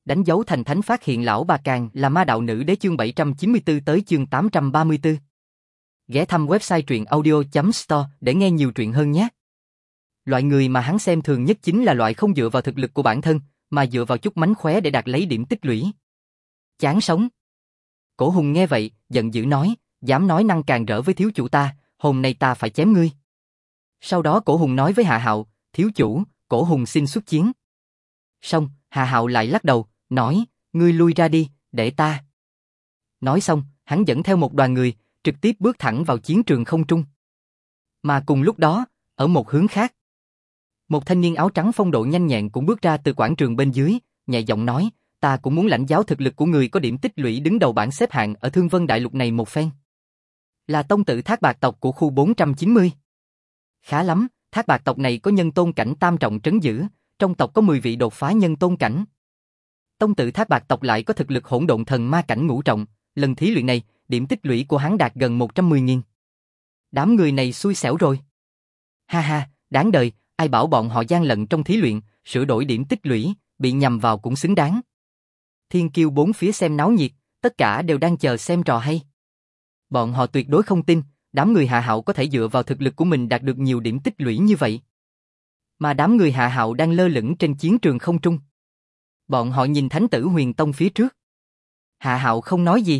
Đánh dấu thành thánh phát hiện lão bà Càng là ma đạo nữ đế chương 794 tới chương 834. Ghé thăm website truyện audio.store để nghe nhiều truyện hơn nhé. Loại người mà hắn xem thường nhất chính là loại không dựa vào thực lực của bản thân, mà dựa vào chút mánh khóe để đạt lấy điểm tích lũy. Chán sống. Cổ Hùng nghe vậy, giận dữ nói, dám nói năng càn rỡ với thiếu chủ ta, hôm nay ta phải chém ngươi. Sau đó Cổ Hùng nói với Hạ Hạo, thiếu chủ, Cổ Hùng xin xuất chiến. Xong, Hạ Hạo lại lắc đầu, nói, ngươi lui ra đi, để ta. Nói xong, hắn dẫn theo một đoàn người, trực tiếp bước thẳng vào chiến trường không trung. Mà cùng lúc đó, ở một hướng khác, một thanh niên áo trắng phong độ nhanh nhẹn cũng bước ra từ quảng trường bên dưới, nhẹ giọng nói, ta cũng muốn lãnh giáo thực lực của người có điểm tích lũy đứng đầu bảng xếp hạng ở Thương Vân Đại Lục này một phen. Là tông tự Thác Bạt tộc của khu 490. Khá lắm, Thác Bạt tộc này có nhân tôn cảnh tam trọng trấn giữ, trong tộc có 10 vị đột phá nhân tôn cảnh. Tông tự Thác Bạt tộc lại có thực lực hỗn độn thần ma cảnh ngũ trọng, lần thí luyện này, điểm tích lũy của hắn đạt gần 110.000. Đám người này xui xẻo rồi. Ha ha, đáng đời, ai bảo bọn họ gian lận trong thí luyện, sửa đổi điểm tích lũy, bị nhầm vào cũng xứng đáng. Thiên kiêu bốn phía xem náo nhiệt, tất cả đều đang chờ xem trò hay. Bọn họ tuyệt đối không tin, đám người Hạ Hạo có thể dựa vào thực lực của mình đạt được nhiều điểm tích lũy như vậy. Mà đám người Hạ Hạo đang lơ lửng trên chiến trường không trung. Bọn họ nhìn Thánh tử Huyền Tông phía trước. Hạ Hạo không nói gì.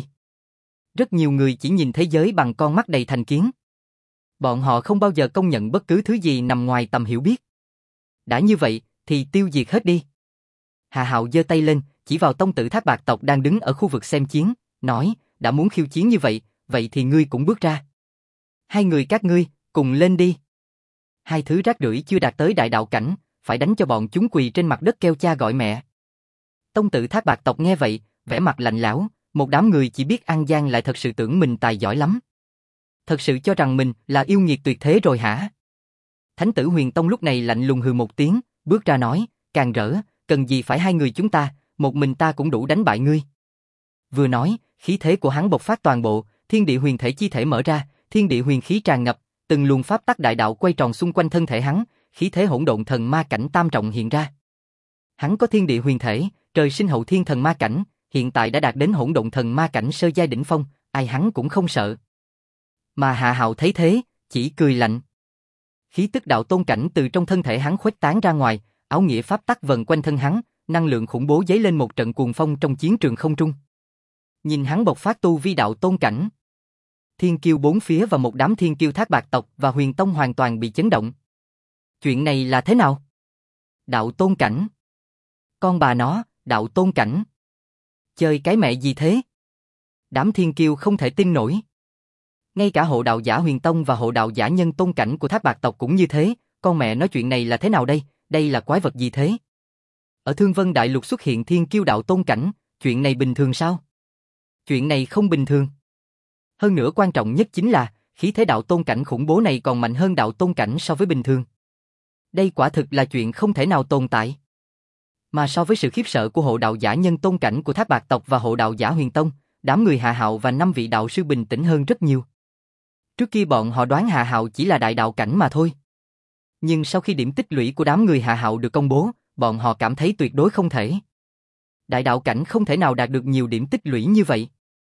Rất nhiều người chỉ nhìn thế giới bằng con mắt đầy thành kiến. Bọn họ không bao giờ công nhận bất cứ thứ gì nằm ngoài tầm hiểu biết. Đã như vậy, thì tiêu diệt hết đi. Hạ Hạo giơ tay lên, chỉ vào tông tử Thác Bạt tộc đang đứng ở khu vực xem chiến, nói, đã muốn khiêu chiến như vậy, vậy thì ngươi cũng bước ra. Hai người các ngươi, cùng lên đi. Hai thứ rác rưởi chưa đạt tới đại đạo cảnh, phải đánh cho bọn chúng quỳ trên mặt đất kêu cha gọi mẹ. Tông tử Thác Bạt tộc nghe vậy, vẻ mặt lạnh lẽo, một đám người chỉ biết ăn gian lại thật sự tưởng mình tài giỏi lắm. Thật sự cho rằng mình là yêu nghiệt tuyệt thế rồi hả? Thánh tử Huyền Tông lúc này lạnh lùng hừ một tiếng, bước ra nói, càng rỡ, cần gì phải hai người chúng ta, một mình ta cũng đủ đánh bại ngươi. Vừa nói, khí thế của hắn bộc phát toàn bộ, thiên địa huyền thể chi thể mở ra, thiên địa huyền khí tràn ngập, từng luồng pháp tắc đại đạo quay tròn xung quanh thân thể hắn, khí thế hỗn độn thần ma cảnh tam trọng hiện ra. Hắn có thiên địa huyền thể, trời sinh hậu thiên thần ma cảnh, hiện tại đã đạt đến hỗn độn thần ma cảnh sơ giai đỉnh phong, ai hắn cũng không sợ. Mà Hạ Hạo thấy thế, chỉ cười lạnh. Khí tức đạo tôn cảnh từ trong thân thể hắn khuếch tán ra ngoài, áo nghĩa pháp tắc vần quanh thân hắn, năng lượng khủng bố dấy lên một trận cuồng phong trong chiến trường không trung. Nhìn hắn bộc phát tu vi đạo tôn cảnh, thiên kiêu bốn phía và một đám thiên kiêu Thác Bạt tộc và Huyền Tông hoàn toàn bị chấn động. Chuyện này là thế nào? Đạo tôn cảnh? Con bà nó, đạo tôn cảnh? Chơi cái mẹ gì thế? Đám thiên kiêu không thể tin nổi. Ngay cả hộ đạo giả Huyền Tông và hộ đạo giả nhân tôn cảnh của Thác Bạt tộc cũng như thế, con mẹ nói chuyện này là thế nào đây, đây là quái vật gì thế? Ở Thương Vân Đại Lục xuất hiện thiên kiêu đạo tôn cảnh, chuyện này bình thường sao? Chuyện này không bình thường. Hơn nữa quan trọng nhất chính là, khí thế đạo tôn cảnh khủng bố này còn mạnh hơn đạo tôn cảnh so với bình thường. Đây quả thực là chuyện không thể nào tồn tại. Mà so với sự khiếp sợ của hộ đạo giả nhân tôn cảnh của Thác Bạt tộc và hộ đạo giả Huyền Tông, đám người Hạ Hạo và 5 vị đạo sư bình tĩnh hơn rất nhiều. Trước kia bọn họ đoán Hạ Hạo chỉ là đại đạo cảnh mà thôi. Nhưng sau khi điểm tích lũy của đám người Hạ Hạo được công bố, bọn họ cảm thấy tuyệt đối không thể. Đại đạo cảnh không thể nào đạt được nhiều điểm tích lũy như vậy.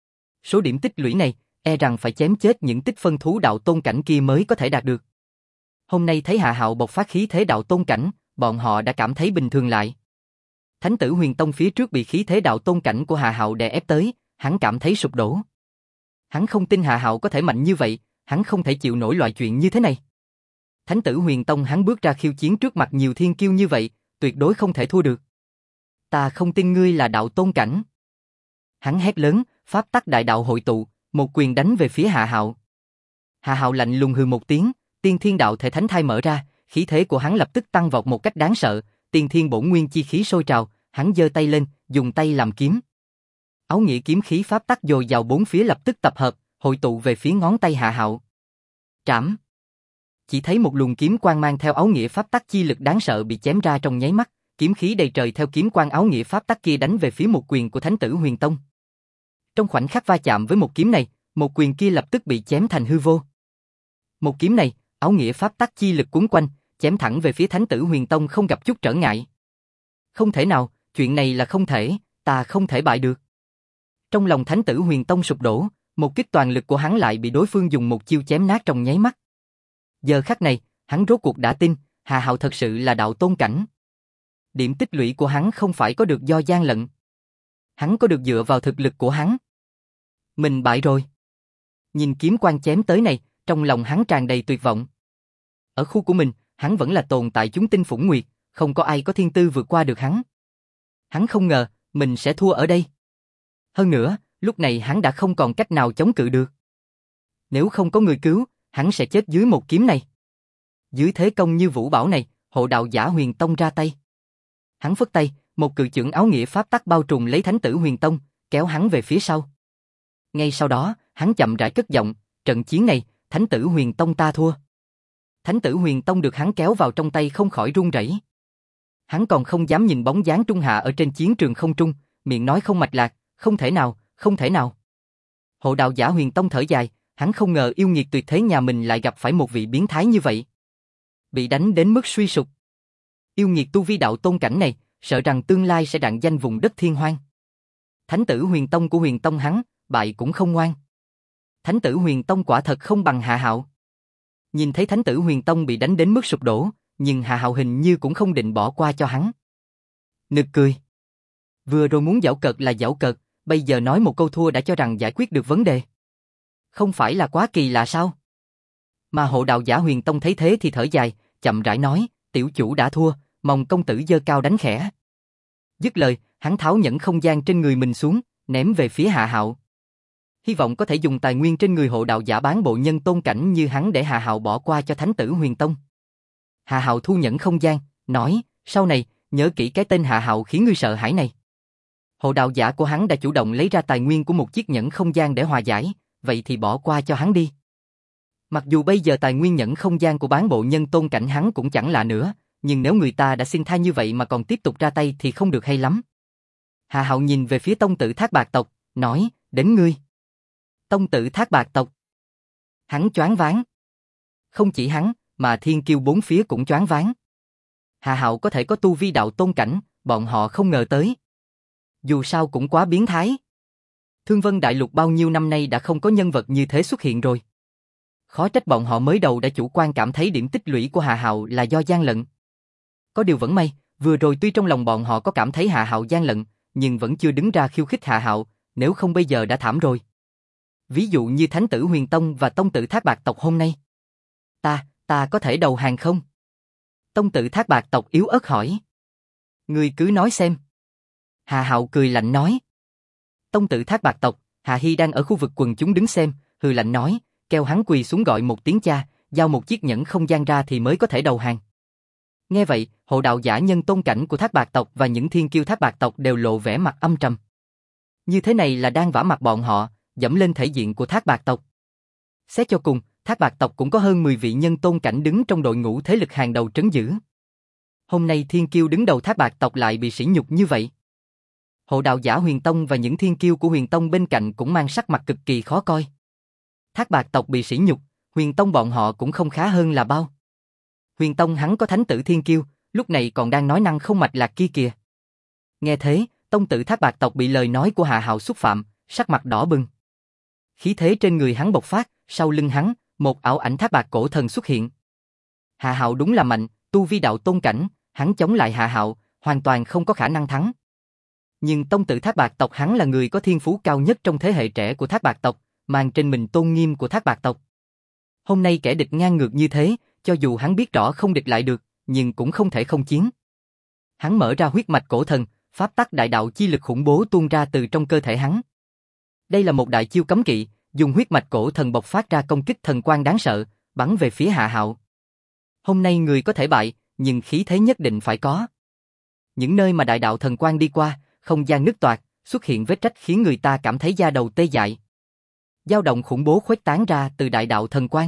Số điểm tích lũy này, e rằng phải chém chết những tích phân thú đạo tôn cảnh kia mới có thể đạt được. Hôm nay thấy Hạ Hạo bộc phát khí thế đạo tôn cảnh, bọn họ đã cảm thấy bình thường lại. Thánh tử Huyền Tông phía trước bị khí thế đạo tôn cảnh của Hạ Hạo đè ép tới, hắn cảm thấy sụp đổ. Hắn không tin Hạ Hạo có thể mạnh như vậy, hắn không thể chịu nổi loại chuyện như thế này. Thánh tử Huyền Tông hắn bước ra khiêu chiến trước mặt nhiều thiên kiêu như vậy, tuyệt đối không thể thua được. Ta không tin ngươi là đạo tôn cảnh. Hắn hét lớn, pháp tắc đại đạo hội tụ, một quyền đánh về phía Hạ Hạo. Hạ Hạo lạnh lùng hừ một tiếng, tiên thiên đạo thể thánh thai mở ra, khí thế của hắn lập tức tăng vọt một cách đáng sợ, tiên thiên bổn nguyên chi khí sôi trào, hắn giơ tay lên, dùng tay làm kiếm. Áo nghĩa kiếm khí pháp tắc dồi dào bốn phía lập tức tập hợp, hội tụ về phía ngón tay Hạ Hạo. Trảm. Chỉ thấy một luồng kiếm quang mang theo áo nghĩa pháp tắc chi lực đáng sợ bị chém ra trong nháy mắt, kiếm khí đầy trời theo kiếm quang áo nghĩa pháp tắc kia đánh về phía một quyền của Thánh tử Huyền Tông. Trong khoảnh khắc va chạm với một kiếm này, một quyền kia lập tức bị chém thành hư vô. Một kiếm này, áo nghĩa pháp tắc chi lực cuốn quanh, chém thẳng về phía Thánh tử Huyền Tông không gặp chút trở ngại. Không thể nào, chuyện này là không thể, ta không thể bại được. Trong lòng Thánh tử Huyền Tông sụp đổ, một kích toàn lực của hắn lại bị đối phương dùng một chiêu chém nát trong nháy mắt. Giờ khắc này, hắn rốt cuộc đã tin, Hà Hạo thật sự là đạo tôn cảnh. Điểm tích lũy của hắn không phải có được do gian lận. Hắn có được dựa vào thực lực của hắn. Mình bại rồi. Nhìn kiếm quang chém tới này, trong lòng hắn tràn đầy tuyệt vọng. Ở khu của mình, hắn vẫn là tồn tại chúng tinh phủng nguyệt, không có ai có thiên tư vượt qua được hắn. Hắn không ngờ, mình sẽ thua ở đây. Hơn nữa, lúc này hắn đã không còn cách nào chống cự được. Nếu không có người cứu, hắn sẽ chết dưới một kiếm này. Dưới thế công như vũ bão này, hộ đạo giả Huyền Tông ra tay. Hắn phất tay, một cự chưởng áo nghĩa pháp tắc bao trùm lấy Thánh tử Huyền Tông, kéo hắn về phía sau. Ngay sau đó, hắn chậm rãi cất giọng, trận chiến này, Thánh tử Huyền Tông ta thua. Thánh tử Huyền Tông được hắn kéo vào trong tay không khỏi run rẩy. Hắn còn không dám nhìn bóng dáng Trung Hạ ở trên chiến trường không trung, miệng nói không mạch lạc, không thể nào, không thể nào. Hộ đạo giả Huyền Tông thở dài, hắn không ngờ yêu nghiệt tuyệt thế nhà mình lại gặp phải một vị biến thái như vậy. Bị đánh đến mức suy sụp. Yêu nghiệt tu vi đạo tôn cảnh này, sợ rằng tương lai sẽ rạng danh vùng đất thiên hoang. Thánh tử Huyền Tông của Huyền Tông hắn, bại cũng không ngoan. Thánh tử Huyền Tông quả thật không bằng Hà Hạo. Nhìn thấy Thánh tử Huyền Tông bị đánh đến mức sụp đổ, nhưng Hà Hạo hình như cũng không định bỏ qua cho hắn. Nực cười. Vừa rồi muốn giảo cợt là giảo cợt, bây giờ nói một câu thua đã cho rằng giải quyết được vấn đề. Không phải là quá kỳ lạ sao? Mà hộ đạo giả Huyền Tông thấy thế thì thở dài, chậm rãi nói, tiểu chủ đã thua, mong công tử giơ cao đánh khẽ. Dứt lời, hắn tháo nhẫn không gian trên người mình xuống, ném về phía Hà Hạo. Hy vọng có thể dùng tài nguyên trên người hộ đạo giả bán bộ nhân tôn cảnh như hắn để Hà Hạo bỏ qua cho Thánh tử Huyền Tông. Hà Hạo thu nhẫn không gian, nói, sau này, nhớ kỹ cái tên Hà Hạo khiến ngươi sợ hãi này. Hộ đạo giả của hắn đã chủ động lấy ra tài nguyên của một chiếc nhẫn không gian để hòa giải, vậy thì bỏ qua cho hắn đi. Mặc dù bây giờ tài nguyên nhẫn không gian của bán bộ nhân tôn cảnh hắn cũng chẳng lạ nữa, nhưng nếu người ta đã xin tha như vậy mà còn tiếp tục ra tay thì không được hay lắm. Hà Hạo nhìn về phía tông tử Thác Bạc tộc, nói, đến ngươi. Tông tử Thác Bạc tộc. Hắn choáng váng. Không chỉ hắn, mà thiên kiêu bốn phía cũng choáng váng. Hà Hạo có thể có tu vi đạo tôn cảnh, bọn họ không ngờ tới. Dù sao cũng quá biến thái. Thương Vân Đại Lục bao nhiêu năm nay đã không có nhân vật như thế xuất hiện rồi. Khó trách bọn họ mới đầu đã chủ quan cảm thấy điểm tích lũy của Hà Hạo là do gian lận. Có điều vẫn may, vừa rồi tuy trong lòng bọn họ có cảm thấy Hà Hạo gian lận, nhưng vẫn chưa đứng ra khiêu khích Hà Hạo, nếu không bây giờ đã thảm rồi. Ví dụ như Thánh tử Huyền Tông và Tông tử Thác Bạc tộc hôm nay. Ta có thể đầu hàng không? Tông tử Thác Bạc tộc yếu ớt hỏi. Ngươi cứ nói xem. Hà Hạo cười lạnh nói. Tông tử Thác Bạc tộc, Hà Hy đang ở khu vực quần chúng đứng xem, hừ lạnh nói, kêu hắn quỳ xuống gọi một tiếng cha, giao một chiếc nhẫn không gian ra thì mới có thể đầu hàng. Nghe vậy, hộ đạo giả nhân tôn cảnh của Thác Bạc tộc và những thiên kiêu Thác Bạc tộc đều lộ vẻ mặt âm trầm. Như thế này là đang vả mặt bọn họ, dẫm lên thể diện của Thác Bạc tộc. Xét cho cùng, Thác Bạc tộc cũng có hơn 10 vị nhân tôn cảnh đứng trong đội ngũ thế lực hàng đầu trấn giữ. Hôm nay thiên kiêu đứng đầu Thác Bạc tộc lại bị sỉ nhục như vậy. Hộ đạo giả Huyền Tông và những thiên kiêu của Huyền Tông bên cạnh cũng mang sắc mặt cực kỳ khó coi. Thác Bạc tộc bị sỉ nhục, Huyền Tông bọn họ cũng không khá hơn là bao. Huyền Tông hắn có thánh tử thiên kiêu, lúc này còn đang nói năng không mạch lạc kia kìa. Nghe thế, tông tử Thác Bạc tộc bị lời nói của Hà Hạo xúc phạm, sắc mặt đỏ bừng. Khí thế trên người hắn bộc phát, sau lưng hắn, một ảo ảnh Thác Bạc cổ thần xuất hiện. Hà Hạo đúng là mạnh, tu vi đạo tôn cảnh, hắn chống lại Hà Hạo, hoàn toàn không có khả năng thắng. Nhưng tông tử Thác Bạc tộc hắn là người có thiên phú cao nhất trong thế hệ trẻ của Thác Bạc tộc, mang trên mình tôn nghiêm của Thác Bạc tộc. Hôm nay kẻ địch ngang ngược như thế, cho dù hắn biết rõ không địch lại được, nhưng cũng không thể không chiến. Hắn mở ra huyết mạch cổ thần, pháp tắc đại đạo chi lực khủng bố tuôn ra từ trong cơ thể hắn. Đây là một đại chiêu cấm kỵ, dùng huyết mạch cổ thần bộc phát ra công kích thần quang đáng sợ, bắn về phía Hà Hạo. Hôm nay người có thể bại, nhưng khí thế nhất định phải có. Những nơi mà đại đạo thần quang đi qua, không gian nứt toạc, xuất hiện vết rách khiến người ta cảm thấy da đầu tê dại. Dao động khủng bố khuếch tán ra từ đại đạo thần quang.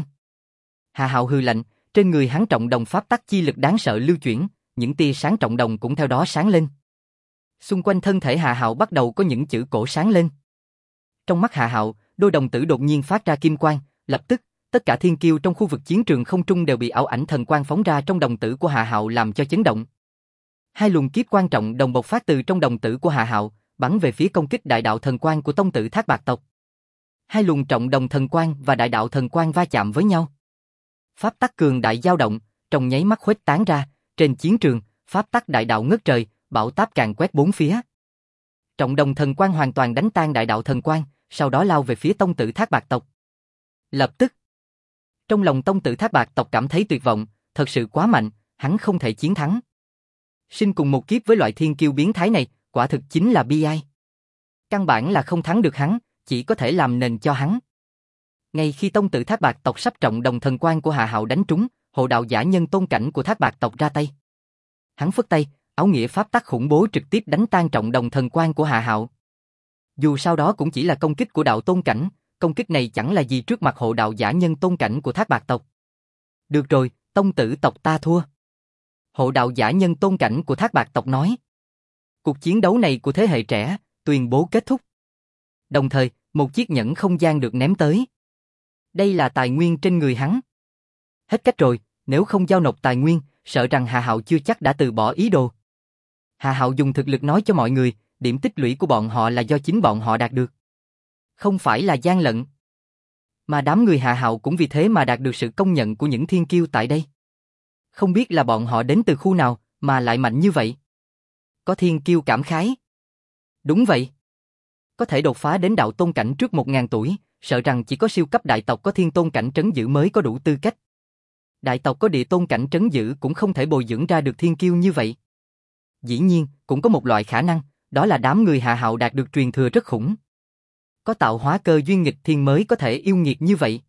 Hà Hạo hừ lạnh, trên người hắn trọng đồng pháp tắc chi lực đáng sợ lưu chuyển, những tia sáng trọng đồng cũng theo đó sáng lên. Xung quanh thân thể Hà Hạo bắt đầu có những chữ cổ sáng lên. Trong mắt Hà Hạo, đôi đồng tử đột nhiên phát ra kim quang, lập tức, tất cả thiên kiêu trong khu vực chiến trường không trung đều bị ảo ảnh thần quang phóng ra trong đồng tử của Hà Hạo làm cho chấn động. Hai luồng kiếp quan trọng đồng bộc phát từ trong đồng tử của Hà Hạo, bắn về phía công kích đại đạo thần quang của tông tử Thác Bạt tộc. Hai luồng trọng đồng thần quang và đại đạo thần quang va chạm với nhau. Pháp tắc cường đại dao động, trong nháy mắt khuếch tán ra, trên chiến trường, pháp tắc đại đạo ngất trời, bão táp càn quét bốn phía. Trọng đồng thần quang hoàn toàn đánh tan đại đạo thần quang, sau đó lao về phía tông tử Thác Bạt tộc. Lập tức, trong lòng tông tử Thác Bạt tộc cảm thấy tuyệt vọng, thật sự quá mạnh, hắn không thể chiến thắng. Sinh cùng một kiếp với loại thiên kiêu biến thái này, quả thực chính là bi ai. Căn bản là không thắng được hắn, chỉ có thể làm nền cho hắn. Ngay khi tông tử Thác Bạt tộc sắp trọng đồng thần quang của Hà Hạo đánh trúng, hộ đạo giả nhân tôn cảnh của Thác Bạt tộc ra tay. Hắn phất tay, áo nghĩa pháp tắc khủng bố trực tiếp đánh tan trọng đồng thần quang của Hà Hạo. Dù sau đó cũng chỉ là công kích của đạo tôn cảnh, công kích này chẳng là gì trước mặt hộ đạo giả nhân tôn cảnh của Thác Bạt tộc. Được rồi, tông tử tộc ta thua. Hộ đạo giả nhân tôn cảnh của Thác Bạt tộc nói. Cuộc chiến đấu này của thế hệ trẻ, tuyên bố kết thúc. Đồng thời, một chiếc nhẫn không gian được ném tới. Đây là tài nguyên trên người hắn. Hết cách rồi, nếu không giao nộp tài nguyên, sợ rằng Hà Hạo chưa chắc đã từ bỏ ý đồ. Hà Hạo dùng thực lực nói cho mọi người, điểm tích lũy của bọn họ là do chính bọn họ đạt được. Không phải là gian lận. Mà đám người Hà Hạo cũng vì thế mà đạt được sự công nhận của những thiên kiêu tại đây. Không biết là bọn họ đến từ khu nào mà lại mạnh như vậy. Có thiên kiêu cảm khái. Đúng vậy. Có thể đột phá đến đạo tôn cảnh trước 1000 tuổi, sợ rằng chỉ có siêu cấp đại tộc có thiên tôn cảnh trấn giữ mới có đủ tư cách. Đại tộc có địa tôn cảnh trấn giữ cũng không thể bồi dưỡng ra được thiên kiêu như vậy. Dĩ nhiên, cũng có một loại khả năng, đó là đám người Hà Hạo đạt được truyền thừa rất khủng. Có tạo hóa cơ duyên nghịch thiên mới có thể yêu nghiệt như vậy.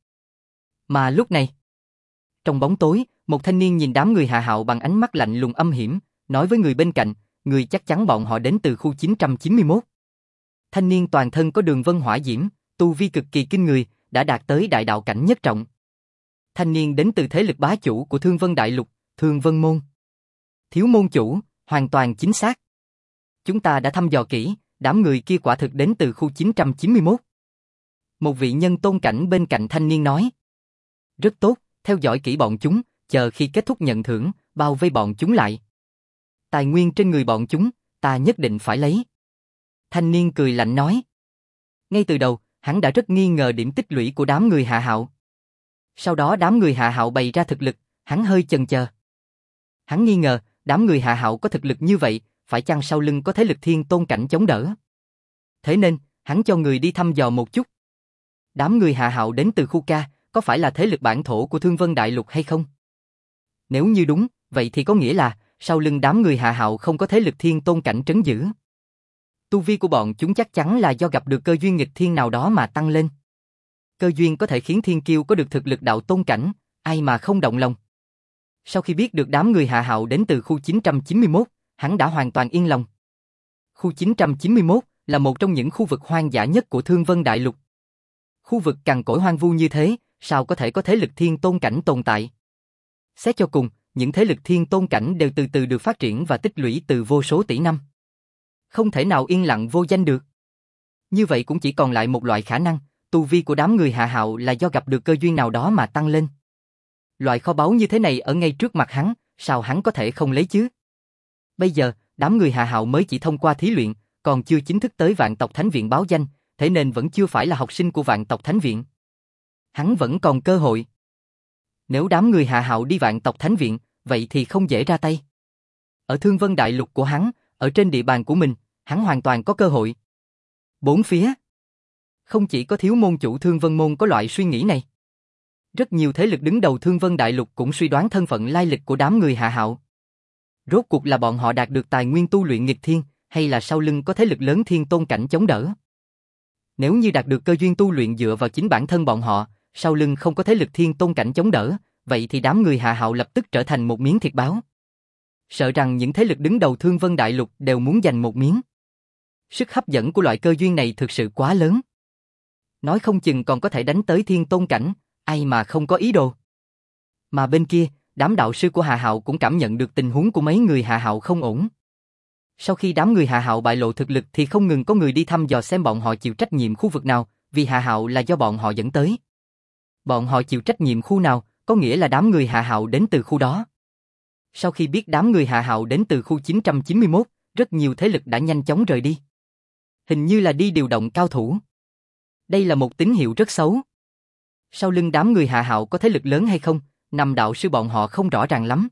Mà lúc này, trong bóng tối, một thanh niên nhìn đám người Hà Hạo bằng ánh mắt lạnh lùng âm hiểm, nói với người bên cạnh, người chắc chắn bọn họ đến từ khu 991. Thanh niên toàn thân có đường vân hỏa diễm, tu vi cực kỳ kinh người, đã đạt tới đại đạo cảnh nhất trọng. Thanh niên đến từ thế lực bá chủ của Thương Vân Đại Lục, Thương Vân Môn. Thiếu môn chủ, hoàn toàn chính xác. Chúng ta đã thăm dò kỹ, đám người kia quả thực đến từ khu 991. Một vị nhân tôn cảnh bên cạnh thanh niên nói. Rất tốt, theo dõi kỹ bọn chúng, chờ khi kết thúc nhận thưởng, bao vây bọn chúng lại. Tài nguyên trên người bọn chúng, ta nhất định phải lấy. Thanh niên cười lạnh nói. Ngay từ đầu, hắn đã rất nghi ngờ điểm tích lũy của đám người Hà Hạo. Sau đó đám người Hà Hạo bày ra thực lực, hắn hơi chần chờ. Hắn nghi ngờ, đám người Hà Hạo có thực lực như vậy, phải chăng sau lưng có thế lực thiên tôn cảnh chống đỡ. Thế nên, hắn cho người đi thăm dò một chút. Đám người Hà Hạo đến từ khu Ca, có phải là thế lực bản thổ của Thương Vân Đại Lục hay không? Nếu như đúng, vậy thì có nghĩa là, sau lưng đám người Hà Hạo không có thế lực thiên tôn cảnh trấn giữ. Tu vi của bọn chúng chắc chắn là do gặp được cơ duyên nghịch thiên nào đó mà tăng lên. Cơ duyên có thể khiến thiên kiêu có được thực lực đạo tôn cảnh, ai mà không động lòng. Sau khi biết được đám người Hà Hạo đến từ khu 991, hắn đã hoàn toàn yên lòng. Khu 991 là một trong những khu vực hoang dã nhất của Thương Vân Đại Lục. Khu vực cằn cỗi hoang vu như thế, sao có thể có thế lực thiên tôn cảnh tồn tại? Xét cho cùng, những thế lực thiên tôn cảnh đều từ từ được phát triển và tích lũy từ vô số tỷ năm. Không thể nào yên lặng vô danh được. Như vậy cũng chỉ còn lại một loại khả năng, tu vi của đám người Hà Hạo là do gặp được cơ duyên nào đó mà tăng lên. Loại kho báu như thế này ở ngay trước mặt hắn, sao hắn có thể không lấy chứ? Bây giờ, đám người Hà Hạo mới chỉ thông qua thí luyện, còn chưa chính thức tới Vạn Tộc Thánh Viện báo danh, thế nên vẫn chưa phải là học sinh của Vạn Tộc Thánh Viện. Hắn vẫn còn cơ hội. Nếu đám người Hà Hạo đi Vạn Tộc Thánh Viện, vậy thì không dễ ra tay. Ở Thương Vân Đại Lục của hắn, ở trên địa bàn của mình, hắn hoàn toàn có cơ hội. Bốn phía. Không chỉ có thiếu môn chủ Thương Vân Môn có loại suy nghĩ này. Rất nhiều thế lực đứng đầu Thương Vân Đại Lục cũng suy đoán thân phận lai lịch của đám người Hà Hạo. Rốt cuộc là bọn họ đạt được tài nguyên tu luyện nghịch thiên, hay là sau lưng có thế lực lớn thiên tôn cảnh chống đỡ. Nếu như đạt được cơ duyên tu luyện dựa vào chính bản thân bọn họ, sau lưng không có thế lực thiên tôn cảnh chống đỡ, vậy thì đám người Hà Hạo lập tức trở thành một miếng thịt báo. Sợ rằng những thế lực đứng đầu Thương Vân Đại Lục đều muốn giành một miếng. Sức hấp dẫn của loại cơ duyên này thực sự quá lớn. Nói không chừng còn có thể đánh tới thiên tôn cảnh, ai mà không có ý đồ. Mà bên kia, đám đạo sư của Hà Hạo cũng cảm nhận được tình huống của mấy người Hà Hạo không ổn. Sau khi đám người Hà Hạo bại lộ thực lực thì không ngừng có người đi thăm dò xem bọn họ chịu trách nhiệm khu vực nào, vì Hà Hạo là do bọn họ dẫn tới. Bọn họ chịu trách nhiệm khu nào, có nghĩa là đám người Hà Hạo đến từ khu đó. Sau khi biết đám người Hạ Hạo đến từ khu 991, rất nhiều thế lực đã nhanh chóng rời đi. Hình như là đi điều động cao thủ. Đây là một tín hiệu rất xấu. Sau lưng đám người Hạ Hạo có thế lực lớn hay không, Năm đạo sư bọn họ không rõ ràng lắm.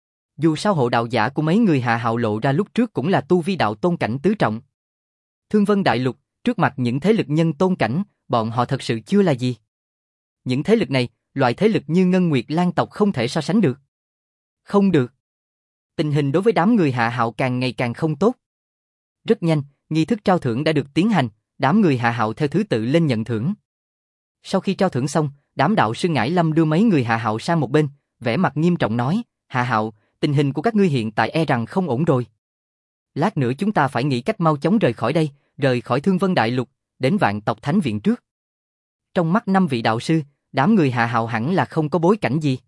Dù sao hộ đạo giả của mấy người Hạ Hạo lộ ra lúc trước cũng là tu vi đạo tôn cảnh tứ trọng. Thương Vân Đại Lục, trước mặt những thế lực nhân tôn cảnh, bọn họ thật sự chưa là gì. Những thế lực này, loại thế lực như Ngân Nguyệt Lan tộc không thể so sánh được. Không được. Tình hình đối với đám người Hạ Hạo càng ngày càng không tốt. Rất nhanh, nghi thức trao thưởng đã được tiến hành, đám người Hạ Hạo theo thứ tự lên nhận thưởng. Sau khi trao thưởng xong, đám đạo sư Ngải Lâm đưa mấy người Hạ Hạo sang một bên, vẻ mặt nghiêm trọng nói, Hạ Hạo, tình hình của các ngươi hiện tại e rằng không ổn rồi. Lát nữa chúng ta phải nghĩ cách mau chóng rời khỏi đây, rời khỏi Thương Vân Đại Lục, đến Vạn Tộc Thánh Viện trước. Trong mắt 5 vị đạo sư, đám người Hạ Hạo hẳn là không có bối cảnh gì.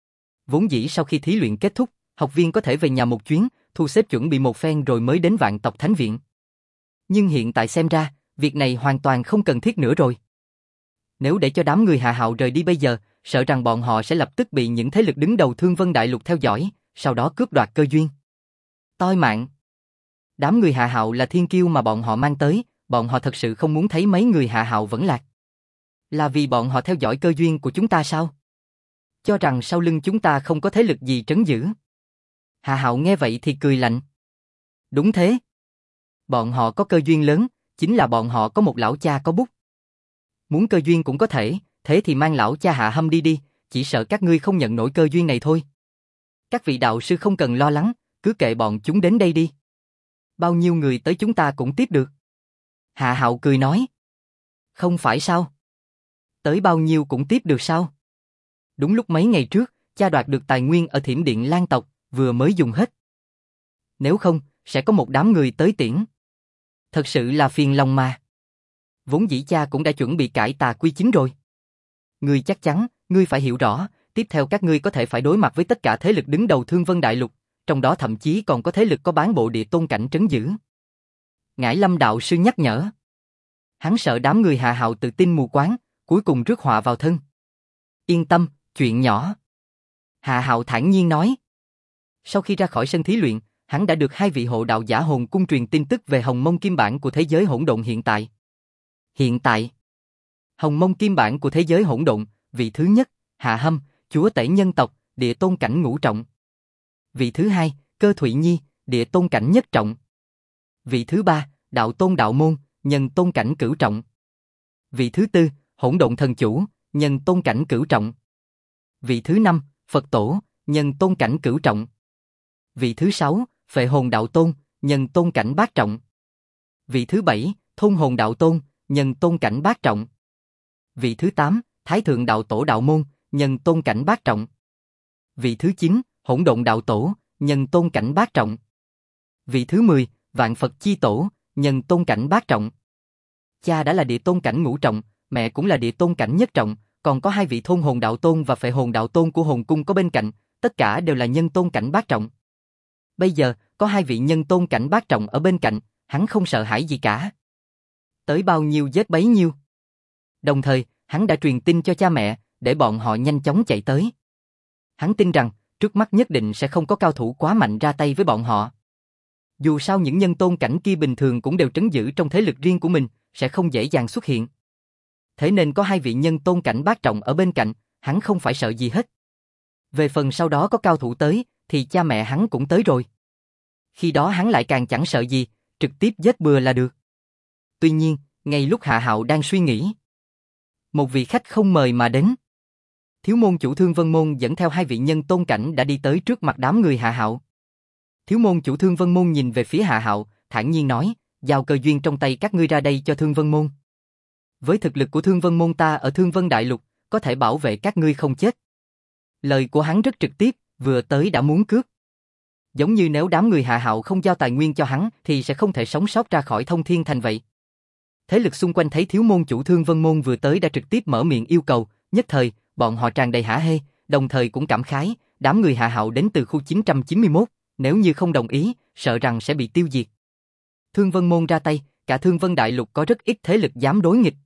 Vốn dĩ sau khi thí luyện kết thúc, học viên có thể về nhà một chuyến, thu xếp chuẩn bị một phen rồi mới đến Vạn Tộc Thánh Viện. Nhưng hiện tại xem ra, việc này hoàn toàn không cần thiết nữa rồi. Nếu để cho đám người Hạ Hạo rời đi bây giờ, sợ rằng bọn họ sẽ lập tức bị những thế lực đứng đầu Thương Vân Đại Lục theo dõi, sau đó cướp đoạt cơ duyên. Toi mạng. Đám người Hạ Hạo là thiên kiêu mà bọn họ mang tới, bọn họ thật sự không muốn thấy mấy người Hạ Hạo vẫn lạc. Là vì bọn họ theo dõi cơ duyên của chúng ta sao? Cho rằng sau lưng chúng ta không có thế lực gì trấn giữ. Hạ Hạo nghe vậy thì cười lạnh. Đúng thế. Bọn họ có cơ duyên lớn, chính là bọn họ có một lão cha có bút. Muốn cơ duyên cũng có thể, thế thì mang lão cha Hạ Hâm đi đi, chỉ sợ các ngươi không nhận nổi cơ duyên này thôi. Các vị đạo sư không cần lo lắng, cứ kệ bọn chúng đến đây đi. Bao nhiêu người tới chúng ta cũng tiếp được. Hạ Hạo cười nói. Không phải sao? Tới bao nhiêu cũng tiếp được sao? Đúng lúc mấy ngày trước, cha đoạt được tài nguyên ở Thiểm Điện Lan tộc, vừa mới dùng hết. Nếu không, sẽ có một đám người tới tiễn. Thật sự là phiền lòng mà. Vốn dĩ cha cũng đã chuẩn bị cải tà quy chính rồi. Ngươi chắc chắn, ngươi phải hiểu rõ, tiếp theo các ngươi có thể phải đối mặt với tất cả thế lực đứng đầu Thương Vân Đại Lục, trong đó thậm chí còn có thế lực có bán bộ địa tôn cảnh trấn giữ. Ngải Lâm đạo sư nhắc nhở. Hắn sợ đám người Hạ Hạo tự tin mù quáng, cuối cùng rước họa vào thân. Yên tâm, chuyện nhỏ. Hạ Hạo thản nhiên nói. Sau khi ra khỏi sân thí luyện, hắn đã được 2 vị hộ đạo giả hồn cung truyền tin tức về Hồng Mông Kim Bản của thế giới hỗn độn hiện tại. Hiện tại, Hồng Mông Kim Bản của thế giới hỗn độn, vị thứ nhất, Hạ Hâm, chúa tể nhân tộc, địa tôn cảnh ngũ trọng. Vị thứ hai, Cơ Thụy Nhi, địa tôn cảnh nhất trọng. Vị thứ ba, Đạo Tôn Đạo Môn, nhân tôn cảnh cửu trọng. Vị thứ tư, Hỗn Độn Thần Chủ, nhân tôn cảnh cửu trọng. Vị thứ năm, Phật Tổ, nhân tôn cảnh cửu trọng. Vị thứ sáu, Phệ Hồn Đạo Tôn, nhân tôn cảnh bát trọng. Vị thứ bảy, Thôn Hồn Đạo Tôn, nhân tôn cảnh bát trọng. Vị thứ 8, Thái Thượng Đạo Tổ Đạo Môn, nhân tôn cảnh bát trọng. Vị thứ 9, Hỗn Độn Đạo Tổ, nhân tôn cảnh bát trọng. Vị thứ 10, Vạn Phật Chi Tổ, nhân tôn cảnh bát trọng. Cha đã là địa tôn cảnh ngũ trọng, mẹ cũng là địa tôn cảnh nhất trọng, còn có 2 vị Thôn Hồn Đạo Tôn và Phệ Hồn Đạo Tôn của Hồn Cung có bên cạnh, tất cả đều là nhân tôn cảnh bát trọng. Bây giờ, có 2 vị nhân tôn cảnh bát trọng ở bên cạnh, hắn không sợ hãi gì cả. Tới bao nhiêu giết bấy nhiêu. Đồng thời, hắn đã truyền tin cho cha mẹ, để bọn họ nhanh chóng chạy tới. Hắn tin rằng, trước mắt nhất định sẽ không có cao thủ quá mạnh ra tay với bọn họ. Dù sao những nhân tôn cảnh kia bình thường cũng đều trấn giữ trong thế lực riêng của mình, sẽ không dễ dàng xuất hiện. Thế nên có 2 vị nhân tôn cảnh bát trọng ở bên cạnh, hắn không phải sợ gì hết. Về phần sau đó có cao thủ tới, thì cha mẹ hắn cũng tới rồi. Khi đó hắn lại càng chẳng sợ gì, trực tiếp giết bừa là được. Tuy nhiên, ngay lúc Hạ Hạo đang suy nghĩ, một vị khách không mời mà đến. Thiếu môn chủ Thương Vân Môn dẫn theo 2 vị nhân tôn cảnh đã đi tới trước mặt đám người Hạ Hạo. Thiếu môn chủ Thương Vân Môn nhìn về phía Hạ Hạo, thản nhiên nói, giao cơ duyên trong tay các ngươi ra đây cho Thương Vân Môn. Với thực lực của Thương Vân Môn ta ở Thương Vân Đại Lục, có thể bảo vệ các ngươi không chết. Lời của hắn rất trực tiếp, vừa tới đã muốn cướp. Giống như nếu đám người Hạ Hạo không giao tài nguyên cho hắn thì sẽ không thể sống sót ra khỏi Thông Thiên Thành vậy. Thế lực xung quanh thấy thiếu môn chủ Thương Vân Môn vừa tới đã trực tiếp mở miệng yêu cầu, nhất thời, bọn họ tràn đầy hả hê, đồng thời cũng cảm khái, đám người Hạ Hạo đến từ khu 991, nếu như không đồng ý, sợ rằng sẽ bị tiêu diệt. Thương Vân Môn ra tay, cả Thương Vân Đại Lục có rất ít thế lực dám đối nghịch.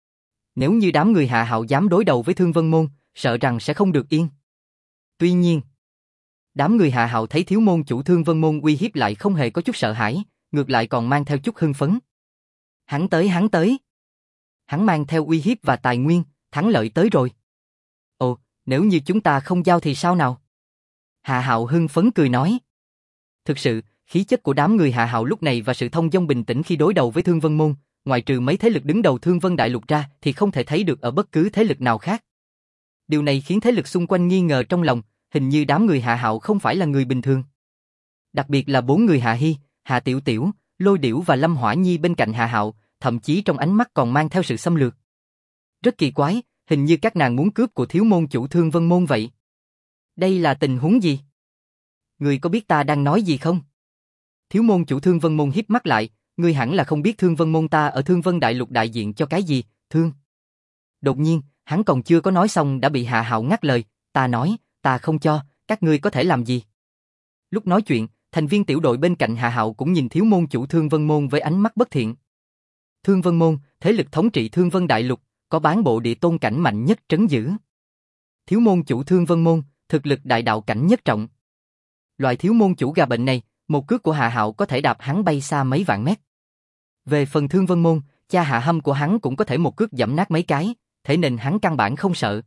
Nếu như đám người Hạ Hạo dám đối đầu với Thương Vân Môn, sợ rằng sẽ không được yên. Tuy nhiên, Đám người Hạ Hạo thấy thiếu môn chủ Thương Vân Môn uy hiếp lại không hề có chút sợ hãi, ngược lại còn mang theo chút hưng phấn. Hắn tới. Hắn mang theo uy hiếp và tài nguyên, thắng lợi tới rồi. Ồ, nếu như chúng ta không giao thì sao nào? Hạ Hạo hưng phấn cười nói. Thực sự, khí chất của đám người Hạ Hạo lúc này và sự thông dong bình tĩnh khi đối đầu với Thương Vân Môn, ngoài trừ mấy thế lực đứng đầu Thương Vân Đại Lục ra thì không thể thấy được ở bất cứ thế lực nào khác. Điều này khiến thế lực xung quanh nghi ngờ trong lòng, hình như đám người Hạ Hạo không phải là người bình thường. Đặc biệt là 4 người Hạ Hy, Hạ Tiểu Tiểu, Lôi Điểu và Lâm Hỏa Nhi bên cạnh Hạ Hạo, thậm chí trong ánh mắt còn mang theo sự xâm lược. Rất kỳ quái, hình như các nàng muốn cướp của thiếu môn chủ Thương Vân Môn vậy. Đây là tình huống gì? Người có biết ta đang nói gì không? Thiếu môn chủ Thương Vân Môn híp mắt lại, ngươi hẳn là không biết Thương Vân Môn ta ở Thương Vân Đại Lục đại diện cho cái gì, Thương. Đột nhiên, hắn còn chưa có nói xong đã bị Hạ Hạo ngắt lời, ta nói, ta không cho, các ngươi có thể làm gì? Lúc nói chuyện, thành viên tiểu đội bên cạnh Hạ Hạo cũng nhìn thiếu môn chủ Thương Vân Môn với ánh mắt bất thiện. Thương Vân Môn, thế lực thống trị Thương Vân Đại Lục, có bán bộ địa tôn cảnh mạnh nhất trấn giữ. Thiếu môn chủ Thương Vân Môn, thực lực đại đạo cảnh nhất trọng. Loại thiếu môn chủ gà bệnh này, một cước của Hạ Hạo có thể đạp hắn bay xa mấy vạn mét. Về phần Thương Vân Môn, cha Hạ Hâm của hắn cũng có thể một cước giẫm nát mấy cái, thế nên hắn căn bản không sợ.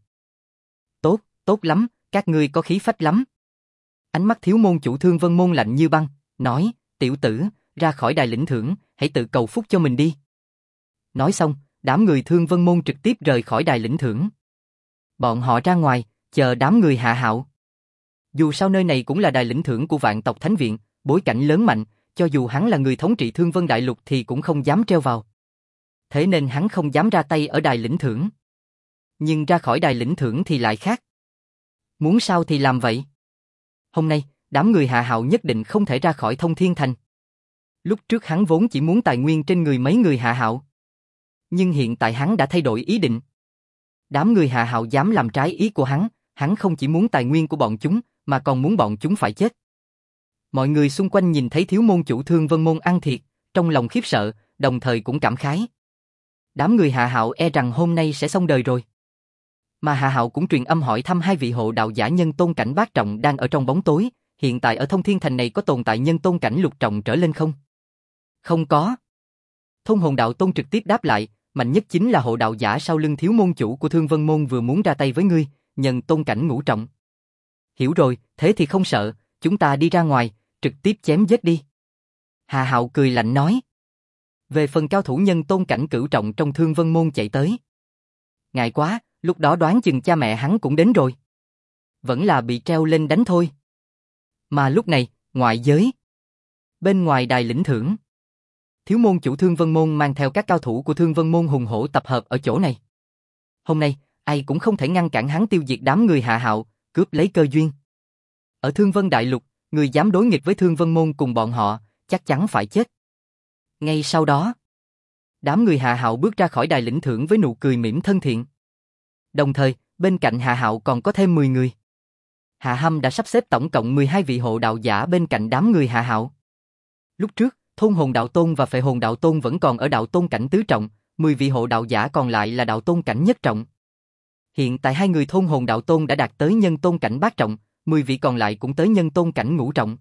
Tốt lắm, các ngươi có khí phách lắm. Ánh mắt thiếu môn chủ Thương Vân Môn lạnh như băng, nói, tiểu tử, ra khỏi đài lĩnh thưởng, hãy tự cầu phúc cho mình đi. Nói xong, đám người Thương Vân Môn trực tiếp rời khỏi đài lĩnh thưởng. Bọn họ ra ngoài, chờ đám người Hạ Hạo. Dù sao nơi này cũng là đài lĩnh thưởng của Vạn tộc Thánh Viện, bối cảnh lớn mạnh, cho dù hắn là người thống trị Thương Vân Đại Lục thì cũng không dám treo vào. Thế nên hắn không dám ra tay ở đài lĩnh thưởng. Nhưng ra khỏi đài lĩnh thưởng thì lại khác. Muốn sao thì làm vậy. Hôm nay, đám người Hạ Hạo nhất định không thể ra khỏi Thông Thiên Thành. Lúc trước hắn vốn chỉ muốn tài nguyên trên người mấy người Hạ Hạo. Nhưng hiện tại hắn đã thay đổi ý định. Đám người Hạ Hạo dám làm trái ý của hắn không chỉ muốn tài nguyên của bọn chúng, mà còn muốn bọn chúng phải chết. Mọi người xung quanh nhìn thấy thiếu môn chủ Thương Vân Môn ăn thiệt, trong lòng khiếp sợ, đồng thời cũng cảm khái. Đám người Hạ Hạo e rằng hôm nay sẽ xong đời rồi. Mà Hạ Hạo cũng truyền âm hỏi thăm 2 vị hộ đạo giả nhân tôn cảnh bát trọng đang ở trong bóng tối, hiện tại ở Thông Thiên Thành này có tồn tại nhân tôn cảnh lục trọng trở lên không? Không có. Thông Hồn Đạo Tôn trực tiếp đáp lại, mạnh nhất chính là hộ đạo giả sau lưng thiếu môn chủ của Thương Vân Môn vừa muốn ra tay với ngươi, nhân tôn cảnh ngũ trọng. Hiểu rồi, thế thì không sợ, chúng ta đi ra ngoài, trực tiếp chém giết đi. Hạ Hạo cười lạnh nói. Về phần cao thủ nhân tôn cảnh cửu trọng trong Thương Vân Môn chạy tới. Ngại quá, lúc đó đoán chừng cha mẹ hắn cũng đến rồi. Vẫn là bị treo lên đánh thôi. Mà lúc này, ngoại giới. Bên ngoài đài lĩnh thưởng. Thiếu môn chủ Thương Vân Môn mang theo các cao thủ của Thương Vân Môn hùng hổ tập hợp ở chỗ này. Hôm nay, ai cũng không thể ngăn cản hắn tiêu diệt đám người Hạ Hạo, cướp lấy cơ duyên. Ở Thương Vân Đại Lục, người dám đối nghịch với Thương Vân Môn cùng bọn họ, chắc chắn phải chết. Ngay sau đó, đám người Hạ Hạo bước ra khỏi đài lĩnh thưởng với nụ cười mỉm thân thiện. Đồng thời, bên cạnh Hạ Hạo còn có thêm 10 người. Hạ Hâm đã sắp xếp tổng cộng 12 vị hộ đạo giả bên cạnh đám người Hạ Hạo. Lúc trước, Thôn Hồn Đạo Tôn và Phệ Hồn Đạo Tôn vẫn còn ở đạo tôn cảnh tứ trọng, 10 vị hộ đạo giả còn lại là đạo tôn cảnh nhất trọng. Hiện tại 2 người Thôn Hồn Đạo Tôn đã đạt tới nhân tôn cảnh bát trọng, 10 vị còn lại cũng tới nhân tôn cảnh ngũ trọng.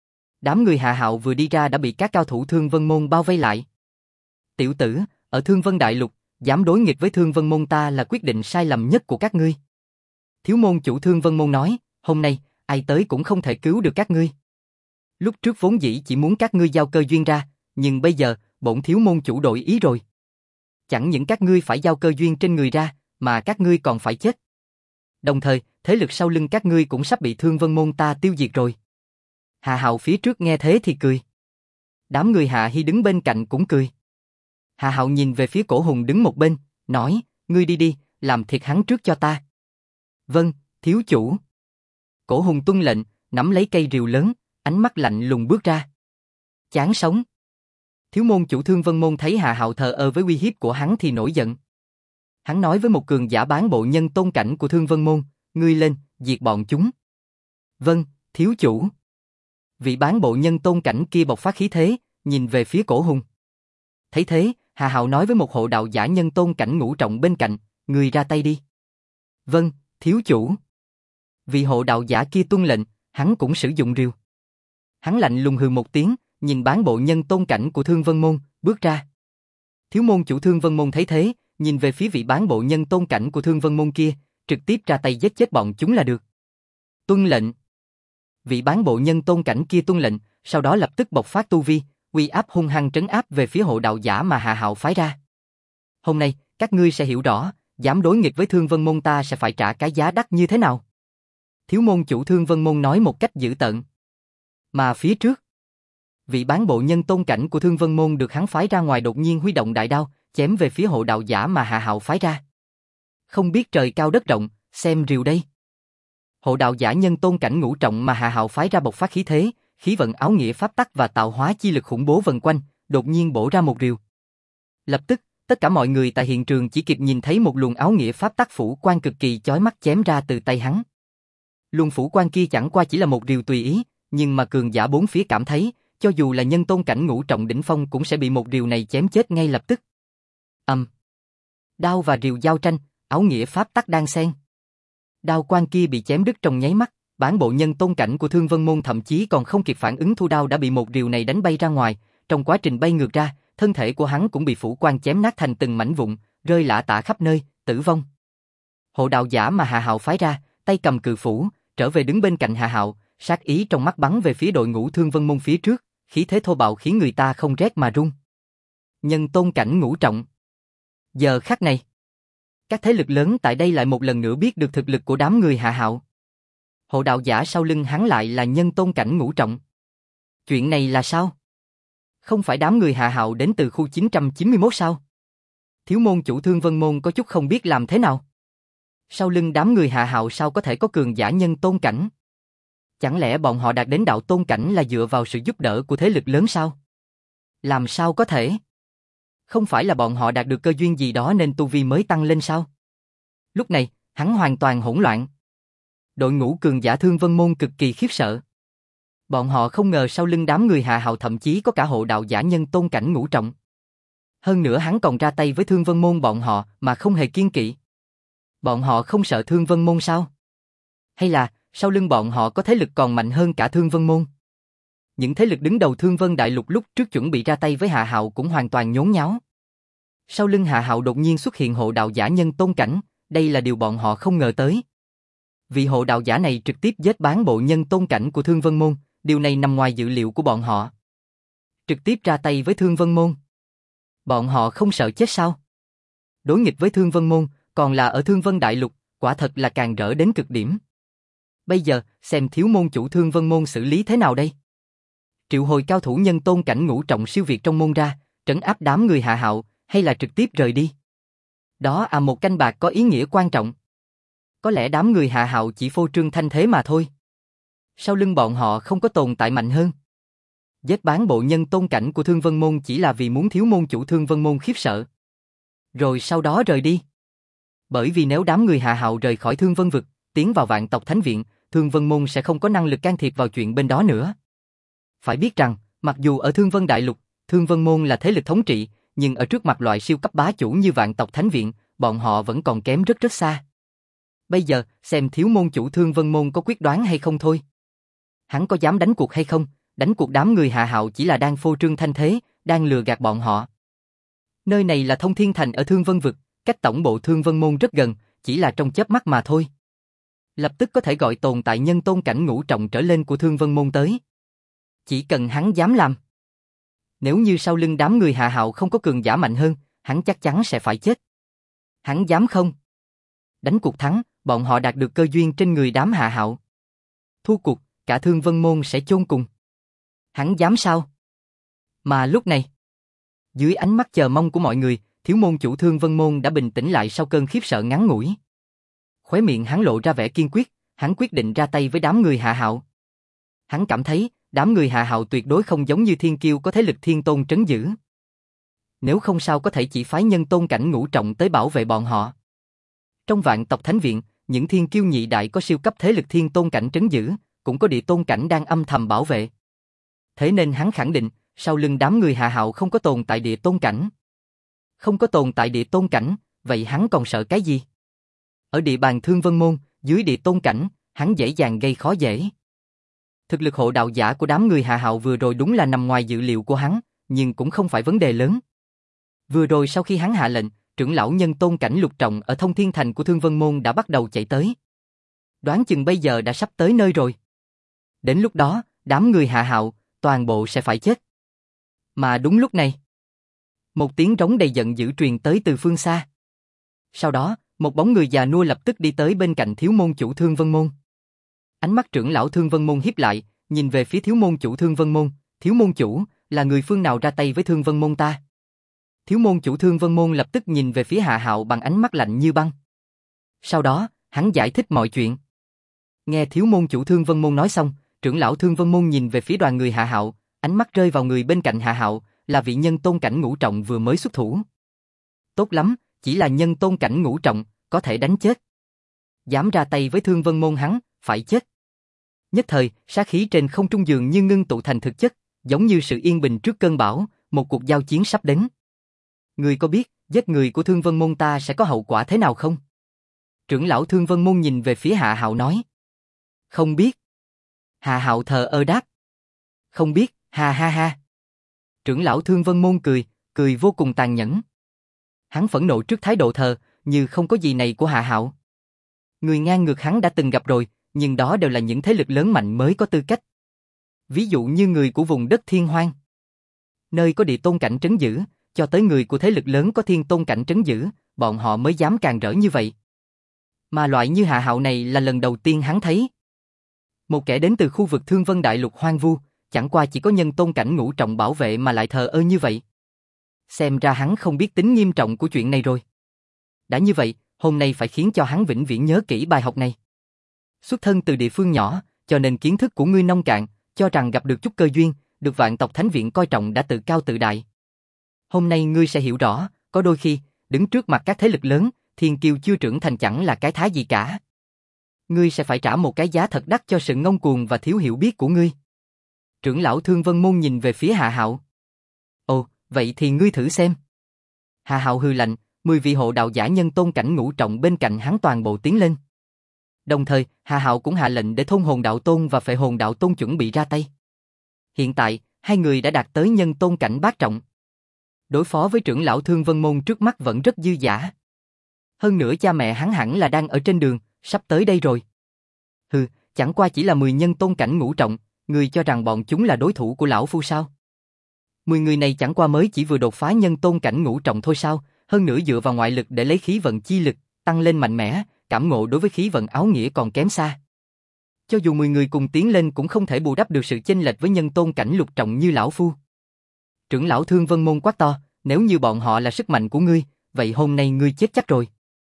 Đám người Hạ Hạo vừa đi ra đã bị các cao thủ Thương Vân Môn bao vây lại. Tiểu tử, ở Thương Vân Đại Lục, dám đối nghịch với Thương Vân Môn ta là quyết định sai lầm nhất của các ngươi. Thiếu môn chủ Thương Vân Môn nói, hôm nay, ai tới cũng không thể cứu được các ngươi. Lúc trước vốn dĩ chỉ muốn các ngươi giao cơ duyên ra, nhưng bây giờ, bổn thiếu môn chủ đổi ý rồi. Chẳng những các ngươi phải giao cơ duyên trên người ra, mà các ngươi còn phải chết. Đồng thời, thế lực sau lưng các ngươi cũng sắp bị Thương Vân Môn ta tiêu diệt rồi. Hạ Hạo phía trước nghe thế thì cười. Đám người Hạ Hy đứng bên cạnh cũng cười. Hạ Hạo nhìn về phía Cổ Hùng đứng một bên, nói, ngươi đi đi, làm thịt hắn trước cho ta. Vâng, thiếu chủ. Cổ Hùng tuân lệnh, nắm lấy cây rìu lớn, ánh mắt lạnh lùng bước ra. Chán sống. Thiếu môn chủ Thương Vân Môn thấy Hạ Hạo thờ ơ với uy hiếp của hắn thì nổi giận. Hắn nói với một cường giả bán bộ nhân tôn cảnh của Thương Vân Môn, ngươi lên, diệt bọn chúng. Vâng, thiếu chủ. Vị bán bộ nhân tôn cảnh kia bộc phát khí thế, nhìn về phía Cổ Hùng. Thấy thế, Hạ Hạo nói với một hộ đạo giả nhân tôn cảnh ngũ trọng bên cạnh, ngươi ra tay đi. Vâng, thiếu chủ. Vị hộ đạo giả kia tuân lệnh, hắn cũng sử dụng rìu. Hắn lạnh lùng hừ một tiếng, nhìn bán bộ nhân tôn cảnh của Thương Vân Môn, bước ra. Thiếu môn chủ Thương Vân Môn thấy thế, nhìn về phía vị bán bộ nhân tôn cảnh của Thương Vân Môn kia, trực tiếp ra tay giết chết bọn chúng là được. Tuân lệnh. Vị bán bộ nhân tôn cảnh kia tuân lệnh, sau đó lập tức bộc phát tu vi, uy áp hung hăng trấn áp về phía hộ đạo giả mà Hạ Hạo phái ra. Hôm nay, các ngươi sẽ hiểu rõ, dám đối nghịch với Thương Vân Môn ta sẽ phải trả cái giá đắt như thế nào. Thiếu môn chủ Thương Vân Môn nói một cách dữ tợn. Mà phía trước, vị bán bộ nhân tôn cảnh của Thương Vân Môn được hắn phái ra ngoài đột nhiên huy động đại đao, chém về phía hộ đạo giả mà Hạ Hạo phái ra. Không biết trời cao đất rộng, xem rìu đây. Hộ đạo giả nhân tôn cảnh ngũ trọng mà Hạ Hạo phái ra bộc phát khí thế, khí vận áo nghĩa pháp tắc và tạo hóa chi lực khủng bố vần quanh, đột nhiên bổ ra một rìu. Lập tức, tất cả mọi người tại hiện trường chỉ kịp nhìn thấy một luồng áo nghĩa pháp tắc phủ quan cực kỳ chói mắt chém ra từ tay hắn. Luồng phủ quan kia chẳng qua chỉ là một rìu tùy ý, nhưng mà cường giả bốn phía cảm thấy, cho dù là nhân tôn cảnh ngũ trọng đỉnh phong cũng sẽ bị một rìu này chém chết ngay lập tức. Đao và rìu giao tranh, áo nghĩa pháp tắc đan xen. Đao quan kia bị chém đứt trong nháy mắt, bản bộ nhân tôn cảnh của Thương Vân Môn thậm chí còn không kịp phản ứng thu đao đã bị một rìu này đánh bay ra ngoài, trong quá trình bay ngược ra, thân thể của hắn cũng bị phủ quan chém nát thành từng mảnh vụn, rơi lả tả khắp nơi, tử vong. Hộ đạo giả mà Hạ Hạo phái ra, tay cầm cự phủ, trở về đứng bên cạnh Hạ Hạo, sát ý trong mắt bắn về phía đội ngũ Thương Vân Môn phía trước, khí thế thô bạo khiến người ta không rét mà run. Nhân tôn cảnh ngũ trọng. Giờ khắc này, các thế lực lớn tại đây lại một lần nữa biết được thực lực của đám người Hạ Hạo. Hộ đạo giả sau lưng hắn lại là nhân tôn cảnh ngũ trọng. Chuyện này là sao? Không phải đám người Hạ Hạo đến từ khu 991 sao? Thiếu môn chủ Thương Vân Môn có chút không biết làm thế nào. Sau lưng đám người Hạ Hạo sao có thể có cường giả nhân tôn cảnh? Chẳng lẽ bọn họ đạt đến đạo tôn cảnh là dựa vào sự giúp đỡ của thế lực lớn sao? Làm sao có thể? Không phải là bọn họ đạt được cơ duyên gì đó nên tu vi mới tăng lên sao? Lúc này, hắn hoàn toàn hỗn loạn. Đội ngũ cường giả Thương Vân Môn cực kỳ khiếp sợ. Bọn họ không ngờ sau lưng đám người Hạ Hạo thậm chí có cả hộ đạo giả nhân tôn cảnh ngũ trọng. Hơn nữa hắn còn ra tay với Thương Vân Môn bọn họ mà không hề kiêng kỵ. Bọn họ không sợ Thương Vân Môn sao? Hay là sau lưng bọn họ có thế lực còn mạnh hơn cả Thương Vân Môn? Những thế lực đứng đầu Thương Vân Đại Lục lúc trước chuẩn bị ra tay với Hạ Hạo cũng hoàn toàn nhốn nháo. Sau lưng Hạ Hạo đột nhiên xuất hiện hộ đạo giả nhân tôn cảnh, đây là điều bọn họ không ngờ tới. Vị hộ đạo giả này trực tiếp giết bán bộ nhân tôn cảnh của Thương Vân Môn, điều này nằm ngoài dự liệu của bọn họ. Trực tiếp ra tay với Thương Vân Môn. Bọn họ không sợ chết sao? Đối nghịch với Thương Vân Môn, còn là ở Thương Vân Đại Lục, quả thật là càng rỡ đến cực điểm. Bây giờ, xem thiếu môn chủ Thương Vân Môn xử lý thế nào đây? Triệu hồi cao thủ nhân tôn cảnh ngũ trọng siêu việt trong môn ra, trấn áp đám người Hạ Hạo, hay là trực tiếp rời đi? Đó à, một canh bạc có ý nghĩa quan trọng. Có lẽ đám người Hạ Hạo chỉ phô trương thanh thế mà thôi. Sau lưng bọn họ không có tồn tại mạnh hơn. Giết bán bộ nhân tôn cảnh của Thương Vân Môn chỉ là vì muốn thiếu môn chủ Thương Vân Môn khiếp sợ. Rồi sau đó rời đi. Bởi vì nếu đám người Hạ Hạo rời khỏi Thương Vân Vực, tiến vào Vạn Tộc Thánh Viện, Thương Vân Môn sẽ không có năng lực can thiệp vào chuyện bên đó nữa. Phải biết rằng, mặc dù ở Thương Vân Đại Lục, Thương Vân Môn là thế lực thống trị, nhưng ở trước mặt loại siêu cấp bá chủ như Vạn Tộc Thánh Viện, bọn họ vẫn còn kém rất rất xa. Bây giờ, xem thiếu môn chủ Thương Vân Môn có quyết đoán hay không thôi. Hắn có dám đánh cuộc hay không? Đánh cuộc đám người Hạ Hạo chỉ là đang phô trương thanh thế, đang lừa gạt bọn họ. Nơi này là Thông Thiên Thành ở Thương Vân Vực, cách tổng bộ Thương Vân Môn rất gần, chỉ là trong chớp mắt mà thôi. Lập tức có thể gọi tồn tại nhân tôn cảnh ngũ trọng trở lên của Thương Vân Môn tới. Chỉ cần hắn dám làm. Nếu như sau lưng đám người Hạ Hạo không có cường giả mạnh hơn, hắn chắc chắn sẽ phải chết. Hắn dám không? Đánh cuộc thắng, bọn họ đạt được cơ duyên trên người đám Hạ Hạo. Thua cuộc, cả Thương Vân Môn sẽ chôn cùng. Hắn dám sao? Mà lúc này, dưới ánh mắt chờ mong của mọi người, thiếu môn chủ Thương Vân Môn đã bình tĩnh lại sau cơn khiếp sợ ngắn ngủi. Khóe miệng hắn lộ ra vẻ kiên quyết, hắn quyết định ra tay với đám người Hạ Hạo. Hắn cảm thấy, đám người Hạ Hạo tuyệt đối không giống như thiên kiêu có thế lực thiên tôn trấn giữ. Nếu không sao có thể chỉ phái nhân tôn cảnh ngũ trọng tới bảo vệ bọn họ. Trong Vạn Tộc Thánh Viện, những thiên kiêu nhị đại có siêu cấp thế lực thiên tôn cảnh trấn giữ, cũng có địa tôn cảnh đang âm thầm bảo vệ. Thế nên hắn khẳng định, sau lưng đám người Hạ Hạo không có tồn tại địa tôn cảnh. Không có tồn tại địa tôn cảnh, vậy hắn còn sợ cái gì? Ở địa bàn Thương Vân Môn, dưới địa tôn cảnh, hắn dễ dàng gây khó dễ. Thực lực hộ đạo giả của đám người Hạ Hạo vừa rồi đúng là nằm ngoài dự liệu của hắn, nhưng cũng không phải vấn đề lớn. Vừa rồi sau khi hắn hạ lệnh, trưởng lão nhân tôn cảnh Lục Trọng ở Thông Thiên Thành của Thương Vân Môn đã bắt đầu chạy tới. Đoán chừng bây giờ đã sắp tới nơi rồi. Đến lúc đó, đám người Hạ Hạo, toàn bộ sẽ phải chết. Mà đúng lúc này, một tiếng rống đầy giận dữ truyền tới từ phương xa. Sau đó, một bóng người già nua lập tức đi tới bên cạnh thiếu môn chủ Thương Vân Môn. Ánh mắt trưởng lão Thương Vân Môn híp lại, nhìn về phía thiếu môn chủ Thương Vân Môn. Thiếu môn chủ, là người phương nào ra tay với Thương Vân Môn ta? Thiếu môn chủ Thương Vân Môn lập tức nhìn về phía Hạ Hạo bằng ánh mắt lạnh như băng. Sau đó, hắn giải thích mọi chuyện. Nghe thiếu môn chủ Thương Vân Môn nói xong, trưởng lão Thương Vân Môn nhìn về phía đoàn người Hạ Hạo, ánh mắt rơi vào người bên cạnh Hạ Hạo, là vị nhân tôn cảnh ngũ trọng vừa mới xuất thủ. Tốt lắm, chỉ là nhân tôn cảnh ngũ trọng, có thể đánh chết. Dám ra tay với Thương Vân Môn hắn, phải chết. Nhất thời, sát khí trên không trung dường như ngưng tụ thành thực chất, giống như sự yên bình trước cơn bão, một cuộc giao chiến sắp đến. Ngươi có biết, giết người của Thương Vân Môn ta sẽ có hậu quả thế nào không? Trưởng lão Thương Vân Môn nhìn về phía Hạ Hạo nói. Không biết. Hạ Hạo thờ ơ đáp. Không biết, ha ha ha. Trưởng lão Thương Vân Môn cười, cười vô cùng tàn nhẫn. Hắn phẫn nộ trước thái độ thờ, như không có gì này của Hạ Hạo. Người ngang ngược hắn đã từng gặp rồi, nhưng đó đều là những thế lực lớn mạnh mới có tư cách. Ví dụ như người của vùng đất Thiên Hoang, nơi có địa tôn cảnh trấn giữ, cho tới người của thế lực lớn có thiên tôn cảnh trấn giữ, bọn họ mới dám càn rỡ như vậy. Mà loại như Hạ Hạo này là lần đầu tiên hắn thấy. Một kẻ đến từ khu vực Thương Vân Đại Lục hoang vu, chẳng qua chỉ có nhân tôn cảnh ngũ trọng bảo vệ mà lại thờ ơ như vậy. Xem ra hắn không biết tính nghiêm trọng của chuyện này rồi. Đã như vậy, hôm nay phải khiến cho hắn vĩnh viễn nhớ kỹ bài học này. Xuất thân từ địa phương nhỏ, cho nên kiến thức của ngươi nông cạn, cho rằng gặp được chút cơ duyên, được vạn tộc thánh viện coi trọng đã tự cao tự đại. Hôm nay ngươi sẽ hiểu rõ, có đôi khi, đứng trước mặt các thế lực lớn, thiên kiêu chưa trưởng thành chẳng là cái thá gì cả. Ngươi sẽ phải trả một cái giá thật đắt cho sự ngông cuồng và thiếu hiểu biết của ngươi. Trưởng lão Thương Vân Môn nhìn về phía Hạ Hạo. Ồ, vậy thì ngươi thử xem. Hạ Hạo hừ lạnh, 10 vị hộ đạo giả nhân tôn cảnh ngũ trọng bên cạnh hắn toàn bộ tiến lên. Đồng thời, Hạ Hạo cũng hạ lệnh để Thôn Hồn Đạo Tôn và Phệ Hồn Đạo Tôn chuẩn bị ra tay. Hiện tại, hai người đã đạt tới nhân tôn cảnh bát trọng. Đối phó với trưởng lão Thương Vân Môn trước mắt vẫn rất dư dả. Hơn nữa cha mẹ hắn hẳn là đang ở trên đường, sắp tới đây rồi. Hừ, chẳng qua chỉ là 10 nhân tôn cảnh ngũ trọng, người cho rằng bọn chúng là đối thủ của lão phu sao? 10 người này chẳng qua mới chỉ vừa đột phá nhân tôn cảnh ngũ trọng thôi sao, hơn nữa dựa vào ngoại lực để lấy khí vận chi lực, tăng lên mạnh mẽ, cảm ngộ đối với khí vận áo nghĩa còn kém xa. Cho dù 10 người cùng tiến lên cũng không thể bù đắp được sự chênh lệch với nhân tôn cảnh lục trọng như lão phu. Trưởng lão Thương Vân Môn quát to, nếu như bọn họ là sức mạnh của ngươi, vậy hôm nay ngươi chết chắc rồi.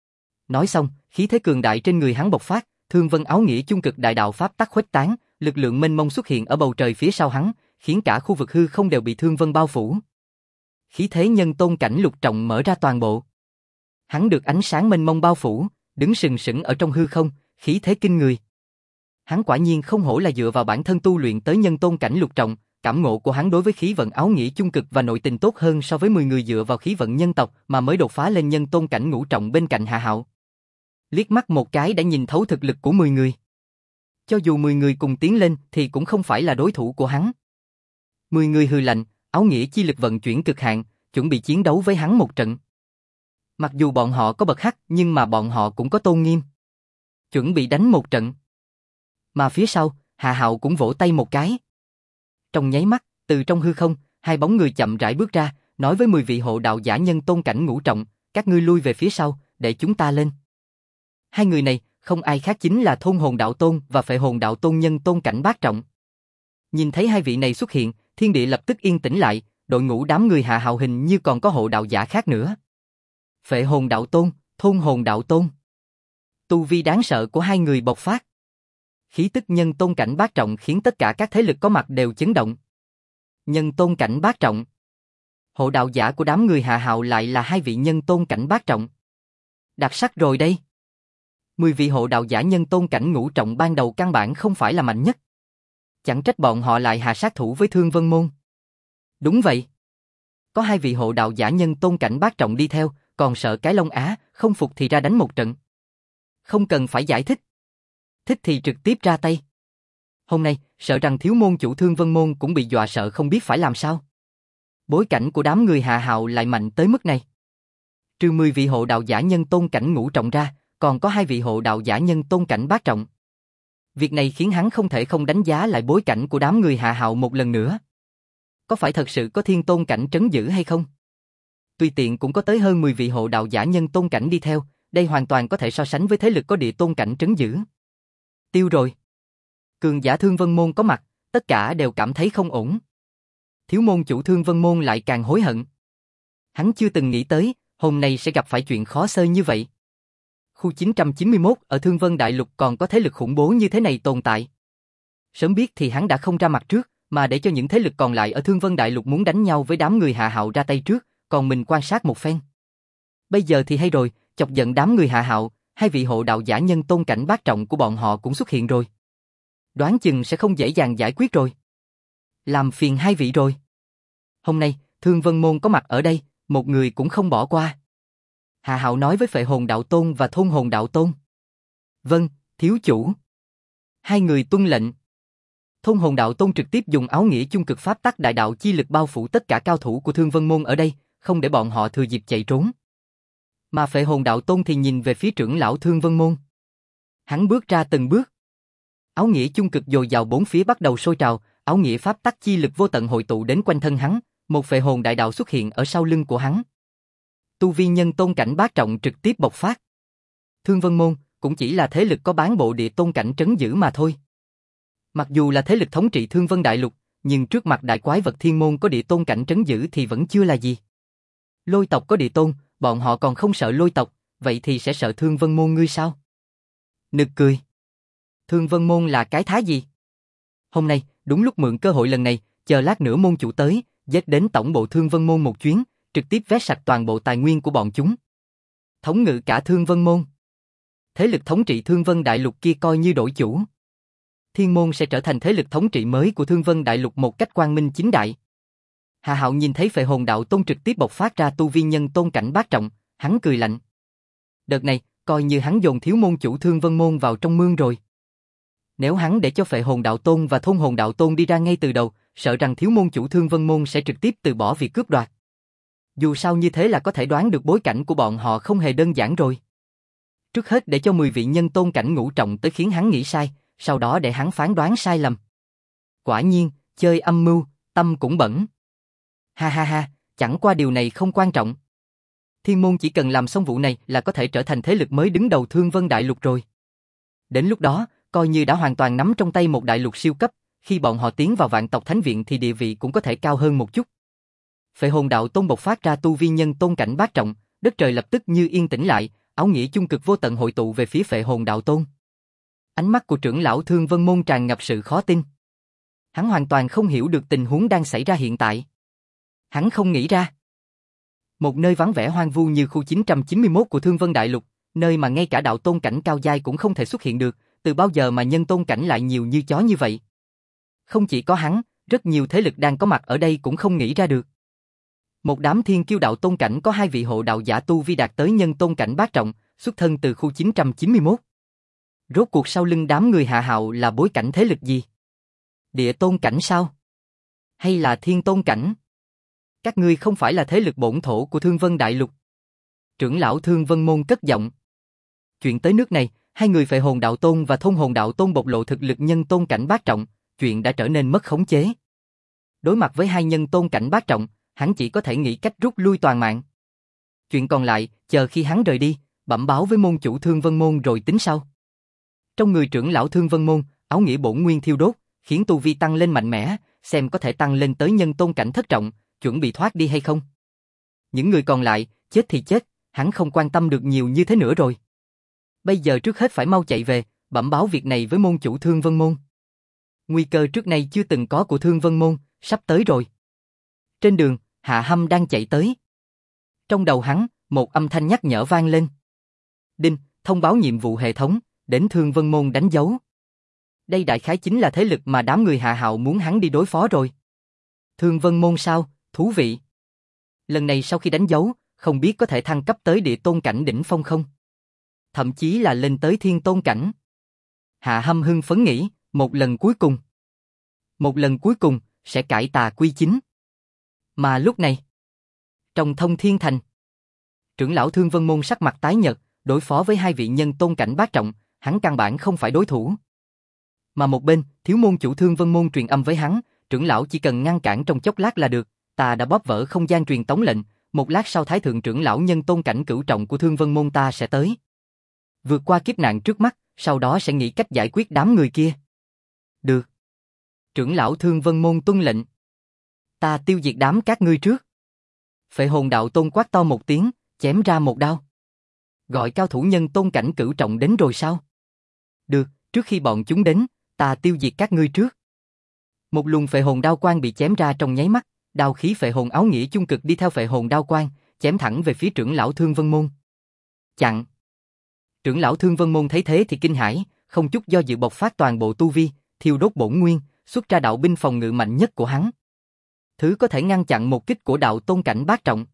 Nói xong, khí thế cường đại trên người hắn bộc phát, Thương Vân áo nghĩa chung cực đại đạo pháp tắc khuếch tán, lực lượng mênh mông xuất hiện ở bầu trời phía sau hắn, khiến cả khu vực hư không đều bị Thương Vân bao phủ. Khí thế nhân tôn cảnh lục trọng mở ra toàn bộ. Hắn được ánh sáng mênh mông bao phủ, đứng sừng sững ở trong hư không, khí thế kinh người. Hắn quả nhiên không hổ là dựa vào bản thân tu luyện tới nhân tôn cảnh lục trọng, cảm ngộ của hắn đối với khí vận áo nghĩa chung cực và nội tình tốt hơn so với 10 người dựa vào khí vận nhân tộc mà mới đột phá lên nhân tôn cảnh ngũ trọng bên cạnh Hạ Hạo. Liếc mắt một cái đã nhìn thấu thực lực của 10 người. Cho dù 10 người cùng tiến lên thì cũng không phải là đối thủ của hắn. 10 người hừ lạnh, áo nghĩa chi lực vận chuyển cực hạn, chuẩn bị chiến đấu với hắn một trận. Mặc dù bọn họ có bậc hắc nhưng mà bọn họ cũng có tôn nghiêm. Chuẩn bị đánh một trận. Mà phía sau, Hạ Hạo cũng vỗ tay một cái. Trong nháy mắt, từ trong hư không, hai bóng người chậm rãi bước ra, nói với 10 vị hộ đạo giả nhân tôn cảnh ngũ trọng, các ngươi lui về phía sau, để chúng ta lên. Hai người này, không ai khác chính là Thôn Hồn Đạo Tôn và Phệ Hồn Đạo Tôn nhân tôn cảnh bát trọng. Nhìn thấy hai vị này xuất hiện, thiên địa lập tức yên tĩnh lại, đội ngũ đám người Hạ Hạo hình như còn có hộ đạo giả khác nữa. Phệ Hồn Đạo Tôn, Thôn Hồn Đạo Tôn. Tu vi đáng sợ của hai người bộc phát. Khí tức nhân tôn cảnh bát trọng khiến tất cả các thế lực có mặt đều chấn động. Nhân tôn cảnh bát trọng. Hộ đạo giả của đám người Hạ Hạo lại là hai vị nhân tôn cảnh bát trọng. Đặc sắc rồi đây. 10 vị hộ đạo giả nhân tôn cảnh ngũ trọng ban đầu căn bản không phải là mạnh nhất. Chẳng trách bọn họ lại hạ sát thủ với Thương Vân Môn. Đúng vậy. Có hai vị hộ đạo giả nhân tôn cảnh bát trọng đi theo, còn sợ cái lông á, không phục thì ra đánh một trận. Không cần phải giải thích. Thích thì trực tiếp ra tay. Hôm nay, sợ rằng thiếu môn chủ Thương Vân Môn cũng bị dọa sợ không biết phải làm sao. Bối cảnh của đám người Hạ Hạo lại mạnh tới mức này. Trừ 10 vị hộ đạo giả nhân tôn cảnh ngũ trọng ra, còn có 2 vị hộ đạo giả nhân tôn cảnh bát trọng. Việc này khiến hắn không thể không đánh giá lại bối cảnh của đám người Hạ Hạo một lần nữa. Có phải thật sự có thiên tôn cảnh trấn giữ hay không? Tùy tiện cũng có tới hơn 10 vị hộ đạo giả nhân tôn cảnh đi theo, đây hoàn toàn có thể so sánh với thế lực có địa tôn cảnh trấn giữ. Tiêu rồi. Cường giả Thương Vân Môn có mặt, tất cả đều cảm thấy không ổn. Thiếu môn chủ Thương Vân Môn lại càng hối hận. Hắn chưa từng nghĩ tới, hôm nay sẽ gặp phải chuyện khó xơi như vậy. Khu 991 ở Thương Vân Đại Lục còn có thế lực khủng bố như thế này tồn tại. Sớm biết thì hắn đã không ra mặt trước, mà để cho những thế lực còn lại ở Thương Vân Đại Lục muốn đánh nhau với đám người Hạ Hạo ra tay trước, còn mình quan sát một phen. Bây giờ thì hay rồi, chọc giận đám người Hạ Hạo, 2 vị hộ đạo giả nhân tôn cảnh bát trọng của bọn họ cũng xuất hiện rồi. Đoán chừng sẽ không dễ dàng giải quyết rồi. Làm phiền 2 vị rồi. Hôm nay, Thương Vân Môn có mặt ở đây, một người cũng không bỏ qua. Hạ Hạo nói với Phệ Hồn Đạo Tôn và Thôn Hồn Đạo Tôn. Vâng, thiếu chủ. 2 người tuân lệnh. Thôn Hồn Đạo Tôn trực tiếp dùng áo nghĩa chung cực pháp tắc đại đạo chi lực bao phủ tất cả cao thủ của Thương Vân Môn ở đây, không để bọn họ thừa dịp chạy trốn. Mà Phệ Hồn Đạo Tôn thì nhìn về phía trưởng lão Thương Vân Môn. Hắn bước ra từng bước. Áo nghĩa chung cực dồi dào bốn phía bắt đầu sôi trào, áo nghĩa pháp tắc chi lực vô tận hội tụ đến quanh thân hắn, một phệ hồn đại đạo xuất hiện ở sau lưng của hắn. Tu vi nhân tôn cảnh bát trọng trực tiếp bộc phát. Thương Vân Môn cũng chỉ là thế lực có bán bộ địa tôn cảnh trấn giữ mà thôi. Mặc dù là thế lực thống trị Thương Vân Đại Lục, nhưng trước mặt đại quái vật thiên môn có địa tôn cảnh trấn giữ thì vẫn chưa là gì. Lôi tộc có địa tôn, bọn họ còn không sợ lôi tộc, vậy thì sẽ sợ Thương Vân Môn ngươi sao? Nực cười. Thương Vân Môn là cái thá gì? Hôm nay, đúng lúc mượn cơ hội lần này, chờ lát nữa môn chủ tới, giết đến tổng bộ Thương Vân Môn một chuyến, trực tiếp vét sạch toàn bộ tài nguyên của bọn chúng. Thống ngự cả Thương Vân Môn. Thế lực thống trị Thương Vân Đại Lục kia coi như đổi chủ. Thiên môn sẽ trở thành thế lực thống trị mới của Thương Vân Đại Lục một cách quang minh chính đại. Hạ Hạo nhìn thấy Phệ Hồn Đạo Tôn trực tiếp bộc phát ra tu vi nhân tôn cảnh bát trọng, hắn cười lạnh. Đợt này, coi như hắn dồn thiếu môn chủ Thương Vân Môn vào trong mương rồi. Nếu hắn để cho Phệ Hồn Đạo Tôn và Thôn Hồn Đạo Tôn đi ra ngay từ đầu, sợ rằng thiếu môn chủ Thương Vân Môn sẽ trực tiếp từ bỏ việc cướp đoạt. Dù sao như thế là có thể đoán được bối cảnh của bọn họ không hề đơn giản rồi. Trước hết để cho 10 vị nhân tôn cảnh ngũ trọng tới khiến hắn nghĩ sai, sau đó để hắn phán đoán sai lầm. Quả nhiên, chơi âm mưu, tâm cũng bẩn. Ha ha ha, chẳng qua điều này không quan trọng. Thiên môn chỉ cần làm xong vụ này là có thể trở thành thế lực mới đứng đầu Thương Vân Đại Lục rồi. Đến lúc đó, coi như đã hoàn toàn nắm trong tay một đại lục siêu cấp, khi bọn họ tiến vào Vạn Tộc Thánh Viện thì địa vị cũng có thể cao hơn một chút. Phệ Hồn Đạo Tôn bộc phát ra tu vi nhân tôn cảnh bát trọng, đất trời lập tức như yên tĩnh lại, áo nghĩa chung cực vô tận hội tụ về phía Phệ Hồn Đạo Tôn. Ánh mắt của trưởng lão Thương Vân Môn tràn ngập sự khó tin. Hắn hoàn toàn không hiểu được tình huống đang xảy ra hiện tại. Hắn không nghĩ ra. Một nơi vắng vẻ hoang vu như khu 991 của Thương Vân Đại Lục, nơi mà ngay cả đạo tôn cảnh cao giai cũng không thể xuất hiện được, từ bao giờ mà nhân tôn cảnh lại nhiều như chó như vậy. Không chỉ có hắn, rất nhiều thế lực đang có mặt ở đây cũng không nghĩ ra được. Một đám thiên kiêu đạo tôn cảnh có 2 vị hộ đạo giả tu vi đạt tới nhân tôn cảnh bát trọng, xuất thân từ khu 991. Rốt cuộc sau lưng đám người Hạ Hạo là bối cảnh thế lực gì? Địa tôn cảnh sao? Hay là thiên tôn cảnh? Các ngươi không phải là thế lực bổn thổ của Thương Vân Đại Lục. Trưởng lão Thương Vân Môn cất giọng. Chuyện tới nước này, 2 người Phệ Hồn Đạo Tôn và Thôn Hồn Đạo Tôn bộc lộ thực lực nhân tôn cảnh bát trọng, chuyện đã trở nên mất khống chế. Đối mặt với 2 nhân tôn cảnh bát trọng, hắn chỉ có thể nghĩ cách rút lui toàn mạng. Chuyện còn lại, chờ khi hắn rời đi, bẩm báo với môn chủ Thương Vân Môn rồi tính sau. Trong người trưởng lão Thương Vân Môn, áo nghĩa bổn nguyên thiêu đốt, khiến tu vi tăng lên mạnh mẽ, xem có thể tăng lên tới nhân tôn cảnh thất trọng, chuẩn bị thoát đi hay không. Những người còn lại, chết thì chết, hắn không quan tâm được nhiều như thế nữa rồi. Bây giờ trước hết phải mau chạy về, bẩm báo việc này với môn chủ Thương Vân Môn. Nguy cơ trước nay chưa từng có của Thương Vân Môn, sắp tới rồi. Trên đường, Hạ Hâm đang chạy tới. Trong đầu hắn, một âm thanh nhắc nhở vang lên. Đinh, thông báo nhiệm vụ hệ thống, đến Thương Vân Môn đánh dấu. Đây đại khái chính là thế lực mà đám người Hạ Hạo muốn hắn đi đối phó rồi. Thương Vân Môn sao, thú vị. Lần này sau khi đánh dấu, không biết có thể thăng cấp tới địa tôn cảnh đỉnh phong không? Thậm chí là lên tới thiên tôn cảnh. Hạ Hâm hưng phấn nghĩ, Một lần cuối cùng. Một lần cuối cùng, sẽ cải tà quy chính. Mà lúc này, trong Thông Thiên Thành, trưởng lão Thương Vân Môn sắc mặt tái nhợt, đối phó với hai vị nhân tôn cảnh bát trọng, hắn căn bản không phải đối thủ. Mà một bên, thiếu môn chủ Thương Vân Môn truyền âm với hắn, trưởng lão chỉ cần ngăn cản trong chốc lát là được, ta đã bóp vỡ không gian truyền tống lệnh, một lát sau thái thượng trưởng lão nhân tôn cảnh cửu trọng của Thương Vân Môn ta sẽ tới. Vượt qua kiếp nạn trước mắt, sau đó sẽ nghĩ cách giải quyết đám người kia. Được. Trưởng lão Thương Vân Môn tuân lệnh. Ta tiêu diệt đám các ngươi trước. Phệ hồn đạo tôn quát to một tiếng, chém ra một đao. Gọi cao thủ nhân tôn cảnh cửu trọng đến rồi sao? Được, trước khi bọn chúng đến, ta tiêu diệt các ngươi trước. Một luồng phệ hồn đao quang bị chém ra trong nháy mắt, đao khí phệ hồn áo nghĩa chung cực đi theo phệ hồn đao quang, chém thẳng về phía trưởng lão Thương Vân Môn. Chặn. Trưởng lão Thương Vân Môn thấy thế thì kinh hãi, không chút do dự bộc phát toàn bộ tu vi, thiêu đốt bổn nguyên, xuất ra đạo binh phòng ngự mạnh nhất của hắn. Thứ có thể ngăn chặn một kích của đạo tôn cảnh bát trọng.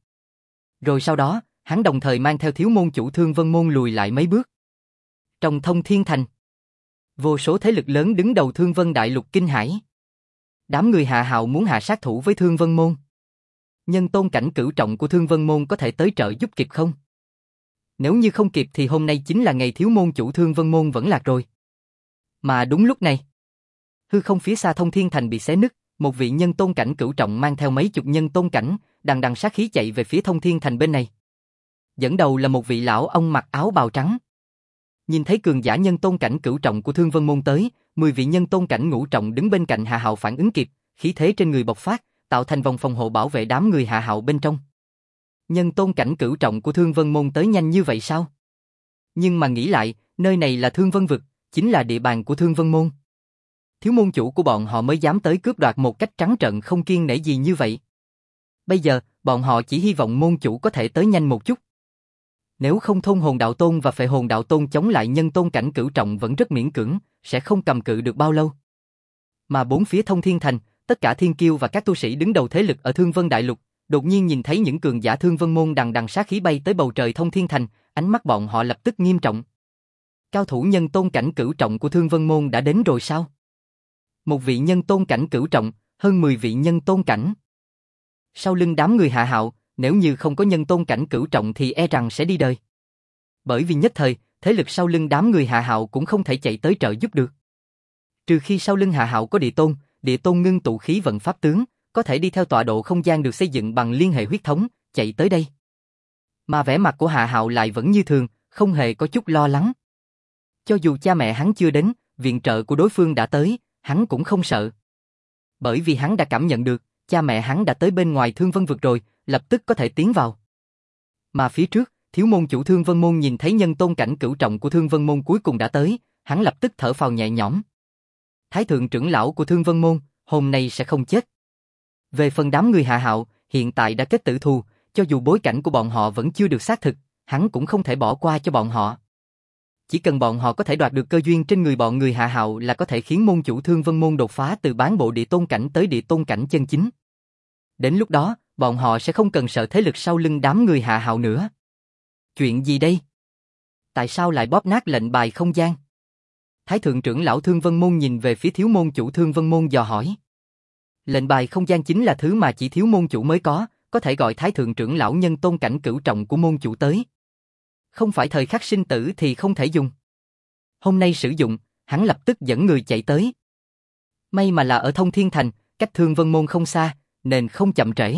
Rồi sau đó, hắn đồng thời mang theo thiếu môn chủ Thương Vân Môn lùi lại mấy bước. Trong Thông Thiên Thành, vô số thế lực lớn đứng đầu Thương Vân Đại Lục kinh hãi. Đám người Hạ Hạo muốn hạ sát thủ với Thương Vân Môn. Nhân tôn cảnh cửu trọng của Thương Vân Môn có thể tới trợ giúp kịp không? Nếu như không kịp thì hôm nay chính là ngày thiếu môn chủ Thương Vân Môn vẫn lạc rồi. Mà đúng lúc này, hư không phía xa Thông Thiên Thành bị xé nứt, một vị nhân tôn cảnh cửu trọng mang theo mấy chục nhân tôn cảnh, đằng đằng sát khí chạy về phía Thông Thiên Thành bên này. Dẫn đầu là một vị lão ông mặc áo bào trắng. Nhìn thấy cường giả nhân tôn cảnh cửu trọng của Thương Vân Môn tới, 10 vị nhân tôn cảnh ngũ trọng đứng bên cạnh Hạ Hạo phản ứng kịp, khí thế trên người bộc phát, tạo thành vòng phòng hộ bảo vệ đám người Hạ Hạo bên trong. Nhân tôn cảnh cửu trọng của Thương Vân Môn tới nhanh như vậy sao? Nhưng mà nghĩ lại, nơi này là Thương Vân Vực, chính là địa bàn của Thương Vân Môn. Thiếu môn chủ của bọn họ mới dám tới cướp đoạt một cách trắng trợn không kiêng nể gì như vậy. Bây giờ, bọn họ chỉ hy vọng môn chủ có thể tới nhanh một chút. Nếu không Thôn Hồn Đạo Tôn và Phệ Hồn Đạo Tôn chống lại nhân tôn cảnh cửu trọng vẫn rất miễn cưỡng, sẽ không cầm cự được bao lâu. Mà bốn phía Thông Thiên Thành, tất cả thiên kiêu và các tu sĩ đứng đầu thế lực ở Thương Vân Đại Lục, đột nhiên nhìn thấy những cường giả Thương Vân Môn đằng đằng sát khí bay tới bầu trời Thông Thiên Thành, ánh mắt bọn họ lập tức nghiêm trọng. Cao thủ nhân tôn cảnh cửu trọng của Thương Vân Môn đã đến rồi sao? Một vị nhân tôn cảnh cửu trọng, hơn 10 vị nhân tôn cảnh. Sau lưng đám người Hạ Hạo, nếu như không có nhân tôn cảnh cửu trọng thì e rằng sẽ đi đời. Bởi vì nhất thời, thế lực sau lưng đám người Hạ Hạo cũng không thể chạy tới trợ giúp được. Trừ khi sau lưng Hạ Hạo có địa tôn ngưng tụ khí vận pháp tướng, có thể đi theo tọa độ không gian được xây dựng bằng liên hệ huyết thống, chạy tới đây. Mà vẻ mặt của Hạ Hạo lại vẫn như thường, không hề có chút lo lắng. Cho dù cha mẹ hắn chưa đến, viện trợ của đối phương đã tới, hắn cũng không sợ. Bởi vì hắn đã cảm nhận được, cha mẹ hắn đã tới bên ngoài Thương Vân Vực rồi, lập tức có thể tiến vào. Mà phía trước, thiếu môn chủ Thương Vân Môn nhìn thấy nhân tôn cảnh cửu trọng của Thương Vân Môn cuối cùng đã tới, hắn lập tức thở phào nhẹ nhõm. Thái thượng trưởng lão của Thương Vân Môn, hôm nay sẽ không chết. Về phần đám người Hạ Hạo, hiện tại đã kết tử thù, cho dù bối cảnh của bọn họ vẫn chưa được xác thực, hắn cũng không thể bỏ qua cho bọn họ. Chỉ cần bọn họ có thể đoạt được cơ duyên trên người bọn người Hạ Hạo là có thể khiến môn chủ Thương Vân Môn đột phá từ bán bộ địa tôn cảnh tới địa tôn cảnh chân chính. Đến lúc đó, bọn họ sẽ không cần sợ thế lực sau lưng đám người Hạ Hạo nữa. Chuyện gì đây? Tại sao lại bóp nát lệnh bài không gian? Thái thượng trưởng lão Thương Vân Môn nhìn về phía thiếu môn chủ Thương Vân Môn dò hỏi. Lệnh bài không gian chính là thứ mà chỉ thiếu môn chủ mới có thể gọi thái thượng trưởng lão nhân tôn cảnh cửu trọng của môn chủ tới. Không phải thời khắc sinh tử thì không thể dùng. Hôm nay sử dụng, hắn lập tức dẫn người chạy tới. May mà là ở Thông Thiên Thành, cách Thương Vân Môn không xa, nên không chậm trễ.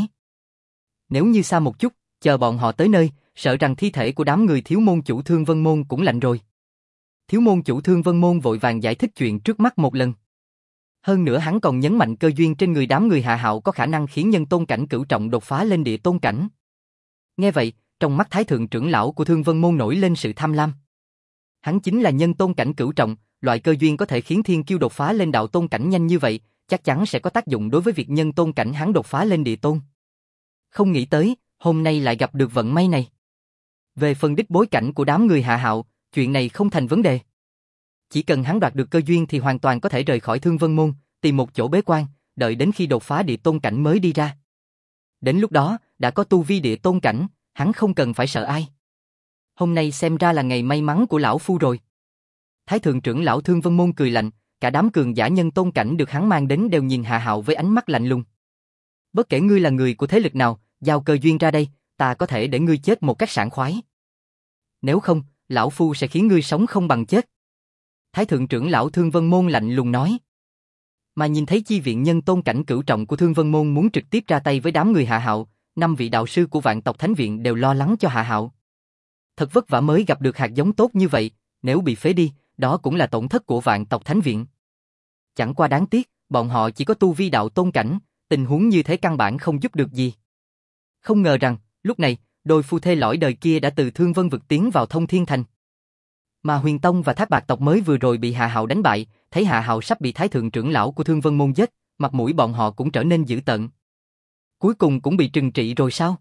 Nếu như xa một chút, chờ bọn họ tới nơi, sợ rằng thi thể của đám người thiếu môn chủ Thương Vân Môn cũng lạnh rồi. Thiếu môn chủ Thương Vân Môn vội vàng giải thích chuyện trước mắt một lần. Hơn nữa hắn còn nhấn mạnh cơ duyên trên người đám người Hạ Hạo có khả năng khiến nhân tôn cảnh cửu trọng đột phá lên địa tôn cảnh. Nghe vậy, trong mắt thái thượng trưởng lão của Thương Vân Môn nổi lên sự tham lam. Hắn chính là nhân tôn cảnh cửu trọng, loại cơ duyên có thể khiến thiên kiêu đột phá lên đạo tôn cảnh nhanh như vậy, chắc chắn sẽ có tác dụng đối với việc nhân tôn cảnh hắn đột phá lên địa tôn. Không nghĩ tới, hôm nay lại gặp được vận may này. Về phần đích bối cảnh của đám người Hạ Hạo, chuyện này không thành vấn đề. Chỉ cần hắn đoạt được cơ duyên thì hoàn toàn có thể rời khỏi Thương Vân Môn, tìm một chỗ bế quan, đợi đến khi đột phá địa tôn cảnh mới đi ra. Đến lúc đó, đã có tu vi địa tôn cảnh, hắn không cần phải sợ ai. Hôm nay xem ra là ngày may mắn của lão phu rồi. Thái thượng trưởng lão Thương Vân Môn cười lạnh, cả đám cường giả nhân tôn cảnh được hắn mang đến đều nhìn Hạ Hạo với ánh mắt lạnh lùng. Bất kể ngươi là người của thế lực nào, giao cơ duyên ra đây, ta có thể để ngươi chết một cách sảng khoái. Nếu không, lão phu sẽ khiến ngươi sống không bằng chết. Thái thượng trưởng lão Thương Vân Môn lạnh lùng nói. Mà nhìn thấy chi viện nhân tôn cảnh cửu trọng của Thương Vân Môn muốn trực tiếp ra tay với đám người Hạ Hạo, 5 vị đạo sư của Vạn tộc Thánh viện đều lo lắng cho Hạ Hạo. Thật vất vả mới gặp được hạt giống tốt như vậy, nếu bị phế đi, đó cũng là tổn thất của Vạn tộc Thánh viện. Chẳng qua đáng tiếc, bọn họ chỉ có tu vi đạo tôn cảnh, tình huống như thế căn bản không giúp được gì. Không ngờ rằng, lúc này, đôi phu thê lõi đời kia đã từ Thương Vân vực tiến vào Thông Thiên Thành. Mà Huyền Tông và Thác Bạc tộc mới vừa rồi bị Hạ Hạo đánh bại, thấy Hạ Hạo sắp bị Thái thượng trưởng lão của Thương Vân môn giết, mặt mũi bọn họ cũng trở nên dữ tợn. Cuối cùng cũng bị trừng trị rồi sao?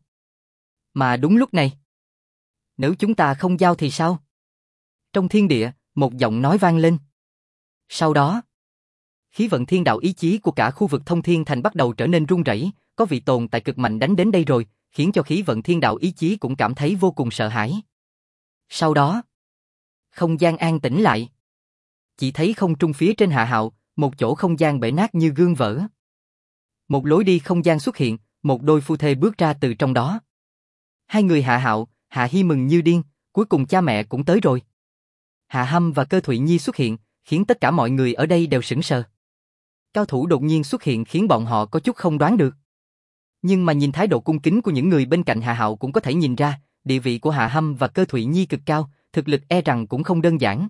Mà đúng lúc này, nếu chúng ta không giao thì sao? Trong thiên địa, một giọng nói vang lên. Sau đó, khí vận thiên đạo ý chí của cả khu vực Thông Thiên Thành bắt đầu trở nên run rẩy, có vị tồn tại cực mạnh đánh đến đây rồi, khiến cho khí vận thiên đạo ý chí cũng cảm thấy vô cùng sợ hãi. Sau đó, không gian an tĩnh lại. Chỉ thấy không trung phía trên Hạ Hạo, một chỗ không gian bể nát như gương vỡ. Một lối đi không gian xuất hiện, một đôi phu thê bước ra từ trong đó. Hai người Hạ Hạo, Hạ Hi mừng như điên, cuối cùng cha mẹ cũng tới rồi. Hạ Hâm và Cơ Thụy Nhi xuất hiện, khiến tất cả mọi người ở đây đều sững sờ. Cao thủ đột nhiên xuất hiện khiến bọn họ có chút không đoán được. Nhưng mà nhìn thái độ cung kính của những người bên cạnh Hạ Hạo cũng có thể nhìn ra, địa vị của Hạ Hâm và Cơ Thụy Nhi cực cao, thực lực e rằng cũng không đơn giản.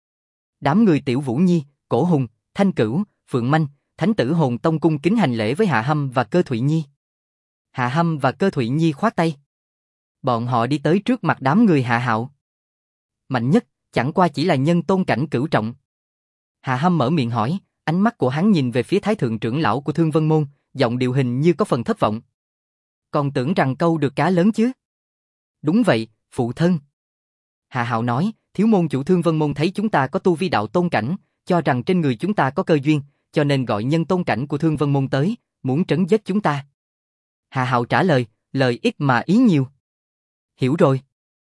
Đám người Tiểu Vũ Nhi, Cổ Hùng, Thanh Cửu, Phượng Manh, Thánh Tử Hồn Tông cung kính hành lễ với Hạ Hâm và Cơ Thụy Nhi. Hạ Hâm và Cơ Thụy Nhi khoát tay. Bọn họ đi tới trước mặt đám người Hạ Hạo. Mạnh nhất, chẳng qua chỉ là nhân tôn cảnh cửu trọng. Hạ Hâm mở miệng hỏi, ánh mắt của hắn nhìn về phía Thái thượng trưởng lão của Thương Vân Môn, giọng điệu hình như có phần thất vọng. Còn tưởng rằng câu được cá lớn chứ? Đúng vậy, phụ thân. Hạ Hạo nói, thiếu môn chủ Thương Vân Môn thấy chúng ta có tu vi đạo tôn cảnh, cho rằng trên người chúng ta có cơ duyên, cho nên gọi nhân tôn cảnh của Thương Vân Môn tới, muốn trấn giết chúng ta. Hạ Hạo trả lời, lời ít mà ý nhiều. Hiểu rồi.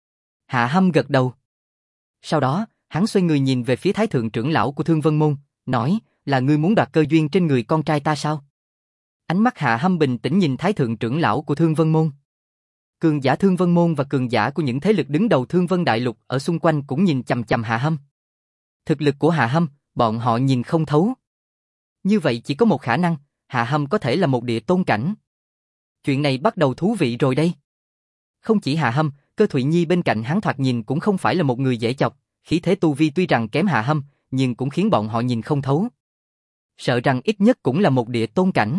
Hạ Hâm gật đầu. Sau đó, hắn xoay người nhìn về phía Thái thượng trưởng lão của Thương Vân Môn, nói, là ngươi muốn đoạt cơ duyên trên người con trai ta sao? Ánh mắt Hạ Hâm bình tĩnh nhìn Thái thượng trưởng lão của Thương Vân Môn. Cường giả Thương Vân Môn và cường giả của những thế lực đứng đầu Thương Vân Đại Lục ở xung quanh cũng nhìn chằm chằm Hạ Hâm. Thực lực của Hạ Hâm, bọn họ nhìn không thấu. Như vậy chỉ có một khả năng, Hạ Hâm có thể là một địa tôn cảnh. Chuyện này bắt đầu thú vị rồi đây. Không chỉ Hạ Hâm, Cơ Thụy Nhi bên cạnh hắn thoạt nhìn cũng không phải là một người dễ chọc, khí thế tu vi tuy rằng kém Hạ Hâm, nhưng cũng khiến bọn họ nhìn không thấu. Sợ rằng ít nhất cũng là một địa tôn cảnh.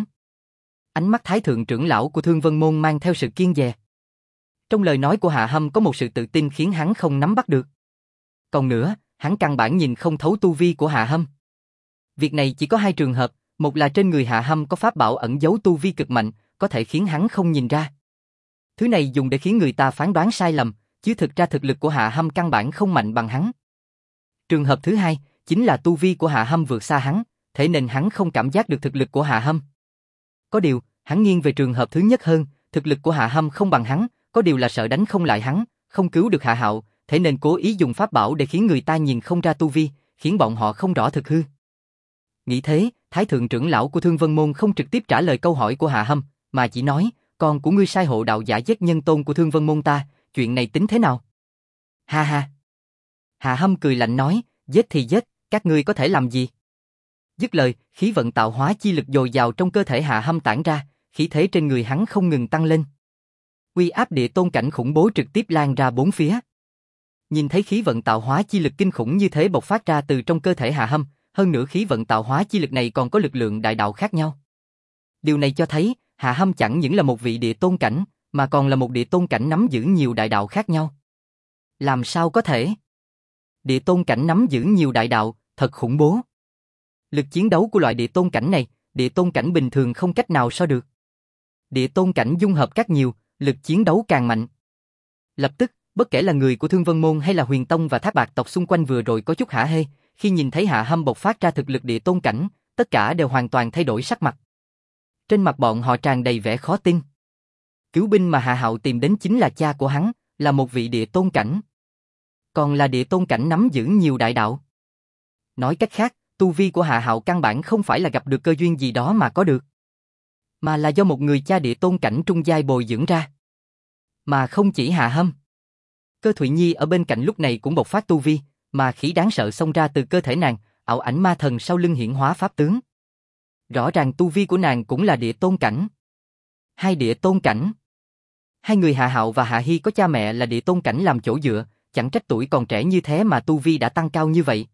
Ánh mắt Thái thượng trưởng lão của Thương Vân Môn mang theo sự kiêng dè. Trong lời nói của Hạ Hâm có một sự tự tin khiến hắn không nắm bắt được. Còn nữa, hắn căn bản nhìn không thấu tu vi của Hạ Hâm. Việc này chỉ có hai trường hợp, một là trên người Hạ Hâm có pháp bảo ẩn giấu tu vi cực mạnh, có thể khiến hắn không nhìn ra. Thứ này dùng để khiến người ta phán đoán sai lầm, chứ thực ra thực lực của Hạ Hâm căn bản không mạnh bằng hắn. Trường hợp thứ hai, chính là tu vi của Hạ Hâm vượt xa hắn, thế nên hắn không cảm giác được thực lực của Hạ Hâm. Có điều, hắn nghiêng về trường hợp thứ nhất hơn, thực lực của Hạ Hâm không bằng hắn, có điều là sợ đánh không lại hắn, không cứu được Hạ Hạo, thế nên cố ý dùng pháp bảo để khiến người ta nhìn không ra tu vi, khiến bọn họ không rõ thực hư. Nghĩ thế, Thái thượng trưởng lão của Thương Vân Môn không trực tiếp trả lời câu hỏi của Hạ Hâm, mà chỉ nói, con của ngươi sai hộ đạo giả giết nhân tôn của Thương Vân Môn ta, chuyện này tính thế nào? Ha ha. Hạ Hâm cười lạnh nói, giết thì giết, các ngươi có thể làm gì? Dứt lời, khí vận tạo hóa chi lực dồi dào trong cơ thể Hạ Hâm tản ra, khí thế trên người hắn không ngừng tăng lên. Uy áp địa tôn cảnh khủng bố trực tiếp lan ra bốn phía. Nhìn thấy khí vận tạo hóa chi lực kinh khủng như thế bộc phát ra từ trong cơ thể Hạ Hâm, hơn nữa khí vận tạo hóa chi lực này còn có lực lượng đại đạo khác nhau. Điều này cho thấy, Hạ Hâm chẳng những là một vị địa tôn cảnh, mà còn là một địa tôn cảnh nắm giữ nhiều đại đạo khác nhau. Làm sao có thể? Địa tôn cảnh nắm giữ nhiều đại đạo, thật khủng bố. Lực chiến đấu của loại địa tôn cảnh này, địa tôn cảnh bình thường không cách nào so được. Địa tôn cảnh dung hợp các nhiều, lực chiến đấu càng mạnh. Lập tức, bất kể là người của Thương Vân Môn hay là Huyền Tông và Thác Bạc tộc xung quanh vừa rồi có chút hả hê, khi nhìn thấy Hạ Hâm bộc phát ra thực lực địa tôn cảnh, tất cả đều hoàn toàn thay đổi sắc mặt. Trên mặt bọn họ tràn đầy vẻ khó tin. Cứu binh mà Hạ Hạo tìm đến chính là cha của hắn, là một vị địa tôn cảnh. Còn là địa tôn cảnh nắm giữ nhiều đại đạo. Nói cách khác, tu vi của Hạ Hạo căn bản không phải là gặp được cơ duyên gì đó mà có được, mà là do một người cha địa tôn cảnh trung giai bồi dưỡng ra. Mà không chỉ Hạ Hâm. Cơ Thụy Nhi ở bên cạnh lúc này cũng bộc phát tu vi, mà khí đáng sợ xông ra từ cơ thể nàng, ảo ảnh ma thần sau lưng hiển hóa pháp tướng. Rõ ràng tu vi của nàng cũng là địa tôn cảnh. Hai địa tôn cảnh. Hai người Hạ Hạo và Hạ Hi có cha mẹ là địa tôn cảnh làm chỗ dựa, chẳng trách tuổi còn trẻ như thế mà tu vi đã tăng cao như vậy.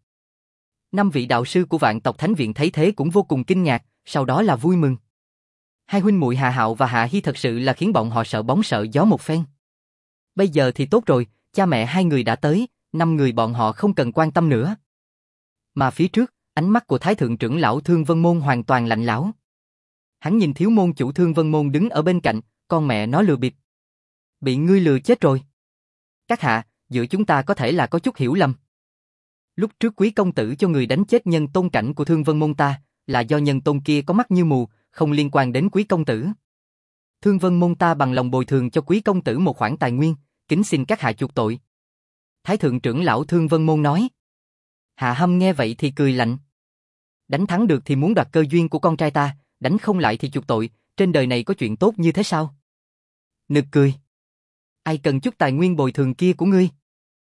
5 vị đạo sư của Vạn tộc Thánh viện thấy thế cũng vô cùng kinh ngạc, sau đó là vui mừng. Hai huynh muội Hạ Hạo và Hạ Hi thật sự là khiến bọn họ sợ bóng sợ gió một phen. Bây giờ thì tốt rồi, cha mẹ hai người đã tới, 5 người bọn họ không cần quan tâm nữa. Mà phía trước, ánh mắt của Thái thượng trưởng lão Thương Vân Môn hoàn toàn lạnh lẽo. Hắn nhìn thiếu môn chủ Thương Vân Môn đứng ở bên cạnh, con mẹ nó lừa bịp. Bị ngươi lừa chết rồi. Các hạ, giữa chúng ta có thể là có chút hiểu lầm. Lúc trước quý công tử cho người đánh chết nhân tôn cảnh của Thương Vân Môn ta, là do nhân tôn kia có mắt như mù, không liên quan đến quý công tử. Thương Vân Môn ta bằng lòng bồi thường cho quý công tử một khoản tài nguyên, kính xin các hạ chuộc tội. Thái thượng trưởng lão Thương Vân Môn nói. Hạ Hâm nghe vậy thì cười lạnh. Đánh thắng được thì muốn đoạt cơ duyên của con trai ta, đánh không lại thì chuộc tội, trên đời này có chuyện tốt như thế sao? Nực cười. Ai cần chút tài nguyên bồi thường kia của ngươi?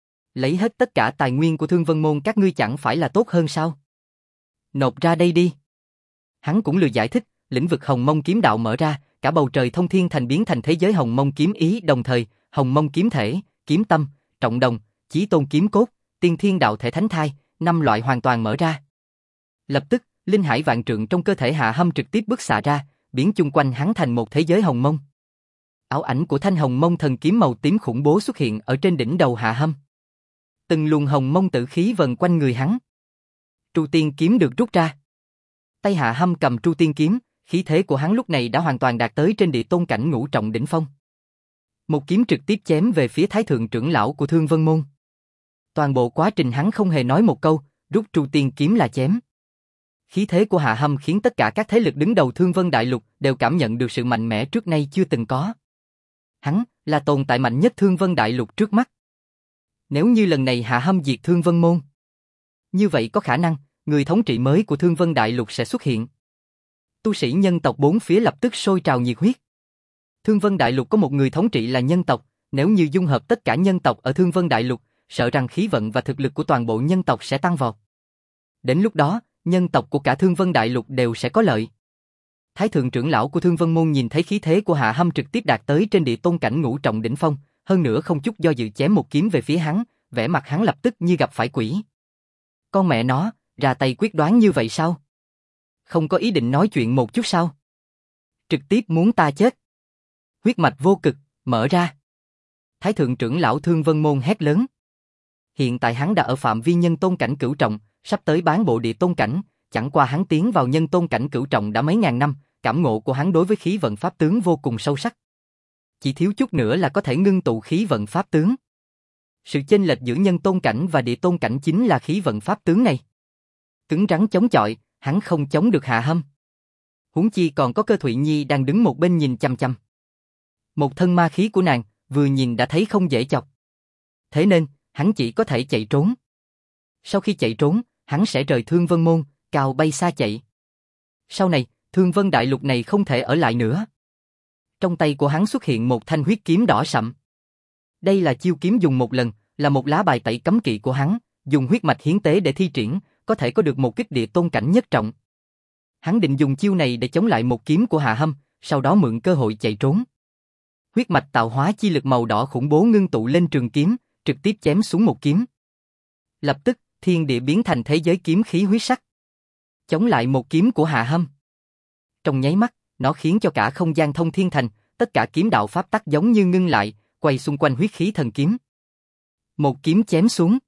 Lấy hết tất cả tài nguyên của Thương Vân Môn các ngươi chẳng phải là tốt hơn sao? Nộp ra đây đi. Hắn cũng lười giải thích, lĩnh vực Hồng Mông kiếm đạo mở ra, cả bầu trời thông thiên thành biến thành thế giới Hồng Mông kiếm ý, đồng thời, Hồng Mông kiếm thể, kiếm tâm, trọng đồng, chí tôn kiếm cốt, tiên thiên đạo thể thánh thai, 5 loại hoàn toàn mở ra. Lập tức, linh hải vạn trượng trong cơ thể Hạ Hâm trực tiếp bức xạ ra, biến chung quanh hắn thành một thế giới Hồng Mông. Ảo ảnh của thanh Hồng Mông thần kiếm màu tím khủng bố xuất hiện ở trên đỉnh đầu Hạ Hâm. Từng luồng Hồng Mông tử khí vần quanh người hắn. Tru Tiên kiếm được rút ra. Tay Hạ Hâm cầm Tru Tiên kiếm, khí thế của hắn lúc này đã hoàn toàn đạt tới trên địa tôn cảnh ngũ trọng đỉnh phong. Một kiếm trực tiếp chém về phía Thái thượng trưởng lão của Thương Vân Môn. Toàn bộ quá trình hắn không hề nói một câu, rút Tru Tiên kiếm là chém. Khí thế của Hạ Hâm khiến tất cả các thế lực đứng đầu Thương Vân Đại Lục đều cảm nhận được sự mạnh mẽ trước nay chưa từng có. Hắn là tồn tại mạnh nhất Thương Vân Đại Lục trước mắt. Nếu như lần này Hạ Hâm diệt Thương Vân Môn, như vậy có khả năng người thống trị mới của Thương Vân Đại Lục sẽ xuất hiện. Tu sĩ nhân tộc bốn phía lập tức sôi trào nhiệt huyết. Thương Vân Đại Lục có một người thống trị là nhân tộc, nếu như dung hợp tất cả nhân tộc ở Thương Vân Đại Lục, sợ rằng khí vận và thực lực của toàn bộ nhân tộc sẽ tăng vọt. Đến lúc đó, nhân tộc của cả Thương Vân Đại Lục đều sẽ có lợi. Thái thượng trưởng lão của Thương Vân Môn nhìn thấy khí thế của Hạ Hâm trực tiếp đạt tới trên địa tôn cảnh ngũ trọng đỉnh phong, hơn nữa không chút do dự chém một kiếm về phía hắn, vẻ mặt hắn lập tức như gặp phải quỷ. Con mẹ nó, ra tay quyết đoán như vậy sao? Không có ý định nói chuyện một chút sao? Trực tiếp muốn ta chết. Huyết mạch vô cực, mở ra. Thái thượng trưởng lão Thương Vân Môn hét lớn. Hiện tại hắn đã ở phạm vi nhân tôn cảnh cửu trọng, sắp tới bán bộ địa tôn cảnh, chẳng qua hắn tiến vào nhân tôn cảnh cửu trọng đã mấy ngàn năm, cảm ngộ của hắn đối với khí vận pháp tướng vô cùng sâu sắc. Chỉ thiếu chút nữa là có thể ngưng tụ khí vận pháp tướng. Sự chênh lệch giữa nhân tôn cảnh và địa tôn cảnh chính là khí vận pháp tướng này. Cứng rắn chống chọi, hắn không chống được Hạ Hâm. Huống chi còn có Cơ Thụy Nhi đang đứng một bên nhìn chăm chăm. Một thân ma khí của nàng, vừa nhìn đã thấy không dễ chọc. Thế nên, hắn chỉ có thể chạy trốn. Sau khi chạy trốn, hắn sẽ rời Thương Vân Môn, cao bay xa chạy. Sau này, Thương Vân Đại Lục này không thể ở lại nữa. Trong tay của hắn xuất hiện một thanh huyết kiếm đỏ sậm. Đây là chiêu kiếm dùng một lần, là một lá bài tẩy cấm kỵ của hắn, dùng huyết mạch hiến tế để thi triển, có thể có được một kích địa tôn cảnh nhất trọng. Hắn định dùng chiêu này để chống lại một kiếm của Hạ Hâm, sau đó mượn cơ hội chạy trốn. Huyết mạch tạo hóa chi lực màu đỏ khủng bố ngưng tụ lên trường kiếm, trực tiếp chém xuống một kiếm. Lập tức, thiên địa biến thành thế giới kiếm khí huyết sắc. Chống lại một kiếm của Hạ Hâm. Trong nháy mắt, nó khiến cho cả không gian thông thiên thành, tất cả kiếm đạo pháp tắc giống như ngưng lại, quay xung quanh huyết khí thần kiếm. Một kiếm chém xuống.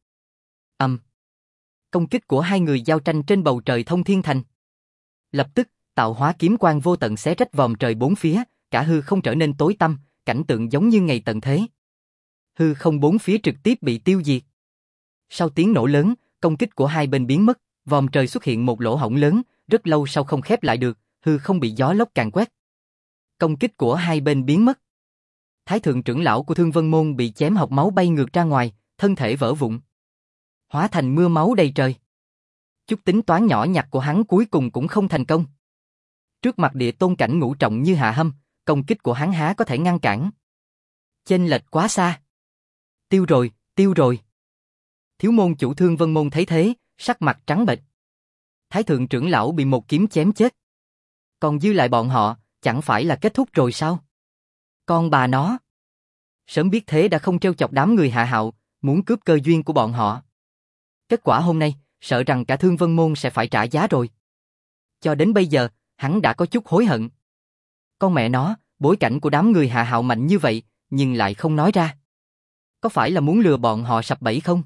Công kích của hai người giao tranh trên bầu trời thông thiên thành. Lập tức, tạo hóa kiếm quang vô tận xé rách vòm trời bốn phía, cả hư không trở nên tối tăm, cảnh tượng giống như ngày tận thế. Hư không bốn phía trực tiếp bị tiêu diệt. Sau tiếng nổ lớn, công kích của hai bên biến mất, vòm trời xuất hiện một lỗ hổng lớn, rất lâu sau không khép lại được, hư không bị gió lốc càn quét. Công kích của hai bên biến mất. Thái thượng trưởng lão của Thương Vân Môn bị chém hộc máu bay ngược ra ngoài, thân thể vỡ vụn, hóa thành mưa máu đầy trời. Chút tính toán nhỏ nhặt của hắn cuối cùng cũng không thành công. Trước mặt địa tôn cảnh ngũ trọng như Hạ Hâm, công kích của hắn há có thể ngăn cản. Chênh lệch quá xa. Tiêu rồi, tiêu rồi. Thiếu môn chủ Thương Vân Môn thấy thế, sắc mặt trắng bệch. Thái thượng trưởng lão bị một kiếm chém chết. Còn dư lại bọn họ, chẳng phải là kết thúc rồi sao? Con bà nó. Sớm biết thế đã không trêu chọc đám người Hạ Hạo, muốn cướp cơ duyên của bọn họ. Kết quả hôm nay, sợ rằng cả Thương Vân Môn sẽ phải trả giá rồi. Cho đến bây giờ, hắn đã có chút hối hận. Con mẹ nó, bối cảnh của đám người Hạ Hạo mạnh như vậy, nhưng lại không nói ra. Có phải là muốn lừa bọn họ sập bẫy không?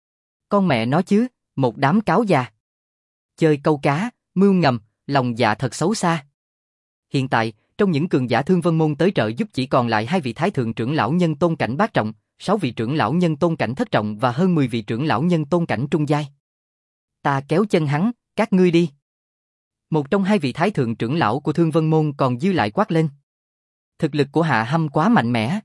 Con mẹ nó chứ, một đám cáo già. Chơi câu cá, mưu ngầm, lòng dạ thật xấu xa. Hiện tại, trong những cường giả Thương Vân Môn tới trợ giúp chỉ còn lại 2 vị thái thượng trưởng lão nhân tôn cảnh bát trọng, 6 vị trưởng lão nhân tôn cảnh thất trọng và hơn 10 vị trưởng lão nhân tôn cảnh trung giai. Ta kéo chân hắn, các ngươi đi. Một trong 2 vị thái thượng trưởng lão của Thương Vân Môn còn dư lại quát lên. Thực lực của Hạ Hâm quá mạnh mẽ.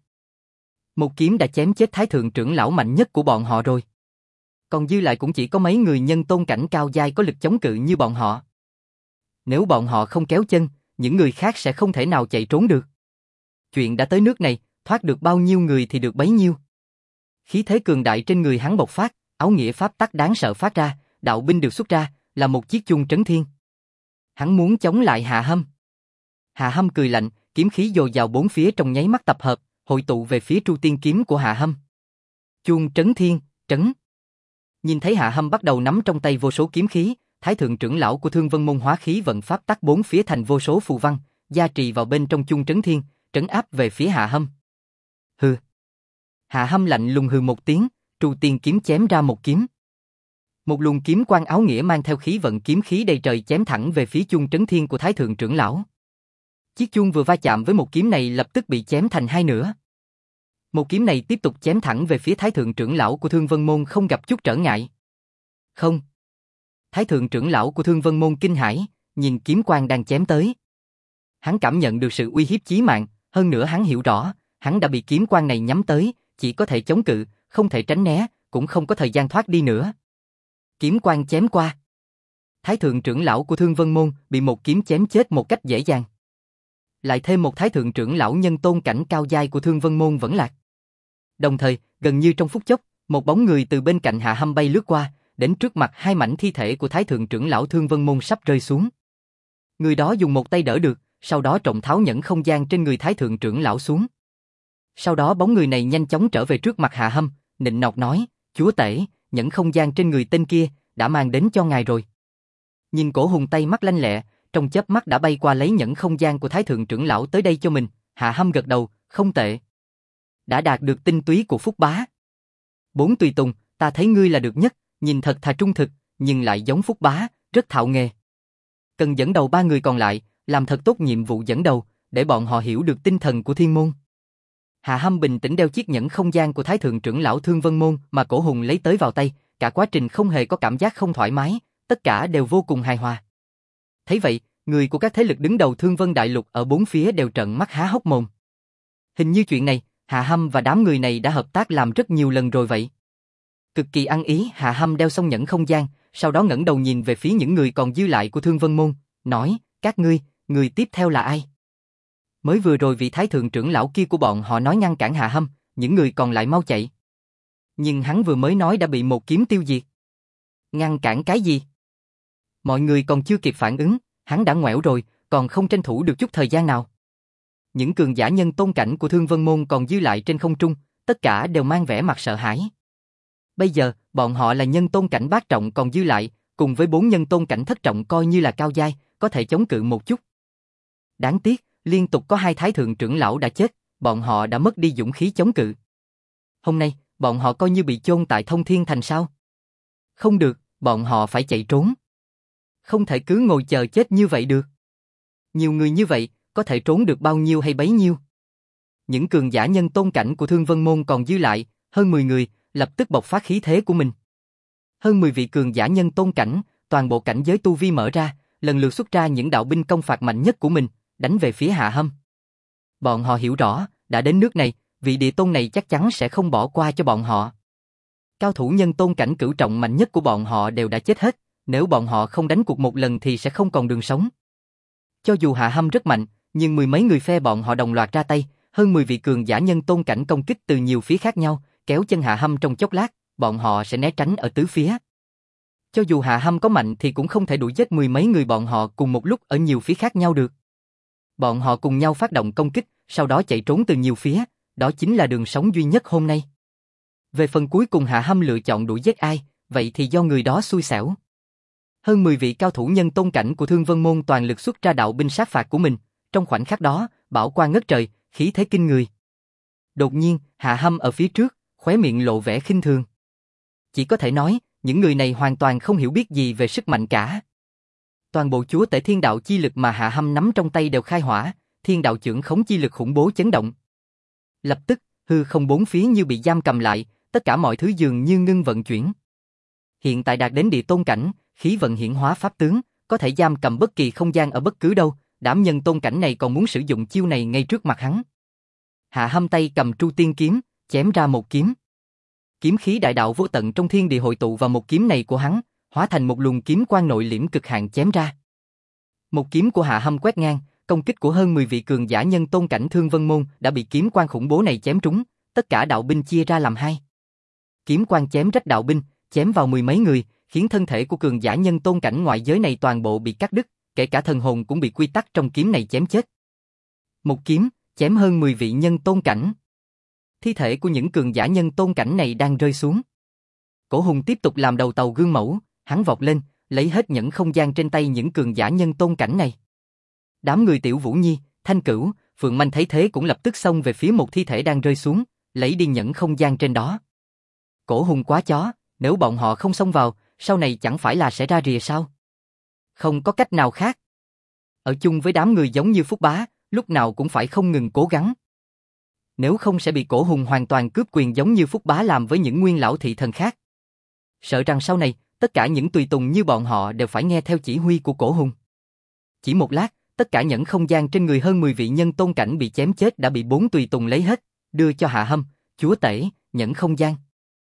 Một kiếm đã chém chết thái thượng trưởng lão mạnh nhất của bọn họ rồi. Còn dư lại cũng chỉ có mấy người nhân tôn cảnh cao giai có lực chống cự như bọn họ. Nếu bọn họ không kéo chân, những người khác sẽ không thể nào chạy trốn được. Chuyện đã tới nước này, thoát được bao nhiêu người thì được bấy nhiêu. Khí thế cường đại trên người hắn bộc phát, áo nghĩa pháp tắc đáng sợ phát ra, đạo binh được xuất ra, là một chiếc chuông trấn thiên. Hắn muốn chống lại Hạ Hâm. Hạ Hâm cười lạnh, kiếm khí dồi dào bốn phía trong nháy mắt tập hợp, hội tụ về phía Tru Tiên kiếm của Hạ Hâm. Chuông trấn thiên, trấn. Nhìn thấy Hạ Hâm bắt đầu nắm trong tay vô số kiếm khí, Thái thượng trưởng lão của Thương Vân Môn hóa khí vận pháp tắc bốn phía thành vô số phù văn, gia trì vào bên trong chuông trấn thiên, trấn áp về phía Hạ Hâm. Hừ. Hạ Hâm lạnh lùng hừ một tiếng, Tru Tiên kiếm chém ra một kiếm. Một luồng kiếm quang áo nghĩa mang theo khí vận kiếm khí đầy trời chém thẳng về phía chuông trấn thiên của Thái thượng trưởng lão. Chiếc chuông vừa va chạm với một kiếm này lập tức bị chém thành hai nửa. Một kiếm này tiếp tục chém thẳng về phía Thái thượng trưởng lão của Thương Vân Môn không gặp chút trở ngại. Không. Thái thượng trưởng lão của Thương Vân Môn kinh hãi, nhìn kiếm quang đang chém tới. Hắn cảm nhận được sự uy hiếp chí mạng, hơn nữa hắn hiểu rõ, hắn đã bị kiếm quang này nhắm tới, chỉ có thể chống cự, không thể tránh né, cũng không có thời gian thoát đi nữa. Kiếm quang chém qua. Thái thượng trưởng lão của Thương Vân Môn bị một kiếm chém chết một cách dễ dàng. Lại thêm một thái thượng trưởng lão nhân tôn cảnh cao giai của Thương Vân Môn vẫn lạc. Đồng thời, gần như trong phút chốc, một bóng người từ bên cạnh Hạ Hâm bay lướt qua, đến trước mặt hai mảnh thi thể của thái thượng trưởng lão Thương Vân Môn sắp rơi xuống. Người đó dùng một tay đỡ được, sau đó trọng tháo nhẫn không gian trên người thái thượng trưởng lão xuống. Sau đó bóng người này nhanh chóng trở về trước mặt Hạ Hâm, nịnh nọt nói, chúa tể, nhẫn không gian trên người tên kia, đã mang đến cho ngài rồi. Nhìn cổ hùng tay mắt lanh lẹ, trong chớp mắt đã bay qua lấy nhẫn không gian của thái thượng trưởng lão tới đây cho mình, Hạ Hâm gật đầu, không tệ. Đã đạt được tinh túy của Phúc Bá. 4 tùy tùng, ta thấy ngươi là được nhất, nhìn thật thà trung thực, nhưng lại giống Phúc Bá, rất thạo nghề. Cần dẫn đầu 3 người còn lại, làm thật tốt nhiệm vụ dẫn đầu, để bọn họ hiểu được tinh thần của thiên môn. Hạ Hâm bình tĩnh đeo chiếc nhẫn không gian của thái thượng trưởng lão Thương Vân Môn mà cổ hùng lấy tới vào tay, cả quá trình không hề có cảm giác không thoải mái, tất cả đều vô cùng hài hòa. Thấy vậy, người của các thế lực đứng đầu Thương Vân Đại Lục ở bốn phía đều trợn mắt há hốc mồm. Hình như chuyện này, Hạ Hâm và đám người này đã hợp tác làm rất nhiều lần rồi vậy. Cực kỳ ăn ý, Hạ Hâm đeo xong nhẫn không gian, sau đó ngẩng đầu nhìn về phía những người còn dư lại của Thương Vân Môn, nói, các ngươi, người tiếp theo là ai? Mới vừa rồi vị thái thượng trưởng lão kia của bọn họ nói ngăn cản Hạ Hâm, những người còn lại mau chạy. Nhưng hắn vừa mới nói đã bị một kiếm tiêu diệt. Ngăn cản cái gì? Mọi người còn chưa kịp phản ứng, hắn đã ngoẻo rồi, còn không tranh thủ được chút thời gian nào. Những cường giả nhân tôn cảnh của Thương Vân Môn còn dư lại trên không trung, tất cả đều mang vẻ mặt sợ hãi. Bây giờ, bọn họ là nhân tôn cảnh bát trọng còn dư lại, cùng với 4 nhân tôn cảnh thất trọng coi như là cao giai, có thể chống cự một chút. Đáng tiếc, liên tục có 2 thái thượng trưởng lão đã chết, bọn họ đã mất đi dũng khí chống cự. Hôm nay, bọn họ coi như bị chôn tại Thông Thiên Thành sao? Không được, bọn họ phải chạy trốn. Không thể cứ ngồi chờ chết như vậy được. Nhiều người như vậy, có thể trốn được bao nhiêu hay bấy nhiêu. Những cường giả nhân tôn cảnh của Thương Vân Môn còn dư lại, hơn 10 người, lập tức bộc phát khí thế của mình. Hơn 10 vị cường giả nhân tôn cảnh, toàn bộ cảnh giới tu vi mở ra, lần lượt xuất ra những đạo binh công phạt mạnh nhất của mình, đánh về phía Hạ Hâm. Bọn họ hiểu rõ, đã đến nước này, vị địa tôn này chắc chắn sẽ không bỏ qua cho bọn họ. Cao thủ nhân tôn cảnh cửu trọng mạnh nhất của bọn họ đều đã chết hết, Nếu bọn họ không đánh cuộc một lần thì sẽ không còn đường sống. Cho dù Hạ Hâm rất mạnh, nhưng mười mấy người phe bọn họ đồng loạt ra tay, hơn 10 vị cường giả nhân tôn cảnh công kích từ nhiều phía khác nhau, kéo chân Hạ Hâm trong chốc lát, bọn họ sẽ né tránh ở tứ phía. Cho dù Hạ Hâm có mạnh thì cũng không thể đuổi giết mười mấy người bọn họ cùng một lúc ở nhiều phía khác nhau được. Bọn họ cùng nhau phát động công kích, sau đó chạy trốn từ nhiều phía, đó chính là đường sống duy nhất hôm nay. Về phần cuối cùng Hạ Hâm lựa chọn đuổi giết ai, vậy thì do người đó xui xẻo. Hơn 10 vị cao thủ nhân tôn cảnh của Thương Vân Môn toàn lực xuất ra đạo binh sát phạt của mình, trong khoảnh khắc đó, bảo quang ngất trời, khí thế kinh người. Đột nhiên, Hạ Hâm ở phía trước, khóe miệng lộ vẻ khinh thường. Chỉ có thể nói, những người này hoàn toàn không hiểu biết gì về sức mạnh cả. Toàn bộ chúa tể thiên đạo chi lực mà Hạ Hâm nắm trong tay đều khai hỏa, thiên đạo chưởng khống chi lực khủng bố chấn động. Lập tức, hư không bốn phía như bị giam cầm lại, tất cả mọi thứ dường như ngưng vận chuyển. Hiện tại đạt đến địa tôn cảnh, khí vận hiển hóa pháp tướng, có thể giam cầm bất kỳ không gian ở bất cứ đâu, đám nhân tôn cảnh này còn muốn sử dụng chiêu này ngay trước mặt hắn. Hạ Hâm tay cầm Tru Tiên kiếm, chém ra một kiếm. Kiếm khí đại đạo vô tận trong thiên địa hội tụ vào một kiếm này của hắn, hóa thành một luồng kiếm quang nội liễm cực hạn chém ra. Một kiếm của Hạ Hâm quét ngang, công kích của hơn 10 vị cường giả nhân tôn cảnh Thương Vân Môn đã bị kiếm quang khủng bố này chém trúng, tất cả đạo binh chia ra làm hai. Kiếm quang chém rách đạo binh, chém vào mười mấy người, khiến thân thể của cường giả nhân tôn cảnh ngoại giới này toàn bộ bị cắt đứt, kể cả thần hồn cũng bị quy tắc trong kiếm này chém chết. Một kiếm, chém hơn 10 vị nhân tôn cảnh. Thi thể của những cường giả nhân tôn cảnh này đang rơi xuống. Cổ Hùng tiếp tục làm đầu tàu gương mẫu, hắn vọt lên, lấy hết nhẫn không gian trên tay những cường giả nhân tôn cảnh này. Đám người Tiểu Vũ Nhi, Thanh Cửu, Phượng Manh thấy thế cũng lập tức xông về phía một thi thể đang rơi xuống, lấy đi nhẫn không gian trên đó. Cổ Hùng quá chó, nếu bọn họ không xông vào, sau này chẳng phải là sẽ ra rìa sao? Không có cách nào khác. Ở chung với đám người giống như Phúc Bá, lúc nào cũng phải không ngừng cố gắng. Nếu không sẽ bị Cổ Hùng hoàn toàn cướp quyền giống như Phúc Bá làm với những nguyên lão thị thần khác. Sợ rằng sau này, tất cả những tùy tùng như bọn họ đều phải nghe theo chỉ huy của Cổ Hùng. Chỉ một lát, tất cả nhẫn không gian trên người hơn 10 vị nhân tôn cảnh bị chém chết đã bị 4 tùy tùng lấy hết, đưa cho Hạ Hâm, chúa tể, nhẫn không gian.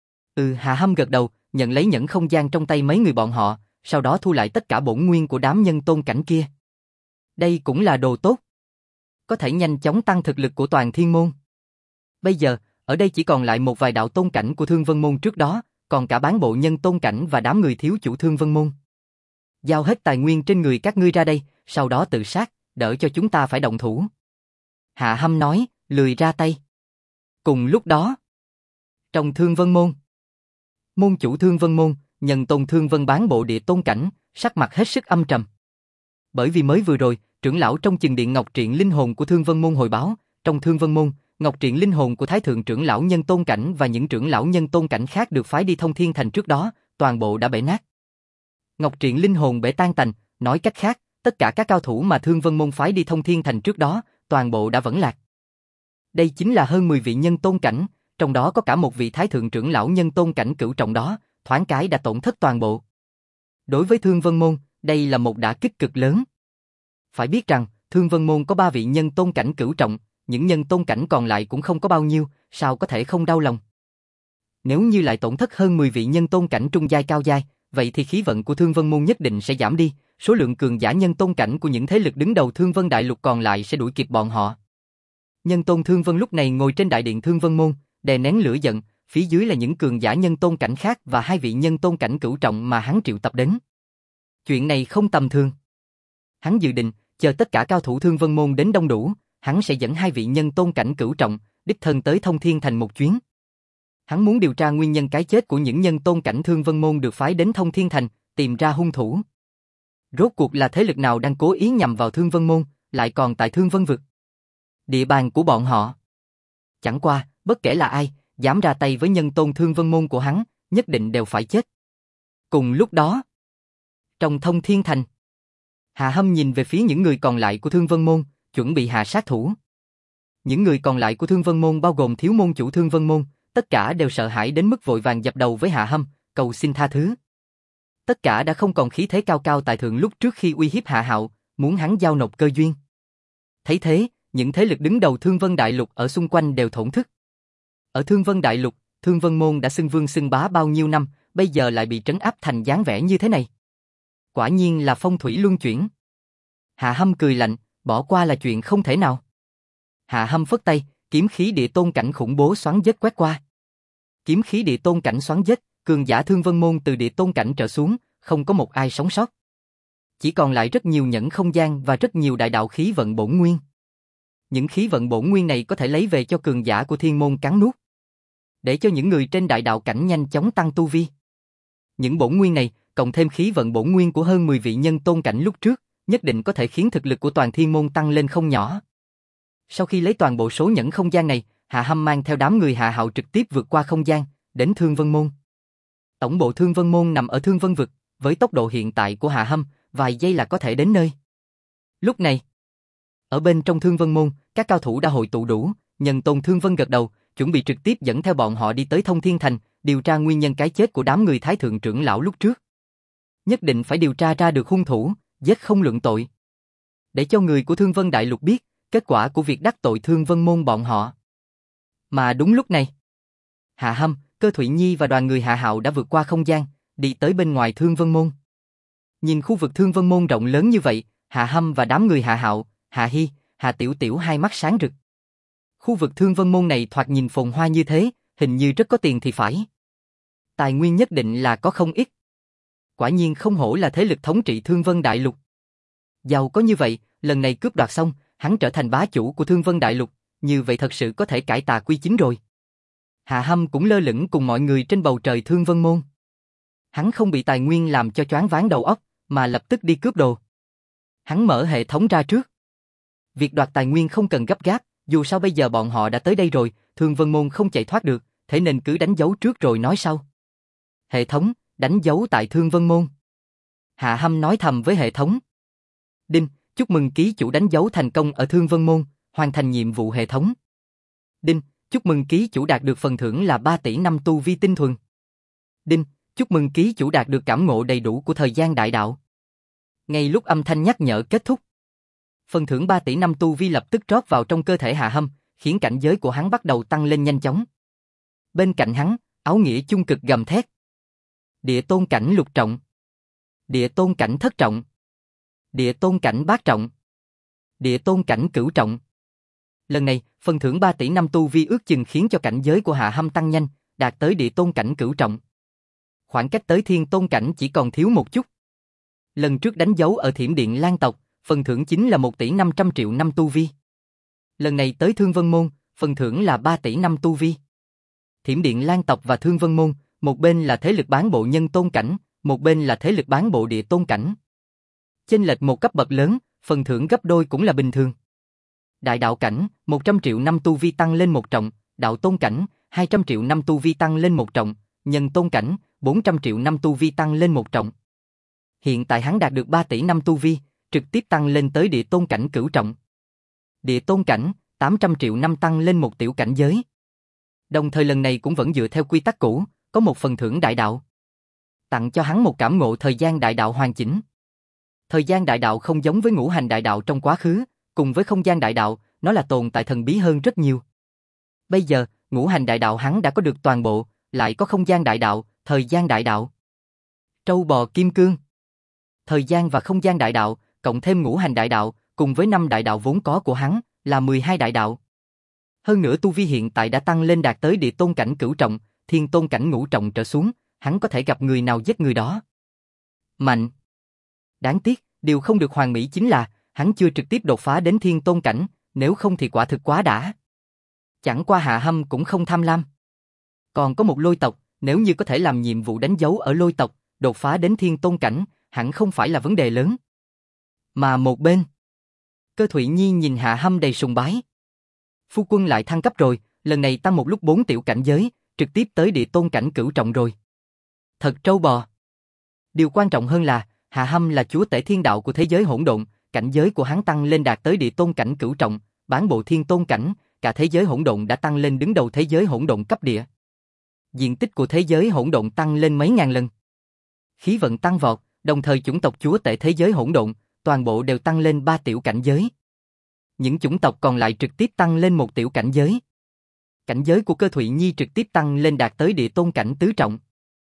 Hạ Hâm gật đầu, nhận lấy nhẫn không gian trong tay mấy người bọn họ, sau đó thu lại tất cả bổn nguyên của đám nhân tôn cảnh kia. Đây cũng là đồ tốt. Có thể nhanh chóng tăng thực lực của toàn thiên môn. Bây giờ, ở đây chỉ còn lại một vài đạo tôn cảnh của Thương Vân Môn trước đó, còn cả bán bộ nhân tôn cảnh và đám người thiếu chủ Thương Vân Môn. Giao hết tài nguyên trên người các ngươi ra đây, sau đó tự sát, đỡ cho chúng ta phải động thủ. Hạ Hâm nói, lười ra tay. Cùng lúc đó, trong Thương Vân Môn, môn chủ Thương Vân Môn, nhân tôn Thương Vân bán bộ địa tôn cảnh, sắc mặt hết sức âm trầm. Bởi vì mới vừa rồi, trưởng lão trong chừng điện Ngọc Triện linh hồn của Thương Vân Môn hồi báo, trong Thương Vân Môn, Ngọc Triện linh hồn của Thái thượng trưởng lão nhân tôn cảnh và những trưởng lão nhân tôn cảnh khác được phái đi Thông Thiên Thành trước đó, toàn bộ đã bể nát. Ngọc Triện linh hồn bể tan tành, nói cách khác, tất cả các cao thủ mà Thương Vân Môn phái đi Thông Thiên Thành trước đó, toàn bộ đã vẫn lạc. Đây chính là hơn 10 vị nhân tôn cảnh, trong đó có cả một vị Thái thượng trưởng lão nhân tôn cảnh cửu trọng đó, thoáng cái đã tổn thất toàn bộ. Đối với Thương Vân Môn, đây là một đả kích cực lớn. Phải biết rằng, Thương Vân Môn có 3 vị nhân tôn cảnh cửu trọng, những nhân tôn cảnh còn lại cũng không có bao nhiêu, sao có thể không đau lòng. Nếu như lại tổn thất hơn 10 vị nhân tôn cảnh trung giai cao giai, vậy thì khí vận của Thương Vân Môn nhất định sẽ giảm đi, số lượng cường giả nhân tôn cảnh của những thế lực đứng đầu Thương Vân Đại Lục còn lại sẽ đuổi kịp bọn họ. Nhân tôn Thương Vân lúc này ngồi trên đại điện Thương Vân Môn, đè nén lửa giận, phía dưới là những cường giả nhân tôn cảnh khác và 2 vị nhân tôn cảnh cửu trọng mà hắn triệu tập đến. Chuyện này không tầm thường. Hắn dự định, chờ tất cả cao thủ Thương Vân Môn đến đông đủ, hắn sẽ dẫn 2 vị nhân tôn cảnh cửu trọng, đích thân tới Thông Thiên Thành một chuyến. Hắn muốn điều tra nguyên nhân cái chết của những nhân tôn cảnh Thương Vân Môn được phái đến Thông Thiên Thành, tìm ra hung thủ. Rốt cuộc là thế lực nào đang cố ý nhằm vào Thương Vân Môn, lại còn tại Thương Vân Vực. Địa bàn của bọn họ. Chẳng qua, bất kể là ai, dám ra tay với nhân tôn Thương Vân Môn của hắn, nhất định đều phải chết. Cùng lúc đó, trong Thông Thiên Thành, Hạ Hâm nhìn về phía những người còn lại của Thương Vân Môn, chuẩn bị hạ sát thủ. Những người còn lại của Thương Vân Môn bao gồm thiếu môn chủ Thương Vân Môn, tất cả đều sợ hãi đến mức vội vàng dập đầu với Hạ Hâm, cầu xin tha thứ. Tất cả đã không còn khí thế cao cao tại thượng lúc trước khi uy hiếp Hạ Hạo, muốn hắn giao nộp cơ duyên. Thấy thế, những thế lực đứng đầu Thương Vân Đại Lục ở xung quanh đều thổn thức. Ở Thương Vân Đại Lục, Thương Vân Môn đã xưng vương xưng bá bao nhiêu năm, bây giờ lại bị trấn áp thành dáng vẻ như thế này. Quả nhiên là phong thủy luân chuyển. Hạ Hâm cười lạnh, bỏ qua là chuyện không thể nào. Hạ Hâm phất tay, kiếm khí địa tôn cảnh khủng bố xoắn dết quét qua. Kiếm khí địa tôn cảnh xoắn dết, cường giả Thương Vân Môn từ địa tôn cảnh trở xuống, không có một ai sống sót. Chỉ còn lại rất nhiều nhẫn không gian và rất nhiều đại đạo khí vận bổn nguyên. Những khí vận bổn nguyên này có thể lấy về cho cường giả của thiên môn cắn nuốt, để cho những người trên đại đạo cảnh nhanh chóng tăng tu vi. Những bổn nguyên này, cộng thêm khí vận bổn nguyên của hơn 10 vị nhân tôn cảnh lúc trước, nhất định có thể khiến thực lực của toàn thiên môn tăng lên không nhỏ. Sau khi lấy toàn bộ số nhẫn không gian này, Hạ Hâm mang theo đám người Hạ Hạo trực tiếp vượt qua không gian, đến Thương Vân Môn. Tổng bộ Thương Vân Môn nằm ở Thương Vân Vực, với tốc độ hiện tại của Hạ Hâm, vài giây là có thể đến nơi. Lúc này, ở bên trong Thương Vân Môn, các cao thủ đã hội tụ đủ, Nhân Tôn Thương Vân gật đầu, chuẩn bị trực tiếp dẫn theo bọn họ đi tới Thông Thiên Thành, điều tra nguyên nhân cái chết của đám người Thái Thượng trưởng lão lúc trước. Nhất định phải điều tra ra được hung thủ, giết không luận tội. Để cho người của Thương Vân Đại Lục biết, kết quả của việc đắc tội Thương Vân Môn bọn họ. Mà đúng lúc này, Hạ Hâm, Cơ Thụy Nhi và đoàn người Hạ Hạo đã vượt qua không gian, đi tới bên ngoài Thương Vân Môn. Nhìn khu vực Thương Vân Môn rộng lớn như vậy, Hạ Hâm và đám người Hạ Hạo, Hạ Hi, Hạ Tiểu Tiểu hai mắt sáng rực. Khu vực Thương Vân Môn này thoạt nhìn phồn hoa như thế, hình như rất có tiền thì phải. Tài nguyên nhất định là có không ít. Quả nhiên không hổ là thế lực thống trị Thương Vân Đại Lục. Giàu có như vậy, lần này cướp đoạt xong, hắn trở thành bá chủ của Thương Vân Đại Lục, như vậy thật sự có thể cải tà quy chính rồi. Hạ Hâm cũng lơ lửng cùng mọi người trên bầu trời Thương Vân Môn. Hắn không bị tài nguyên làm cho choáng váng đầu óc, mà lập tức đi cướp đồ. Hắn mở hệ thống ra trước. Việc đoạt tài nguyên không cần gấp gáp, dù sao bây giờ bọn họ đã tới đây rồi, Thương Vân Môn không chạy thoát được, thế nên cứ đánh dấu trước rồi nói sau. Hệ thống, đánh dấu tại Thương Vân Môn. Hạ Hâm nói thầm với hệ thống. Đinh, chúc mừng ký chủ đánh dấu thành công ở Thương Vân Môn, hoàn thành nhiệm vụ hệ thống. Đinh, chúc mừng ký chủ đạt được phần thưởng là 3 tỷ 5 tu vi tinh thuần. Đinh, chúc mừng ký chủ đạt được cảm ngộ đầy đủ của thời gian đại đạo. Ngay lúc âm thanh nhắc nhở kết thúc, phần thưởng 3 tỷ 5 tu vi lập tức trót vào trong cơ thể Hạ Hâm, khiến cảnh giới của hắn bắt đầu tăng lên nhanh chóng. Bên cạnh hắn, áo nghĩa chung cực gầm thét. Địa tôn cảnh lục trọng. Địa tôn cảnh thất trọng. Địa tôn cảnh bát trọng. Địa tôn cảnh cửu trọng. Lần này, phần thưởng 3 tỷ 5 tu vi ước chừng khiến cho cảnh giới của Hạ Hâm tăng nhanh, đạt tới địa tôn cảnh cửu trọng. Khoảng cách tới thiên tôn cảnh chỉ còn thiếu một chút. Lần trước đánh dấu ở Thiểm Điện Lan tộc, phần thưởng chính là 1 tỷ 500 triệu năm tu vi. Lần này tới Thương Vân Môn, phần thưởng là 3 tỷ 5 tu vi. Thiểm Điện Lan tộc và Thương Vân Môn, một bên là thế lực bán bộ nhân tôn cảnh, một bên là thế lực bán bộ địa tôn cảnh. Chênh lệch một cấp bậc lớn, phần thưởng gấp đôi cũng là bình thường. Đại đạo cảnh, 100 triệu năm tu vi tăng lên một trọng, đạo tôn cảnh, 200 triệu năm tu vi tăng lên một trọng, nhân tôn cảnh, 400 triệu năm tu vi tăng lên một trọng. Hiện tại hắn đạt được 3 tỷ năm tu vi, trực tiếp tăng lên tới địa tôn cảnh cửu trọng. Địa tôn cảnh, 800 triệu năm tăng lên một tiểu cảnh giới. Đồng thời lần này cũng vẫn dựa theo quy tắc cũ, có một phần thưởng đại đạo. Tặng cho hắn một cảm ngộ thời gian đại đạo hoàn chỉnh. Thời gian đại đạo không giống với ngũ hành đại đạo trong quá khứ, cùng với không gian đại đạo, nó là tồn tại thần bí hơn rất nhiều. Bây giờ, ngũ hành đại đạo hắn đã có được toàn bộ, lại có không gian đại đạo, thời gian đại đạo. Trâu bò kim cương. Thời gian và không gian đại đạo, cộng thêm ngũ hành đại đạo, cùng với 5 đại đạo vốn có của hắn, là 12 đại đạo. Hơn nữa tu vi hiện tại đã tăng lên đạt tới địa tôn cảnh cửu trọng, thiên tôn cảnh ngũ trọng trở xuống, hắn có thể gặp người nào giết người đó. Mạnh. Đáng tiếc, điều không được hoàn mỹ chính là, hắn chưa trực tiếp đột phá đến thiên tôn cảnh, nếu không thì quả thực quá đã. Chẳng qua Hạ Hâm cũng không tham lam. Còn có một lôi tộc, nếu như có thể làm nhiệm vụ đánh dấu ở lôi tộc, đột phá đến thiên tôn cảnh, hẳn không phải là vấn đề lớn. Mà một bên, Cơ Thụy Nhi nhìn Hạ Hâm đầy sùng bái. Phu quân lại thăng cấp rồi, lần này tăng một lúc 4 tiểu cảnh giới, trực tiếp tới địa tôn cảnh cửu trọng rồi. Thật trâu bò. Điều quan trọng hơn là, Hạ Hâm là chúa tể thiên đạo của thế giới hỗn độn, cảnh giới của hắn tăng lên đạt tới địa tôn cảnh cửu trọng, bán bộ thiên tôn cảnh, cả thế giới hỗn độn đã tăng lên đứng đầu thế giới hỗn độn cấp địa. Diện tích của thế giới hỗn độn tăng lên mấy ngàn lần. Khí vận tăng vọt, đồng thời chủng tộc chúa tể thế giới hỗn độn, toàn bộ đều tăng lên 3 tiểu cảnh giới. Những chủng tộc còn lại trực tiếp tăng lên 1 tiểu cảnh giới. Cảnh giới của Cơ Thụy Nhi trực tiếp tăng lên đạt tới địa tôn cảnh tứ trọng.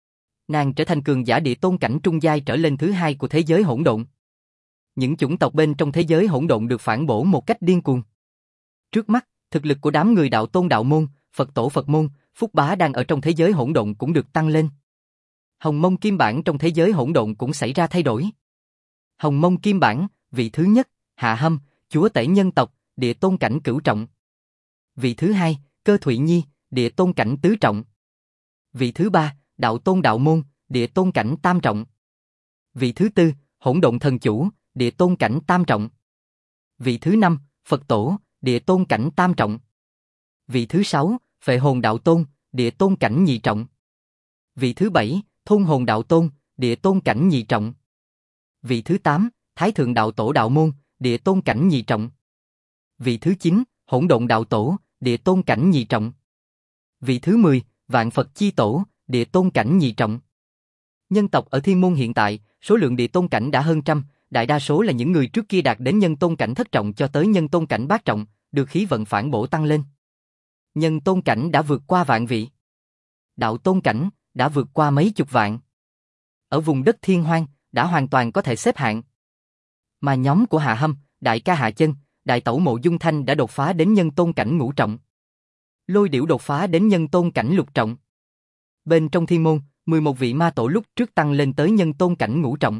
Nàng trở thành cường giả địa tôn cảnh trung giai trở lên thứ hai của thế giới hỗn độn. Những chủng tộc bên trong thế giới hỗn độn được phản bổ một cách điên cuồng. Trước mắt, thực lực của đám người đạo tôn đạo môn, Phật tổ Phật môn, Phúc Bá đang ở trong thế giới hỗn độn cũng được tăng lên. Hồng Mông Kim Bản trong thế giới hỗn độn cũng xảy ra thay đổi. Hồng Mông Kim Bản, vị thứ nhất, Hạ Hâm, chúa tể nhân tộc, địa tôn cảnh cửu trọng. Vị thứ hai, Cơ Thụy Nhi, địa tôn cảnh tứ trọng. Vị thứ ba, Đạo Tôn Đạo Môn, địa tôn cảnh tam trọng. Vị thứ tư, Hỗn Độn Thần Chủ, địa tôn cảnh tam trọng. Vị thứ năm, Phật Tổ, địa tôn cảnh tam trọng. Vị thứ sáu, Phệ Hồn Đạo Tôn, địa tôn cảnh nhị trọng. Vị thứ bảy, Thôn Hồn Đạo Tôn, địa tôn cảnh nhị trọng. Vị thứ tám, Thái Thượng Đạo Tổ Đạo Môn, địa tôn cảnh nhị trọng. Vị thứ chín, Hỗn Độn Đạo Tổ, địa tôn cảnh nhị trọng. Vị thứ 10, Vạn Phật Chi Tổ, địa tôn cảnh nhị trọng. Nhân tộc ở Thiên Môn hiện tại, số lượng địa tôn cảnh đã hơn trăm, đại đa số là những người trước kia đạt đến nhân tôn cảnh thất trọng cho tới nhân tôn cảnh bát trọng, được khí vận phản bổ tăng lên. Nhân tôn cảnh đã vượt qua vạn vị. Đạo tôn cảnh đã vượt qua mấy chục vạn. Ở vùng đất Thiên Hoang đã hoàn toàn có thể xếp hạng. Mà nhóm của Hạ Hâm, đại ca Hạ Chân, đại tẩu Mộ Dung Thanh đã đột phá đến nhân tôn cảnh ngũ trọng. Lôi Điểu đột phá đến nhân tôn cảnh lục trọng. Bên trong Thiên Môn, 11 vị ma tổ lúc trước tăng lên tới nhân tôn cảnh ngũ trọng.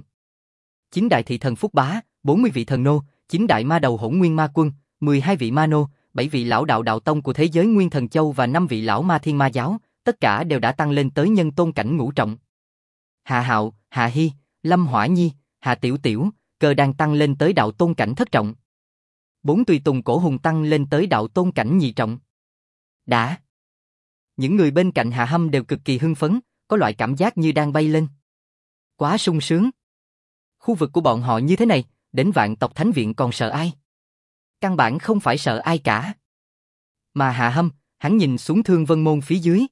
9 đại thị thần Phúc Bá, 40 vị thần nô, 9 đại ma đầu Hỗn Nguyên Ma Quân, 12 vị ma nô, 7 vị lão đạo đạo tông của thế giới Nguyên Thần Châu và 5 vị lão ma thiên ma giáo, tất cả đều đã tăng lên tới nhân tôn cảnh ngũ trọng. Hạ Hạo, Hạ Hy, Lâm Hỏa Nhi, Hạ Tiểu Tiểu, Cơ đang tăng lên tới đạo tôn cảnh thất trọng. 4 tùy tùng Cổ Hùng tăng lên tới đạo tôn cảnh nhị trọng. Đã. Những người bên cạnh Hạ Hâm đều cực kỳ hưng phấn, có loại cảm giác như đang bay lên. Quá sung sướng. Khu vực của bọn họ như thế này, đến Vạn Tộc Thánh Viện còn sợ ai? Căn bản không phải sợ ai cả. Mà Hạ Hâm, hắn nhìn xuống Thương Vân Môn phía dưới.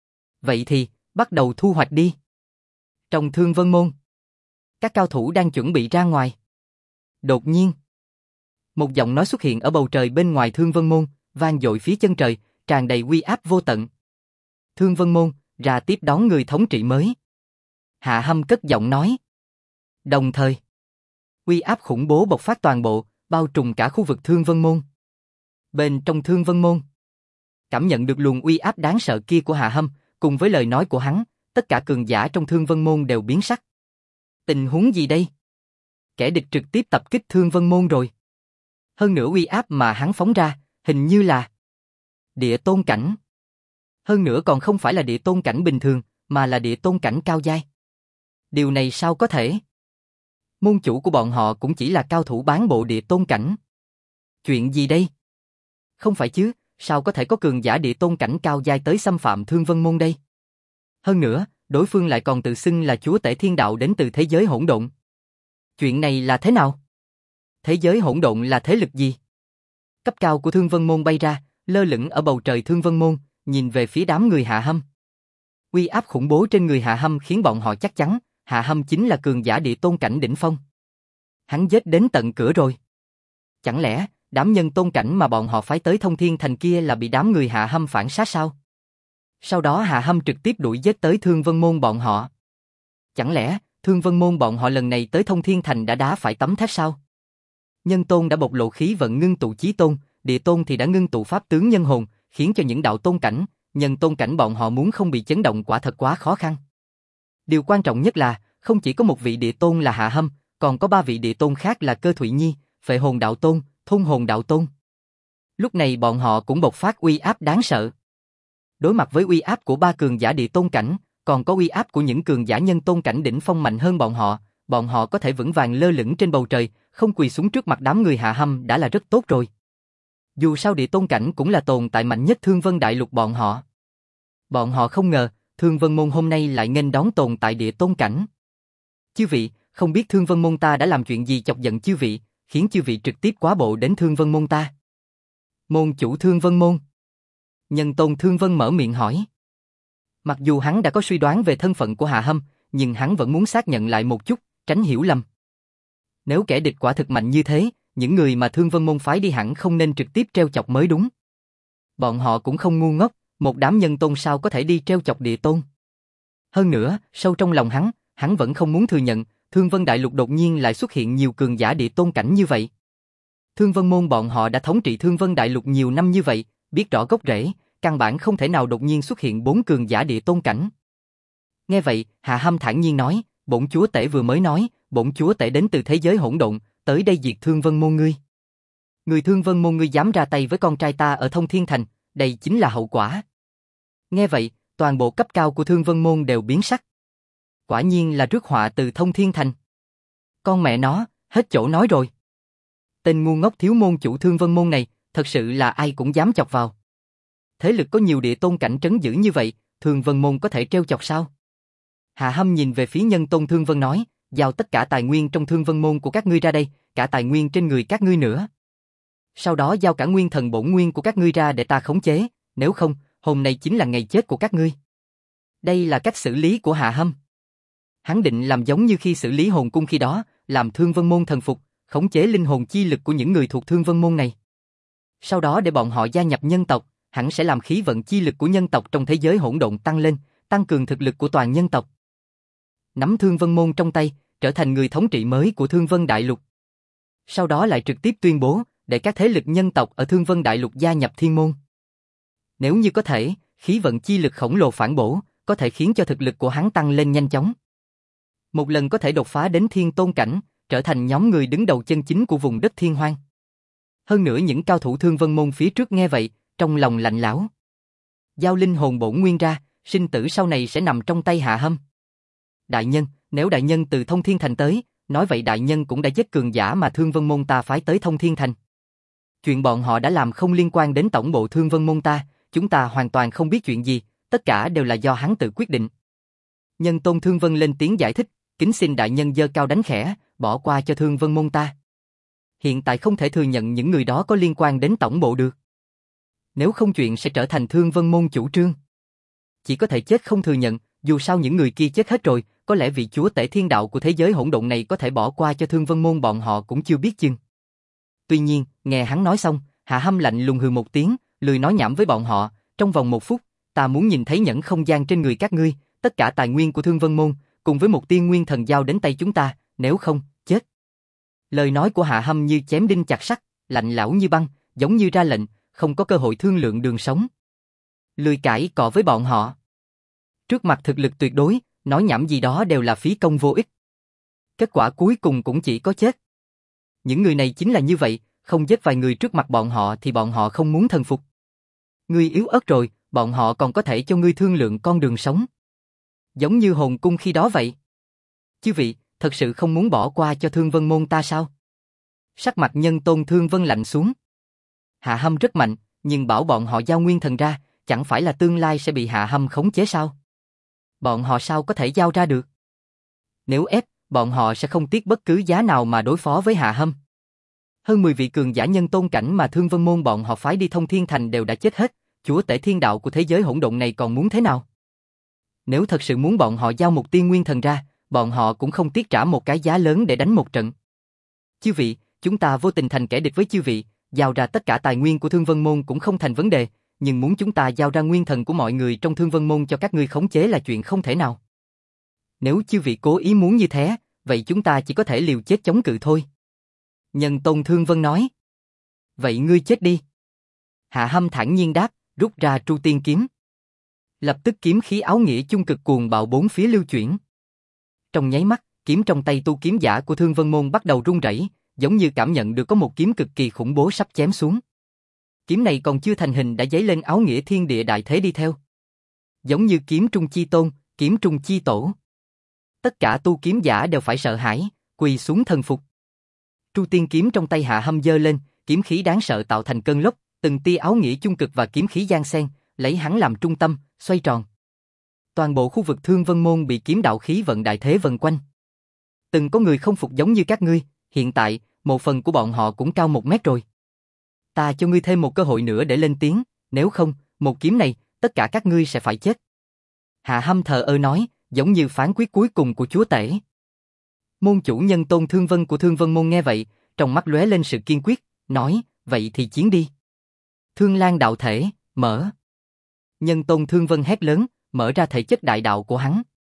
Vậy thì, bắt đầu thu hoạch đi. Trong Thương Vân Môn, các cao thủ đang chuẩn bị ra ngoài. Đột nhiên, một giọng nói xuất hiện ở bầu trời bên ngoài Thương Vân Môn, vang dội phía chân trời, tràn đầy uy áp vô tận. Thương Vân Môn, ra tiếp đón người thống trị mới. Hạ Hâm cất giọng nói. Đồng thời, uy áp khủng bố bộc phát toàn bộ, bao trùm cả khu vực Thương Vân Môn. Bên trong Thương Vân Môn, cảm nhận được luồng uy áp đáng sợ kia của Hạ Hâm, cùng với lời nói của hắn, tất cả cường giả trong Thương Vân Môn đều biến sắc. Tình huống gì đây? Kẻ địch trực tiếp tập kích Thương Vân Môn rồi. Hơn nữa uy áp mà hắn phóng ra, hình như là địa tôn cảnh. Hơn nữa còn không phải là địa tôn cảnh bình thường, mà là địa tôn cảnh cao giai. Điều này sao có thể? Môn chủ của bọn họ cũng chỉ là cao thủ bán bộ địa tôn cảnh. Chuyện gì đây? Không phải chứ, sao có thể có cường giả địa tôn cảnh cao giai tới xâm phạm Thương Vân Môn đây? Hơn nữa, đối phương lại còn tự xưng là chúa tể thiên đạo đến từ thế giới hỗn độn. Chuyện này là thế nào? Thế giới hỗn độn là thế lực gì? Cấp cao của Thương Vân Môn bay ra, lơ lửng ở bầu trời Thương Vân Môn, nhìn về phía đám người Hạ Hâm. Uy áp khủng bố trên người Hạ Hâm khiến bọn họ chắc chắn, Hạ Hâm chính là cường giả địa tôn cảnh đỉnh phong. Hắn giết đến tận cửa rồi. Chẳng lẽ, đám nhân tôn cảnh mà bọn họ phái tới Thông Thiên Thành kia là bị đám người Hạ Hâm phản sát sao? Sau đó Hạ Hâm trực tiếp đuổi giết tới Thương Vân Môn bọn họ. Chẳng lẽ, Thương Vân Môn bọn họ lần này tới Thông Thiên Thành đã đá phải tấm thép sao? Nhân tôn đã bộc lộ khí vận ngưng tụ chí tôn, địa tôn thì đã ngưng tụ pháp tướng nhân hồn, khiến cho những đạo tôn cảnh, nhân tôn cảnh bọn họ muốn không bị chấn động quả thật quá khó khăn. Điều quan trọng nhất là, không chỉ có một vị địa tôn là Hạ Hâm, còn có 3 vị địa tôn khác là Cơ Thụy Nhi, Phệ Hồn Đạo Tôn, Thôn Hồn Đạo Tôn. Lúc này bọn họ cũng bộc phát uy áp đáng sợ. Đối mặt với uy áp của 3 cường giả địa tôn cảnh, còn có uy áp của những cường giả nhân tôn cảnh đỉnh phong mạnh hơn bọn họ có thể vững vàng lơ lửng trên bầu trời, không quỳ xuống trước mặt đám người Hạ Hâm đã là rất tốt rồi. Dù sao địa tôn cảnh cũng là tồn tại mạnh nhất Thương Vân Đại Lục bọn họ. Bọn họ không ngờ, Thương Vân Môn hôm nay lại nghênh đón tồn tại địa tôn cảnh. Chư vị, không biết Thương Vân Môn ta đã làm chuyện gì chọc giận chư vị, khiến chư vị trực tiếp quá bộ đến Thương Vân Môn ta? Môn chủ Thương Vân Môn. Nhân tôn Thương Vân mở miệng hỏi. Mặc dù hắn đã có suy đoán về thân phận của Hạ Hâm, nhưng hắn vẫn muốn xác nhận lại một chút, tránh hiểu lầm. Nếu kẻ địch quả thực mạnh như thế, những người mà Thương Vân Môn phái đi hẳn không nên trực tiếp treo chọc mới đúng. Bọn họ cũng không ngu ngốc, một đám nhân tôn sao có thể đi treo chọc địa tôn. Hơn nữa, sâu trong lòng hắn vẫn không muốn thừa nhận, Thương Vân Đại Lục đột nhiên lại xuất hiện nhiều cường giả địa tôn cảnh như vậy. Thương Vân môn bọn họ đã thống trị Thương Vân Đại Lục nhiều năm như vậy, biết rõ gốc rễ, căn bản không thể nào đột nhiên xuất hiện 4 cường giả địa tôn cảnh. Nghe vậy, Hạ Hâm thản nhiên nói, bổn chúa tể vừa mới nói, bổn chúa tể đến từ thế giới hỗn độn, tới đây diệt Thương Vân môn ngươi. Người Thương Vân môn ngươi dám ra tay với con trai ta ở Thông Thiên Thành, đây chính là hậu quả. Nghe vậy, toàn bộ cấp cao của Thương Vân môn đều biến sắc. Quả nhiên là rước họa từ Thông Thiên Thành. Con mẹ nó, hết chỗ nói rồi. Tên ngu ngốc thiếu môn chủ Thương Vân môn này, thật sự là ai cũng dám chọc vào. Thế lực có nhiều địa tôn cảnh trấn giữ như vậy, Thương Vân môn có thể trêu chọc sao? Hạ Hâm nhìn về phía Nhân Tôn Thương Vân nói, giao tất cả tài nguyên trong Thương Vân môn của các ngươi ra đây, cả tài nguyên trên người các ngươi nữa. Sau đó giao cả nguyên thần bổn nguyên của các ngươi ra để ta khống chế, nếu không, hôm nay chính là ngày chết của các ngươi. Đây là cách xử lý của Hạ Hâm. Hắn định làm giống như khi xử lý hồn cung khi đó, làm Thương Vân môn thần phục, khống chế linh hồn chi lực của những người thuộc Thương Vân môn này. Sau đó để bọn họ gia nhập nhân tộc, hắn sẽ làm khí vận chi lực của nhân tộc trong thế giới hỗn độn tăng lên, tăng cường thực lực của toàn nhân tộc. Nắm Thương Vân môn trong tay, trở thành người thống trị mới của Thương Vân Đại Lục. Sau đó lại trực tiếp tuyên bố, để các thế lực nhân tộc ở Thương Vân Đại Lục gia nhập thiên môn. Nếu như có thể, khí vận chi lực khổng lồ phản bổ, có thể khiến cho thực lực của hắn tăng lên nhanh chóng. Một lần có thể đột phá đến thiên tôn cảnh, trở thành nhóm người đứng đầu chân chính của vùng đất thiên hoang. Hơn nữa những cao thủ Thương Vân môn phía trước nghe vậy, trong lòng lạnh lẽo. Giao linh hồn bổn nguyên ra, sinh tử sau này sẽ nằm trong tay Hạ Hâm. Đại nhân, nếu đại nhân từ Thông Thiên Thành tới, nói vậy đại nhân cũng đã giết cường giả mà Thương Vân môn ta phái tới Thông Thiên Thành. Chuyện bọn họ đã làm không liên quan đến tổng bộ Thương Vân môn ta, chúng ta hoàn toàn không biết chuyện gì, tất cả đều là do hắn tự quyết định. Nhân Tôn Thương Vân lên tiếng giải thích, kính xin đại nhân giơ cao đánh khẽ, bỏ qua cho Thương Vân môn ta. Hiện tại không thể thừa nhận những người đó có liên quan đến tổng bộ được. Nếu không chuyện sẽ trở thành Thương Vân môn chủ trương. Chỉ có thể chết không thừa nhận, dù sao những người kia chết hết rồi, có lẽ vị chúa tể thiên đạo của thế giới hỗn độn này có thể bỏ qua cho Thương Vân môn bọn họ cũng chưa biết chừng. Tuy nhiên, nghe hắn nói xong, Hạ Hâm lạnh lùng hừ một tiếng, lười nói nhảm với bọn họ, trong vòng 1 phút, ta muốn nhìn thấy nhẫn không gian trên người các ngươi, tất cả tài nguyên của Thương Vân môn, cùng với một tiên nguyên thần giao đến tay chúng ta, nếu không, chết. Lời nói của Hạ Hâm như chém đinh chặt sắt, lạnh lẽo như băng, giống như ra lệnh, không có cơ hội thương lượng đường sống. Lười cãi cọ với bọn họ. Trước mặt thực lực tuyệt đối, nói nhảm gì đó đều là phí công vô ích. Kết quả cuối cùng cũng chỉ có chết. Những người này chính là như vậy, không giết vài người trước mặt bọn họ thì bọn họ không muốn thần phục. Ngươi yếu ớt rồi, bọn họ còn có thể cho ngươi thương lượng con đường sống. Giống như hồn cung khi đó vậy. Chư vị, thật sự không muốn bỏ qua cho Thương Vân môn ta sao? Sắc mặt Nhân Tôn Thương Vân lạnh xuống. Hạ Hâm rất mạnh, nhưng bảo bọn họ giao nguyên thần ra, chẳng phải là tương lai sẽ bị Hạ Hâm khống chế sao? Bọn họ sao có thể giao ra được? Nếu ép, bọn họ sẽ không tiếc bất cứ giá nào mà đối phó với Hạ Hâm. Hơn 10 vị cường giả nhân tôn cảnh mà Thương Vân môn bọn họ phái đi Thông Thiên Thành đều đã chết hết, chúa tể thiên đạo của thế giới hỗn độn này còn muốn thế nào? Nếu thật sự muốn bọn họ giao một tiên nguyên thần ra, bọn họ cũng không tiếc trả một cái giá lớn để đánh một trận. Chư vị, chúng ta vô tình thành kẻ địch với chư vị, giao ra tất cả tài nguyên của Thương Vân môn cũng không thành vấn đề, nhưng muốn chúng ta giao ra nguyên thần của mọi người trong Thương Vân môn cho các ngươi khống chế là chuyện không thể nào. Nếu chư vị cố ý muốn như thế, vậy chúng ta chỉ có thể liều chết chống cự thôi. Nhân Tôn Thương Vân nói. Vậy ngươi chết đi. Hạ Hâm thản nhiên đáp, rút ra Tru Tiên kiếm. Lập tức kiếm khí áo nghĩa chung cực cuồng bạo bốn phía lưu chuyển. Trong nháy mắt, kiếm trong tay tu kiếm giả của Thương Vân môn bắt đầu rung rẩy, giống như cảm nhận được có một kiếm cực kỳ khủng bố sắp chém xuống. Kiếm này còn chưa thành hình đã giấy lên áo nghĩa thiên địa đại thế đi theo. Giống như kiếm trung chi tôn, kiếm trung chi tổ. Tất cả tu kiếm giả đều phải sợ hãi, quỳ xuống thần phục. Tru Tiên kiếm trong tay Hạ Hâm giơ lên, kiếm khí đáng sợ tạo thành cơn lốc, từng tia áo nghĩa chung cực và kiếm khí giăng xen, lấy hắn làm trung tâm, xoay tròn. Toàn bộ khu vực Thương Vân môn bị kiếm đạo khí vận đại thế vần quanh. Từng có người không phục giống như các ngươi, hiện tại, một phần của bọn họ cũng cao 1 mét rồi. Ta cho ngươi thêm một cơ hội nữa để lên tiếng, nếu không, một kiếm này, tất cả các ngươi sẽ phải chết. Hạ Hâm thờ ơ nói, giống như phán quyết cuối cùng của chúa tể. Môn chủ Nhân Tôn Thương Vân của Thương Vân môn nghe vậy, trong mắt lóe lên sự kiên quyết, nói, vậy thì chiến đi. Thương Lan đạo thể, mở. Nhân Tôn Thương Vân hét lớn, mở ra thể chất đại đạo của hắn.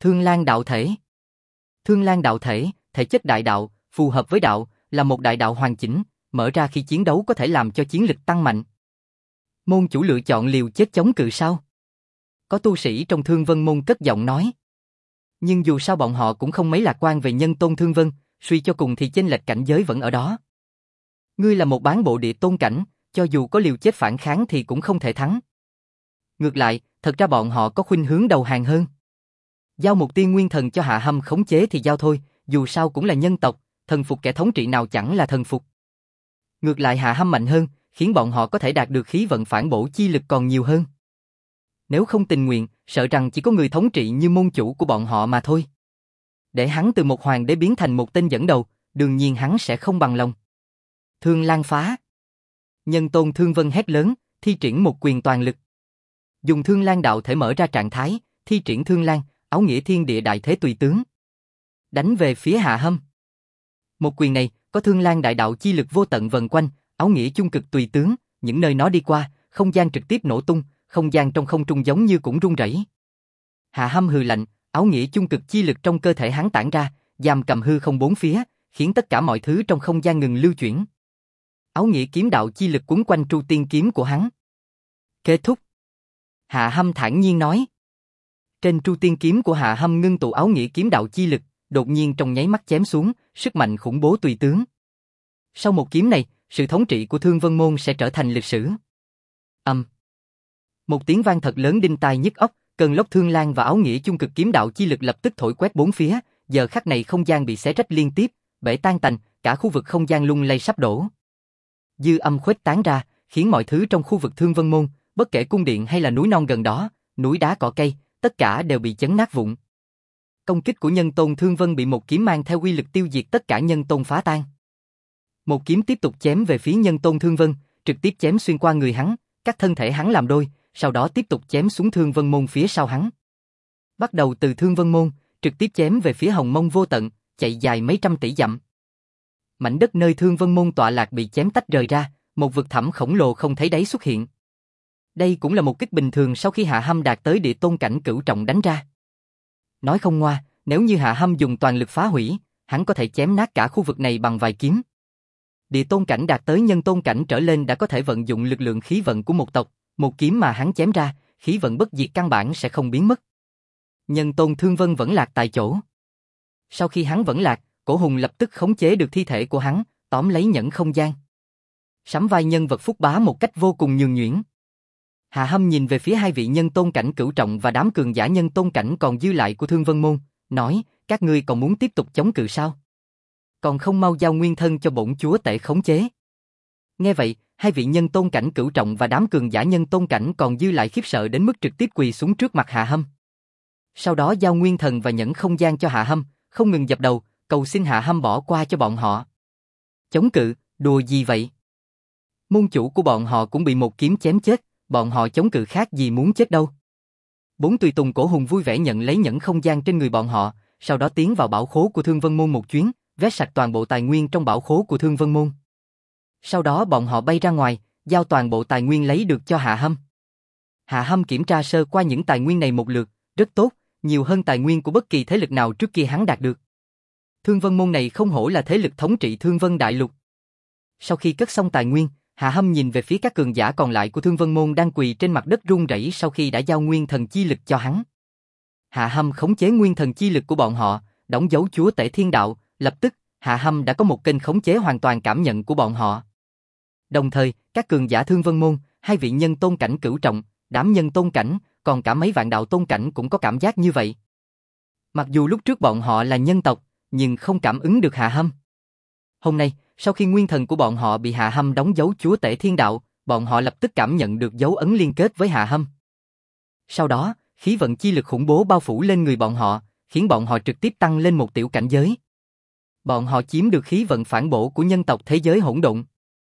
Thương Lan đạo thể. Thương Lan đạo thể, thể chất đại đạo, phù hợp với đạo, là một đại đạo hoàn chỉnh, mở ra khi chiến đấu có thể làm cho chiến lực tăng mạnh. Môn chủ lựa chọn liều chết chống cự sao? Có tu sĩ trong Thương Vân môn cất giọng nói. Nhưng dù sao bọn họ cũng không mấy lạc quan về nhân tôn Thương Vân, suy cho cùng thì chênh lệch cảnh giới vẫn ở đó. Ngươi là một bán bộ địa tôn cảnh, cho dù có liều chết phản kháng thì cũng không thể thắng. Ngược lại, thật ra bọn họ có khuynh hướng đầu hàng hơn. Giao một tiên nguyên thần cho Hạ Hâm khống chế thì giao thôi, dù sao cũng là nhân tộc, thần phục kẻ thống trị nào chẳng là thần phục. Ngược lại Hạ Hâm mạnh hơn, khiến bọn họ có thể đạt được khí vận phản bổ chi lực còn nhiều hơn. Nếu không tình nguyện, sợ rằng chỉ có người thống trị như môn chủ của bọn họ mà thôi. Để hắn từ một hoàng đế biến thành một tên dẫn đầu, đương nhiên hắn sẽ không bằng lòng. Thương Lan phá. Nhân tôn Thương Vân hét lớn, thi triển một quyền toàn lực. Dùng Thương Lan đạo thể mở ra trạng thái, thi triển Thương Lan, áo nghĩa thiên địa đại thế tùy tướng. Đánh về phía Hạ Hâm. Một quyền này, có Thương Lan đại đạo chi lực vô tận vần quanh, áo nghĩa chung cực tùy tướng, những nơi nó đi qua, không gian trực tiếp nổ tung, không gian trong không trung giống như cũng rung rẩy. Hạ Hâm hừ lạnh, áo nghĩa chung cực chi lực trong cơ thể hắn tản ra, giam cầm hư không bốn phía, khiến tất cả mọi thứ trong không gian ngừng lưu chuyển. Áo nghĩa kiếm đạo chi lực quấn quanh tru tiên kiếm của hắn. Kết thúc. Hạ Hâm thản nhiên nói. Trên tru tiên kiếm của Hạ Hâm ngưng tụ áo nghĩa kiếm đạo chi lực, đột nhiên trong nháy mắt chém xuống, sức mạnh khủng bố tùy tướng. Sau một kiếm này, sự thống trị của Thương Vân môn sẽ trở thành lịch sử. Một tiếng vang thật lớn đinh tai nhức óc, cơn lốc Thương Lan và áo nghĩa chung cực kiếm đạo chi lực lập tức thổi quét bốn phía, giờ khắc này không gian bị xé rách liên tiếp, bể tan tành, cả khu vực không gian lung lay sắp đổ. Dư âm khuếch tán ra, khiến mọi thứ trong khu vực Thương Vân môn, bất kể cung điện hay là núi non gần đó, núi đá cỏ cây, tất cả đều bị chấn nát vụn. Công kích của nhân tôn Thương Vân bị một kiếm mang theo uy lực tiêu diệt tất cả nhân tôn phá tan. Một kiếm tiếp tục chém về phía nhân tôn Thương Vân, trực tiếp chém xuyên qua người hắn, cắt thân thể hắn làm đôi, sau đó tiếp tục chém xuống Thương Vân môn phía sau hắn. Bắt đầu từ Thương Vân môn, trực tiếp chém về phía Hồng Mông vô tận, chạy dài mấy trăm tỷ dặm. Mảnh đất nơi Thương Vân môn tọa lạc bị chém tách rời ra, một vực thẳm khổng lồ không thấy đáy xuất hiện. Đây cũng là một kích bình thường sau khi Hạ Hâm đạt tới địa tôn cảnh cửu trọng đánh ra. Nói không ngoa, nếu như Hạ Hâm dùng toàn lực phá hủy, hắn có thể chém nát cả khu vực này bằng vài kiếm. Địa tôn cảnh đạt tới nhân tôn cảnh trở lên đã có thể vận dụng lực lượng khí vận của một tộc, một kiếm mà hắn chém ra, khí vận bất diệt căn bản sẽ không biến mất. Nhân tôn Thương Vân vẫn lạc tại chỗ. Sau khi hắn vẫn lạc, Cổ Hùng lập tức khống chế được thi thể của hắn, tóm lấy nhẫn không gian. Sắm vai nhân vật phúc bá một cách vô cùng nhường nhuyễn. Hạ Hâm nhìn về phía hai vị nhân tôn cảnh cửu trọng và đám cường giả nhân tôn cảnh còn dư lại của Thương Vân môn, nói, các ngươi còn muốn tiếp tục chống cự sao? Còn không mau giao nguyên thân cho bổn chúa tể khống chế. Nghe vậy, hai vị nhân tôn cảnh cửu trọng và đám cường giả nhân tôn cảnh còn dư lại khiếp sợ đến mức trực tiếp quỳ xuống trước mặt Hạ Hâm. Sau đó giao nguyên thần và nhẫn không gian cho Hạ Hâm, không ngừng dập đầu, cầu xin Hạ Hâm bỏ qua cho bọn họ. Chống cự, đùa gì vậy? Môn chủ của bọn họ cũng bị một kiếm chém chết, bọn họ chống cự khác gì muốn chết đâu. Bốn tùy tùng Cổ Hùng vui vẻ nhận lấy nhẫn không gian trên người bọn họ, sau đó tiến vào bảo khố của Thương Vân môn một chuyến, vét sạch toàn bộ tài nguyên trong bảo khố của Thương Vân môn. Sau đó bọn họ bay ra ngoài, giao toàn bộ tài nguyên lấy được cho Hạ Hâm. Hạ Hâm kiểm tra sơ qua những tài nguyên này một lượt, rất tốt, nhiều hơn tài nguyên của bất kỳ thế lực nào trước kia hắn đạt được. Thương Vân môn này không hổ là thế lực thống trị Thương Vân đại lục. Sau khi cất xong tài nguyên, Hạ Hâm nhìn về phía các cường giả còn lại của Thương Vân môn đang quỳ trên mặt đất run rẩy sau khi đã giao nguyên thần chi lực cho hắn. Hạ Hâm khống chế nguyên thần chi lực của bọn họ, đóng dấu chúa tể thiên đạo, lập tức, Hạ Hâm đã có một kênh khống chế hoàn toàn cảm nhận của bọn họ. Đồng thời, các cường giả Thương Vân môn, hai vị nhân tôn cảnh cửu trọng, đám nhân tôn cảnh, còn cả mấy vạn đạo tôn cảnh cũng có cảm giác như vậy. Mặc dù lúc trước bọn họ là nhân tộc, nhưng không cảm ứng được Hạ Hâm. Hôm nay, sau khi nguyên thần của bọn họ bị Hạ Hâm đóng dấu chúa tể thiên đạo, bọn họ lập tức cảm nhận được dấu ấn liên kết với Hạ Hâm. Sau đó, khí vận chi lực khủng bố bao phủ lên người bọn họ, khiến bọn họ trực tiếp tăng lên một tiểu cảnh giới. Bọn họ chiếm được khí vận phản bổ của nhân tộc thế giới hỗn độn.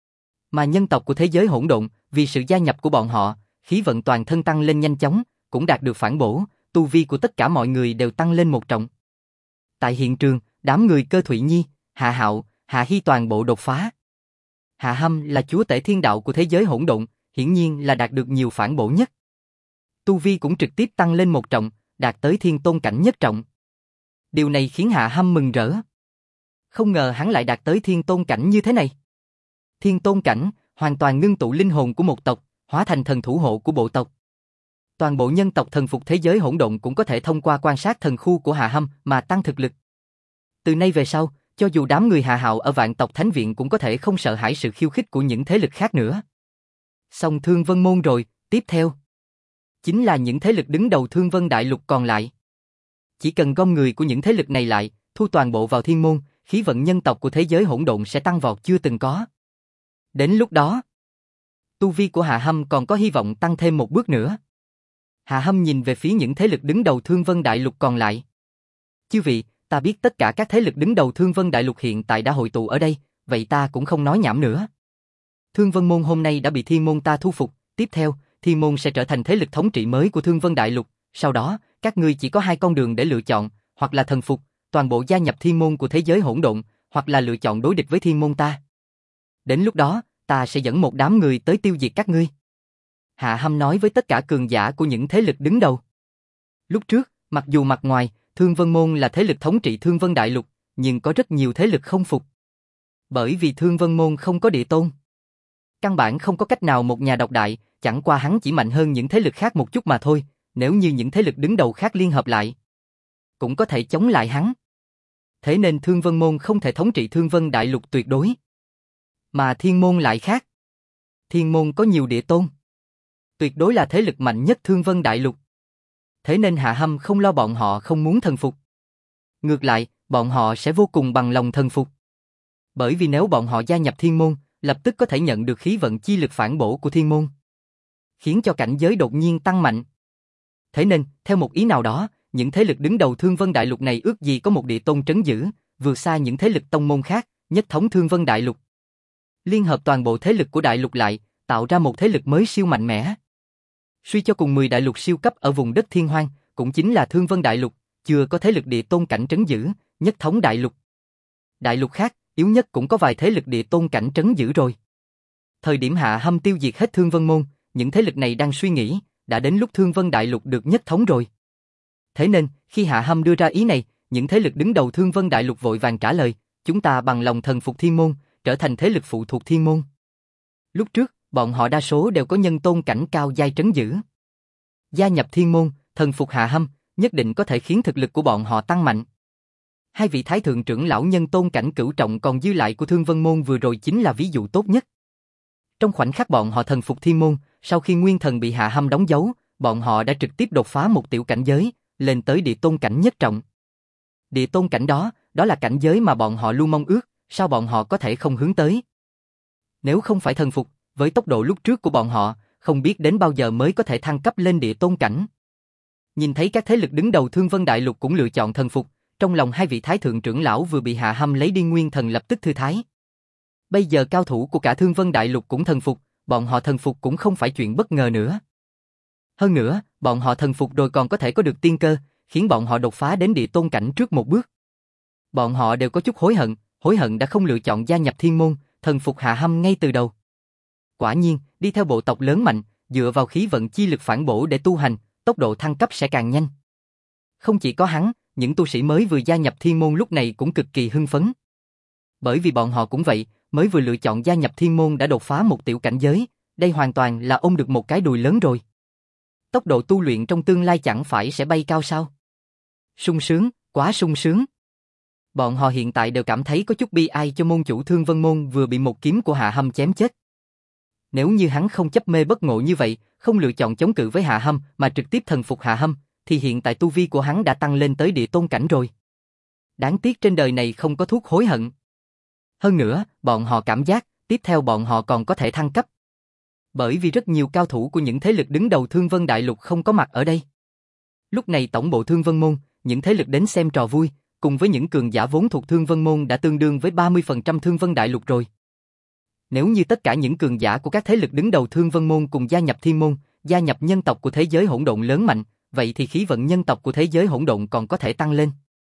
Mà nhân tộc của thế giới hỗn độn, vì sự gia nhập của bọn họ, khí vận toàn thân tăng lên nhanh chóng, cũng đạt được phản bổ, tu vi của tất cả mọi người đều tăng lên một trọng. Tại hiện trường, đám người Cơ Thụy Nhi, Hạ Hạo, Hạ Hy toàn bộ đột phá. Hạ Hâm là chúa tể thiên đạo của thế giới hỗn độn, hiển nhiên là đạt được nhiều phản bổ nhất. Tu vi cũng trực tiếp tăng lên một trọng, đạt tới thiên tôn cảnh nhất trọng. Điều này khiến Hạ Hâm mừng rỡ. Không ngờ hắn lại đạt tới thiên tôn cảnh như thế này. Thiên tôn cảnh, hoàn toàn ngưng tụ linh hồn của một tộc, hóa thành thần thủ hộ của bộ tộc. Toàn bộ nhân tộc thần phục thế giới hỗn độn cũng có thể thông qua quan sát thần khu của Hạ Hâm mà tăng thực lực. Từ nay về sau, cho dù đám người Hạ Hạo ở Vạn Tộc Thánh Viện cũng có thể không sợ hãi sự khiêu khích của những thế lực khác nữa. Xong Thương Vân Môn rồi, tiếp theo chính là những thế lực đứng đầu Thương Vân Đại Lục còn lại. Chỉ cần gom người của những thế lực này lại, thu toàn bộ vào Thiên Môn, khí vận nhân tộc của thế giới hỗn độn sẽ tăng vọt chưa từng có. Đến lúc đó, tu vi của Hạ Hâm còn có hy vọng tăng thêm một bước nữa. Hạ Hâm nhìn về phía những thế lực đứng đầu Thương Vân Đại Lục còn lại. Chư vị, ta biết tất cả các thế lực đứng đầu Thương Vân Đại Lục hiện tại đã hội tụ ở đây, vậy ta cũng không nói nhảm nữa. Thương Vân Môn hôm nay đã bị Thiên Môn ta thu phục, tiếp theo, Thiên Môn sẽ trở thành thế lực thống trị mới của Thương Vân Đại Lục, sau đó, các ngươi chỉ có hai con đường để lựa chọn, hoặc là thần phục, toàn bộ gia nhập Thiên Môn của thế giới hỗn độn, hoặc là lựa chọn đối địch với Thiên Môn ta. Đến lúc đó, ta sẽ dẫn một đám người tới tiêu diệt các ngươi. Hạ Hâm nói với tất cả cường giả của những thế lực đứng đầu. Lúc trước, mặc dù mặt ngoài, Thương Vân Môn là thế lực thống trị Thương Vân Đại Lục, nhưng có rất nhiều thế lực không phục. Bởi vì Thương Vân Môn không có địa tôn. Căn bản không có cách nào một nhà độc đại, chẳng qua hắn chỉ mạnh hơn những thế lực khác một chút mà thôi, nếu như những thế lực đứng đầu khác liên hợp lại, cũng có thể chống lại hắn. Thế nên Thương Vân Môn không thể thống trị Thương Vân Đại Lục tuyệt đối. Mà Thiên Môn lại khác. Thiên Môn có nhiều địa tôn. Tuyệt đối là thế lực mạnh nhất Thương Vân Đại Lục. Thế nên Hạ Hâm không lo bọn họ không muốn thần phục. Ngược lại, bọn họ sẽ vô cùng bằng lòng thần phục. Bởi vì nếu bọn họ gia nhập Thiên Môn, lập tức có thể nhận được khí vận chi lực phản bổ của Thiên Môn, khiến cho cảnh giới đột nhiên tăng mạnh. Thế nên, theo một ý nào đó, những thế lực đứng đầu Thương Vân Đại Lục này ước gì có một địa tôn trấn giữ, vượt xa những thế lực tông môn khác, nhất thống Thương Vân Đại Lục. Liên hợp toàn bộ thế lực của Đại Lục lại, tạo ra một thế lực mới siêu mạnh mẽ. Suy cho cùng 10 đại lục siêu cấp ở vùng đất Thiên Hoang, cũng chính là Thương Vân Đại Lục, chưa có thế lực địa tôn cảnh trấn giữ, nhất thống Đại Lục. Đại lục khác, yếu nhất cũng có vài thế lực địa tôn cảnh trấn giữ rồi. Thời điểm Hạ Hâm tiêu diệt hết Thương Vân Môn, những thế lực này đang suy nghĩ, đã đến lúc Thương Vân Đại Lục được nhất thống rồi. Thế nên, khi Hạ Hâm đưa ra ý này, những thế lực đứng đầu Thương Vân Đại Lục vội vàng trả lời, chúng ta bằng lòng thần phục Thiên Môn, trở thành thế lực phụ thuộc Thiên Môn. Lúc trước, bọn họ đa số đều có nhân tôn cảnh cao giai trấn giữ. Gia nhập Thiên Môn, thần phục Hạ Hâm, nhất định có thể khiến thực lực của bọn họ tăng mạnh. Hai vị thái thượng trưởng lão nhân tôn cảnh cửu trọng còn dư lại của Thương Vân Môn vừa rồi chính là ví dụ tốt nhất. Trong khoảnh khắc bọn họ thần phục Thiên Môn, sau khi nguyên thần bị Hạ Hâm đóng dấu, bọn họ đã trực tiếp đột phá một tiểu cảnh giới, lên tới địa tôn cảnh nhất trọng. Địa tôn cảnh đó, đó là cảnh giới mà bọn họ luôn mong ước, sao bọn họ có thể không hướng tới? Nếu không phải thần phục, với tốc độ lúc trước của bọn họ, không biết đến bao giờ mới có thể thăng cấp lên địa tôn cảnh. Nhìn thấy các thế lực đứng đầu Thương Vân Đại Lục cũng lựa chọn thần phục, trong lòng hai vị thái thượng trưởng lão vừa bị Hạ Hâm lấy đi nguyên thần lập tức thư thái. Bây giờ cao thủ của cả Thương Vân Đại Lục cũng thần phục, bọn họ thần phục cũng không phải chuyện bất ngờ nữa. Hơn nữa, bọn họ thần phục rồi còn có thể có được tiên cơ, khiến bọn họ đột phá đến địa tôn cảnh trước một bước. Bọn họ đều có chút hối hận đã không lựa chọn gia nhập Thiên Môn, thần phục Hạ Hâm ngay từ đầu. Quả nhiên, đi theo bộ tộc lớn mạnh, dựa vào khí vận chi lực phản bổ để tu hành, tốc độ thăng cấp sẽ càng nhanh. Không chỉ có hắn, những tu sĩ mới vừa gia nhập Thiên Môn lúc này cũng cực kỳ hưng phấn. Bởi vì bọn họ cũng vậy, mới vừa lựa chọn gia nhập Thiên Môn đã đột phá một tiểu cảnh giới, đây hoàn toàn là ôm được một cái đùi lớn rồi. Tốc độ tu luyện trong tương lai chẳng phải sẽ bay cao sao? Sung sướng, quá sung sướng. Bọn họ hiện tại đều cảm thấy có chút bi ai cho môn chủ Thương Vân Môn vừa bị một kiếm của Hạ Hâm chém chết. Nếu như hắn không chấp mê bất ngộ như vậy, không lựa chọn chống cự với Hạ Hâm mà trực tiếp thần phục Hạ Hâm, thì hiện tại tu vi của hắn đã tăng lên tới địa tôn cảnh rồi. Đáng tiếc trên đời này không có thuốc hối hận. Hơn nữa, bọn họ cảm giác, tiếp theo bọn họ còn có thể thăng cấp. Bởi vì rất nhiều cao thủ của những thế lực đứng đầu Thương Vân Đại Lục không có mặt ở đây. Lúc này tổng bộ Thương Vân Môn, những thế lực đến xem trò vui, cùng với những cường giả vốn thuộc Thương Vân Môn đã tương đương với 30% Thương Vân Đại Lục rồi. Nếu như tất cả những cường giả của các thế lực đứng đầu Thương Vân Môn cùng gia nhập Thiên Môn, gia nhập nhân tộc của thế giới hỗn độn lớn mạnh, vậy thì khí vận nhân tộc của thế giới hỗn độn còn có thể tăng lên.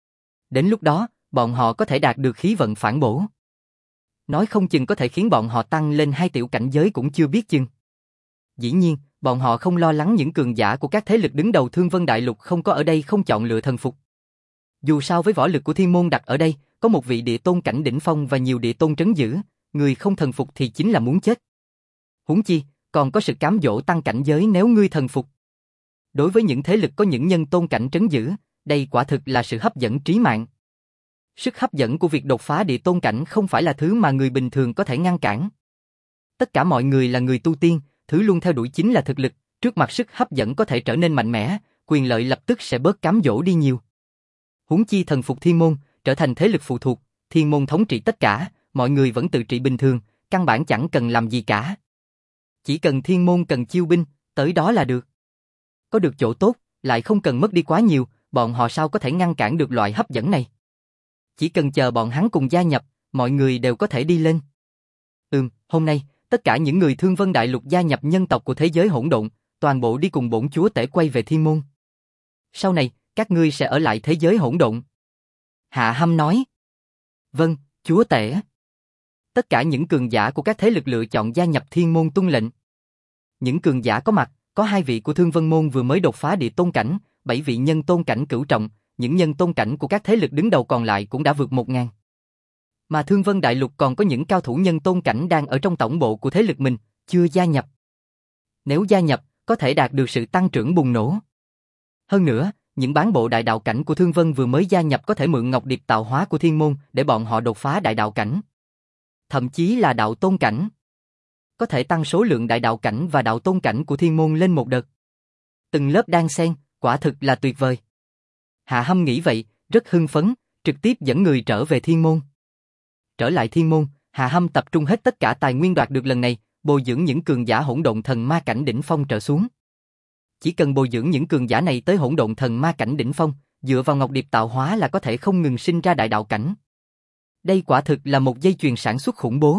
Đến lúc đó, bọn họ có thể đạt được khí vận phản bổ. Nói không chừng có thể khiến bọn họ tăng lên hai tiểu cảnh giới cũng chưa biết chừng. Dĩ nhiên, Bọn họ không lo lắng những cường giả của các thế lực đứng đầu Thương Vân Đại Lục không có ở đây không chọn lựa thần phục. Dù sao với võ lực của Thiên Môn đặt ở đây, có một vị địa tôn cảnh đỉnh phong và nhiều địa tôn trấn giữ, người không thần phục thì chính là muốn chết. Huống chi, còn có sự cám dỗ tăng cảnh giới nếu ngươi thần phục. Đối với những thế lực có những nhân tôn cảnh trấn giữ, đây quả thực là sự hấp dẫn trí mạng. Sức hấp dẫn của việc đột phá địa tôn cảnh không phải là thứ mà người bình thường có thể ngăn cản. Tất cả mọi người là người tu tiên, thứ luôn theo đuổi chính là thực lực, trước mặt sức hấp dẫn có thể trở nên mạnh mẽ, quyền lợi lập tức sẽ bớt cám dỗ đi nhiều. Huống chi thần phục Thiên Môn, trở thành thế lực phụ thuộc, Thiên Môn thống trị tất cả, mọi người vẫn tự trị bình thường, căn bản chẳng cần làm gì cả. Chỉ cần Thiên Môn cần chiêu binh, tới đó là được. Có được chỗ tốt, lại không cần mất đi quá nhiều, bọn họ sao có thể ngăn cản được loại hấp dẫn này. Chỉ cần chờ bọn hắn cùng gia nhập, mọi người đều có thể đi lên. Hôm nay, tất cả những người Thương Vân Đại Lục gia nhập nhân tộc của thế giới hỗn độn, toàn bộ đi cùng bổn chúa tể quay về Thiên Môn. Sau này, các ngươi sẽ ở lại thế giới hỗn độn. Hạ Hâm nói. Vâng, chúa tể. Tất cả những cường giả của các thế lực lựa chọn gia nhập Thiên Môn tuân lệnh. Những cường giả có mặt, có 2 vị của Thương Vân Môn vừa mới đột phá địa tôn cảnh, 7 vị nhân tôn cảnh cửu trọng, những nhân tôn cảnh của các thế lực đứng đầu còn lại cũng đã vượt 1000. Mà Thương Vân Đại Lục còn có những cao thủ nhân tôn cảnh đang ở trong tổng bộ của thế lực mình, chưa gia nhập. Nếu gia nhập, có thể đạt được sự tăng trưởng bùng nổ. Hơn nữa, những bán bộ đại đạo cảnh của Thương Vân vừa mới gia nhập có thể mượn ngọc điệp tạo hóa của Thiên Môn để bọn họ đột phá đại đạo cảnh. Thậm chí là đạo tôn cảnh. Có thể tăng số lượng đại đạo cảnh và đạo tôn cảnh của Thiên Môn lên một đợt. Từng lớp đan xen, quả thực là tuyệt vời. Hạ Hâm nghĩ vậy, rất hưng phấn, trực tiếp dẫn người trở về Thiên Môn. Trở lại Thiên Môn, Hạ Hâm tập trung hết tất cả tài nguyên đoạt được lần này, bồi dưỡng những cường giả hỗn độn thần ma cảnh đỉnh phong trở xuống. Chỉ cần bồi dưỡng những cường giả này tới hỗn độn thần ma cảnh đỉnh phong, dựa vào ngọc điệp tạo hóa là có thể không ngừng sinh ra đại đạo cảnh. Đây quả thực là một dây chuyền sản xuất khủng bố.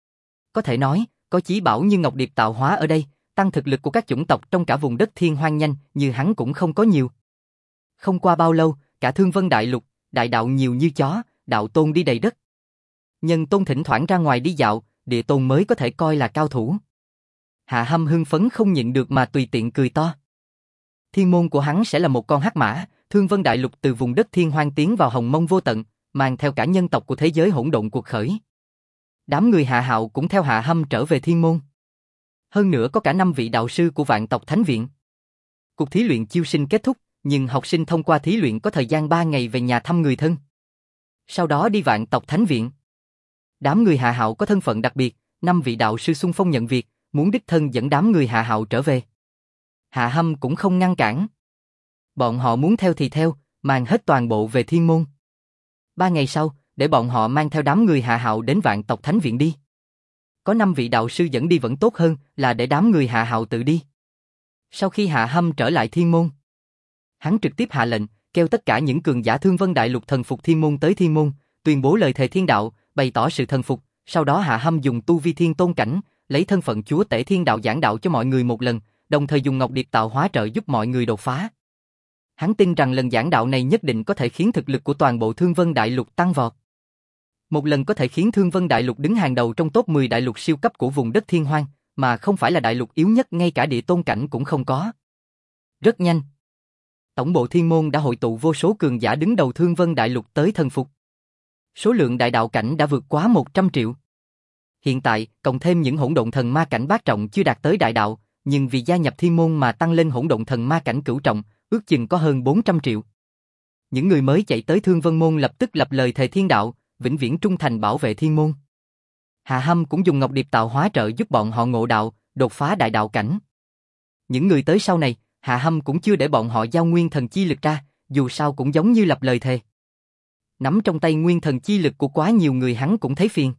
Có thể nói, có chí bảo như ngọc điệp tạo hóa ở đây, tăng thực lực của các chủng tộc trong cả vùng đất thiên hoang nhanh như hắn cũng không có nhiều. Không qua bao lâu, cả Thương Vân Đại Lục, đại đạo nhiều như chó, đạo tôn đi đầy đất. Nhân tôn thỉnh thoảng ra ngoài đi dạo, địa tôn mới có thể coi là cao thủ. Hạ Hâm hưng phấn không nhịn được mà tùy tiện cười to. Thiên môn của hắn sẽ là một con hắc mã, Thương Vân Đại Lục từ vùng đất thiên hoang tiến vào hồng mông vô tận, mang theo cả nhân tộc của thế giới hỗn độn cuộc khởi. Đám người Hạ Hạo cũng theo Hạ Hâm trở về thiên môn. Hơn nữa có cả 5 vị đạo sư của vạn tộc thánh viện. Cuộc thí luyện chiêu sinh kết thúc, nhưng học sinh thông qua thí luyện có thời gian 3 ngày về nhà thăm người thân. Sau đó đi vạn tộc thánh viện. Đám người Hạ Hạo có thân phận đặc biệt, 5 vị đạo sư xung phong nhận việc, muốn đích thân dẫn đám người Hạ Hạo trở về. Hạ Hâm cũng không ngăn cản. Bọn họ muốn theo thì theo, mang hết toàn bộ về thiên môn. 3 ngày sau, để bọn họ mang theo đám người Hạ Hạo đến vạn tộc thánh viện đi. Có 5 vị đạo sư dẫn đi vẫn tốt hơn là để đám người Hạ Hạo tự đi. Sau khi Hạ Hâm trở lại thiên môn, hắn trực tiếp hạ lệnh, kêu tất cả những cường giả Thương Vân Đại Lục thần phục thiên môn tới thiên môn, tuyên bố lời thề thiên đạo, bày tỏ sự thần phục. Sau đó Hạ Hâm dùng tu vi thiên tôn cảnh, lấy thân phận chúa tể thiên đạo giảng đạo cho mọi người một lần, đồng thời dùng ngọc điệp tạo hóa trợ giúp mọi người đột phá. Hắn tin rằng lần giảng đạo này nhất định có thể khiến thực lực của toàn bộ Thương Vân Đại Lục tăng vọt. Một lần có thể khiến Thương Vân Đại Lục đứng hàng đầu trong top 10 đại lục siêu cấp của vùng đất thiên hoang, mà không phải là đại lục yếu nhất, ngay cả địa tôn cảnh cũng không có. Rất nhanh, tổng bộ thiên môn đã hội tụ vô số cường giả đứng đầu Thương Vân Đại Lục tới thần phục. Số lượng đại đạo cảnh đã vượt quá 100 triệu. Hiện tại, cộng thêm những hỗn độn thần ma cảnh bát trọng chưa đạt tới đại đạo, nhưng vì gia nhập thiên môn mà tăng lên hỗn độn thần ma cảnh cửu trọng, ước chừng có hơn 400 triệu. Những người mới chạy tới Thương Vân Môn lập tức lập lời thề thiên đạo, vĩnh viễn trung thành bảo vệ thiên môn. Hạ Hâm cũng dùng ngọc điệp tạo hóa trợ giúp bọn họ ngộ đạo, đột phá đại đạo cảnh. Những người tới sau này, Hạ Hâm cũng chưa để bọn họ giao nguyên thần chi lực ra, dù sao cũng giống như lập lời thề. Nắm trong tay nguyên thần chi lực của quá nhiều người hắn cũng thấy phiền.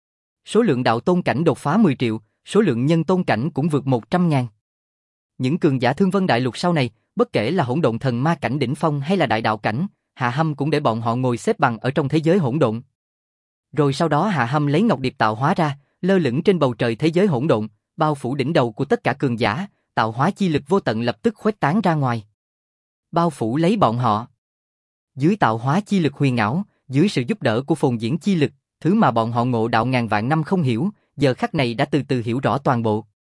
Số lượng đạo tôn cảnh đột phá 10 triệu, số lượng nhân tôn cảnh cũng vượt 100.000. Những cường giả Thương Vân Đại Lục sau này, bất kể là hỗn độn thần ma cảnh đỉnh phong hay là đại đạo cảnh, Hạ Hâm cũng để bọn họ ngồi xếp bằng ở trong thế giới hỗn độn. Rồi sau đó Hạ Hâm lấy ngọc điệp tạo hóa ra, lơ lửng trên bầu trời thế giới hỗn độn, bao phủ đỉnh đầu của tất cả cường giả, tạo hóa chi lực vô tận lập tức khuếch tán ra ngoài, bao phủ lấy bọn họ. Dưới tạo hóa chi lực huyền ảo, dưới sự giúp đỡ của phồn diễn chi lực, thứ mà bọn họ ngộ đạo ngàn vạn năm không hiểu, giờ khắc này đã từ từ hiểu rõ toàn bộ.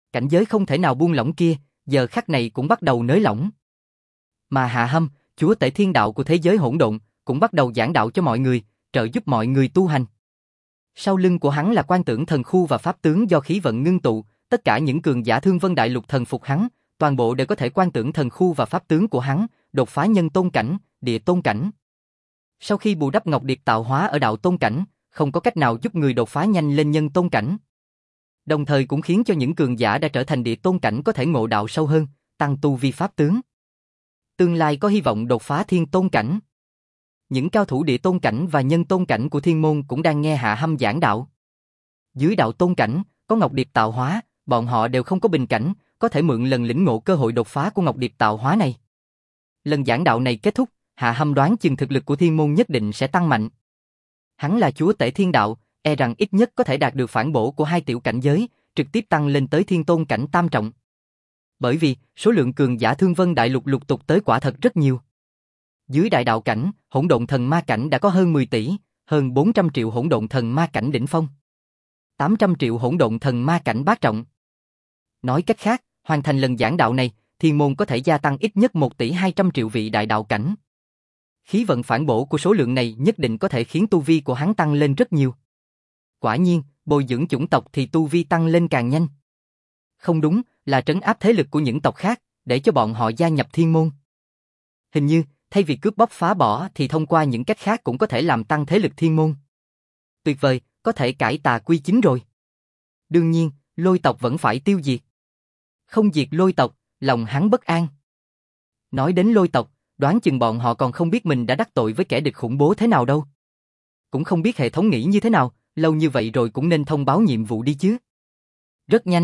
Cảnh giới không thể nào buông lỏng kia, giờ khắc này cũng bắt đầu nới lỏng. Mà Hạ Hâm, chúa tể thiên đạo của thế giới hỗn độn, cũng bắt đầu giảng đạo cho mọi người, trợ giúp mọi người tu hành. Sau lưng của hắn là quan tưởng thần khu và pháp tướng do khí vận ngưng tụ, tất cả những cường giả Thương Vân Đại Lục thần phục hắn, toàn bộ đều có thể quan tưởng thần khu và pháp tướng của hắn, đột phá nhân tôn cảnh, địa tôn cảnh. Sau khi bù đắp Ngọc Điệp tạo hóa ở đạo tôn cảnh, không có cách nào giúp người đột phá nhanh lên nhân tôn cảnh. Đồng thời cũng khiến cho những cường giả đã trở thành địa tôn cảnh có thể ngộ đạo sâu hơn, tăng tu vi pháp tướng. Tương lai có hy vọng đột phá thiên tôn cảnh. Những cao thủ địa tôn cảnh và nhân tôn cảnh của thiên môn cũng đang nghe Hạ Hâm giảng đạo. Dưới đạo tôn cảnh, có Ngọc Điệp tạo hóa, bọn họ đều không có bình cảnh, có thể mượn lần lĩnh ngộ cơ hội đột phá của Ngọc Điệp tạo hóa này. Lần giảng đạo này kết thúc, Hạ Hâm đoán chừng thực lực của thiên môn nhất định sẽ tăng mạnh. Hắn là chúa tể thiên đạo, e rằng ít nhất có thể đạt được phản bổ của 2 tiểu cảnh giới, trực tiếp tăng lên tới thiên tôn cảnh tam trọng. Bởi vì, số lượng cường giả Thương Vân Đại Lục lục tục tới quả thật rất nhiều. Dưới đại đạo cảnh, hỗn độn thần ma cảnh đã có hơn 10 tỷ, hơn 400 triệu hỗn độn thần ma cảnh đỉnh phong. 800 triệu hỗn độn thần ma cảnh bát trọng. Nói cách khác, hoàn thành lần giảng đạo này, thiên môn có thể gia tăng ít nhất 1 tỷ 200 triệu vị đại đạo cảnh. Khí vận phản bổ của số lượng này nhất định có thể khiến tu vi của hắn tăng lên rất nhiều. Quả nhiên, bồi dưỡng chủng tộc thì tu vi tăng lên càng nhanh. Không đúng, là trấn áp thế lực của những tộc khác, để cho bọn họ gia nhập thiên môn. Hình như, thay vì cướp bóc phá bỏ thì thông qua những cách khác cũng có thể làm tăng thế lực thiên môn. Tuyệt vời, có thể cải tà quy chính rồi. Đương nhiên, lôi tộc vẫn phải tiêu diệt. Không diệt lôi tộc, lòng hắn bất an. Nói đến lôi tộc, đoán chừng bọn họ còn không biết mình đã đắc tội với kẻ địch khủng bố thế nào đâu. Cũng không biết hệ thống nghĩ như thế nào, lâu như vậy rồi cũng nên thông báo nhiệm vụ đi chứ. Rất nhanh.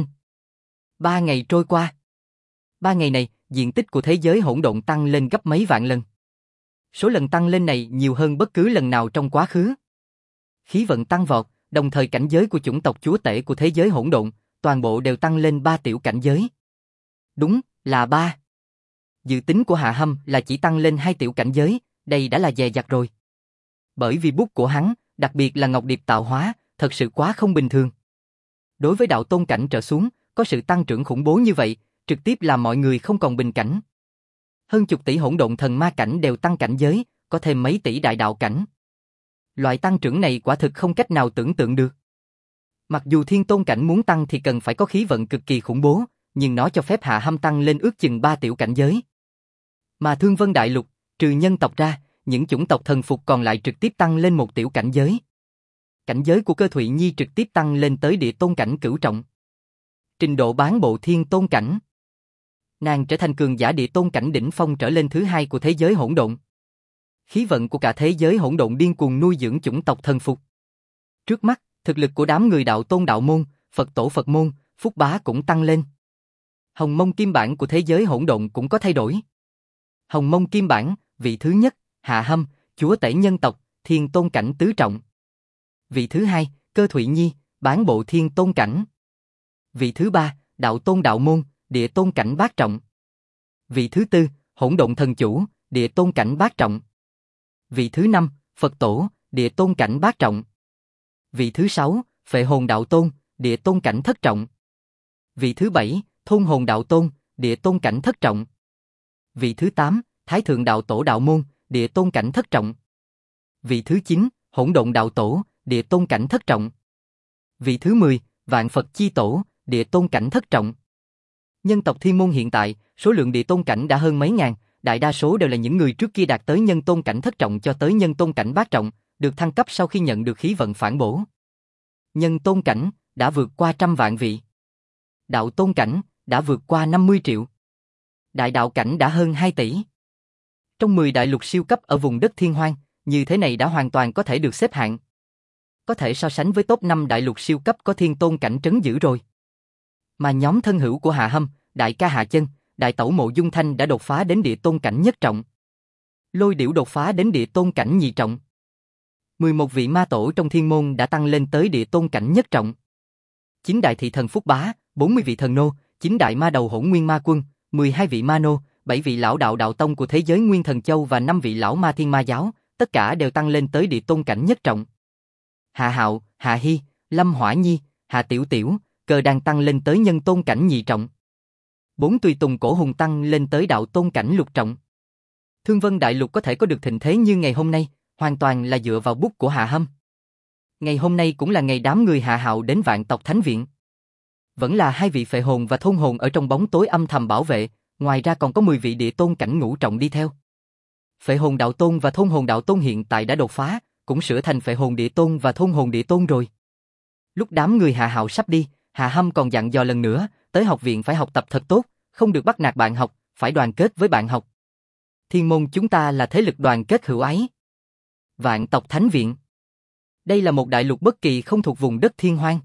3 ngày trôi qua. 3 ngày này, diện tích của thế giới hỗn độn tăng lên gấp mấy vạn lần. Số lần tăng lên này nhiều hơn bất cứ lần nào trong quá khứ. Khí vận tăng vọt, đồng thời cảnh giới của chủng tộc chúa tể của thế giới hỗn độn, toàn bộ đều tăng lên 3 tiểu cảnh giới. Đúng, là 3. Dự tính của Hạ Hâm là chỉ tăng lên 2 tiểu cảnh giới, đây đã là dè dặt rồi. Bởi vì bút của hắn, đặc biệt là Ngọc Điệp tạo hóa, thật sự quá không bình thường. Đối với đạo tôn cảnh trở xuống, có sự tăng trưởng khủng bố như vậy, trực tiếp làm mọi người không còn bình cảnh. Hơn chục tỷ hỗn độn thần ma cảnh đều tăng cảnh giới, có thêm mấy tỷ đại đạo cảnh. Loại tăng trưởng này quả thực không cách nào tưởng tượng được. Mặc dù thiên tôn cảnh muốn tăng thì cần phải có khí vận cực kỳ khủng bố, nhưng nó cho phép Hạ Hâm tăng lên ước chừng 3 tiểu cảnh giới. Mà Thương Vân Đại Lục, trừ nhân tộc ra, những chủng tộc thần phục còn lại trực tiếp tăng lên 1 tiểu cảnh giới. Cảnh giới của Cơ Thụy Nhi trực tiếp tăng lên tới địa tôn cảnh cửu trọng. Trình độ bán bộ thiên tôn cảnh. Nàng trở thành cường giả địa tôn cảnh đỉnh phong trở lên thứ 2 của thế giới hỗn độn. Khí vận của cả thế giới hỗn độn điên cuồng nuôi dưỡng chủng tộc thần phục. Trước mắt, thực lực của đám người đạo tôn đạo môn, Phật tổ Phật môn, Phúc Bá cũng tăng lên. Hồng Mông Kim Bản của thế giới hỗn độn cũng có thay đổi. Hồng Mông Kim Bản, vị thứ nhất, Hạ Hâm, chúa tể nhân tộc, thiên tôn cảnh tứ trọng. Vị thứ 2, Cơ Thụy Nhi, bán bộ thiên tôn cảnh. Vị thứ 3, đạo tôn đạo môn, địa tôn cảnh bát trọng. Vị thứ 4, hỗn độn thần chủ, địa tôn cảnh bát trọng. Vị thứ 5, Phật tổ, địa tôn cảnh bát trọng. Vị thứ 6, Phệ hồn đạo tôn, địa tôn cảnh thất trọng. Vị thứ 7, Thôn hồn đạo tôn, địa tôn cảnh thất trọng. Vị thứ 8, Thái thượng đạo tổ đạo môn, địa tôn cảnh thất trọng. Vị thứ 9, Hỗn độn đạo tổ, địa tôn cảnh thất trọng. Vị thứ 10, Vạn Phật chi tổ, địa tôn cảnh thất trọng. Nhân tộc Thiên Môn hiện tại, số lượng địa tôn cảnh đã hơn mấy ngàn, đại đa số đều là những người trước kia đạt tới nhân tôn cảnh thất trọng cho tới nhân tôn cảnh bát trọng, được thăng cấp sau khi nhận được khí vận phản bổ. Nhân tôn cảnh đã vượt qua 100 vạn vị. Đạo tôn cảnh đã vượt qua 50 triệu. Đại đạo cảnh đã hơn 2 tỷ. Trong 10 đại lục siêu cấp ở vùng đất Thiên Hoang, như thế này đã hoàn toàn có thể được xếp hạng. Có thể so sánh với top 5 đại lục siêu cấp có thiên tôn cảnh trấn giữ rồi. Mà nhóm thân hữu của Hạ Hâm, đại ca Hạ Chân, đại tẩu Mộ Dung Thanh đã đột phá đến địa tôn cảnh nhất trọng. Lôi Điểu đột phá đến địa tôn cảnh nhị trọng. 11 vị ma tổ trong thiên môn đã tăng lên tới địa tôn cảnh nhất trọng. 9 đại thị thần Phúc Bá, 40 vị thần nô, 9 đại ma đầu Hỗn Nguyên Ma Quân, 12 vị ma nô, 7 vị lão đạo đạo tông của thế giới Nguyên Thần Châu và 5 vị lão ma thiên ma giáo, tất cả đều tăng lên tới địa tôn cảnh nhất trọng. Hạ Hạo, Hạ Hy, Lâm Hỏa Nhi, Hạ Tiểu Tiểu, Cơ Đan tăng lên tới nhân tôn cảnh nhị trọng. 4 tùy tùng Cổ Hùng tăng lên tới đạo tôn cảnh lục trọng. Thương Vân Đại Lục có thể có được thịnh thế như ngày hôm nay, hoàn toàn là dựa vào bút của Hạ Hâm. Ngày hôm nay cũng là ngày đám người Hạ Hạo đến Vạn Tộc Thánh Viện. Vẫn là 2 vị phệ hồn và thôn hồn ở trong bóng tối âm thầm bảo vệ, ngoài ra còn có 10 vị địa tôn cảnh ngũ trọng đi theo. Phệ hồn đạo tôn và thôn hồn đạo tôn hiện tại đã đột phá, cũng sửa thành phệ hồn địa tôn và thôn hồn địa tôn rồi. Lúc đám người Hạ Hạo sắp đi, Hạ Hâm còn dặn dò lần nữa, tới học viện phải học tập thật tốt, không được bắt nạt bạn học, phải đoàn kết với bạn học. Thiên môn chúng ta là thế lực đoàn kết hữu ái. Vạn Tộc Thánh Viện. Đây là một đại lục bất kỳ không thuộc vùng đất Thiên Hoang.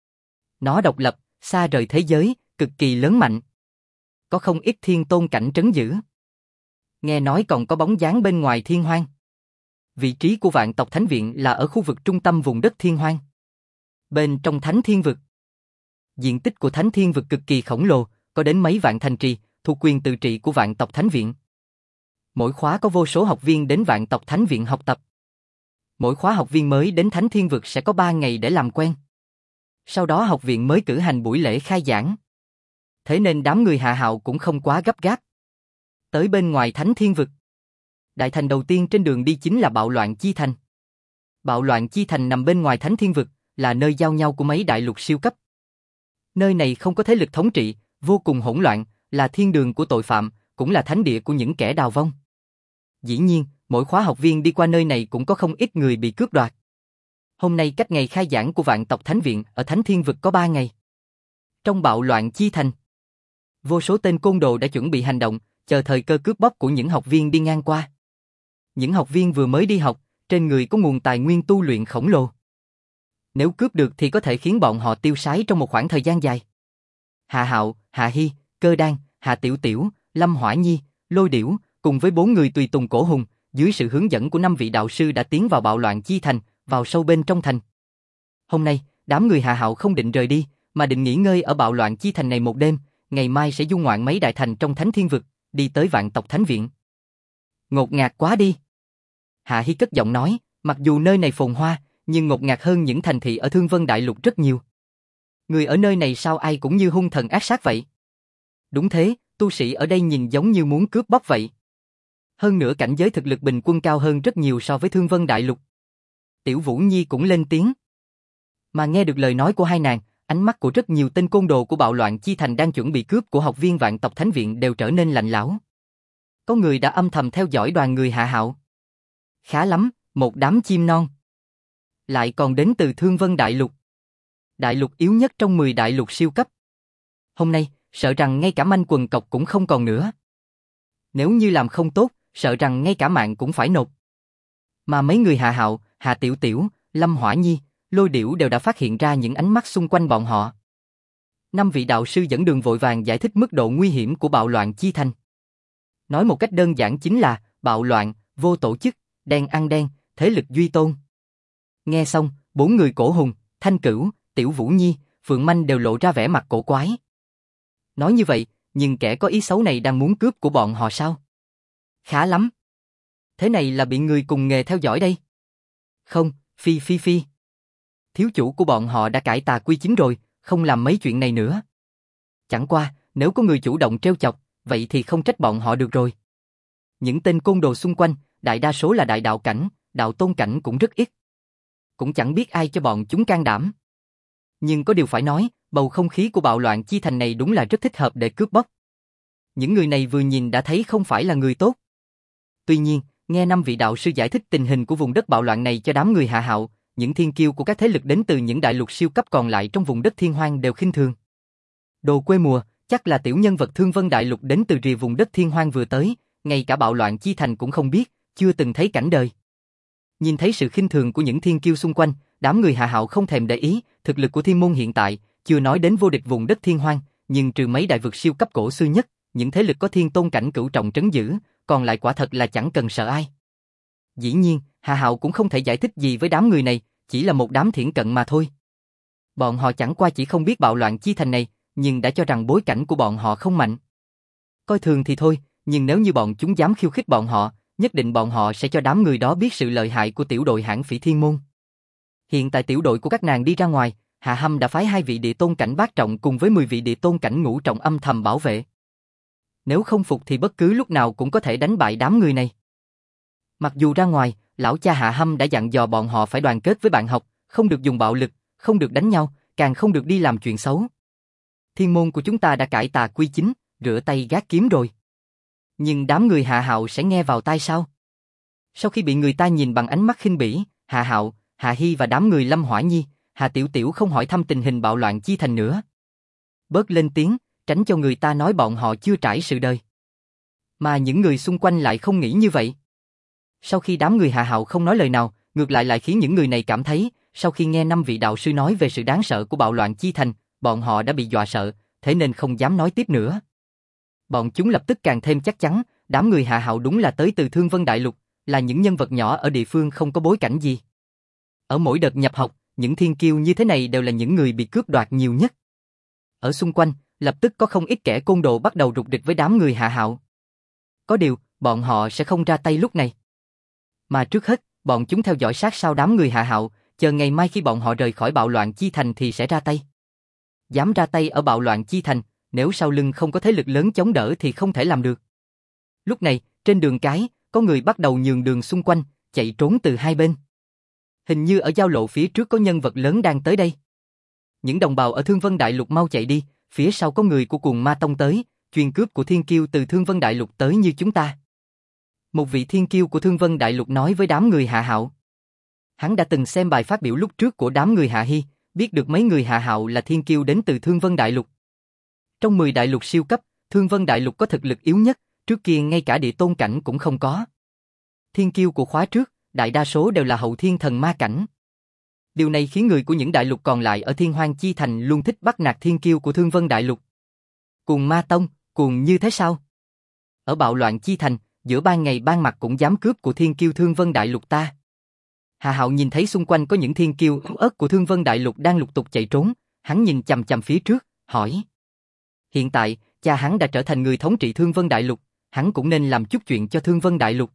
Nó độc lập, xa rời thế giới, cực kỳ lớn mạnh. Có không ít thiên tôn cảnh trấn giữ. Nghe nói còn có bóng dáng bên ngoài Thiên Hoang. Vị trí của Vạn Tộc Thánh Viện là ở khu vực trung tâm vùng đất Thiên Hoang. Bên trong Thánh Thiên Vực. Diện tích của Thánh Thiên Vực cực kỳ khổng lồ, có đến mấy vạn thành trì, thuộc quyền tự trị của Vạn Tộc Thánh Viện. Mỗi khóa có vô số học viên đến Vạn Tộc Thánh Viện học tập. Mỗi khóa học viên mới đến Thánh Thiên Vực sẽ có 3 ngày để làm quen. Sau đó học viện mới cử hành buổi lễ khai giảng. Thế nên đám người Hạ Hạo cũng không quá gấp gáp. Tới bên ngoài Thánh Thiên Vực. Đại thành đầu tiên trên đường đi chính là Bạo Loạn Chi Thành. Bạo Loạn Chi Thành nằm bên ngoài Thánh Thiên Vực, là nơi giao nhau của mấy đại lục siêu cấp. Nơi này không có thế lực thống trị, vô cùng hỗn loạn, là thiên đường của tội phạm, cũng là thánh địa của những kẻ đào vong. Dĩ nhiên, mỗi khóa học viên đi qua nơi này cũng có không ít người bị cướp đoạt. Hôm nay cách ngày khai giảng của Vạn Tộc Thánh Viện ở Thánh Thiên Vực có 3 ngày. Trong Bạo Loạn Chi Thành, vô số tên côn đồ đã chuẩn bị hành động, chờ thời cơ cướp bóc của những học viên đi ngang qua. Những học viên vừa mới đi học, trên người có nguồn tài nguyên tu luyện khổng lồ. Nếu cướp được thì có thể khiến bọn họ tiêu sái trong một khoảng thời gian dài. Hạ Hạo, Hạ Hi, Cơ Đan, Hạ Tiểu Tiểu, Lâm Hỏa Nhi, Lôi Điểu, cùng với 4 người tùy tùng Cổ Hùng, dưới sự hướng dẫn của 5 vị đạo sư đã tiến vào Bạo Loạn Chi Thành, vào sâu bên trong thành. Hôm nay, đám người Hạ Hạo không định rời đi, mà định nghỉ ngơi ở Bạo Loạn Chi Thành này một đêm, ngày mai sẽ du ngoạn mấy đại thành trong Thánh Thiên Vực, đi tới Vạn Tộc Thánh Viện. Ngột ngạt quá đi. Hạ Hi cất giọng nói, mặc dù nơi này phồn hoa, nhưng ngột ngạt hơn những thành thị ở Thương Vân Đại Lục rất nhiều. Người ở nơi này sao ai cũng như hung thần ác sát vậy? Đúng thế, tu sĩ ở đây nhìn giống như muốn cướp bóc vậy. Hơn nữa cảnh giới thực lực bình quân cao hơn rất nhiều so với Thương Vân Đại Lục. Tiểu Vũ Nhi cũng lên tiếng. Mà nghe được lời nói của hai nàng, ánh mắt của rất nhiều tên côn đồ của Bạo Loạn Chi Thành đang chuẩn bị cướp của học viên Vạn Tộc Thánh Viện đều trở nên lạnh lẽo. Có người đã âm thầm theo dõi đoàn người Hạ Hạo. Khá lắm, một đám chim non. Lại còn đến từ Thương Vân Đại Lục. Đại lục yếu nhất trong 10 đại lục siêu cấp. Hôm nay, sợ rằng ngay cả manh quần cọc cũng không còn nữa. Nếu như làm không tốt, sợ rằng ngay cả mạng cũng phải nộp. Mà mấy người Hạ Hạo, Hạ Tiểu Tiểu, Lâm Hỏa Nhi, Lôi Điểu đều đã phát hiện ra những ánh mắt xung quanh bọn họ. 5 vị đạo sư dẫn đường vội vàng giải thích mức độ nguy hiểm của Bạo Loạn Chi Thành. Nói một cách đơn giản chính là bạo loạn, vô tổ chức, đen ăn đen, thế lực duy tôn. Nghe xong, 4 người Cổ Hùng, Thanh Cửu, Tiểu Vũ Nhi, Phượng Manh đều lộ ra vẻ mặt cổ quái. Nói như vậy, nhưng kẻ có ý xấu này đang muốn cướp của bọn họ sao? Khá lắm. Thế này là bị người cùng nghề theo dõi đây. Không, phi. Thiếu chủ của bọn họ đã cải tà quy chính rồi, không làm mấy chuyện này nữa. Chẳng qua, nếu có người chủ động trêu chọc, vậy thì không trách bọn họ được rồi. Những tên côn đồ xung quanh, đại đa số là đại đạo cảnh, đạo tôn cảnh cũng rất ít. Cũng chẳng biết ai cho bọn chúng can đảm. Nhưng có điều phải nói, bầu không khí của Bạo Loạn Chi Thành này đúng là rất thích hợp để cướp bóc. Những người này vừa nhìn đã thấy không phải là người tốt. Tuy nhiên, nghe 5 vị đạo sư giải thích tình hình của vùng đất bạo loạn này cho đám người Hạ Hạo, những thiên kiêu của các thế lực đến từ những đại lục siêu cấp còn lại trong vùng đất Thiên Hoang đều khinh thường. Đồ quê mùa, chắc là tiểu nhân vật Thương Vân Đại Lục đến từ rìa vùng đất Thiên Hoang vừa tới, ngay cả Bạo Loạn Chi Thành cũng không biết, chưa từng thấy cảnh đời. Nhìn thấy sự khinh thường của những thiên kiêu xung quanh, đám người Hạ Hạo không thèm để ý, thực lực của Thiên Môn hiện tại, chưa nói đến vô địch vùng đất Thiên Hoang, nhưng trừ mấy đại vực siêu cấp cổ xưa nhất, những thế lực có thiên tôn cảnh cửu trọng trấn giữ, còn lại quả thật là chẳng cần sợ ai. Dĩ nhiên, Hạ Hạo cũng không thể giải thích gì với đám người này, chỉ là một đám thiển cận mà thôi. Bọn họ chẳng qua chỉ không biết Bạo Loạn Chi Thành này, nhưng đã cho rằng bối cảnh của bọn họ không mạnh. Coi thường thì thôi, nhưng nếu như bọn chúng dám khiêu khích bọn họ, nhất định bọn họ sẽ cho đám người đó biết sự lợi hại của tiểu đội hãn phỉ Thiên Môn. Hiện tại tiểu đội của các nàng đi ra ngoài, Hạ Hâm đã phái 2 vị địa tôn cảnh bát trọng cùng với 10 vị địa tôn cảnh ngũ trọng âm thầm bảo vệ. Nếu không phục thì bất cứ lúc nào cũng có thể đánh bại đám người này. Mặc dù ra ngoài, lão cha Hạ Hâm đã dặn dò bọn họ phải đoàn kết với bạn học, không được dùng bạo lực, không được đánh nhau, càng không được đi làm chuyện xấu. Thiên môn của chúng ta đã cải tà quy chính, rửa tay gác kiếm rồi. Nhưng đám người Hạ Hạo sẽ nghe vào tai sao? Sau khi bị người ta nhìn bằng ánh mắt khinh bỉ, Hạ Hạo, Hạ Hy và đám người Lâm Hỏa Nhi, Hạ Tiểu Tiểu không hỏi thăm tình hình bạo loạn chi thành nữa. Bớt lên tiếng, tránh cho người ta nói bọn họ chưa trải sự đời. Mà những người xung quanh lại không nghĩ như vậy. Sau khi đám người Hạ Hạo không nói lời nào, ngược lại khiến những người này cảm thấy, sau khi nghe 5 vị đạo sư nói về sự đáng sợ của bạo loạn chi thành, bọn họ đã bị dọa sợ, thế nên không dám nói tiếp nữa. Bọn chúng lập tức càng thêm chắc chắn, đám người Hạ Hạo đúng là tới từ Thương Vân Đại Lục, là những nhân vật nhỏ ở địa phương không có bối cảnh gì. Ở mỗi đợt nhập học, những thiên kiêu như thế này đều là những người bị cướp đoạt nhiều nhất. Ở xung quanh, lập tức có không ít kẻ côn đồ bắt đầu rục rịch với đám người Hạ Hạo. Có điều, bọn họ sẽ không ra tay lúc này. Mà trước hết, bọn chúng theo dõi sát sau đám người Hạ Hạo, chờ ngày mai khi bọn họ rời khỏi bạo loạn chi thành thì sẽ ra tay. Dám ra tay ở bạo loạn chi thành, nếu sau lưng không có thế lực lớn chống đỡ thì không thể làm được. Lúc này, trên đường cái, có người bắt đầu nhường đường xung quanh, chạy trốn từ hai bên. Hình như ở giao lộ phía trước có nhân vật lớn đang tới đây. Những đồng bào ở Thương Vân Đại Lục mau chạy đi, phía sau có người của Cuồng Ma Tông tới, chuyên cướp của thiên kiêu từ Thương Vân Đại Lục tới như chúng ta. Một vị thiên kiêu của Thương Vân Đại Lục nói với đám người Hạ Hạo. Hắn đã từng xem bài phát biểu lúc trước của đám người Hạ Hy, biết được mấy người Hạ Hạo là thiên kiêu đến từ Thương Vân Đại Lục. Trong 10 đại lục siêu cấp, Thương Vân Đại Lục có thực lực yếu nhất, trước kia ngay cả địa tôn cảnh cũng không có. Thiên kiêu của khóa trước, đại đa số đều là hậu thiên thần ma cảnh. Điều này khiến người của những đại lục còn lại ở Thiên Hoang Chi Thành luôn thích bắt nạt thiên kiêu của Thương Vân Đại Lục. Cuồng Ma Tông, cuồng như thế sao? Ở bạo loạn Chi Thành, giữa ban ngày ban mặt cũng dám cướp của thiên kiêu Thương Vân Đại Lục ta. Hạ Hạo nhìn thấy xung quanh có những thiên kiêu yếu ớt của Thương Vân Đại Lục đang lục tục chạy trốn, hắn nhìn chằm chằm phía trước, hỏi. Hiện tại, cha hắn đã trở thành người thống trị Thương Vân Đại Lục, hắn cũng nên làm chút chuyện cho Thương Vân Đại Lục.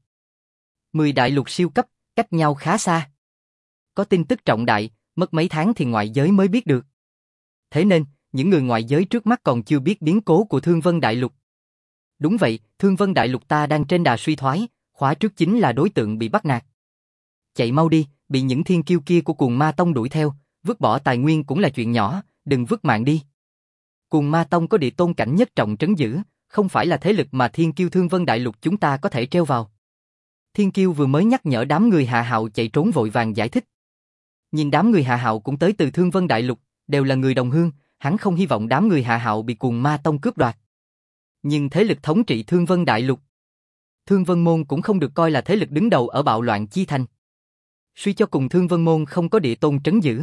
10 đại lục siêu cấp, cách nhau khá xa. Có tin tức trọng đại, mất mấy tháng thì ngoại giới mới biết được. Thế nên, những người ngoại giới trước mắt còn chưa biết biến cố của Thương Vân Đại Lục. Đúng vậy, Thương Vân Đại Lục ta đang trên đà suy thoái, khóa trước chính là đối tượng bị bắt nạt. Chạy mau đi, bị những thiên kiêu kia của Cuồng Ma Tông đuổi theo, vứt bỏ tài nguyên cũng là chuyện nhỏ, đừng vứt mạng đi. Cuồng Ma Tông có địa tôn cảnh nhất trọng trấn giữ, không phải là thế lực mà thiên kiêu Thương Vân Đại Lục chúng ta có thể treo vào. Thiên kiêu vừa mới nhắc nhở đám người Hạ Hạo chạy trốn vội vàng giải thích. Nhìn đám người Hạ Hạo cũng tới từ Thương Vân Đại Lục, đều là người đồng hương, hắn không hy vọng đám người Hạ Hạo bị Cuồng Ma Tông cướp đoạt. Nhưng thế lực thống trị Thương Vân Đại Lục, Thương Vân Môn cũng không được coi là thế lực đứng đầu ở bạo loạn chi thành. Suy cho cùng Thương Vân Môn không có địa tôn trấn giữ.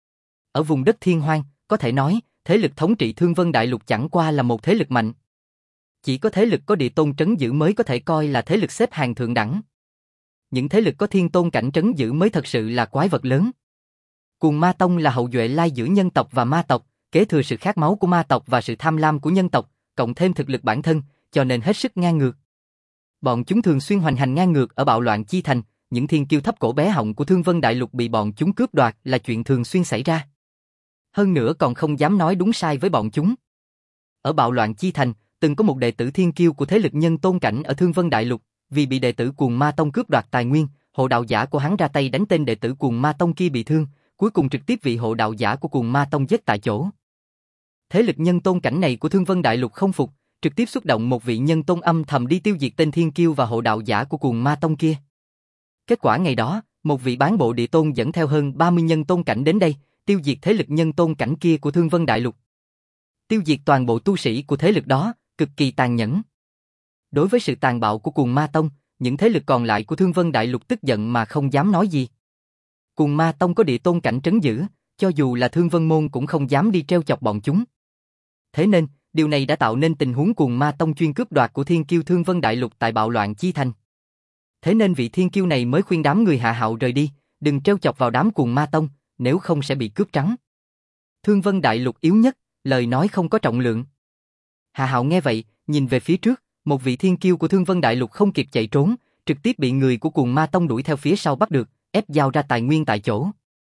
Ở vùng đất Thiên Hoang, có thể nói, thế lực thống trị Thương Vân Đại Lục chẳng qua là một thế lực mạnh. Chỉ có thế lực có địa tôn trấn giữ mới có thể coi là thế lực xếp hàng thượng đẳng. Những thế lực có thiên tôn cảnh trấn giữ mới thật sự là quái vật lớn. Cuồng Ma Tông là hậu duệ lai giữa nhân tộc và ma tộc, kế thừa sự khát máu của ma tộc và sự tham lam của nhân tộc, cộng thêm thực lực bản thân, cho nên hết sức ngang ngược. Bọn chúng thường xuyên hoành hành ngang ngược ở bạo loạn chi thành, những thiên kiêu thấp cổ bé họng của Thương Vân Đại Lục bị bọn chúng cướp đoạt là chuyện thường xuyên xảy ra. Hơn nữa còn không dám nói đúng sai với bọn chúng. Ở bạo loạn chi thành, từng có một đệ tử thiên kiêu của thế lực nhân tôn cảnh ở Thương Vân Đại Lục, vì bị đệ tử Cuồng Ma Tông cướp đoạt tài nguyên, hộ đạo giả của hắn ra tay đánh tên đệ tử Cuồng Ma Tông kia bị thương, cuối cùng trực tiếp bị hộ đạo giả của Cuồng Ma Tông giết tại chỗ. Thế lực nhân tôn cảnh này của Thương Vân Đại Lục không phục, trực tiếp xuất động một vị nhân tôn âm thầm đi tiêu diệt tên thiên kiêu và hộ đạo giả của Cuồng Ma Tông kia. Kết quả ngày đó, một vị bán bộ địa tôn dẫn theo hơn 30 nhân tôn cảnh đến đây, tiêu diệt thế lực nhân tôn cảnh kia của Thương Vân Đại Lục. Tiêu diệt toàn bộ tu sĩ của thế lực đó, cực kỳ tàn nhẫn. Đối với sự tàn bạo của Cuồng Ma Tông, những thế lực còn lại của Thương Vân Đại Lục tức giận mà không dám nói gì. Cuồng Ma Tông có địa tôn cảnh trấn giữ, cho dù là Thương Vân Môn cũng không dám đi treo chọc bọn chúng. Thế nên, điều này đã tạo nên tình huống Cuồng Ma Tông chuyên cướp đoạt của thiên kiêu Thương Vân Đại Lục tại bạo loạn chi thành. Thế nên vị thiên kiêu này mới khuyên đám người Hạ Hạo rời đi, đừng treo chọc vào đám Cuồng Ma Tông, nếu không sẽ bị cướp trắng. Thương Vân Đại Lục yếu nhất, lời nói không có trọng lượng. Hạ Hạo nghe vậy, nhìn về phía trước, một vị thiên kiêu của Thương Vân Đại Lục không kịp chạy trốn, trực tiếp bị người của Cuồng Ma Tông đuổi theo phía sau bắt được, ép giao ra tài nguyên tại chỗ.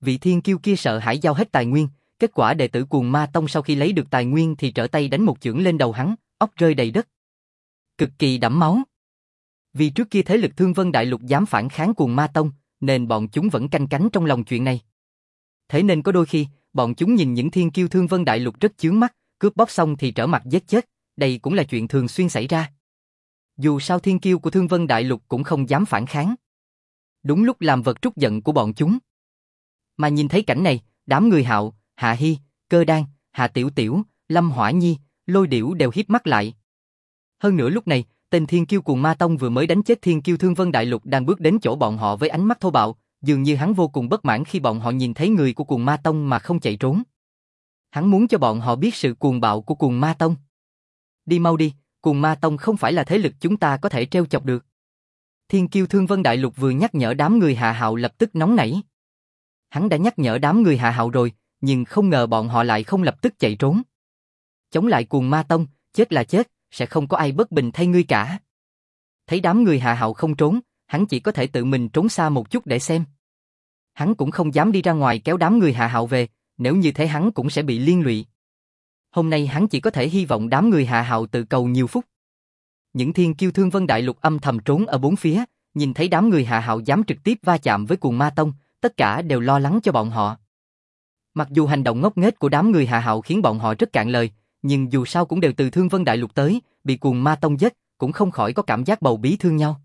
Vị thiên kiêu kia sợ hãi giao hết tài nguyên, kết quả đệ tử Cuồng Ma Tông sau khi lấy được tài nguyên thì trở tay đánh một chưởng lên đầu hắn, óc rơi đầy đất. Cực kỳ đẫm máu. Vì trước kia thế lực Thương Vân Đại Lục dám phản kháng Cuồng Ma Tông, nên bọn chúng vẫn canh cánh trong lòng chuyện này. Thế nên có đôi khi, bọn chúng nhìn những thiên kiêu Thương Vân Đại Lục rất chướng mắt, cướp bóc xong thì trở mặt giết chết, đây cũng là chuyện thường xuyên xảy ra. Dù sao thiên kiêu của Thương Vân Đại Lục cũng không dám phản kháng. Đúng lúc làm vật trút giận của bọn chúng. Mà nhìn thấy cảnh này, đám người Hạo, Hạ Hi, Cơ Đan, Hạ Tiểu Tiểu, Lâm Hỏa Nhi, Lôi Điểu đều híp mắt lại. Hơn nữa lúc này, tên thiên kiêu Cuồng Ma Tông vừa mới đánh chết thiên kiêu Thương Vân Đại Lục đang bước đến chỗ bọn họ với ánh mắt thô bạo, dường như hắn vô cùng bất mãn khi bọn họ nhìn thấy người của Cuồng Ma Tông mà không chạy trốn. Hắn muốn cho bọn họ biết sự cuồng bạo của Cuồng Ma Tông. Đi mau đi, Cuồng Ma Tông không phải là thế lực chúng ta có thể trêu chọc được. Thiên kiêu Thương Vân Đại Lục vừa nhắc nhở đám người Hạ Hạo lập tức nóng nảy. Hắn đã nhắc nhở đám người Hạ Hạo rồi, nhưng không ngờ bọn họ lại không lập tức chạy trốn. Chống lại Cuồng Ma Tông, chết là chết, sẽ không có ai bất bình thay ngươi cả. Thấy đám người Hạ Hạo không trốn, hắn chỉ có thể tự mình trốn xa một chút để xem. Hắn cũng không dám đi ra ngoài kéo đám người Hạ Hạo về, nếu như thế hắn cũng sẽ bị liên lụy. Hôm nay hắn chỉ có thể hy vọng đám người Hạ Hạo tự cầu nhiều phúc. Những thiên kiêu Thương Vân Đại Lục âm thầm trốn ở bốn phía, nhìn thấy đám người Hạ Hạo dám trực tiếp va chạm với Cuồng Ma Tông, tất cả đều lo lắng cho bọn họ. Mặc dù hành động ngốc nghếch của đám người Hạ Hạo khiến bọn họ rất cạn lời, nhưng dù sao cũng đều từ Thương Vân Đại Lục tới, bị Cuồng Ma Tông giết, cũng không khỏi có cảm giác bầu bí thương nhau.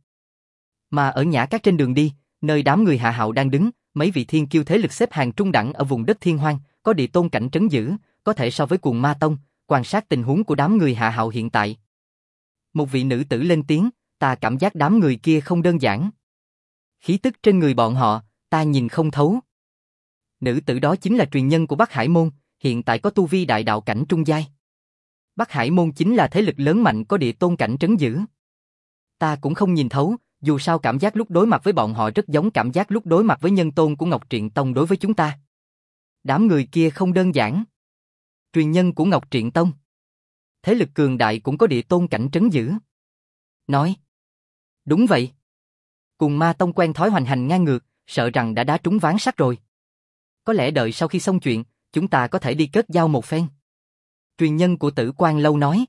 Mà ở nhã các trên đường đi, nơi đám người Hạ Hạo đang đứng, mấy vị thiên kiêu thế lực xếp hàng trung đẳng ở vùng đất Thiên Hoang, có địa tôn cảnh trấn giữ, có thể so với Cuồng Ma Tông, quan sát tình huống của đám người Hạ Hạo hiện tại. Một vị nữ tử lên tiếng, ta cảm giác đám người kia không đơn giản. Khí tức trên người bọn họ, ta nhìn không thấu. Nữ tử đó chính là truyền nhân của Bắc Hải Môn, hiện tại có tu vi đại đạo cảnh trung giai. Bắc Hải Môn chính là thế lực lớn mạnh có địa tôn cảnh trấn giữ. Ta cũng không nhìn thấu, dù sao cảm giác lúc đối mặt với bọn họ rất giống cảm giác lúc đối mặt với nhân tôn của Ngọc Triện Tông đối với chúng ta. Đám người kia không đơn giản. Truyền nhân của Ngọc Triện Tông. Thế lực cường đại cũng có địa tôn cảnh trấn giữ. Nói. Đúng vậy. Cuồng Ma Tông quen thói hoành hành ngang ngược, sợ rằng đã đá trúng ván sắt rồi. Có lẽ đợi sau khi xong chuyện, chúng ta có thể đi kết giao một phen. Truyền nhân của Tử Quan Lâu nói.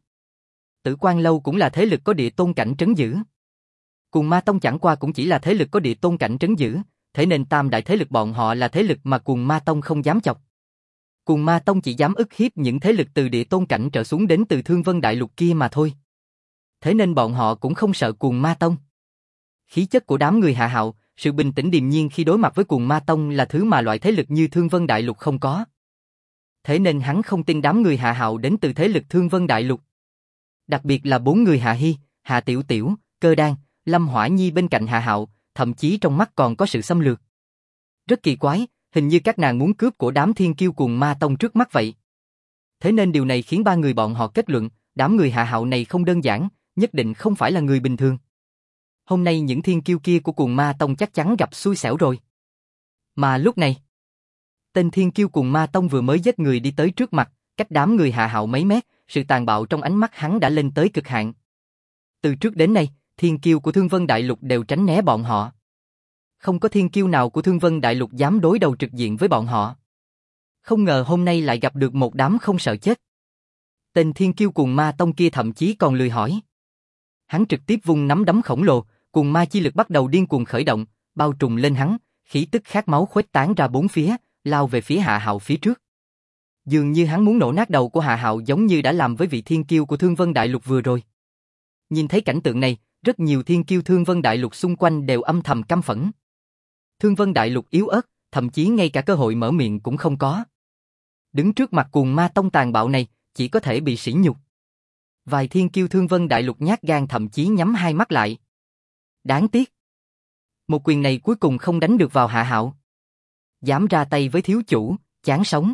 Tử Quan Lâu cũng là thế lực có địa tôn cảnh trấn giữ. Cuồng Ma Tông chẳng qua cũng chỉ là thế lực có địa tôn cảnh trấn giữ, thế nên tam đại thế lực bọn họ là thế lực mà Cuồng Ma Tông không dám chọc. Cuồng Ma Tông chỉ dám ức hiếp những thế lực từ địa tôn cảnh trở xuống đến từ Thương Vân Đại Lục kia mà thôi. Thế nên bọn họ cũng không sợ Cuồng Ma Tông. Khí chất của đám người Hạ Hạo, sự bình tĩnh điềm nhiên khi đối mặt với Cuồng Ma Tông là thứ mà loại thế lực như Thương Vân Đại Lục không có. Thế nên hắn không tin đám người Hạ Hạo đến từ thế lực Thương Vân Đại Lục. Đặc biệt là bốn người Hạ Hi, Hạ Tiểu Tiểu, Cơ Đan, Lâm Hỏa Nhi bên cạnh Hạ Hạo, thậm chí trong mắt còn có sự xâm lược. Rất kỳ quái, hình như các nàng muốn cướp của đám thiên kiêu Cuồng Ma Tông trước mắt vậy. Thế nên điều này khiến ba người bọn họ kết luận, đám người Hạ Hạo này không đơn giản, nhất định không phải là người bình thường. Hôm nay những thiên kiêu kia của Cuồng Ma Tông chắc chắn gặp xui xẻo rồi. Mà lúc này, tên thiên kiêu Cuồng Ma Tông vừa mới giết người đi tới trước mặt, cách đám người Hạ Hạo mấy mét, sự tàn bạo trong ánh mắt hắn đã lên tới cực hạn. Từ trước đến nay, thiên kiêu của Thương Vân Đại Lục đều tránh né bọn họ. Không có thiên kiêu nào của Thương Vân Đại Lục dám đối đầu trực diện với bọn họ. Không ngờ hôm nay lại gặp được một đám không sợ chết. Tên thiên kiêu Cuồng Ma Tông kia thậm chí còn lười hỏi. Hắn trực tiếp vung nắm đấm khổng lồ, cuồng ma chi lực bắt đầu điên cuồng khởi động, bao trùm lên hắn, khí tức khát máu khuếch tán ra bốn phía, lao về phía Hạ Hạo phía trước. Dường như hắn muốn nổ nát đầu của Hạ Hạo giống như đã làm với vị thiên kiêu của Thương Vân Đại Lục vừa rồi. Nhìn thấy cảnh tượng này, rất nhiều thiên kiêu Thương Vân Đại Lục xung quanh đều âm thầm căm phẫn. Thương Vân Đại Lục yếu ớt, thậm chí ngay cả cơ hội mở miệng cũng không có. Đứng trước mặt Cuồng Ma Tông tàn bạo này, chỉ có thể bị sỉ nhục. Vài thiên kiêu Thương Vân Đại Lục nhát gan thậm chí nhắm hai mắt lại. Đáng tiếc. Một quyền này cuối cùng không đánh được vào Hạ Hạo. Dám ra tay với thiếu chủ, chán sống.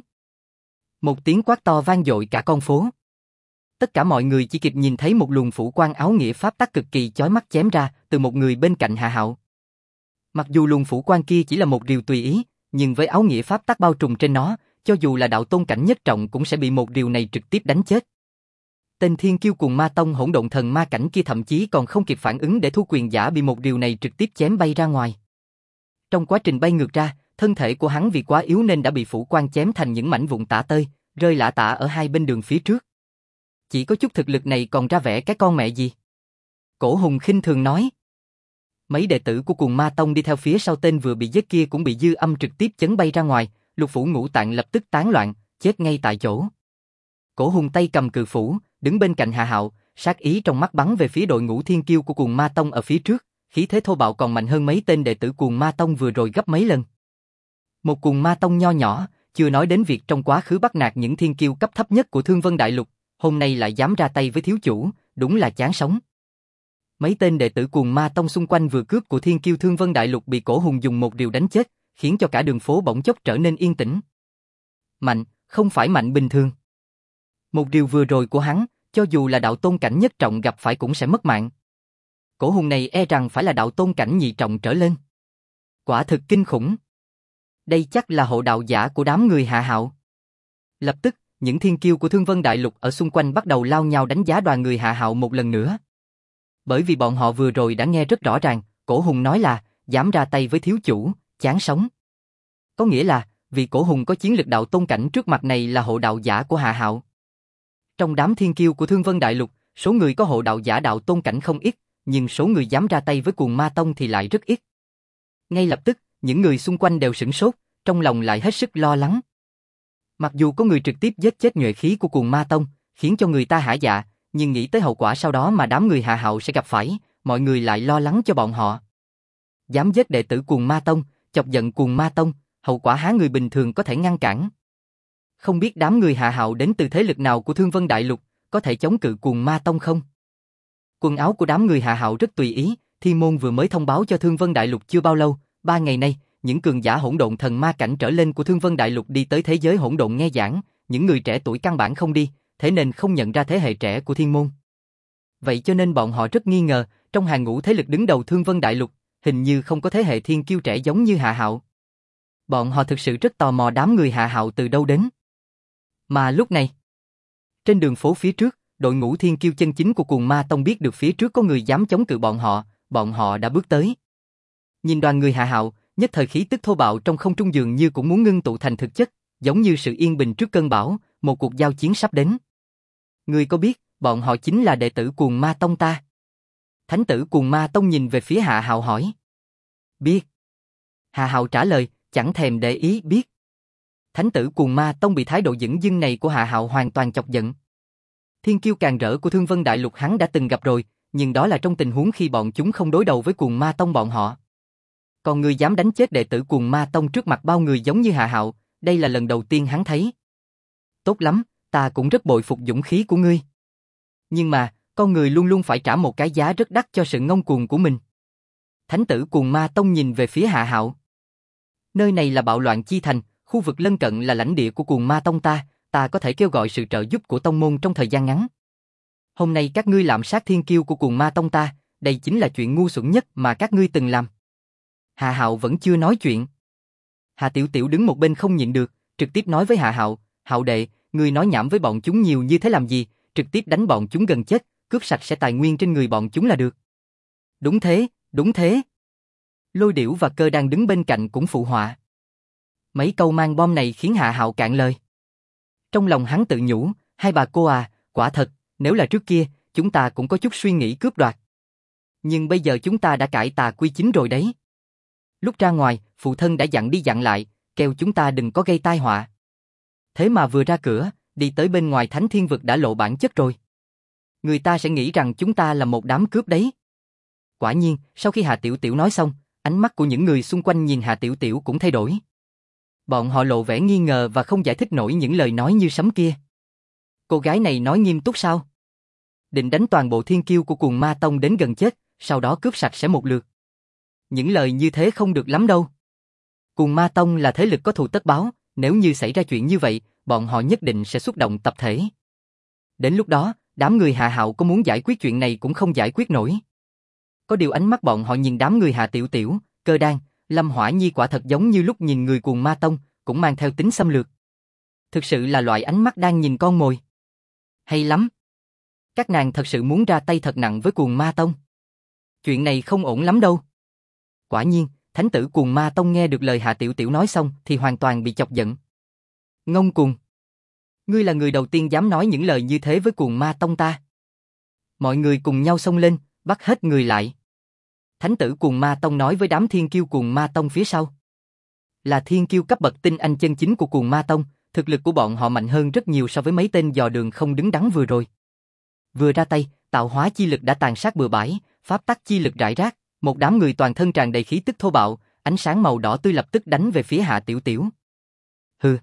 Một tiếng quát to vang dội cả con phố. Tất cả mọi người chỉ kịp nhìn thấy một luồng phủ quang áo nghĩa pháp tắc cực kỳ chói mắt chém ra từ một người bên cạnh Hạ Hạo. Mặc dù luồng phủ quang kia chỉ là một điều tùy ý, nhưng với áo nghĩa pháp tắc bao trùm trên nó, cho dù là đạo tôn cảnh nhất trọng cũng sẽ bị một điều này trực tiếp đánh chết. Tên thiên kiêu Cuồng Ma Tông hỗn độn thần ma cảnh kia thậm chí còn không kịp phản ứng để thu quyền giả bị một điều này trực tiếp chém bay ra ngoài. Trong quá trình bay ngược ra, thân thể của hắn vì quá yếu nên đã bị phủ quan chém thành những mảnh vụn tả tơi, rơi lả tả ở hai bên đường phía trước. Chỉ có chút thực lực này còn ra vẻ cái con mẹ gì? Cổ Hùng khinh thường nói. Mấy đệ tử của Cuồng Ma Tông đi theo phía sau tên vừa bị giết kia cũng bị dư âm trực tiếp chấn bay ra ngoài, lục phủ ngũ tạng lập tức tán loạn, chết ngay tại chỗ. Cổ Hùng tay cầm cự phủ, đứng bên cạnh Hạ Hạo, sát ý trong mắt bắn về phía đội ngũ thiên kiêu của Cuồng Ma Tông ở phía trước, khí thế thô bạo còn mạnh hơn mấy tên đệ tử Cuồng Ma Tông vừa rồi gấp mấy lần. Một Cuồng Ma Tông nho nhỏ, chưa nói đến việc trong quá khứ bắt nạt những thiên kiêu cấp thấp nhất của Thương Vân Đại Lục, hôm nay lại dám ra tay với thiếu chủ, đúng là chán sống. Mấy tên đệ tử Cuồng Ma Tông xung quanh vừa cướp của thiên kiêu Thương Vân Đại Lục bị Cổ Hùng dùng một rìu đánh chết, khiến cho cả đường phố bỗng chốc trở nên yên tĩnh. Mạnh, không phải mạnh bình thường. Một rìu vừa rồi của hắn, cho dù là đạo tôn cảnh nhất trọng gặp phải cũng sẽ mất mạng. Cổ Hùng này e rằng phải là đạo tôn cảnh nhị trọng trở lên. Quả thực kinh khủng. Đây chắc là hộ đạo giả của đám người Hạ Hạo. Lập tức, những thiên kiêu của Thương Vân Đại Lục ở xung quanh bắt đầu lao nhau đánh giá đoàn người Hạ Hạo một lần nữa. Bởi vì bọn họ vừa rồi đã nghe rất rõ ràng, Cổ Hùng nói là, dám ra tay với thiếu chủ, chán sống. Có nghĩa là, vì Cổ Hùng có chiến lực đạo tôn cảnh trước mặt này là hộ đạo giả của Hạ Hạo. Trong đám thiên kiêu của Thương Vân Đại Lục, số người có hộ đạo giả đạo tôn cảnh không ít, nhưng số người dám ra tay với Cuồng Ma Tông thì lại rất ít. Ngay lập tức, những người xung quanh đều sửng sốt, trong lòng lại hết sức lo lắng. Mặc dù có người trực tiếp giết chết nhuệ khí của Cuồng Ma Tông, khiến cho người ta hả dạ, nhưng nghĩ tới hậu quả sau đó mà đám người Hạ Hạo sẽ gặp phải, mọi người lại lo lắng cho bọn họ. Dám giết đệ tử Cuồng Ma Tông, chọc giận Cuồng Ma Tông, hậu quả há người bình thường có thể ngăn cản. Không biết đám người Hạ Hạo đến từ thế lực nào của Thương Vân Đại Lục, có thể chống cự Cuồng Ma Tông không? Quần áo của đám người Hạ Hạo rất tùy ý, Thiên Môn vừa mới thông báo cho Thương Vân Đại Lục chưa bao lâu, 3 ngày nay, những cường giả hỗn độn thần ma cảnh trở lên của Thương Vân Đại Lục đi tới thế giới hỗn độn nghe giảng, những người trẻ tuổi căn bản không đi, thế nên không nhận ra thế hệ trẻ của Thiên Môn. Vậy cho nên bọn họ rất nghi ngờ, trong hàng ngũ thế lực đứng đầu Thương Vân Đại Lục, hình như không có thế hệ thiên kiêu trẻ giống như Hạ Hạo. Bọn họ thực sự rất tò mò đám người Hạ Hạo từ đâu đến. Mà lúc này, trên đường phố phía trước, đội ngũ thiên kiêu chân chính của Cuồng Ma Tông biết được phía trước có người dám chống cự bọn họ đã bước tới. Nhìn đoàn người Hạ Hạo, nhất thời khí tức thô bạo trong không trung dường như cũng muốn ngưng tụ thành thực chất, giống như sự yên bình trước cơn bão, một cuộc giao chiến sắp đến. Ngươi có biết, bọn họ chính là đệ tử Cuồng Ma Tông ta? Thánh tử Cuồng Ma Tông nhìn về phía Hạ Hạo hỏi. Biết. Hạ Hạo trả lời, chẳng thèm để ý biết. Thánh tử Cuồng Ma Tông bị thái độ dửng dưng này của Hạ Hạo hoàn toàn chọc giận. Thiên kiêu càng rỡ của Thương Vân Đại Lục hắn đã từng gặp rồi, nhưng đó là trong tình huống khi bọn chúng không đối đầu với Cuồng Ma Tông bọn họ. Còn người dám đánh chết đệ tử Cuồng Ma Tông trước mặt bao người giống như Hạ Hạo, đây là lần đầu tiên hắn thấy. Tốt lắm, ta cũng rất bội phục dũng khí của ngươi. Nhưng mà, con người luôn luôn phải trả một cái giá rất đắt cho sự ngông cuồng của mình. Thánh tử Cuồng Ma Tông nhìn về phía Hạ Hạo. Nơi này là bạo loạn chi thành, khu vực lân cận là lãnh địa của Cuồng Ma Tông ta có thể kêu gọi sự trợ giúp của tông môn trong thời gian ngắn. Hôm nay các ngươi lạm sát thiên kiêu của Cuồng Ma Tông ta, đây chính là chuyện ngu xuẩn nhất mà các ngươi từng làm. Hạ Hạo vẫn chưa nói chuyện. Hạ Tiểu Tiểu đứng một bên không nhịn được, trực tiếp nói với Hạ Hạo, Hạo đệ, ngươi nói nhảm với bọn chúng nhiều như thế làm gì, trực tiếp đánh bọn chúng gần chết, cướp sạch sẽ tài nguyên trên người bọn chúng là được. Đúng thế, đúng thế. Lôi Điểu và Cơ đang đứng bên cạnh cũng phụ họa. Mấy câu mang bom này khiến Hạ Hạo cạn lời. Trong lòng hắn tự nhủ, hai bà cô à, quả thật, nếu là trước kia, chúng ta cũng có chút suy nghĩ cướp đoạt. Nhưng bây giờ chúng ta đã cải tà quy chính rồi đấy. Lúc ra ngoài, phụ thân đã dặn đi dặn lại, kêu chúng ta đừng có gây tai họa. Thế mà vừa ra cửa, đi tới bên ngoài Thánh Thiên Vực đã lộ bản chất rồi. Người ta sẽ nghĩ rằng chúng ta là một đám cướp đấy. Quả nhiên, sau khi Hạ Tiểu Tiểu nói xong, ánh mắt của những người xung quanh nhìn Hạ Tiểu Tiểu cũng thay đổi. Bọn họ lộ vẻ nghi ngờ và không giải thích nổi những lời nói như sấm kia. Cô gái này nói nghiêm túc sao? Định đánh toàn bộ thiên kiêu của Cuồng Ma Tông đến gần chết, sau đó cướp sạch sẽ một lượt. Những lời như thế không được lắm đâu. Cuồng Ma Tông là thế lực có thù tất báo, nếu như xảy ra chuyện như vậy, bọn họ nhất định sẽ xuất động tập thể. Đến lúc đó, đám người Hạ Hạo có muốn giải quyết chuyện này cũng không giải quyết nổi. Có điều ánh mắt bọn họ nhìn đám người Hạ Tiểu Tiểu, Cơ Đan, Lâm Hỏa Nhi quả thật giống như lúc nhìn người Cuồng Ma Tông, cũng mang theo tính xâm lược. Thực sự là loại ánh mắt đang nhìn con mồi. Hay lắm. Các nàng thật sự muốn ra tay thật nặng với Cuồng Ma Tông. Chuyện này không ổn lắm đâu. Quả nhiên, Thánh tử Cuồng Ma Tông nghe được lời Hạ Tiểu Tiểu nói xong thì hoàn toàn bị chọc giận. Ngông cuồng! Ngươi là người đầu tiên dám nói những lời như thế với Cuồng Ma Tông ta. Mọi người cùng nhau xông lên, bắt hết người lại. Thánh tử Cuồng Ma Tông nói với đám thiên kiêu Cuồng Ma Tông phía sau. Là thiên kiêu cấp bậc tinh anh chân chính của Cuồng Ma Tông, thực lực của bọn họ mạnh hơn rất nhiều so với mấy tên dò đường không đứng đắn vừa rồi. Vừa ra tay, tạo hóa chi lực đã tàn sát bừa bãi, pháp tắc chi lực rải rác, một đám người toàn thân tràn đầy khí tức thô bạo, ánh sáng màu đỏ tươi lập tức đánh về phía Hạ Tiểu Tiểu. Hừ.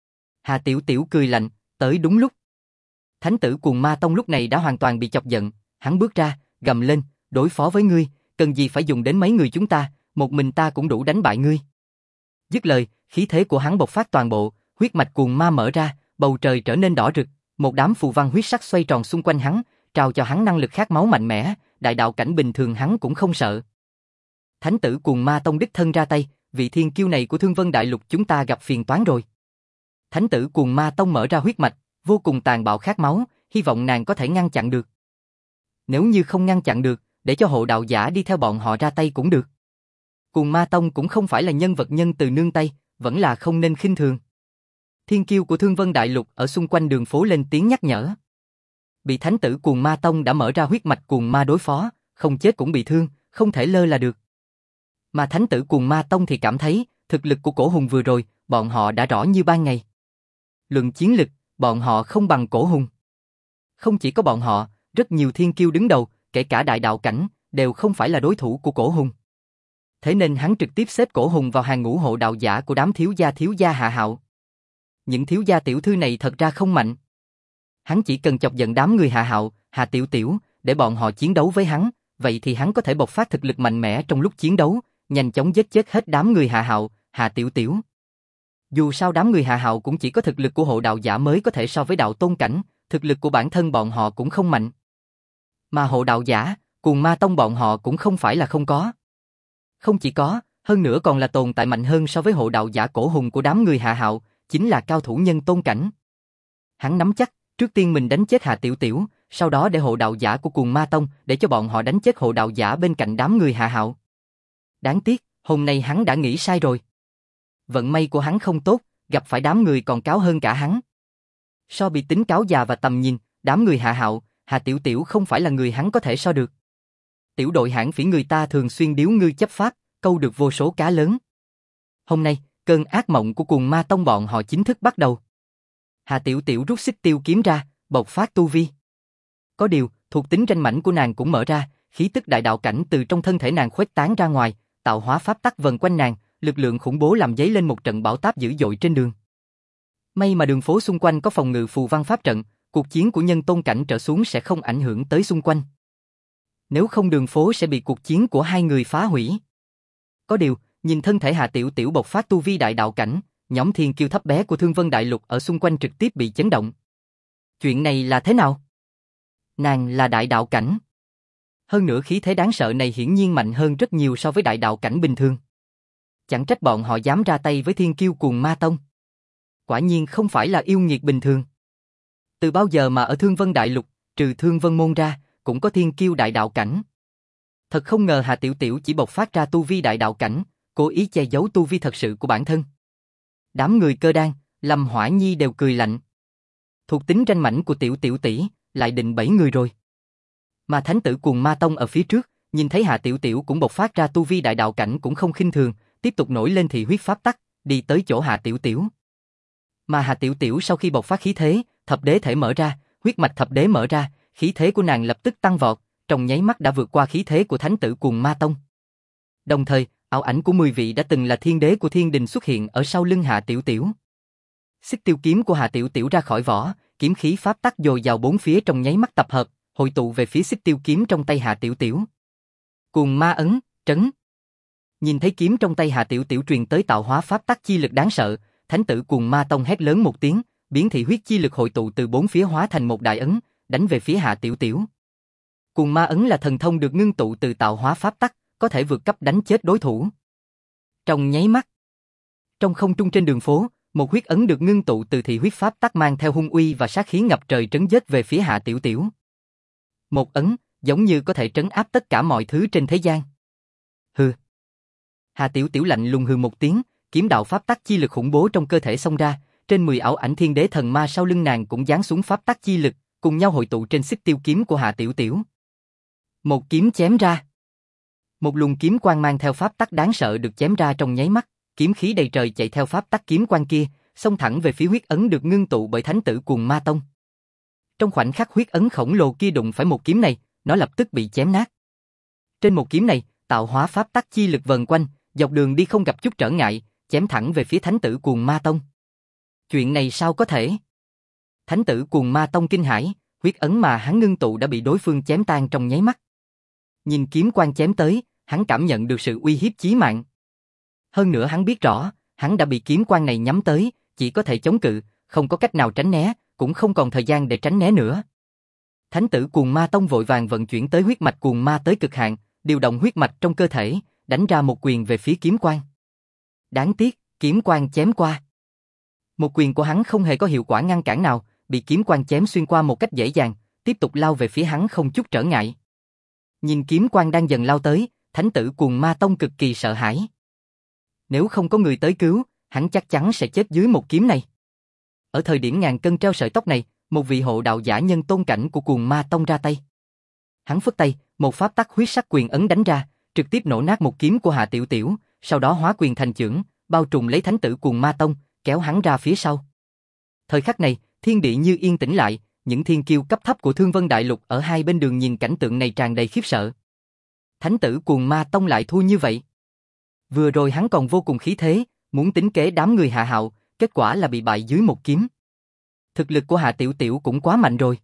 Hạ Tiểu Tiểu cười lạnh, tới đúng lúc. Thánh tử Cuồng Ma Tông lúc này đã hoàn toàn bị chọc giận, hắn bước ra, gầm lên, đối phó với ngươi, cần gì phải dùng đến mấy người chúng ta, một mình ta cũng đủ đánh bại ngươi. Dứt lời, khí thế của hắn bộc phát toàn bộ, huyết mạch cuồng ma mở ra, bầu trời trở nên đỏ rực, một đám phù văn huyết sắc xoay tròn xung quanh hắn, trao cho hắn năng lực khát máu mạnh mẽ, đại đạo cảnh bình thường hắn cũng không sợ. Thánh tử Cuồng Ma Tông đích thân ra tay, vị thiên kiêu này của Thương Vân Đại Lục chúng ta gặp phiền toán rồi. Thánh tử Cuồng Ma Tông mở ra huyết mạch, vô cùng tàn bạo khát máu, hy vọng nàng có thể ngăn chặn được. Nếu như không ngăn chặn được, để cho hộ đạo giả đi theo bọn họ ra tay cũng được. Cuồng Ma Tông cũng không phải là nhân vật nhân từ nương tay, vẫn là không nên khinh thường. Thiên kiêu của Thương Vân Đại Lục ở xung quanh đường phố lên tiếng nhắc nhở. Bị thánh tử Cuồng Ma Tông đã mở ra huyết mạch cuồng ma đối phó, không chết cũng bị thương, không thể lơ là được. Mà thánh tử Cuồng Ma Tông thì cảm thấy, thực lực của Cổ Hùng vừa rồi, bọn họ đã rõ như ban ngày. Luận chiến lực, bọn họ không bằng Cổ Hùng. Không chỉ có bọn họ, rất nhiều thiên kiêu đứng đầu, kể cả đại đạo cảnh, đều không phải là đối thủ của Cổ Hùng. Thế nên hắn trực tiếp xếp Cổ Hùng vào hàng ngũ hộ đạo giả của đám thiếu gia Hạ Hạo. Những thiếu gia tiểu thư này thật ra không mạnh. Hắn chỉ cần chọc giận đám người Hạ Hạo, Hạ Tiểu Tiểu, để bọn họ chiến đấu với hắn, vậy thì hắn có thể bộc phát thực lực mạnh mẽ trong lúc chiến đấu, nhanh chóng giết chết hết đám người Hạ Hạo, Hạ Tiểu Tiểu. Dù sao đám người Hạ Hạo cũng chỉ có thực lực của hộ đạo giả mới có thể so với đạo tôn cảnh, thực lực của bản thân bọn họ cũng không mạnh. Mà hộ đạo giả, Cuồng Ma Tông bọn họ cũng không phải là không có. Không chỉ có, hơn nữa còn là tồn tại mạnh hơn so với hộ đạo giả Cổ Hùng của đám người Hạ Hạo, chính là cao thủ nhân tôn cảnh. Hắn nắm chắc, trước tiên mình đánh chết Hạ Tiểu Tiểu, sau đó để hộ đạo giả của Cuồng Ma Tông, để cho bọn họ đánh chết hộ đạo giả bên cạnh đám người Hạ Hạo. Đáng tiếc, hôm nay hắn đã nghĩ sai rồi. Vận may của hắn không tốt, gặp phải đám người còn cáo hơn cả hắn. So bị tính cáo già và tầm nhìn, đám người Hạ Hạo, Hạ Tiểu Tiểu không phải là người hắn có thể so được. Tiểu đội hãng phỉ người ta thường xuyên điếu ngư chấp pháp, câu được vô số cá lớn. Hôm nay, cơn ác mộng của Cuồng Ma Tông bọn họ chính thức bắt đầu. Hạ Tiểu Tiểu rút xích tiêu kiếm ra, bộc phát tu vi. Có điều, thuộc tính ranh mãnh của nàng cũng mở ra, khí tức đại đạo cảnh từ trong thân thể nàng khuếch tán ra ngoài, tạo hóa pháp tắc vần quanh nàng, lực lượng khủng bố làm dấy lên một trận bão táp dữ dội trên đường. May mà đường phố xung quanh có phòng ngự phù văn pháp trận, cuộc chiến của nhân tôn cảnh trở xuống sẽ không ảnh hưởng tới xung quanh. Nếu không đường phố sẽ bị cuộc chiến của hai người phá hủy. Có điều, nhìn thân thể Hạ Tiểu Tiểu bộc phát tu vi đại đạo cảnh, nhóm thiên kiêu thấp bé của Thương Vân Đại Lục ở xung quanh trực tiếp bị chấn động. Chuyện này là thế nào? Nàng là đại đạo cảnh. Hơn nữa khí thế đáng sợ này hiển nhiên mạnh hơn rất nhiều so với đại đạo cảnh bình thường. Chẳng trách bọn họ dám ra tay với thiên kiêu Cuồng Ma Tông. Quả nhiên không phải là yêu nghiệt bình thường. Từ bao giờ mà ở Thương Vân Đại Lục, trừ Thương Vân Môn ra, cũng có thiên kiêu đại đạo cảnh. Thật không ngờ Hạ Tiểu Tiểu chỉ bộc phát ra tu vi đại đạo cảnh, cố ý che giấu tu vi thật sự của bản thân. Đám người Cơ Đan, Lâm Hỏa Nhi đều cười lạnh. Thuộc tính ranh mãnh của Tiểu Tiểu tỷ lại định 7 người rồi. Mà thánh tử Cuồng Ma Tông ở phía trước, nhìn thấy Hạ Tiểu Tiểu cũng bộc phát ra tu vi đại đạo cảnh cũng không khinh thường, tiếp tục nổi lên thị huyết pháp tắc, đi tới chỗ Hạ Tiểu Tiểu. Mà Hạ Tiểu Tiểu sau khi bộc phát khí thế, thập đế thể mở ra, huyết mạch thập đế mở ra, khí thế của nàng lập tức tăng vọt, trong nháy mắt đã vượt qua khí thế của thánh tử Cuồng Ma Tông. Đồng thời, ảo ảnh của 10 vị đã từng là thiên đế của thiên đình xuất hiện ở sau lưng Hạ Tiểu Tiểu. Xích tiêu kiếm của Hạ Tiểu Tiểu ra khỏi vỏ, kiếm khí pháp tắc dồi dào bốn phía trong nháy mắt tập hợp, hội tụ về phía xích tiêu kiếm trong tay Hạ Tiểu Tiểu. Cuồng ma ấn, trấn. Nhìn thấy kiếm trong tay Hạ Tiểu Tiểu truyền tới tạo hóa pháp tắc chi lực đáng sợ, thánh tử Cuồng Ma Tông hét lớn một tiếng, biến thị huyết chi lực hội tụ từ bốn phía hóa thành một đại ấn, đánh về phía Hạ Tiểu Tiểu. Cuồng ma ấn là thần thông được ngưng tụ từ tạo hóa pháp tắc, có thể vượt cấp đánh chết đối thủ. Trong nháy mắt, trong không trung trên đường phố, một huyết ấn được ngưng tụ từ thị huyết pháp tắc mang theo hung uy và sát khí ngập trời trấn giết về phía Hạ Tiểu Tiểu. Một ấn, giống như có thể trấn áp tất cả mọi thứ trên thế gian. Hừ. Hà Tiểu Tiểu lạnh lùng hừ một tiếng, kiếm đạo pháp tắc chi lực khủng bố trong cơ thể xông ra, trên 10 ảo ảnh thiên đế thần ma sau lưng nàng cũng giáng xuống pháp tắc chi lực, cùng nhau hội tụ trên xích tiêu kiếm của Hà Tiểu Tiểu. Một kiếm chém ra. Một luồng kiếm quang mang theo pháp tắc đáng sợ được chém ra trong nháy mắt, kiếm khí đầy trời chạy theo pháp tắc kiếm quang kia, xông thẳng về phía huyết ấn được ngưng tụ bởi thánh tử Cuồng Ma Tông. Trong khoảnh khắc huyết ấn khổng lồ kia đụng phải một kiếm này, nó lập tức bị chém nát. Trên một kiếm này, tạo hóa pháp tắc chi lực vần quanh, dọc đường đi không gặp chút trở ngại, chém thẳng về phía thánh tử Cuồng Ma Tông. Chuyện này sao có thể? Thánh tử Cuồng Ma Tông kinh hãi, huyết ấn mà hắn ngưng tụ đã bị đối phương chém tan trong nháy mắt. Nhìn kiếm quang chém tới, hắn cảm nhận được sự uy hiếp chí mạng. Hơn nữa hắn biết rõ, hắn đã bị kiếm quang này nhắm tới, chỉ có thể chống cự, không có cách nào tránh né, cũng không còn thời gian để tránh né nữa. Thánh tử Cuồng Ma Tông vội vàng vận chuyển tới huyết mạch cuồng ma tới cực hạn, điều động huyết mạch trong cơ thể, đánh ra một quyền về phía kiếm quang. Đáng tiếc, kiếm quang chém qua. Một quyền của hắn không hề có hiệu quả ngăn cản nào, bị kiếm quang chém xuyên qua một cách dễ dàng, tiếp tục lao về phía hắn không chút trở ngại. Nhìn kiếm quang đang dần lao tới, thánh tử Cuồng Ma Tông cực kỳ sợ hãi. Nếu không có người tới cứu, hắn chắc chắn sẽ chết dưới một kiếm này. Ở thời điểm ngàn cân treo sợi tóc này, một vị hộ đạo giả nhân tôn cảnh của Cuồng Ma Tông ra tay. Hắn phất tay, một pháp tắc huyết sắc quyền ấn đánh ra, trực tiếp nổ nát một kiếm của Hà Tiểu Tiểu, sau đó hóa quyền thành chưởng, bao trùm lấy thánh tử Cuồng Ma Tông, kéo hắn ra phía sau. Thời khắc này, thiên địa như yên tĩnh lại, những thiên kiêu cấp thấp của Thương Vân Đại Lục ở hai bên đường nhìn cảnh tượng này tràn đầy khiếp sợ. Thánh tử Cuồng Ma Tông lại thua như vậy. Vừa rồi hắn còn vô cùng khí thế, muốn tính kế đám người Hạ Hạo, kết quả là bị bại dưới một kiếm. Thực lực của Hà Tiểu Tiểu cũng quá mạnh rồi.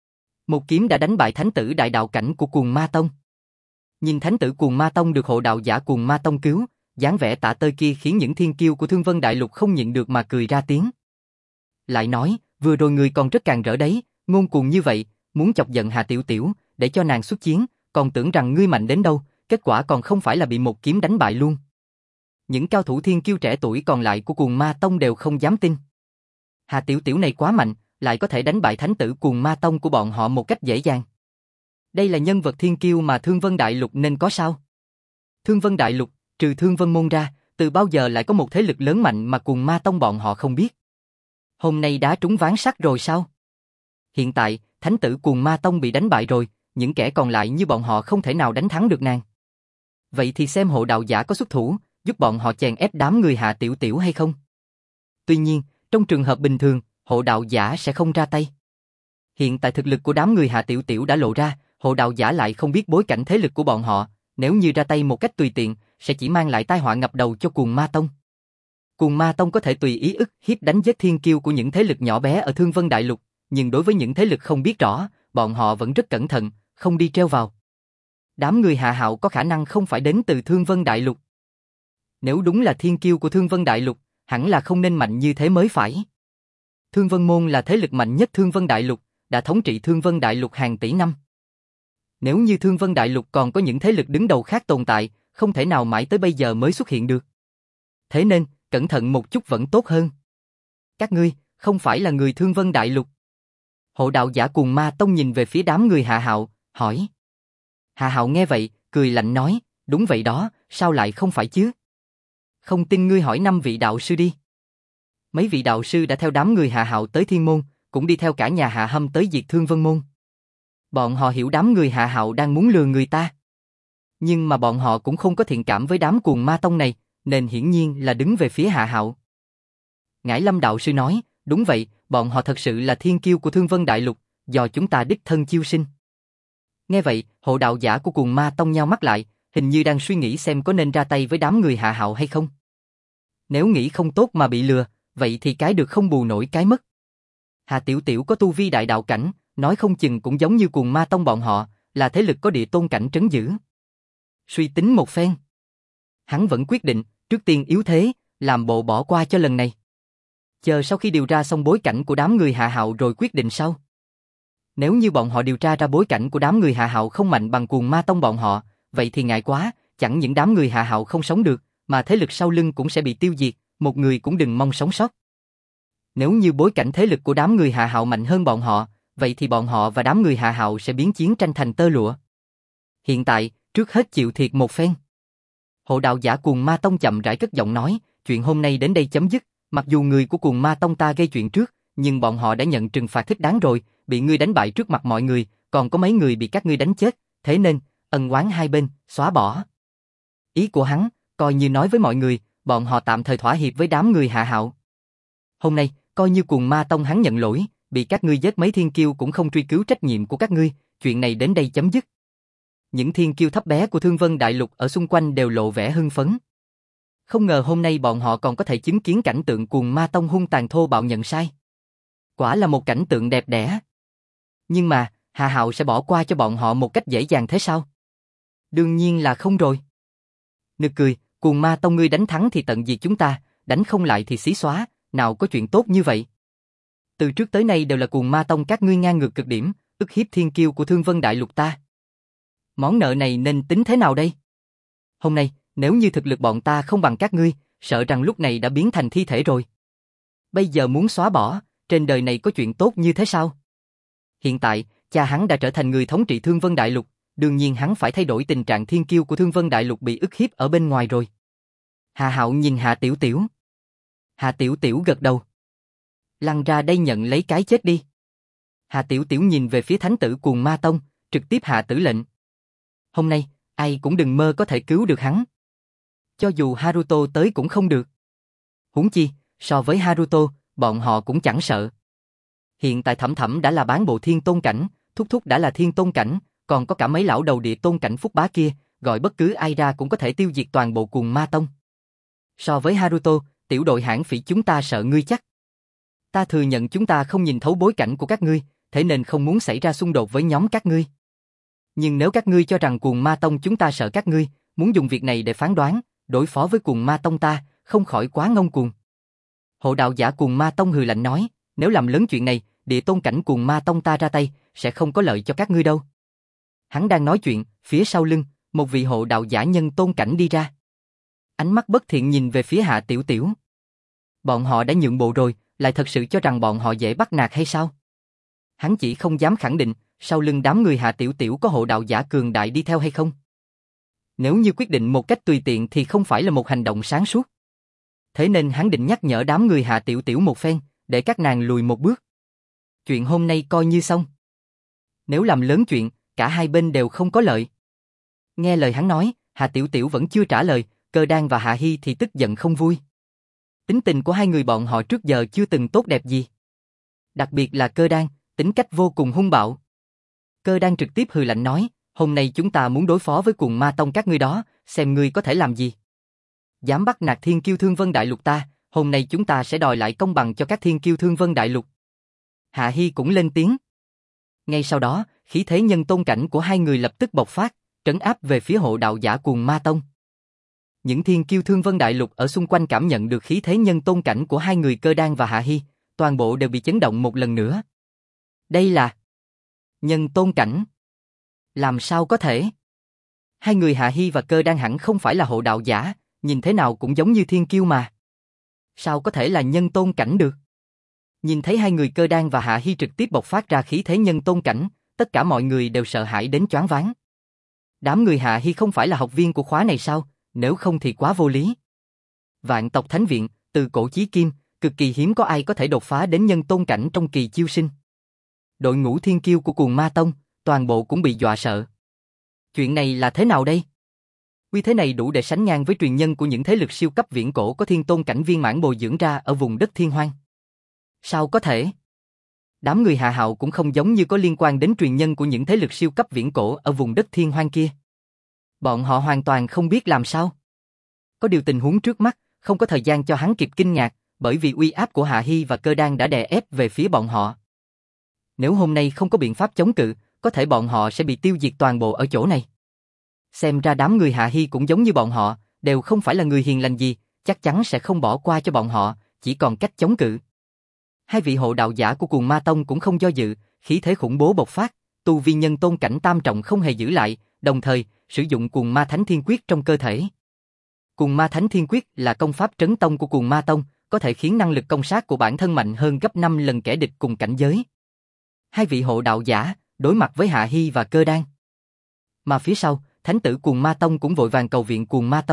Một kiếm đã đánh bại thánh tử đại đạo cảnh của Cuồng Ma Tông. Nhìn thánh tử Cuồng Ma Tông được hộ đạo giả Cuồng Ma Tông cứu, dáng vẻ tạ tơi kia khiến những thiên kiêu của Thương Vân Đại Lục không nhịn được mà cười ra tiếng. Lại nói, vừa rồi người còn rất càn rỡ đấy, ngông cuồng như vậy, muốn chọc giận Hà Tiểu Tiểu, để cho nàng xuất chiến, còn tưởng rằng ngươi mạnh đến đâu, kết quả còn không phải là bị một kiếm đánh bại luôn. Những cao thủ thiên kiêu trẻ tuổi còn lại của Cuồng Ma Tông đều không dám tin. Hà Tiểu Tiểu này quá mạnh, lại có thể đánh bại thánh tử Cuồng Ma Tông của bọn họ một cách dễ dàng. Đây là nhân vật thiên kiêu mà Thương Vân Đại Lục nên có sao? Thương Vân Đại Lục, trừ Thương Vân Môn ra, từ bao giờ lại có một thế lực lớn mạnh mà Cuồng Ma Tông bọn họ không biết? Hôm nay đã trúng ván sắt rồi sao? Hiện tại, thánh tử Cuồng Ma Tông bị đánh bại rồi, những kẻ còn lại như bọn họ không thể nào đánh thắng được nàng. Vậy thì xem hộ đạo giả có xuất thủ, giúp bọn họ chèn ép đám người Hà Tiểu Tiểu hay không? Tuy nhiên, trong trường hợp bình thường, hộ đạo giả sẽ không ra tay. Hiện tại thực lực của đám người Hà Tiểu Tiểu đã lộ ra, hộ đạo giả lại không biết bối cảnh thế lực của bọn họ, nếu như ra tay một cách tùy tiện, sẽ chỉ mang lại tai họa ngập đầu cho Cuồng Ma Tông. Cuồng Ma Tông có thể tùy ý ức hiếp đánh giết thiên kiêu của những thế lực nhỏ bé ở Thương Vân Đại Lục, nhưng đối với những thế lực không biết rõ, bọn họ vẫn rất cẩn thận, không đi treo vào. Đám người Hạ Hạo có khả năng không phải đến từ Thương Vân Đại Lục. Nếu đúng là thiên kiêu của Thương Vân Đại Lục, hẳn là không nên mạnh như thế mới phải. Thương Vân Môn là thế lực mạnh nhất Thương Vân Đại Lục, đã thống trị Thương Vân Đại Lục hàng tỷ năm. Nếu như Thương Vân Đại Lục còn có những thế lực đứng đầu khác tồn tại, không thể nào mãi tới bây giờ mới xuất hiện được. Thế nên, cẩn thận một chút vẫn tốt hơn. Các ngươi, không phải là người Thương Vân Đại Lục. Hộ đạo giả Cuồng Ma Tông nhìn về phía đám người Hạ Hạo, hỏi. Hạ Hạo nghe vậy, cười lạnh nói, đúng vậy đó, sao lại không phải chứ? Không tin ngươi hỏi 5 vị đạo sư đi. Mấy vị đạo sư đã theo đám người Hạ Hạo tới Thiên Môn, cũng đi theo cả nhà Hạ Hâm tới diệt Thương Vân Môn. Bọn họ hiểu đám người Hạ Hạo đang muốn lừa người ta. Nhưng mà bọn họ cũng không có thiện cảm với đám Cuồng Ma Tông này, nên hiển nhiên là đứng về phía Hạ Hạo. Ngải Lâm đạo sư nói, đúng vậy, bọn họ thật sự là thiên kiêu của Thương Vân Đại Lục, do chúng ta đích thân chiêu sinh. Nghe vậy, hộ đạo giả của Cuồng Ma Tông nheo mắt lại, hình như đang suy nghĩ xem có nên ra tay với đám người Hạ Hạo hay không. Nếu nghĩ không tốt mà bị lừa, vậy thì cái được không bù nổi cái mất. Hà Tiểu Tiểu có tu vi đại đạo cảnh, nói không chừng cũng giống như Cuồng Ma Tông bọn họ, là thế lực có địa tôn cảnh trấn giữ. Suy tính một phen, hắn vẫn quyết định, trước tiên yếu thế, làm bộ bỏ qua cho lần này. Chờ sau khi điều tra xong bối cảnh của đám người Hạ Hạo rồi quyết định sau. Nếu như bọn họ điều tra ra bối cảnh của đám người Hạ Hạo không mạnh bằng Cuồng Ma Tông bọn họ, vậy thì ngại quá, chẳng những đám người Hạ Hạo không sống được, mà thế lực sau lưng cũng sẽ bị tiêu diệt, một người cũng đừng mong sống sót. Nếu như bối cảnh thế lực của đám người Hạ Hạo mạnh hơn bọn họ, vậy thì bọn họ và đám người Hạ Hạo sẽ biến chiến tranh thành tơ lụa. Hiện tại, trước hết chịu thiệt một phen. Hộ đạo giả Cuồng Ma Tông chậm rãi cất giọng nói, chuyện hôm nay đến đây chấm dứt, mặc dù người của Cuồng Ma Tông ta gây chuyện trước, nhưng bọn họ đã nhận trừng phạt thích đáng rồi, bị ngươi đánh bại trước mặt mọi người, còn có mấy người bị các ngươi đánh chết, thế nên, ân oán hai bên, xóa bỏ. Ý của hắn, coi như nói với mọi người, bọn họ tạm thời thỏa hiệp với đám người Hạ Hạo. Hôm nay, coi như Cuồng Ma Tông hắn nhận lỗi, bị các ngươi giết mấy thiên kiêu cũng không truy cứu trách nhiệm của các ngươi, chuyện này đến đây chấm dứt. Những thiên kiêu thấp bé của Thương Vân Đại Lục ở xung quanh đều lộ vẻ hưng phấn. Không ngờ hôm nay bọn họ còn có thể chứng kiến cảnh tượng Cuồng Ma Tông hung tàn thô bạo nhận sai. Quả là một cảnh tượng đẹp đẽ. Nhưng mà, Hạ Hạo sẽ bỏ qua cho bọn họ một cách dễ dàng thế sao? Đương nhiên là không rồi. Nực cười, Cuồng Ma Tông ngươi đánh thắng thì tận diệt chúng ta, đánh không lại thì xí xóa, nào có chuyện tốt như vậy. Từ trước tới nay đều là Cuồng Ma Tông các ngươi ngang ngược cực điểm, ức hiếp thiên kiêu của Thương Vân Đại Lục ta. Món nợ này nên tính thế nào đây? Hôm nay, nếu như thực lực bọn ta không bằng các ngươi, sợ rằng lúc này đã biến thành thi thể rồi. Bây giờ muốn xóa bỏ, trên đời này có chuyện tốt như thế sao? Hiện tại, cha hắn đã trở thành người thống trị Thương Vân Đại Lục, đương nhiên hắn phải thay đổi tình trạng thiên kiêu của Thương Vân Đại Lục bị ức hiếp ở bên ngoài rồi. Hạ Hạo nhìn Hạ Tiểu Tiểu. Hạ Tiểu Tiểu gật đầu. Lăn ra đây nhận lấy cái chết đi. Hạ Tiểu Tiểu nhìn về phía thánh tử Cuồng Ma Tông, trực tiếp hạ tử lệnh. Hôm nay, ai cũng đừng mơ có thể cứu được hắn. Cho dù Haruto tới cũng không được. Huống chi, so với Haruto, bọn họ cũng chẳng sợ. Hiện tại Thẩm Thẩm đã là bán bộ thiên tôn cảnh, Thúc Thúc đã là thiên tôn cảnh, còn có cả mấy lão đầu địa tôn cảnh Phúc Bá kia, gọi bất cứ ai ra cũng có thể tiêu diệt toàn bộ Cuồng Ma Tông. So với Haruto, tiểu đội hãng phỉ chúng ta sợ ngươi chắc. Ta thừa nhận chúng ta không nhìn thấu bối cảnh của các ngươi, thế nên không muốn xảy ra xung đột với nhóm các ngươi. Nhưng nếu các ngươi cho rằng Cuồng Ma Tông chúng ta sợ các ngươi, muốn dùng việc này để phán đoán, đối phó với Cuồng Ma Tông ta, không khỏi quá ngông cuồng. Hộ đạo giả Cuồng Ma Tông hừ lạnh nói, nếu làm lớn chuyện này, địa tôn cảnh Cuồng Ma Tông ta ra tay, sẽ không có lợi cho các ngươi đâu. Hắn đang nói chuyện, phía sau lưng, một vị hộ đạo giả nhân tôn cảnh đi ra. Ánh mắt bất thiện nhìn về phía Hạ Tiểu Tiểu. Bọn họ đã nhượng bộ rồi, lại thật sự cho rằng bọn họ dễ bắt nạt hay sao? Hắn chỉ không dám khẳng định, sau lưng đám người Hạ Tiểu Tiểu có hộ đạo giả cường đại đi theo hay không. Nếu như quyết định một cách tùy tiện thì không phải là một hành động sáng suốt. Thế nên hắn định nhắc nhở đám người Hạ Tiểu Tiểu một phen, để các nàng lùi một bước. Chuyện hôm nay coi như xong. Nếu làm lớn chuyện, cả hai bên đều không có lợi. Nghe lời hắn nói, Hạ Tiểu Tiểu vẫn chưa trả lời, Cơ Đan và Hạ Hi thì tức giận không vui. Tính tình của hai người bọn họ trước giờ chưa từng tốt đẹp gì. Đặc biệt là Cơ Đan, tính cách vô cùng hung bạo. Cơ Đan trực tiếp hừ lạnh nói, hôm nay chúng ta muốn đối phó với Cuồng Ma Tông các ngươi đó, xem ngươi có thể làm gì. Dám bắt nạt thiên kiêu Thương Vân Đại Lục ta, hôm nay chúng ta sẽ đòi lại công bằng cho các thiên kiêu Thương Vân Đại Lục. Hạ Hi cũng lên tiếng. Ngay sau đó, khí thế nhân tôn cảnh của hai người lập tức bộc phát, trấn áp về phía hộ đạo giả Cuồng Ma Tông. Những thiên kiêu Thương Vân Đại Lục ở xung quanh cảm nhận được khí thế nhân tôn cảnh của hai người Cơ Đan và Hạ Hi, toàn bộ đều bị chấn động một lần nữa. Đây là nhân tôn cảnh. Làm sao có thể? Hai người Hạ Hi và Cơ Đan hẳn không phải là hộ đạo giả, nhìn thế nào cũng giống như thiên kiêu mà. Sao có thể là nhân tôn cảnh được? Nhìn thấy hai người Cơ Đan và Hạ Hi trực tiếp bộc phát ra khí thế nhân tôn cảnh, tất cả mọi người đều sợ hãi đến choáng váng. Đám người Hạ Hi không phải là học viên của khóa này sao? Nếu không thì quá vô lý. Vạn tộc Thánh Viện, từ cổ chí kim, cực kỳ hiếm có ai có thể đột phá đến nhân tôn cảnh trong kỳ chiêu sinh. Đội ngũ thiên kiêu của Cuồng Ma Tông, toàn bộ cũng bị dọa sợ. Chuyện này là thế nào đây? Uy thế này đủ để sánh ngang với truyền nhân của những thế lực siêu cấp viễn cổ có thiên tôn cảnh viên mãn bồi dưỡng ra ở vùng đất Thiên Hoang. Sao có thể? Đám người Hạ Hạo cũng không giống như có liên quan đến truyền nhân của những thế lực siêu cấp viễn cổ ở vùng đất Thiên Hoang kia. Bọn họ hoàn toàn không biết làm sao. Có điều tình huống trước mắt, không có thời gian cho hắn kịp kinh ngạc, bởi vì uy áp của Hạ Hi và Cơ Đan đã đè ép về phía bọn họ. Nếu hôm nay không có biện pháp chống cự, có thể bọn họ sẽ bị tiêu diệt toàn bộ ở chỗ này. Xem ra đám người Hạ Hi cũng giống như bọn họ, đều không phải là người hiền lành gì, chắc chắn sẽ không bỏ qua cho bọn họ, chỉ còn cách chống cự. Hai vị hộ đạo giả của Cuồng Ma Tông cũng không do dự, khí thế khủng bố bộc phát, tu vi nhân tôn cảnh tam trọng không hề giữ lại, đồng thời sử dụng Cuồng Ma Thánh Thiên Quyết trong cơ thể. Cuồng Ma Thánh Thiên Quyết là công pháp trấn tông của Cuồng Ma Tông, có thể khiến năng lực công sát của bản thân mạnh hơn gấp 5 lần kẻ địch cùng cảnh giới. Hai vị hộ đạo giả đối mặt với Hạ Hi và Cơ Đan. Mà phía sau, thánh tử Cuồng Ma Tông cũng vội vàng cầu viện Cuồng Ma Tông,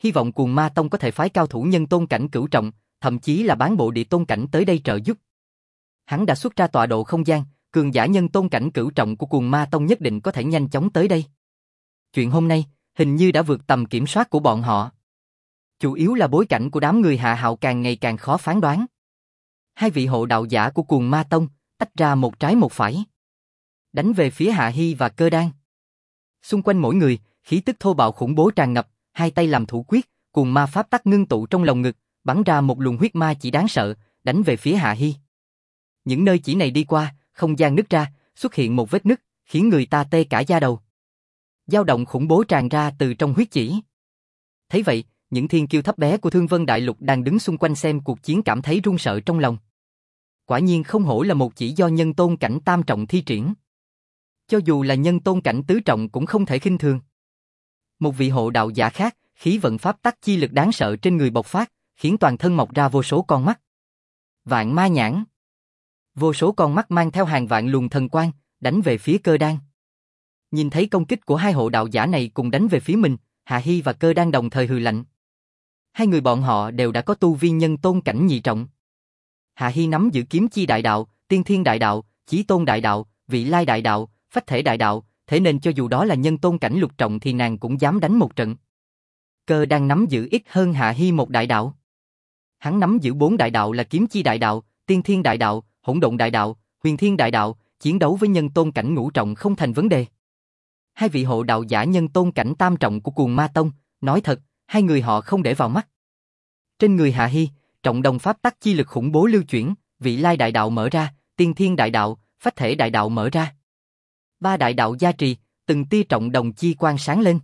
hy vọng Cuồng Ma Tông có thể phái cao thủ nhân tôn cảnh cửu trọng, thậm chí là bán bộ địa tôn cảnh tới đây trợ giúp. Hắn đã xuất ra tọa độ không gian, cường giả nhân tôn cảnh cửu trọng của Cuồng Ma Tông nhất định có thể nhanh chóng tới đây. Chuyện hôm nay, hình như đã vượt tầm kiểm soát của bọn họ. Chủ yếu là bối cảnh của đám người Hạ Hạo càng ngày càng khó phán đoán. Hai vị hộ đạo giả của Cuồng Ma Tông tách ra một trái một phải, đánh về phía Hạ Hi và Cơ Đan. Xung quanh mỗi người, khí tức thô bạo khủng bố tràn ngập, hai tay làm thủ quyết, cuồng ma pháp tắc ngưng tụ trong lồng ngực, bắn ra một luồng huyết ma chỉ đáng sợ, đánh về phía Hạ Hi. Những nơi chỉ này đi qua, không gian nứt ra, xuất hiện một vết nứt, khiến người ta tê cả da đầu. Dao động khủng bố tràn ra từ trong huyết chỉ. Thấy vậy, những thiên kiêu thấp bé của Thương Vân Đại Lục đang đứng xung quanh xem cuộc chiến cảm thấy run sợ trong lòng. Quả nhiên không hổ là một chỉ do nhân tôn cảnh tam trọng thi triển. Cho dù là nhân tôn cảnh tứ trọng cũng không thể khinh thường. Một vị hộ đạo giả khác, khí vận pháp tắc chi lực đáng sợ trên người bộc phát, khiến toàn thân mọc ra vô số con mắt. Vạn ma nhãn. Vô số con mắt mang theo hàng vạn luồng thần quang, đánh về phía Cơ Đan. Nhìn thấy công kích của hai hộ đạo giả này cùng đánh về phía mình, Hạ Hi và Cơ Đan đồng thời hừ lạnh. Hai người bọn họ đều đã có tu vi nhân tôn cảnh nhị trọng. Hạ Hi nắm giữ kiếm chi đại đạo, tiên thiên đại đạo, chí tôn đại đạo, vị lai đại đạo, phách thể đại đạo, thế nên cho dù đó là nhân tôn cảnh lục trọng thì nàng cũng dám đánh một trận. Cơ Đan nắm giữ ít hơn Hạ Hi một đại đạo. Hắn nắm giữ 4 đại đạo là kiếm chi đại đạo, tiên thiên đại đạo, hỗn độn đại đạo, huyền thiên đại đạo, chiến đấu với nhân tôn cảnh ngũ trọng không thành vấn đề. Hai vị hộ đạo giả nhân tôn cảnh tam trọng của Cuồng Ma Tông, nói thật, hai người họ không để vào mắt. Trên người Hạ Hi, trọng đồng pháp tắc chi lực khủng bố lưu chuyển, vị lai đại đạo mở ra, tiên thiên đại đạo, phách thể đại đạo mở ra. 3 đại đạo gia trì, từng tia trọng đồng chi quang sáng lên.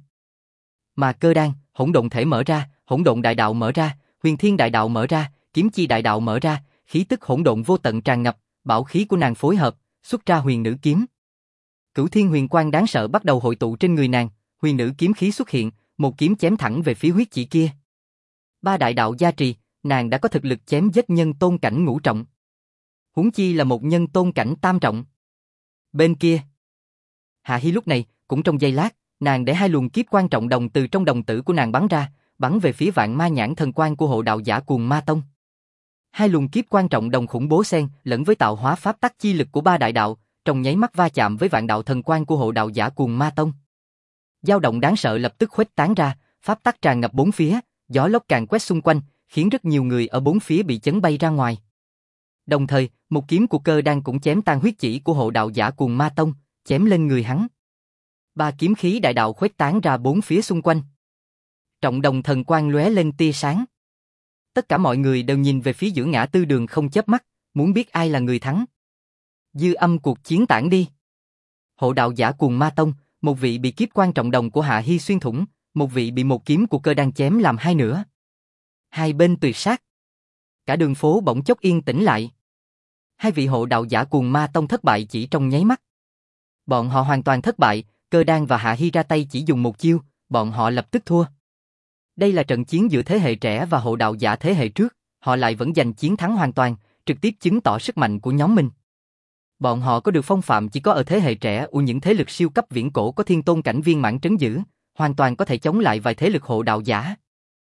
Mà Cơ Đan, hỗn độn thể mở ra, hỗn độn đại đạo mở ra, huyền thiên đại đạo mở ra, kiếm chi đại đạo mở ra, khí tức hỗn độn vô tận tràn ngập, bảo khí của nàng phối hợp, xuất ra huyền nữ kiếm. Cửu thiên huyền quang đáng sợ bắt đầu hội tụ trên người nàng, huyền nữ kiếm khí xuất hiện, một kiếm chém thẳng về phía huyết chỉ kia. 3 đại đạo gia trì, nàng đã có thực lực chém giết nhân tôn cảnh ngũ trọng. Huống chi là một nhân tôn cảnh tam trọng. Bên kia, Hạ Hi lúc này, cũng trong giây lát, nàng để hai luồng kiếp quan trọng đồng từ trong đồng tử của nàng bắn ra, bắn về phía vạn ma nhãn thần quang của hộ đạo giả Cuồng Ma Tông. Hai luồng kiếp quan trọng đồng khủng bố xen lẫn với tạo hóa pháp tắc chi lực của 3 đại đạo, trong nháy mắt va chạm với vạn đạo thần quang của hộ đạo giả Cuồng Ma Tông. Dao động đáng sợ lập tức khuếch tán ra, pháp tắc tràn ngập bốn phía, gió lốc càng quét xung quanh, khiến rất nhiều người ở bốn phía bị chấn bay ra ngoài. Đồng thời, một kiếm của Cơ Đan cũng chém tan huyết chỉ của hộ đạo giả Cuồng Ma Tông, chém lên người hắn. 3 kiếm khí đại đạo khuếch tán ra bốn phía xung quanh. Trọng đồng thần quang lóe lên tia sáng. Tất cả mọi người đều nhìn về phía giữa ngã tư đường không chớp mắt, muốn biết ai là người thắng. Dư âm cuộc chiến tản đi. Hộ đạo giả Cuồng Ma Tông, một vị bị kiếp quan trọng đồng của Hạ Hi xuyên thủng, một vị bị một kiếm của Cơ Đan chém làm hai nửa. Hai bên tuyệt sát. Cả đường phố bỗng chốc yên tĩnh lại. Hai vị hộ đạo giả Cuồng Ma Tông thất bại chỉ trong nháy mắt. Bọn họ hoàn toàn thất bại, Cơ Đan và Hạ Hi ra tay chỉ dùng một chiêu, bọn họ lập tức thua. Đây là trận chiến giữa thế hệ trẻ và hộ đạo giả thế hệ trước, họ lại vẫn giành chiến thắng hoàn toàn, trực tiếp chứng tỏ sức mạnh của nhóm mình. Bọn họ có được phong phạm chỉ có ở thế hệ trẻ của những thế lực siêu cấp viễn cổ có thiên tôn cảnh viên mãn trấn giữ, hoàn toàn có thể chống lại vài thế lực hộ đạo giả.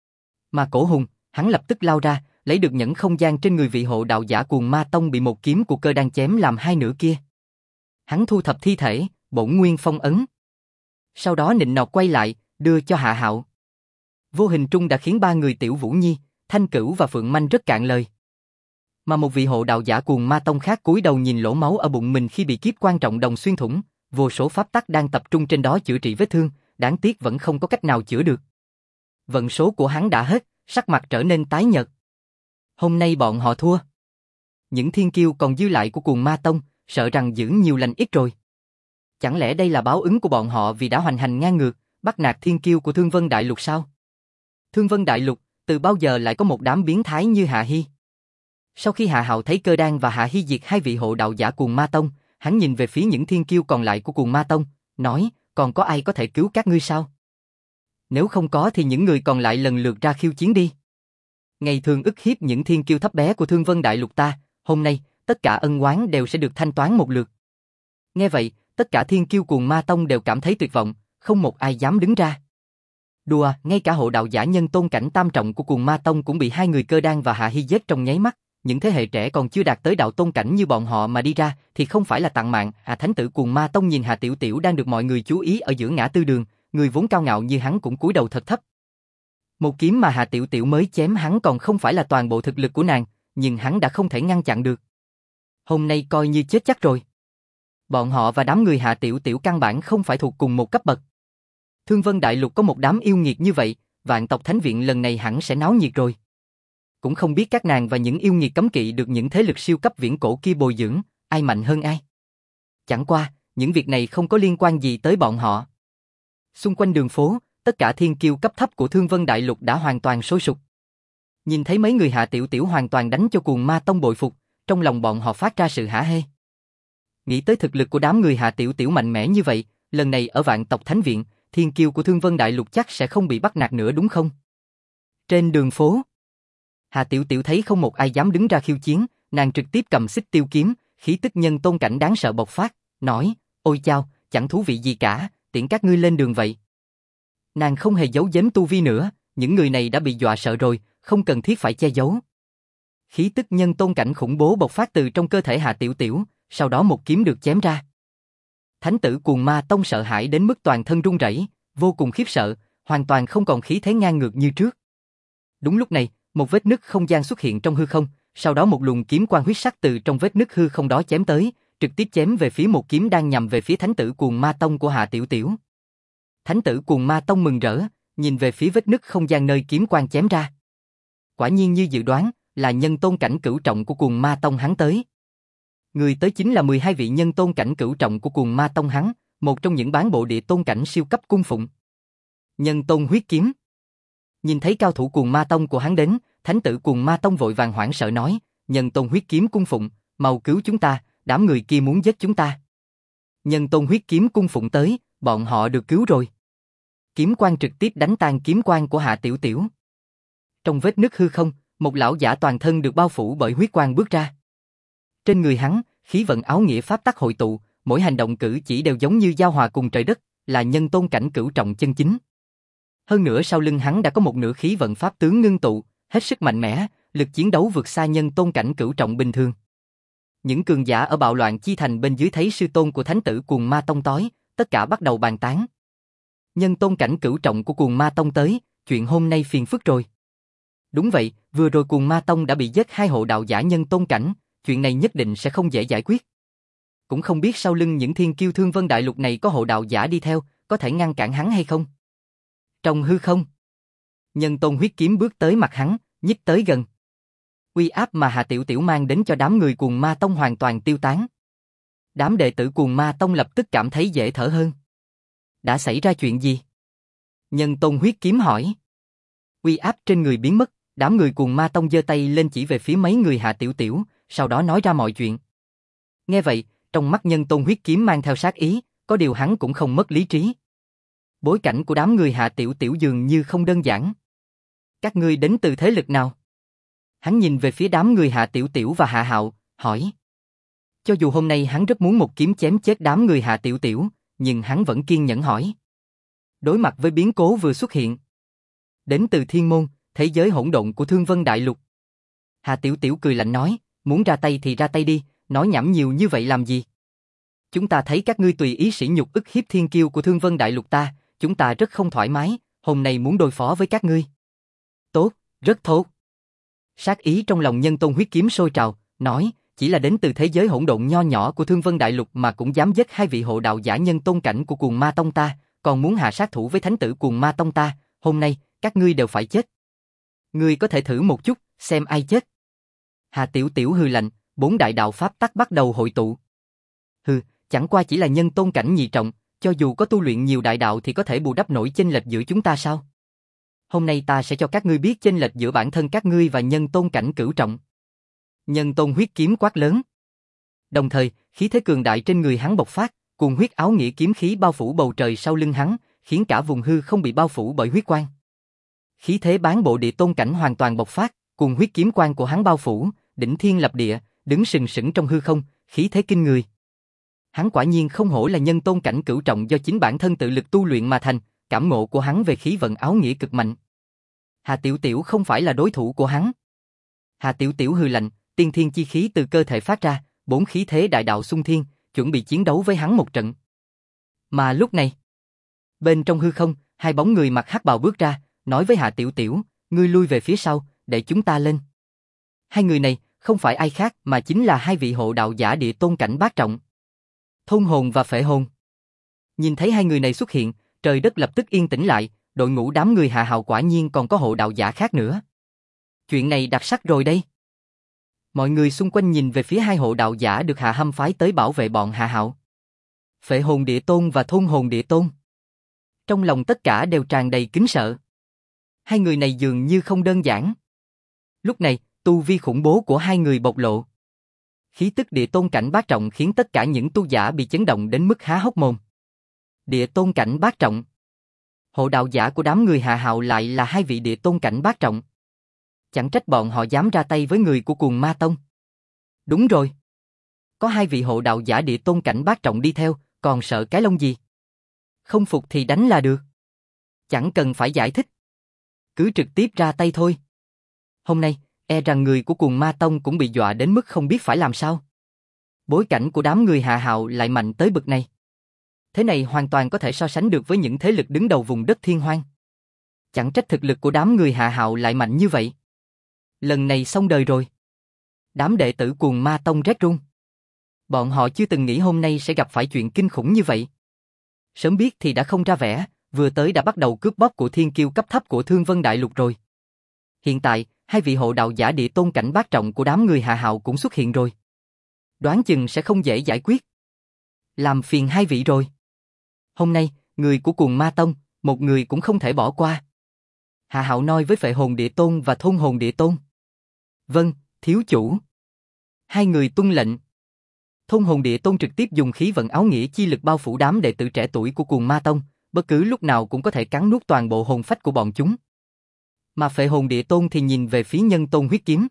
Mà Cổ Hùng, hắn lập tức lao ra, lấy được nhẫn không gian trên người vị hộ đạo giả Cuồng Ma Tông bị một kiếm của Cơ Đan chém làm hai nửa kia. Hắn thu thập thi thể, bổn nguyên phong ấn. Sau đó nịnh nọt quay lại, đưa cho Hạ Hạo. Vô hình trung đã khiến 3 người Tiểu Vũ Nhi, Thanh Cửu và Phượng Manh rất cạn lời. Mà một vị hộ đạo giả Cuồng Ma Tông khác cúi đầu nhìn lỗ máu ở bụng mình khi bị kiếp quan trọng đồng xuyên thủng, vô số pháp tắc đang tập trung trên đó chữa trị vết thương, đáng tiếc vẫn không có cách nào chữa được. Vận số của hắn đã hết, sắc mặt trở nên tái nhợt. Hôm nay bọn họ thua. Những thiên kiêu còn dư lại của Cuồng Ma Tông, sợ rằng giữ nhiều lành ít rồi. Chẳng lẽ đây là báo ứng của bọn họ vì đã hoành hành ngang ngược, bắt nạt thiên kiêu của Thương Vân Đại Lục sao? Thương Vân Đại Lục, từ bao giờ lại có một đám biến thái như Hạ Hi? Sau khi Hạ Hạo thấy Cơ Đan và Hạ Hi diệt hai vị hộ đạo giả Cuồng Ma Tông, hắn nhìn về phía những thiên kiêu còn lại của Cuồng Ma Tông, nói, còn có ai có thể cứu các ngươi sao? Nếu không có thì những người còn lại lần lượt ra khiêu chiến đi. Ngày thường ức hiếp những thiên kiêu thấp bé của Thương Vân Đại Lục ta, hôm nay, tất cả ân oán đều sẽ được thanh toán một lượt. Nghe vậy, tất cả thiên kiêu Cuồng Ma Tông đều cảm thấy tuyệt vọng, không một ai dám đứng ra. Đùa, ngay cả hộ đạo giả nhân tôn cảnh tam trọng của Cuồng Ma Tông cũng bị hai người Cơ Đan và Hạ Hi giết trong nháy mắt, những thế hệ trẻ còn chưa đạt tới đạo tôn cảnh như bọn họ mà đi ra thì không phải là tặng mạng. Thánh tử Cuồng Ma Tông nhìn Hà Tiểu Tiểu đang được mọi người chú ý ở giữa ngã tư đường, người vốn cao ngạo như hắn cũng cúi đầu thật thấp. Một kiếm mà Hà Tiểu Tiểu mới chém hắn còn không phải là toàn bộ thực lực của nàng, nhưng hắn đã không thể ngăn chặn được. Hôm nay coi như chết chắc rồi. Bọn họ và đám người Hạ Tiểu Tiểu căn bản không phải thuộc cùng một cấp bậc. Thương Vân Đại Lục có một đám yêu nghiệt như vậy, Vạn Tộc Thánh Viện lần này hẳn sẽ náo nhiệt rồi. Cũng không biết các nàng và những yêu nghiệt cấm kỵ được những thế lực siêu cấp viễn cổ kia bồi dưỡng, ai mạnh hơn ai. Chẳng qua, những việc này không có liên quan gì tới bọn họ. Xung quanh đường phố, tất cả thiên kiêu cấp thấp của Thương Vân Đại Lục đã hoàn toàn sôi sục. Nhìn thấy mấy người Hạ Tiểu Tiểu hoàn toàn đánh cho Cuồng Ma Tông bội phục, trong lòng bọn họ phát ra sự hả hê. Nghĩ tới thực lực của đám người Hạ Tiểu Tiểu mạnh mẽ như vậy, lần này ở Vạn Tộc Thánh Viện, thiên kiêu của Thương Vân Đại Lục chắc sẽ không bị bắt nạt nữa đúng không? Trên đường phố, Hạ Tiểu Tiểu thấy không một ai dám đứng ra khiêu chiến, nàng trực tiếp cầm xích tiêu kiếm, khí tức nhân tôn cảnh đáng sợ bộc phát, nói, ôi chao, chẳng thú vị gì cả, tiễn các ngươi lên đường vậy. Nàng không hề giấu giếm tu vi nữa, những người này đã bị dọa sợ rồi, không cần thiết phải che giấu. Khí tức nhân tôn cảnh khủng bố bộc phát từ trong cơ thể Hạ Tiểu Tiểu, sau đó một kiếm được chém ra. Thánh tử Cuồng Ma Tông sợ hãi đến mức toàn thân run rẩy, vô cùng khiếp sợ, hoàn toàn không còn khí thế ngang ngược như trước. Đúng lúc này, một vết nứt không gian xuất hiện trong hư không, sau đó một luồng kiếm quang huyết sắc từ trong vết nứt hư không đó chém tới, trực tiếp chém về phía một kiếm đang nhằm về phía Thánh tử Cuồng Ma Tông của Hạ Tiểu Tiểu. Thánh tử Cuồng Ma Tông mừng rỡ, nhìn về phía vết nứt không gian nơi kiếm quang chém ra. Quả nhiên như dự đoán, là nhân tôn cảnh cửu trọng của Cuồng Ma Tông hắn tới. Người tới chính là 12 vị nhân tôn cảnh cửu trọng của Cuồng Ma Tông hắn, một trong những bán bộ địa tôn cảnh siêu cấp cung phụng. Nhân tôn huyết kiếm. Nhìn thấy cao thủ Cuồng Ma Tông của hắn đến, Thánh tử Cuồng Ma Tông vội vàng hoảng sợ nói, nhân tôn huyết kiếm cung phụng, mau cứu chúng ta, đám người kia muốn giết chúng ta. Nhân tôn huyết kiếm cung phụng tới, bọn họ được cứu rồi. Kiếm quang trực tiếp đánh tan kiếm quang của Hạ Tiểu Tiểu. Trong vết nứt hư không, một lão giả toàn thân được bao phủ bởi huyết quang bước ra. Trên người hắn, khí vận áo nghĩa pháp tắc hội tụ, mỗi hành động cử chỉ đều giống như giao hòa cùng trời đất, là nhân tôn cảnh cửu trọng chân chính. Hơn nữa sau lưng hắn đã có một nửa khí vận pháp tướng ngưng tụ, hết sức mạnh mẽ, lực chiến đấu vượt xa nhân tôn cảnh cửu trọng bình thường. Những cường giả ở bạo loạn chi thành bên dưới thấy sư tôn của Thánh tử Cuồng Ma Tông tới, tất cả bắt đầu bàn tán. Nhân tôn cảnh cửu trọng của Cuồng Ma Tông tới, chuyện hôm nay phiền phức rồi. Đúng vậy, vừa rồi Cuồng Ma Tông đã bị giết hai hộ đạo giả nhân tôn cảnh, chuyện này nhất định sẽ không dễ giải quyết. Cũng không biết sau lưng những thiên kiêu Thương Vân Đại Lục này có hộ đạo giả đi theo, có thể ngăn cản hắn hay không? Trong hư không, nhân tôn huyết kiếm bước tới mặt hắn, nhích tới gần. Uy áp mà Hà Tiểu Tiểu mang đến cho đám người Cuồng Ma Tông hoàn toàn tiêu tán. Đám đệ tử Cuồng Ma Tông lập tức cảm thấy dễ thở hơn. Đã xảy ra chuyện gì? Nhân tôn huyết kiếm hỏi. Uy áp trên người biến mất, đám người Cuồng Ma Tông giơ tay lên chỉ về phía mấy người Hạ Tiểu Tiểu, sau đó nói ra mọi chuyện. Nghe vậy, trong mắt nhân tôn huyết kiếm mang theo sát ý, có điều hắn cũng không mất lý trí. Bối cảnh của đám người Hạ Tiểu Tiểu dường như không đơn giản. Các ngươi đến từ thế lực nào? Hắn nhìn về phía đám người Hạ Tiểu Tiểu và Hạ Hạo, hỏi. Cho dù hôm nay hắn rất muốn một kiếm chém chết đám người Hạ Tiểu Tiểu, nhưng hắn vẫn kiên nhẫn hỏi. Đối mặt với biến cố vừa xuất hiện. Đến từ Thiên Môn, thế giới hỗn độn của Thương Vân Đại Lục. Hạ Tiểu Tiểu cười lạnh nói, muốn ra tay thì ra tay đi, nói nhảm nhiều như vậy làm gì? Chúng ta thấy các ngươi tùy ý sỉ nhục ức hiếp thiên kiêu của Thương Vân Đại Lục ta, chúng ta rất không thoải mái, hôm nay muốn đối phó với các ngươi. Tốt, rất tốt. Sát ý trong lòng nhân tôn huyết kiếm sôi trào, nói, chỉ là đến từ thế giới hỗn độn nho nhỏ của Thương Vân Đại Lục mà cũng dám giết hai vị hộ đạo giả nhân tôn cảnh của Cuồng Ma Tông ta, còn muốn hạ sát thủ với thánh tử Cuồng Ma Tông ta, hôm nay, các ngươi đều phải chết. Ngươi có thể thử một chút, xem ai chết. Hà Tiểu Tiểu hừ lạnh, 4 đại đạo pháp tắc bắt đầu hội tụ. Hừ, chẳng qua chỉ là nhân tôn cảnh nhị trọng, cho dù có tu luyện nhiều đại đạo thì có thể bù đắp nổi chênh lệch giữa chúng ta sao? Hôm nay ta sẽ cho các ngươi biết chênh lệch giữa bản thân các ngươi và nhân tôn cảnh cửu trọng. Nhân tôn huyết kiếm quát lớn. Đồng thời, khí thế cường đại trên người hắn bộc phát, cuồng huyết áo nghĩa kiếm khí bao phủ bầu trời sau lưng hắn, khiến cả vùng hư không bị bao phủ bởi huyết quang. Khí thế bán bộ địa tôn cảnh hoàn toàn bộc phát, cuồng huyết kiếm quang của hắn bao phủ, đỉnh thiên lập địa, đứng sừng sững trong hư không, khí thế kinh người. Hắn quả nhiên không hổ là nhân tôn cảnh cửu trọng do chính bản thân tự lực tu luyện mà thành, cảm ngộ của hắn về khí vận áo nghĩa cực mạnh. Hà Tiểu Tiểu không phải là đối thủ của hắn. Hà Tiểu Tiểu hừ lạnh, tiên thiên chi khí từ cơ thể phát ra, 4 khí thế đại đạo xung thiên, chuẩn bị chiến đấu với hắn một trận. Mà lúc này, bên trong hư không, hai bóng người mặc hắc bào bước ra, nói với Hà Tiểu Tiểu, ngươi lui về phía sau, để chúng ta lên. Hai người này không phải ai khác mà chính là hai vị hộ đạo giả địa tôn cảnh bát trọng. Thôn hồn và phệ hồn. Nhìn thấy hai người này xuất hiện, trời đất lập tức yên tĩnh lại, đội ngũ đám người Hạ Hạo quả nhiên còn có hộ đạo giả khác nữa. Chuyện này đặc sắc rồi đây. Mọi người xung quanh nhìn về phía hai hộ đạo giả được Hạ Hâm phái tới bảo vệ bọn Hạ Hạo. Phệ hồn địa tôn và thôn hồn địa tôn. Trong lòng tất cả đều tràn đầy kính sợ. Hai người này dường như không đơn giản. Lúc này, tu vi khủng bố của hai người bộc lộ. Khí tức địa tôn cảnh bát trọng khiến tất cả những tu giả bị chấn động đến mức há hốc mồm. Địa tôn cảnh bát trọng. Hộ đạo giả của đám người Hạ Hạo lại là hai vị địa tôn cảnh bát trọng. Chẳng trách bọn họ dám ra tay với người của Cuồng Ma Tông. Đúng rồi. Có hai vị hộ đạo giả địa tôn cảnh bát trọng đi theo, còn sợ cái lông gì? Không phục thì đánh là được. Chẳng cần phải giải thích. Cứ trực tiếp ra tay thôi. Hôm nay, e rằng người của Cuồng Ma Tông cũng bị dọa đến mức không biết phải làm sao. Bối cảnh của đám người Hạ Hạo lại mạnh tới bực này. Thế này hoàn toàn có thể so sánh được với những thế lực đứng đầu vùng đất Thiên Hoang. Chẳng trách thực lực của đám người Hạ Hạo lại mạnh như vậy. Lần này xong đời rồi. Đám đệ tử Cuồng Ma Tông rét run. Bọn họ chưa từng nghĩ hôm nay sẽ gặp phải chuyện kinh khủng như vậy. Sớm biết thì đã không ra vẻ, vừa tới đã bắt đầu cướp bóc của thiên kiêu cấp thấp của Thương Vân Đại Lục rồi. Hiện tại, hai vị hộ đạo giả địa tôn cảnh bát trọng của đám người Hạ Hạo cũng xuất hiện rồi. Đoán chừng sẽ không dễ giải quyết. Làm phiền hai vị rồi. Hôm nay, người của Cuồng Ma Tông, một người cũng không thể bỏ qua. Hạ Hạo nói với Phệ hồn địa tôn và Thôn hồn địa tôn. Vâng, thiếu chủ. Hai người tuân lệnh. Thôn hồn địa tôn trực tiếp dùng khí vận áo nghĩa chi lực bao phủ đám đệ tử trẻ tuổi của Cuồng Ma Tông, bất cứ lúc nào cũng có thể cắn nuốt toàn bộ hồn phách của bọn chúng. Mà Phệ hồn địa tôn thì nhìn về phía Nhân Tôn huyết kiếm.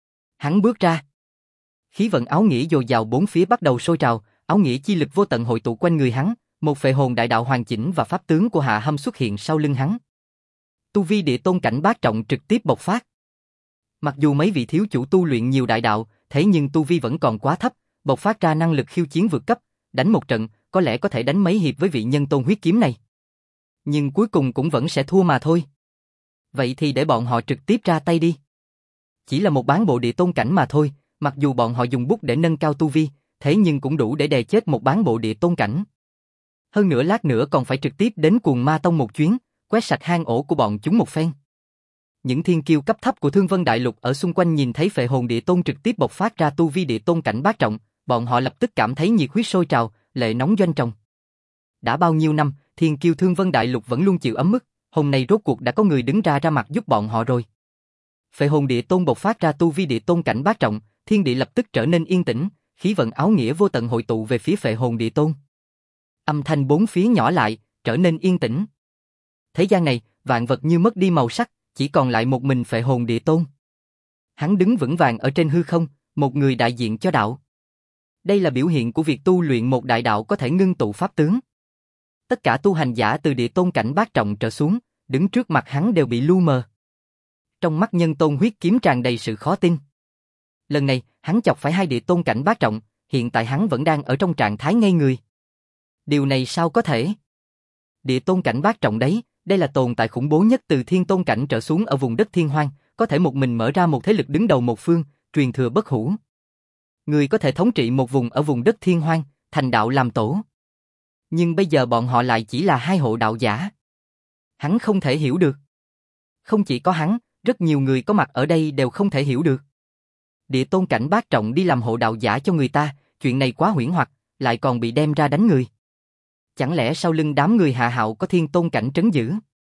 Hắn bước ra. Khí vận áo nghĩa dồi dào bốn phía bắt đầu sôi trào, áo nghĩa chi lực vô tận hội tụ quanh người hắn, một phệ hồn đại đạo hoàn chỉnh và pháp tướng của Hạ Hâm xuất hiện sau lưng hắn. Tu vi địa tôn cảnh bát trọng trực tiếp bộc phát. Mặc dù mấy vị thiếu chủ tu luyện nhiều đại đạo, thế nhưng tu vi vẫn còn quá thấp, bộc phát ra năng lực khiêu chiến vượt cấp, đánh một trận, có lẽ có thể đánh mấy hiệp với vị Nhân Tôn huyết kiếm này. Nhưng cuối cùng cũng vẫn sẽ thua mà thôi. Vậy thì để bọn họ trực tiếp ra tay đi. Chỉ là một bán bộ địa tôn cảnh mà thôi, mặc dù bọn họ dùng bút để nâng cao tu vi, thế nhưng cũng đủ để đè chết một bán bộ địa tôn cảnh. Hơn nữa lát nữa còn phải trực tiếp đến Cuồng Ma Tông một chuyến, quét sạch hang ổ của bọn chúng một phen. Những thiên kiêu cấp thấp của Thương Vân Đại Lục ở xung quanh nhìn thấy Phệ hồn địa tôn trực tiếp bộc phát ra tu vi địa tôn cảnh bát trọng, bọn họ lập tức cảm thấy nhiệt huyết sôi trào, lệ nóng doanh tròng. Đã bao nhiêu năm, thiên kiêu Thương Vân Đại Lục vẫn luôn chịu ấm ức, hôm nay rốt cuộc đã có người đứng ra mặt giúp bọn họ rồi. Phệ hồn địa tôn bộc phát ra tu vi địa tôn cảnh bát trọng, thiên địa lập tức trở nên yên tĩnh, khí vận áo nghĩa vô tận hội tụ về phía Phệ hồn địa tôn. Âm thanh bốn phía nhỏ lại, trở nên yên tĩnh. Thế gian này, vạn vật như mất đi màu sắc, chỉ còn lại một mình Phệ hồn địa tôn. Hắn đứng vững vàng ở trên hư không, một người đại diện cho đạo. Đây là biểu hiện của việc tu luyện một đại đạo có thể ngưng tụ pháp tướng. Tất cả tu hành giả từ địa tôn cảnh bát trọng trở xuống, đứng trước mặt hắn đều bị lu mờ. Trong mắt Nhân Tôn huyết kiếm tràn đầy sự khó tin. Lần này, hắn chọc phải hai địa tôn cảnh bát trọng, hiện tại hắn vẫn đang ở trong trạng thái ngây người. Điều này sao có thể? Địa tôn cảnh bát trọng đấy, đây là tồn tại khủng bố nhất từ thiên tôn cảnh trở xuống ở vùng đất Thiên Hoang, có thể một mình mở ra một thế lực đứng đầu một phương, truyền thừa bất hủ. Người có thể thống trị một vùng ở vùng đất Thiên Hoang, thành đạo làm tổ. Nhưng bây giờ bọn họ lại chỉ là hai hộ đạo giả. Hắn không thể hiểu được. Không chỉ có hắn, rất nhiều người có mặt ở đây đều không thể hiểu được. Địa tôn cảnh bát trọng đi làm hộ đạo giả cho người ta, chuyện này quá huyễn hoặc, lại còn bị đem ra đánh người. Chẳng lẽ sau lưng đám người Hạ Hạo có thiên tôn cảnh trấn giữ?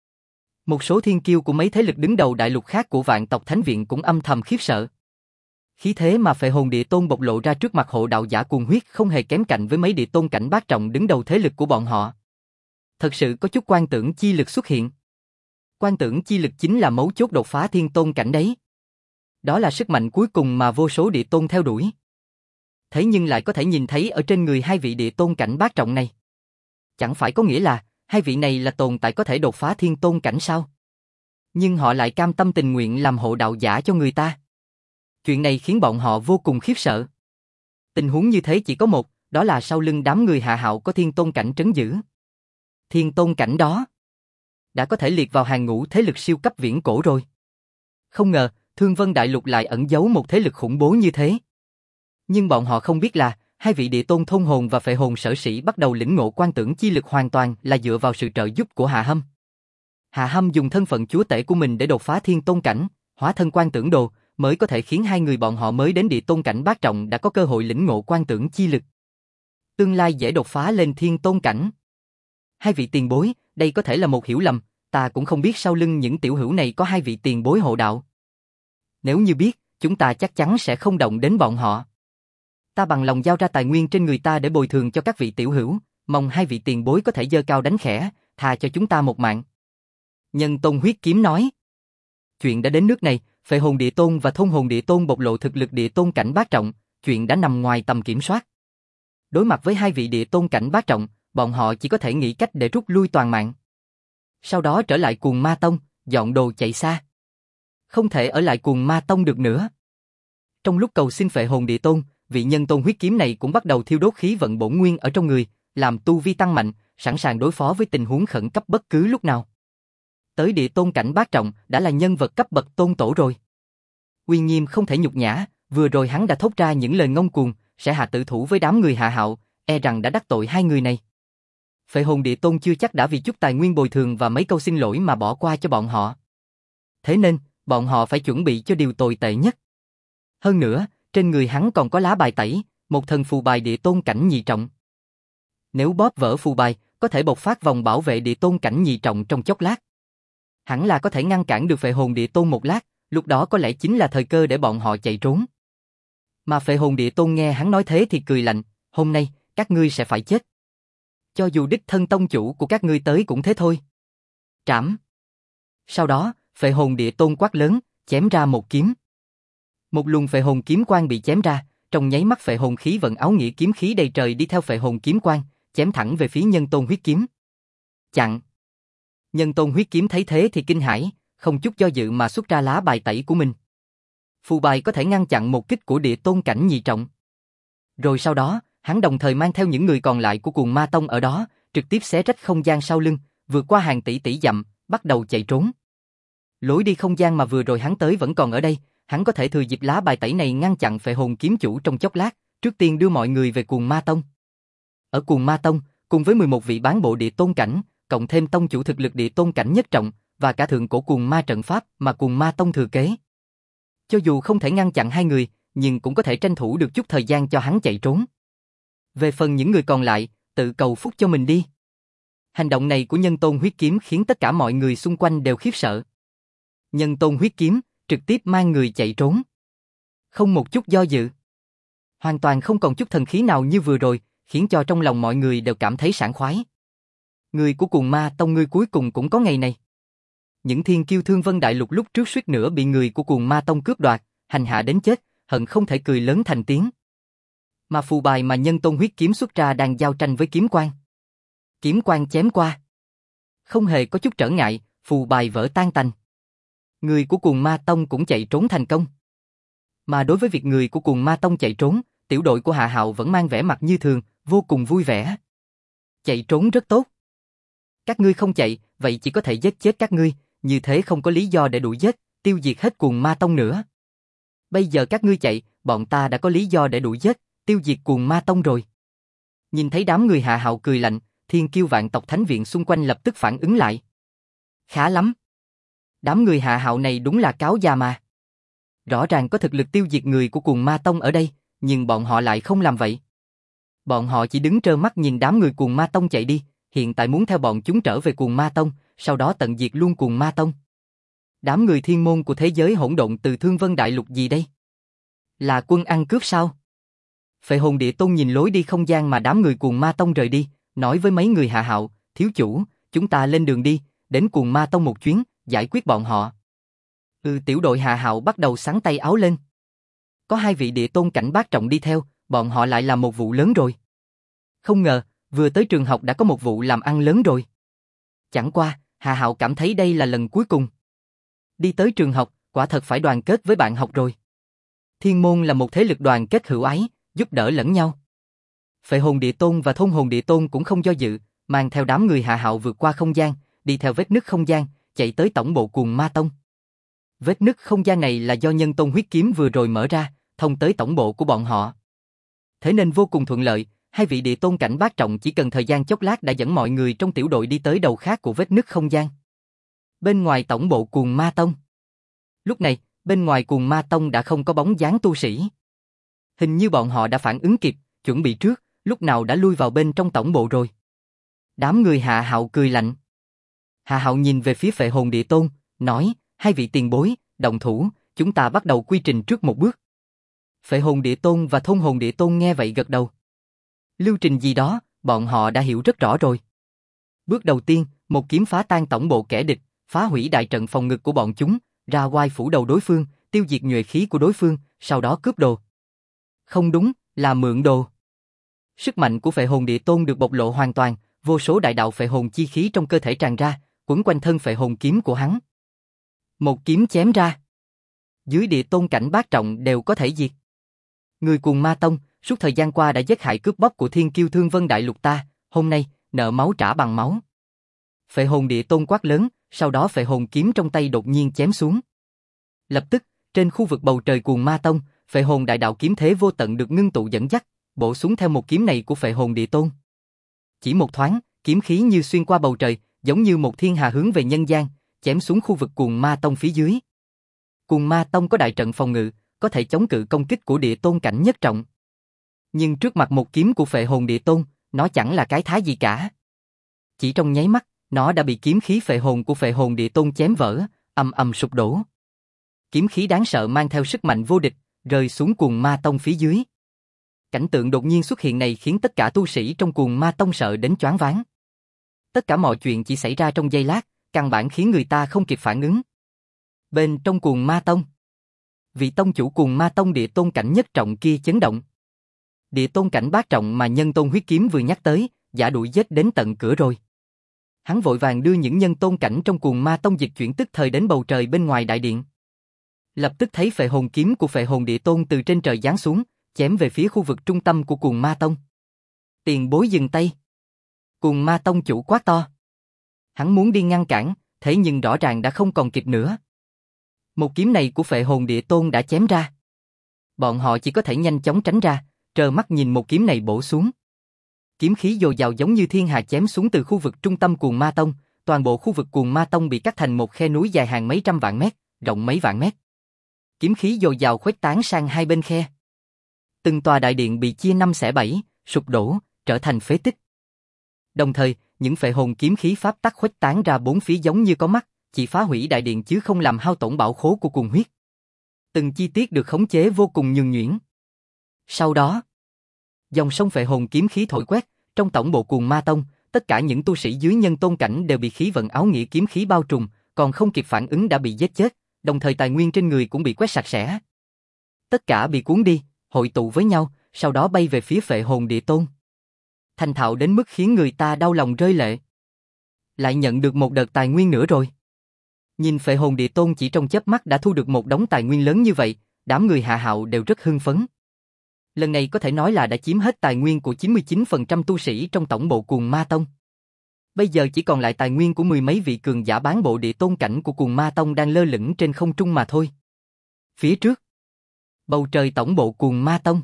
Một số thiên kiêu của mấy thế lực đứng đầu đại lục khác của Vạn tộc Thánh Viện cũng âm thầm khiếp sợ. Khí thế mà Phệ hồn địa tôn bộc lộ ra trước mặt hộ đạo giả cuồng huyết không hề kém cạnh với mấy địa tôn cảnh bát trọng đứng đầu thế lực của bọn họ. Thật sự có chút quan tưởng chi lực xuất hiện. Quan tưởng chi lực chính là mấu chốt đột phá thiên tôn cảnh đấy. Đó là sức mạnh cuối cùng mà vô số địa tôn theo đuổi. Thế nhưng lại có thể nhìn thấy ở trên người hai vị địa tôn cảnh bát trọng này. Chẳng phải có nghĩa là hai vị này là tồn tại có thể đột phá thiên tôn cảnh sao? Nhưng họ lại cam tâm tình nguyện làm hộ đạo giả cho người ta. Chuyện này khiến bọn họ vô cùng khiếp sợ. Tình huống như thế chỉ có một, đó là sau lưng đám người Hạ Hạo có thiên tôn cảnh trấn giữ. Thiên tôn cảnh đó đã có thể liệt vào hàng ngũ thế lực siêu cấp viễn cổ rồi. Không ngờ, Thương Vân Đại Lục lại ẩn giấu một thế lực khủng bố như thế. Nhưng bọn họ không biết là, hai vị địa tôn thôn hồn và phệ hồn sở sĩ bắt đầu lĩnh ngộ quan tưởng chi lực hoàn toàn là dựa vào sự trợ giúp của Hạ Hâm. Hạ Hâm dùng thân phận chúa tể của mình để đột phá thiên tôn cảnh, hóa thân quan tưởng đồ, mới có thể khiến hai người bọn họ mới đến địa tôn cảnh bát trọng đã có cơ hội lĩnh ngộ quan tưởng chi lực. Tương lai dễ đột phá lên thiên tôn cảnh. Hai vị tiền bối, đây có thể là một hiểu lầm, ta cũng không biết sau lưng những tiểu hữu này có hai vị tiền bối hộ đạo. Nếu như biết, chúng ta chắc chắn sẽ không động đến bọn họ. Ta bằng lòng giao ra tài nguyên trên người ta để bồi thường cho các vị tiểu hữu, mong hai vị tiền bối có thể giơ cao đánh khẽ, tha cho chúng ta một mạng. Nhân Tôn huyết kiếm nói. Chuyện đã đến nước này, phệ hồn địa tôn và thôn hồn địa tôn bộc lộ thực lực địa tôn cảnh bát trọng, chuyện đã nằm ngoài tầm kiểm soát. Đối mặt với hai vị địa tôn cảnh bát trọng, bọn họ chỉ có thể nghĩ cách để rút lui toàn mạng. Sau đó trở lại Cuồng Ma Tông, dọn đồ chạy xa. Không thể ở lại Cuồng Ma Tông được nữa. Trong lúc cầu xin phệ hồn địa tôn, vị Nhân Tôn huyết kiếm này cũng bắt đầu thiêu đốt khí vận bổn nguyên ở trong người, làm tu vi tăng mạnh, sẵn sàng đối phó với tình huống khẩn cấp bất cứ lúc nào. Tới địa tôn cảnh bát trọng đã là nhân vật cấp bậc tôn tổ rồi. Uy nghiêm không thể nhục nhã, vừa rồi hắn đã thốt ra những lời ngông cuồng, sẽ hạ tử thủ với đám người Hạ Hạo, e rằng đã đắc tội hai người này. Phệ hồn địa tôn chưa chắc đã vì chút tài nguyên bồi thường và mấy câu xin lỗi mà bỏ qua cho bọn họ. Thế nên, bọn họ phải chuẩn bị cho điều tồi tệ nhất. Hơn nữa, trên người hắn còn có lá bài tẩy, một thần phù bài địa tôn cảnh nhị trọng. Nếu bóp vỡ phù bài, có thể bộc phát vòng bảo vệ địa tôn cảnh nhị trọng trong chốc lát. Hẳn là có thể ngăn cản được phệ hồn địa tôn một lát, lúc đó có lẽ chính là thời cơ để bọn họ chạy trốn. Mà phệ hồn địa tôn nghe hắn nói thế thì cười lạnh, hôm nay, các ngươi sẽ phải chết. Cho dù đích thân tông chủ của các ngươi tới cũng thế thôi. Trảm. Sau đó, phệ hồn địa tôn quát lớn, chém ra một kiếm. Một luồng phệ hồn kiếm quang bị chém ra, trong nháy mắt phệ hồn khí vận áo nghĩa kiếm khí đầy trời đi theo phệ hồn kiếm quang, chém thẳng về phía Nhân Tôn huyết kiếm. Chặn. Nhân Tôn huyết kiếm thấy thế thì kinh hãi, không chút do dự mà xuất ra lá bài tẩy của mình. Phù bài có thể ngăn chặn một kích của địa tôn cảnh nhị trọng. Rồi sau đó, hắn đồng thời mang theo những người còn lại của Cuồng Ma Tông ở đó, trực tiếp xé rách không gian sau lưng, vượt qua hàng tỷ tỷ dặm, bắt đầu chạy trốn. Lối đi không gian mà vừa rồi hắn tới vẫn còn ở đây, hắn có thể thừa dịp lá bài tẩy này ngăn chặn phệ hồn kiếm chủ trong chốc lát, trước tiên đưa mọi người về Cuồng Ma Tông. Ở Cuồng Ma Tông, cùng với 11 vị bán bộ địa tôn cảnh, cộng thêm tông chủ thực lực địa tôn cảnh nhất trọng, và cả thượng cổ Cuồng Ma trận pháp mà Cuồng Ma Tông thừa kế. Cho dù không thể ngăn chặn hai người, nhưng cũng có thể tranh thủ được chút thời gian cho hắn chạy trốn. Về phần những người còn lại, tự cầu phúc cho mình đi. Hành động này của Nhân Tôn huyết kiếm khiến tất cả mọi người xung quanh đều khiếp sợ. Nhân Tôn huyết kiếm trực tiếp mang người chạy trốn. Không một chút do dự. Hoàn toàn không còn chút thần khí nào như vừa rồi, khiến cho trong lòng mọi người đều cảm thấy sảng khoái. Người của Cuồng Ma Tông ngươi cuối cùng cũng có ngày này. Những thiên kiêu Thương Vân Đại Lục lúc trước suýt nữa bị người của Cuồng Ma Tông cướp đoạt, hành hạ đến chết, hận không thể cười lớn thành tiếng. Mà phù bài mà Nhân Tôn huyết kiếm xuất ra đang giao tranh với kiếm quang. Kiếm quang chém qua. Không hề có chút trở ngại, phù bài vỡ tan tành. Người của Cuồng Ma Tông cũng chạy trốn thành công. Mà đối với việc người của Cuồng Ma Tông chạy trốn, tiểu đội của Hạ Hạo vẫn mang vẻ mặt như thường, vô cùng vui vẻ. Chạy trốn rất tốt. Các ngươi không chạy, vậy chỉ có thể giết chết các ngươi, như thế không có lý do để đuổi giết, tiêu diệt hết Cuồng Ma Tông nữa. Bây giờ các ngươi chạy, bọn ta đã có lý do để đuổi giết, tiêu diệt Cuồng Ma Tông rồi. Nhìn thấy đám người Hạ Hạo cười lạnh, thiên kiêu vạn tộc thánh viện xung quanh lập tức phản ứng lại. Khá lắm. Đám người Hạ Hạo này đúng là cáo già mà. Rõ ràng có thực lực tiêu diệt người của Cuồng Ma Tông ở đây, nhưng bọn họ lại không làm vậy. Bọn họ chỉ đứng trơ mắt nhìn đám người Cuồng Ma Tông chạy đi, hiện tại muốn theo bọn chúng trở về Cuồng Ma Tông, sau đó tận diệt luôn Cuồng Ma Tông. Đám người thiên môn của thế giới hỗn độn từ Thương Vân Đại Lục gì đây? Là quân ăn cướp sao? Phệ hồn địa tôn nhìn lối đi không gian mà đám người Cuồng Ma Tông rời đi, nói với mấy người Hạ Hạo, thiếu chủ, chúng ta lên đường đi, đến Cuồng Ma Tông một chuyến, giải quyết bọn họ. Tiểu đội Hạ Hạo bắt đầu xắn tay áo lên. Có hai vị địa tôn cảnh bát trọng đi theo, bọn họ lại làm một vụ lớn rồi. Không ngờ, vừa tới trường học đã có một vụ làm ăn lớn rồi. Chẳng qua, Hà Hạo cảm thấy đây là lần cuối cùng. Đi tới trường học, quả thật phải đoàn kết với bạn học rồi. Thiên môn là một thế lực đoàn kết hữu ái, giúp đỡ lẫn nhau. Phệ hồn địa tôn và thôn hồn địa tôn cũng không do dự, mang theo đám người Hà Hạo vượt qua không gian, đi theo vết nứt không gian, chạy tới tổng bộ Cuồng Ma Tông. Vết nứt không gian này là do nhân tôn huyết kiếm vừa rồi mở ra, thông tới tổng bộ của bọn họ. Thế nên vô cùng thuận lợi, hai vị địa tôn cảnh bát trọng chỉ cần thời gian chốc lát đã dẫn mọi người trong tiểu đội đi tới đầu khác của vết nứt không gian. Bên ngoài tổng bộ Cuồng Ma Tông. Lúc này, bên ngoài Cuồng Ma Tông đã không có bóng dáng tu sĩ. Hình như bọn họ đã phản ứng kịp, chuẩn bị trước, lúc nào đã lui vào bên trong tổng bộ rồi. Đám người Hạ Hạo cười lạnh. Hạ Hạo nhìn về phía Phệ Hồn Địa Tôn, nói, hai vị tiền bối, động thủ, chúng ta bắt đầu quy trình trước một bước. Phệ Hồn Địa Tôn và Thôn Hồn Địa Tôn nghe vậy gật đầu. Lưu trình gì đó, bọn họ đã hiểu rất rõ rồi. Bước đầu tiên, một kiếm phá tan tổng bộ kẻ địch, phá hủy đại trận phòng ngự của bọn chúng, ra oai phủ đầu đối phương, tiêu diệt nhuệ khí của đối phương, sau đó cướp đồ. Không đúng, là mượn đồ. Sức mạnh của Phệ Hồn Địa Tôn được bộc lộ hoàn toàn, vô số đại đạo phệ hồn chi khí trong cơ thể tràn ra, quấn quanh thân phệ hồn kiếm của hắn. Một kiếm chém ra. Dưới địa tôn cảnh bát trọng đều có thể diệt. Người Cuồng Ma Tông, suốt thời gian qua đã giết hại cướp bóc của thiên kiêu Thương Vân Đại Lục ta, hôm nay, nợ máu trả bằng máu. Phệ Hồn Địa Tôn quát lớn, sau đó phệ hồn kiếm trong tay đột nhiên chém xuống. Lập tức, trên khu vực bầu trời Cuồng Ma Tông, phệ hồn đại đạo kiếm thế vô tận được ngưng tụ dẫn dắt, bổ xuống theo một kiếm này của Phệ Hồn Địa Tôn. Chỉ một thoáng, kiếm khí như xuyên qua bầu trời, giống như một thiên hà hướng về nhân gian, chém xuống khu vực Cuồng Ma Tông phía dưới. Cuồng Ma Tông có đại trận phòng ngự, có thể chống cự công kích của địa tôn cảnh nhất trọng. Nhưng trước mặt một kiếm của Phệ Hồn Địa Tôn, nó chẳng là cái thá gì cả. Chỉ trong nháy mắt, nó đã bị kiếm khí phệ hồn của Phệ Hồn Địa Tôn chém vỡ, ầm ầm sụp đổ. Kiếm khí đáng sợ mang theo sức mạnh vô địch, rơi xuống Cuồng Ma Tông phía dưới. Cảnh tượng đột nhiên xuất hiện này khiến tất cả tu sĩ trong Cuồng Ma Tông sợ đến choáng váng. Tất cả mọi chuyện chỉ xảy ra trong giây lát, căn bản khiến người ta không kịp phản ứng. Bên trong Cuồng Ma Tông, vị tông chủ Cuồng Ma Tông địa tôn cảnh nhất trọng kia chấn động. Địa tôn cảnh bát trọng mà nhân tôn huyết kiếm vừa nhắc tới, giả đuổi giết đến tận cửa rồi. Hắn vội vàng đưa những nhân tôn cảnh trong Cuồng Ma Tông dịch chuyển tức thời đến bầu trời bên ngoài đại điện. Lập tức thấy phệ hồn kiếm của Phệ Hồn Địa Tôn từ trên trời giáng xuống, chém về phía khu vực trung tâm của Cuồng Ma Tông. Tiền bối dừng tay. Cuồng Ma Tông chủ quát to. Hắn muốn đi ngăn cản, thế nhưng rõ ràng đã không còn kịp nữa. Một kiếm này của Phệ Hồn Địa Tôn đã chém ra. Bọn họ chỉ có thể nhanh chóng tránh ra, trơ mắt nhìn một kiếm này bổ xuống. Kiếm khí dồi dào giống như thiên hà chém xuống từ khu vực trung tâm Cuồng Ma Tông, toàn bộ khu vực Cuồng Ma Tông bị cắt thành một khe núi dài hàng mấy trăm vạn mét, rộng mấy vạn mét. Kiếm khí dồi dào khuếch tán sang hai bên khe. Từng tòa đại điện bị chia năm xẻ bảy, sụp đổ, trở thành phế tích. Đồng thời, những phệ hồn kiếm khí pháp tắc khuếch tán ra bốn phía giống như có mắt, chỉ phá hủy đại điện chứ không làm hao tổn bảo khố của Cuồng Huyết. Từng chi tiết được khống chế vô cùng nhuần nhuyễn. Sau đó, dòng sông phệ hồn kiếm khí thổi quét, trong tổng bộ Cuồng Ma Tông, tất cả những tu sĩ dưới nhân tôn cảnh đều bị khí vận áo nghĩa kiếm khí bao trùm, còn không kịp phản ứng đã bị giết chết, đồng thời tài nguyên trên người cũng bị quét sạch sẽ. Tất cả bị cuốn đi, hội tụ với nhau, sau đó bay về phía Phệ Hồn Địa Tôn. Thành thạo đến mức khiến người ta đau lòng rơi lệ. Lại nhận được một đợt tài nguyên nữa rồi. Nhìn Phệ Hồn Địa Tôn chỉ trong chớp mắt đã thu được một đống tài nguyên lớn như vậy, đám người Hạ Hạo đều rất hưng phấn. Lần này có thể nói là đã chiếm hết tài nguyên của 99% tu sĩ trong tổng bộ Cuồng Ma Tông. Bây giờ chỉ còn lại tài nguyên của mười mấy vị cường giả bán bộ địa tôn cảnh của Cuồng Ma Tông đang lơ lửng trên không trung mà thôi. Phía trước, bầu trời tổng bộ Cuồng Ma Tông.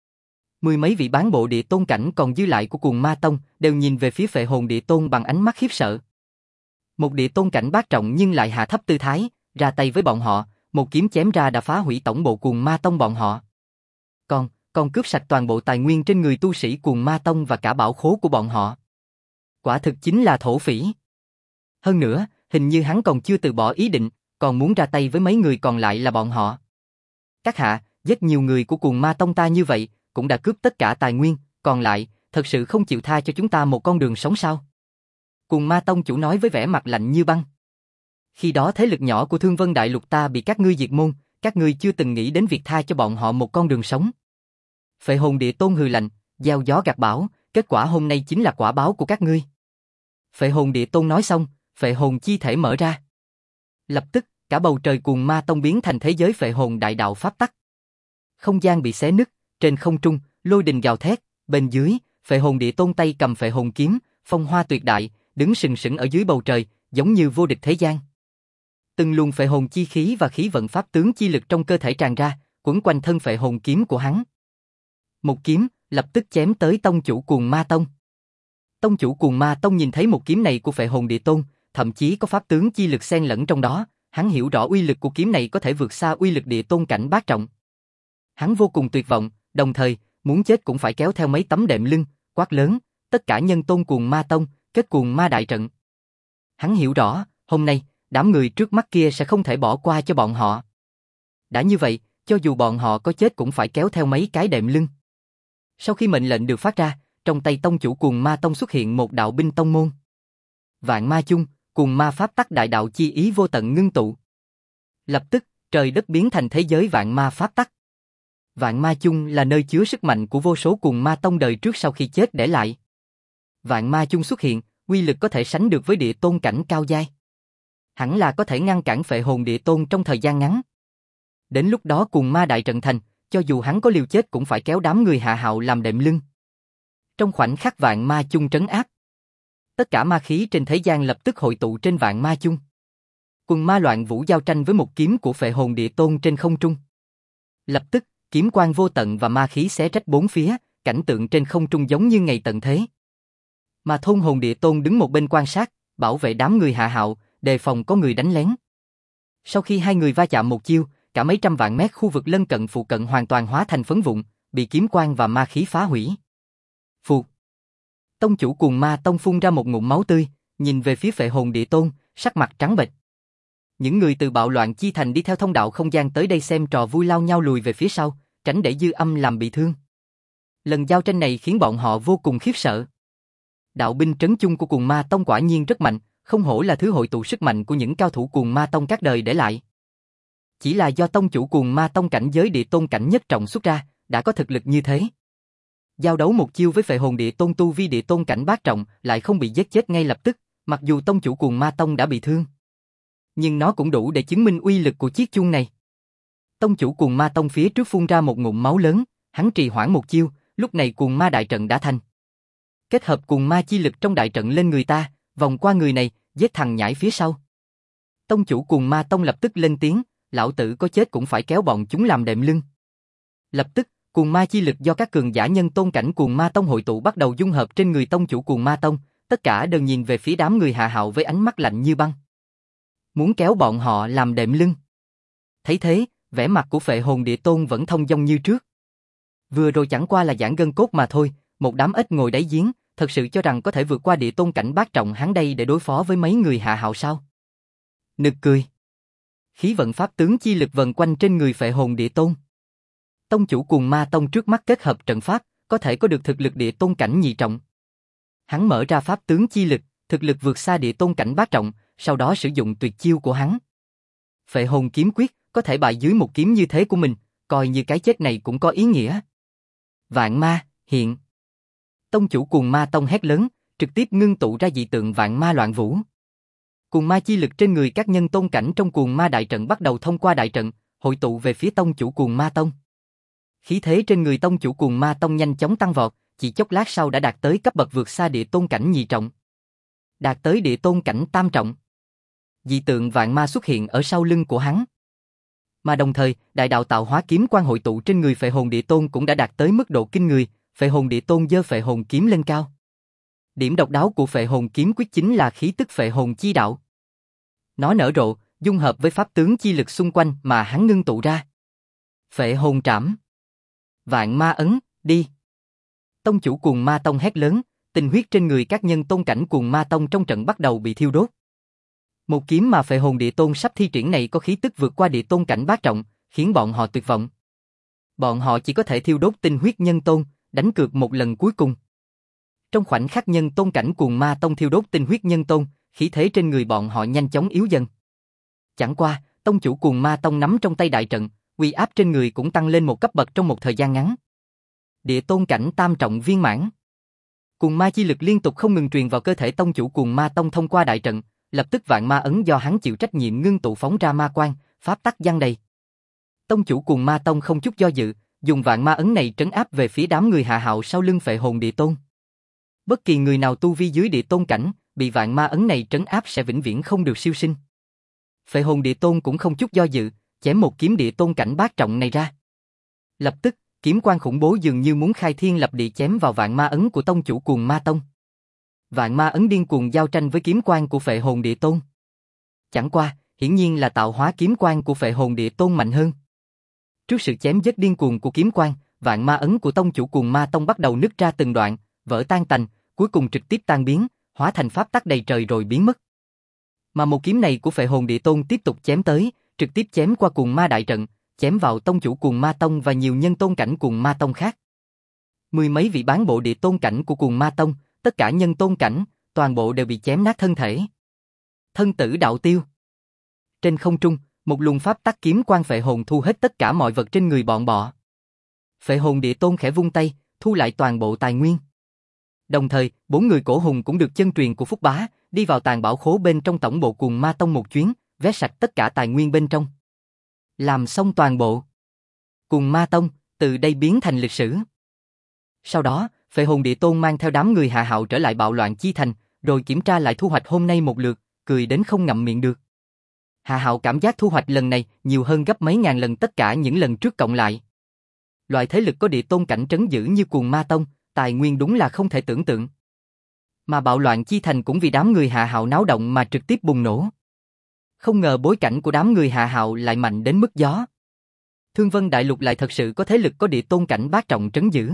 Mười mấy vị bán bộ địa tôn cảnh còn dư lại của Cuồng Ma Tông đều nhìn về phía Phệ Hồn Địa Tôn bằng ánh mắt khiếp sợ. Một địa tôn cảnh bát trọng nhưng lại hạ thấp tư thái, ra tay với bọn họ, một kiếm chém ra đã phá hủy tổng bộ Cuồng Ma Tông bọn họ. Còn cướp sạch toàn bộ tài nguyên trên người tu sĩ Cuồng Ma Tông và cả bảo khố của bọn họ. Quả thực chính là thổ phỉ. Hơn nữa, hình như hắn còn chưa từ bỏ ý định, còn muốn ra tay với mấy người còn lại là bọn họ. Các hạ, giết nhiều người của Cuồng Ma Tông ta như vậy, cũng đã cướp tất cả tài nguyên, còn lại, thật sự không chịu tha cho chúng ta một con đường sống sao? Cuồng Ma Tông chủ nói với vẻ mặt lạnh như băng. Khi đó thế lực nhỏ của Thương Vân Đại Lục ta bị các ngươi diệt môn, các ngươi chưa từng nghĩ đến việc tha cho bọn họ một con đường sống. Phệ Hồn Địa Tôn hừ lạnh, gieo gió gặt bão, kết quả hôm nay chính là quả báo của các ngươi. Phệ Hồn Địa Tôn nói xong, phệ hồn chi thể mở ra. Lập tức, cả bầu trời cuồng ma tông biến thành thế giới phệ hồn đại đạo pháp tắc. Không gian bị xé nứt, trên không trung, lôi đình gào thét, bên dưới, phệ hồn địa tôn tay cầm phệ hồn kiếm, phong hoa tuyệt đại, đứng sừng sững ở dưới bầu trời, giống như vô địch thế gian. Từng luồng phệ hồn chi khí và khí vận pháp tướng chi lực trong cơ thể tràn ra, quấn quanh thân phệ hồn kiếm của hắn. Một kiếm, lập tức chém tới tông chủ cuồng ma tông. Tông chủ cuồng ma tông nhìn thấy một kiếm này của phệ hồn địa tôn, thậm chí có pháp tướng chi lực xen lẫn trong đó, hắn hiểu rõ uy lực của kiếm này có thể vượt xa uy lực địa tôn cảnh bát trọng. Hắn vô cùng tuyệt vọng, đồng thời, muốn chết cũng phải kéo theo mấy tấm đệm lưng, quát lớn, tất cả nhân tôn cuồng ma tông, kết cuồng ma đại trận. Hắn hiểu rõ, hôm nay, đám người trước mắt kia sẽ không thể bỏ qua cho bọn họ. Đã như vậy, cho dù bọn họ có chết cũng phải kéo theo mấy cái đệm lưng. Sau khi mệnh lệnh được phát ra, trong tay tông chủ cuồng ma tông xuất hiện một đạo binh tông môn. Vạn ma chung, cuồng ma pháp tắc đại đạo chi ý vô tận ngưng tụ. Lập tức, trời đất biến thành thế giới vạn ma pháp tắc. Vạn ma chung là nơi chứa sức mạnh của vô số cuồng ma tông đời trước sau khi chết để lại. Vạn ma chung xuất hiện, uy lực có thể sánh được với địa tôn cảnh cao giai. Hẳn là có thể ngăn cản phệ hồn địa tôn trong thời gian ngắn. Đến lúc đó cuồng ma đại trận thành, cho dù hắn có liều chết cũng phải kéo đám người hạ hạo làm đệm lưng. Trong khoảnh khắc vạn ma chung trấn áp, tất cả ma khí trên thế gian lập tức hội tụ trên vạn ma chung. Cuồng ma loạn vũ giao tranh với một kiếm của phệ hồn địa tôn trên không trung. Lập tức, kiếm quang vô tận và ma khí xé rách bốn phía, cảnh tượng trên không trung giống như ngày tận thế. Mà thôn hồn địa tôn đứng một bên quan sát, bảo vệ đám người hạ hạo, đề phòng có người đánh lén. Sau khi hai người va chạm một chiêu, cả mấy trăm vạn mét khu vực lân cận phụ cận hoàn toàn hóa thành phấn vụn, bị kiếm quang và ma khí phá hủy. Phụt. Tông chủ cuồng ma tông phun ra một ngụm máu tươi, nhìn về phía phệ hồn địa tôn, sắc mặt trắng bệch. Những người từ bạo loạn chi thành đi theo thông đạo không gian tới đây xem trò vui lao nhau lùi về phía sau, tránh để dư âm làm bị thương. Lần giao tranh này khiến bọn họ vô cùng khiếp sợ. Đạo binh trấn chung của cuồng ma tông quả nhiên rất mạnh, không hổ là thứ hội tụ sức mạnh của những cao thủ cuồng ma tông các đời để lại. Chỉ là do tông chủ cuồng ma tông cảnh giới địa tôn cảnh nhất trọng xuất ra, đã có thực lực như thế. Giao đấu một chiêu với phệ hồn địa tôn tu vi địa tôn cảnh bát trọng lại không bị giết chết ngay lập tức, mặc dù tông chủ cuồng ma tông đã bị thương. Nhưng nó cũng đủ để chứng minh uy lực của chiếc chuông này. Tông chủ cuồng ma tông phía trước phun ra một ngụm máu lớn, hắn trì hoãn một chiêu, lúc này cuồng ma đại trận đã thành. Kết hợp cuồng ma chi lực trong đại trận lên người ta, vòng qua người này, giết thằng nhãi phía sau. Tông chủ cuồng ma tông lập tức lên tiếng, lão tử có chết cũng phải kéo bọn chúng làm đệm lưng. Lập tức, cuồng ma chi lực do các cường giả nhân tôn cảnh cuồng ma tông hội tụ bắt đầu dung hợp trên người tông chủ cuồng ma tông, tất cả đều nhìn về phía đám người hạ hạo với ánh mắt lạnh như băng. Muốn kéo bọn họ làm đệm lưng. Thấy thế, vẻ mặt của phệ hồn địa tôn vẫn thông dong như trước. Vừa rồi chẳng qua là giãn gân cốt mà thôi, một đám ếch ngồi đáy giếng, thật sự cho rằng có thể vượt qua địa tôn cảnh bát trọng hắn đây để đối phó với mấy người hạ hạo sao? Nực cười. Khí vận pháp tướng chi lực vần quanh trên người phệ hồn địa tôn. Tông chủ cuồng ma tông trước mắt kết hợp trận pháp, có thể có được thực lực địa tôn cảnh nhị trọng. Hắn mở ra pháp tướng chi lực, thực lực vượt xa địa tôn cảnh bát trọng, sau đó sử dụng tuyệt chiêu của hắn. Phệ hồn kiếm quyết, có thể bại dưới một kiếm như thế của mình, coi như cái chết này cũng có ý nghĩa. Vạn ma, hiện. Tông chủ cuồng ma tông hét lớn, trực tiếp ngưng tụ ra dị tượng vạn ma loạn vũ. Cuồng ma chi lực trên người các nhân tôn cảnh trong cuồng ma đại trận bắt đầu thông qua đại trận, hội tụ về phía tông chủ cuồng ma tông. Khí thế trên người tông chủ cuồng ma tông nhanh chóng tăng vọt, chỉ chốc lát sau đã đạt tới cấp bậc vượt xa địa tôn cảnh nhị trọng. Đạt tới địa tôn cảnh tam trọng. Dị tượng vạn ma xuất hiện ở sau lưng của hắn. Mà đồng thời, đại đạo tạo hóa kiếm quan hội tụ trên người phệ hồn địa tôn cũng đã đạt tới mức độ kinh người, phệ hồn địa tôn giơ phệ hồn kiếm lên cao. Điểm độc đáo của phệ hồn kiếm quyết chính là khí tức phệ hồn chi đạo. Nó nở rộ, dung hợp với pháp tướng chi lực xung quanh mà hắn ngưng tụ ra. Phệ hồn trảm. Vạn ma ấn, đi. Tông chủ cuồng ma tông hét lớn, tinh huyết trên người các nhân tôn cảnh cuồng ma tông trong trận bắt đầu bị thiêu đốt. Một kiếm mà phệ hồn địa tôn sắp thi triển này có khí tức vượt qua địa tôn cảnh bát trọng, khiến bọn họ tuyệt vọng. Bọn họ chỉ có thể thiêu đốt tinh huyết nhân tôn, đánh cược một lần cuối cùng. Trong khoảnh khắc nhân tôn cảnh cuồng ma tông thiêu đốt tinh huyết nhân tôn, khí thế trên người bọn họ nhanh chóng yếu dần. Chẳng qua, tông chủ cuồng ma tông nắm trong tay đại trận, uy áp trên người cũng tăng lên một cấp bậc trong một thời gian ngắn. Địa tôn cảnh tam trọng viên mãn. Cuồng ma chi lực liên tục không ngừng truyền vào cơ thể tông chủ cuồng ma tông thông qua đại trận, lập tức vạn ma ấn do hắn chịu trách nhiệm ngưng tụ phóng ra ma quang, pháp tắc giăng đầy. Tông chủ Cuồng Ma Tông không chút do dự, dùng vạn ma ấn này trấn áp về phía đám người Hạ Hạo sau lưng Phệ Hồn Địa Tôn. Bất kỳ người nào tu vi dưới địa tôn cảnh, bị vạn ma ấn này trấn áp sẽ vĩnh viễn không được siêu sinh. Phệ Hồn Địa Tôn cũng không chút do dự, chém một kiếm địa tôn cảnh bát trọng này ra. Lập tức, kiếm quang khủng bố dường như muốn khai thiên lập địa chém vào vạn ma ấn của tông chủ Cuồng Ma Tông. Vạn ma ấn điên cuồng giao tranh với kiếm quang của Phệ Hồn Địa Tôn. Chẳng qua, hiển nhiên là tạo hóa kiếm quang của Phệ Hồn Địa Tôn mạnh hơn. Trước sự chém giết điên cuồng của kiếm quang, vạn ma ấn của tông chủ Cuồng Ma Tông bắt đầu nứt ra từng đoạn, vỡ tan tành, cuối cùng trực tiếp tan biến, hóa thành pháp tắc đầy trời rồi biến mất. Mà một kiếm này của Phệ Hồn Địa Tôn tiếp tục chém tới, trực tiếp chém qua Cuồng Ma đại trận, chém vào tông chủ Cuồng Ma Tông và nhiều nhân tôn cảnh Cuồng Ma Tông khác. Mười mấy vị bán bộ địa tôn cảnh của Cuồng Ma Tông, tất cả nhân tôn cảnh, toàn bộ đều bị chém nát thân thể. Thân tử đạo tiêu. Trên không trung, một luồng pháp tắc kiếm quang phệ hồn thu hết tất cả mọi vật trên người bọn bọ. Phệ Hồn Địa Tôn khẽ vung tay, thu lại toàn bộ tài nguyên. Đồng thời, 4 người cổ hùng cũng được chân truyền của Phúc Bá, đi vào tàng bảo khố bên trong tổng bộ Cuồng Ma Tông một chuyến, vét sạch tất cả tài nguyên bên trong. Làm xong toàn bộ, Cuồng Ma Tông từ đây biến thành lịch sử. Sau đó, Phệ Hồn Địa Tôn mang theo đám người Hạ Hạo trở lại Bạo Loạn Chi Thành, rồi kiểm tra lại thu hoạch hôm nay một lượt, cười đến không ngậm miệng được. Hạ Hạo cảm giác thu hoạch lần này nhiều hơn gấp mấy ngàn lần tất cả những lần trước cộng lại. Loại thế lực có địa tôn cảnh trấn giữ như Cuồng Ma Tông, tài nguyên đúng là không thể tưởng tượng. Mà Bạo Loạn Chi Thành cũng vì đám người Hạ Hạo náo động mà trực tiếp bùng nổ. Không ngờ bối cảnh của đám người Hạ Hạo lại mạnh đến mức gió. Thương Vân Đại Lục lại thật sự có thế lực có địa tôn cảnh bát trọng trấn giữ.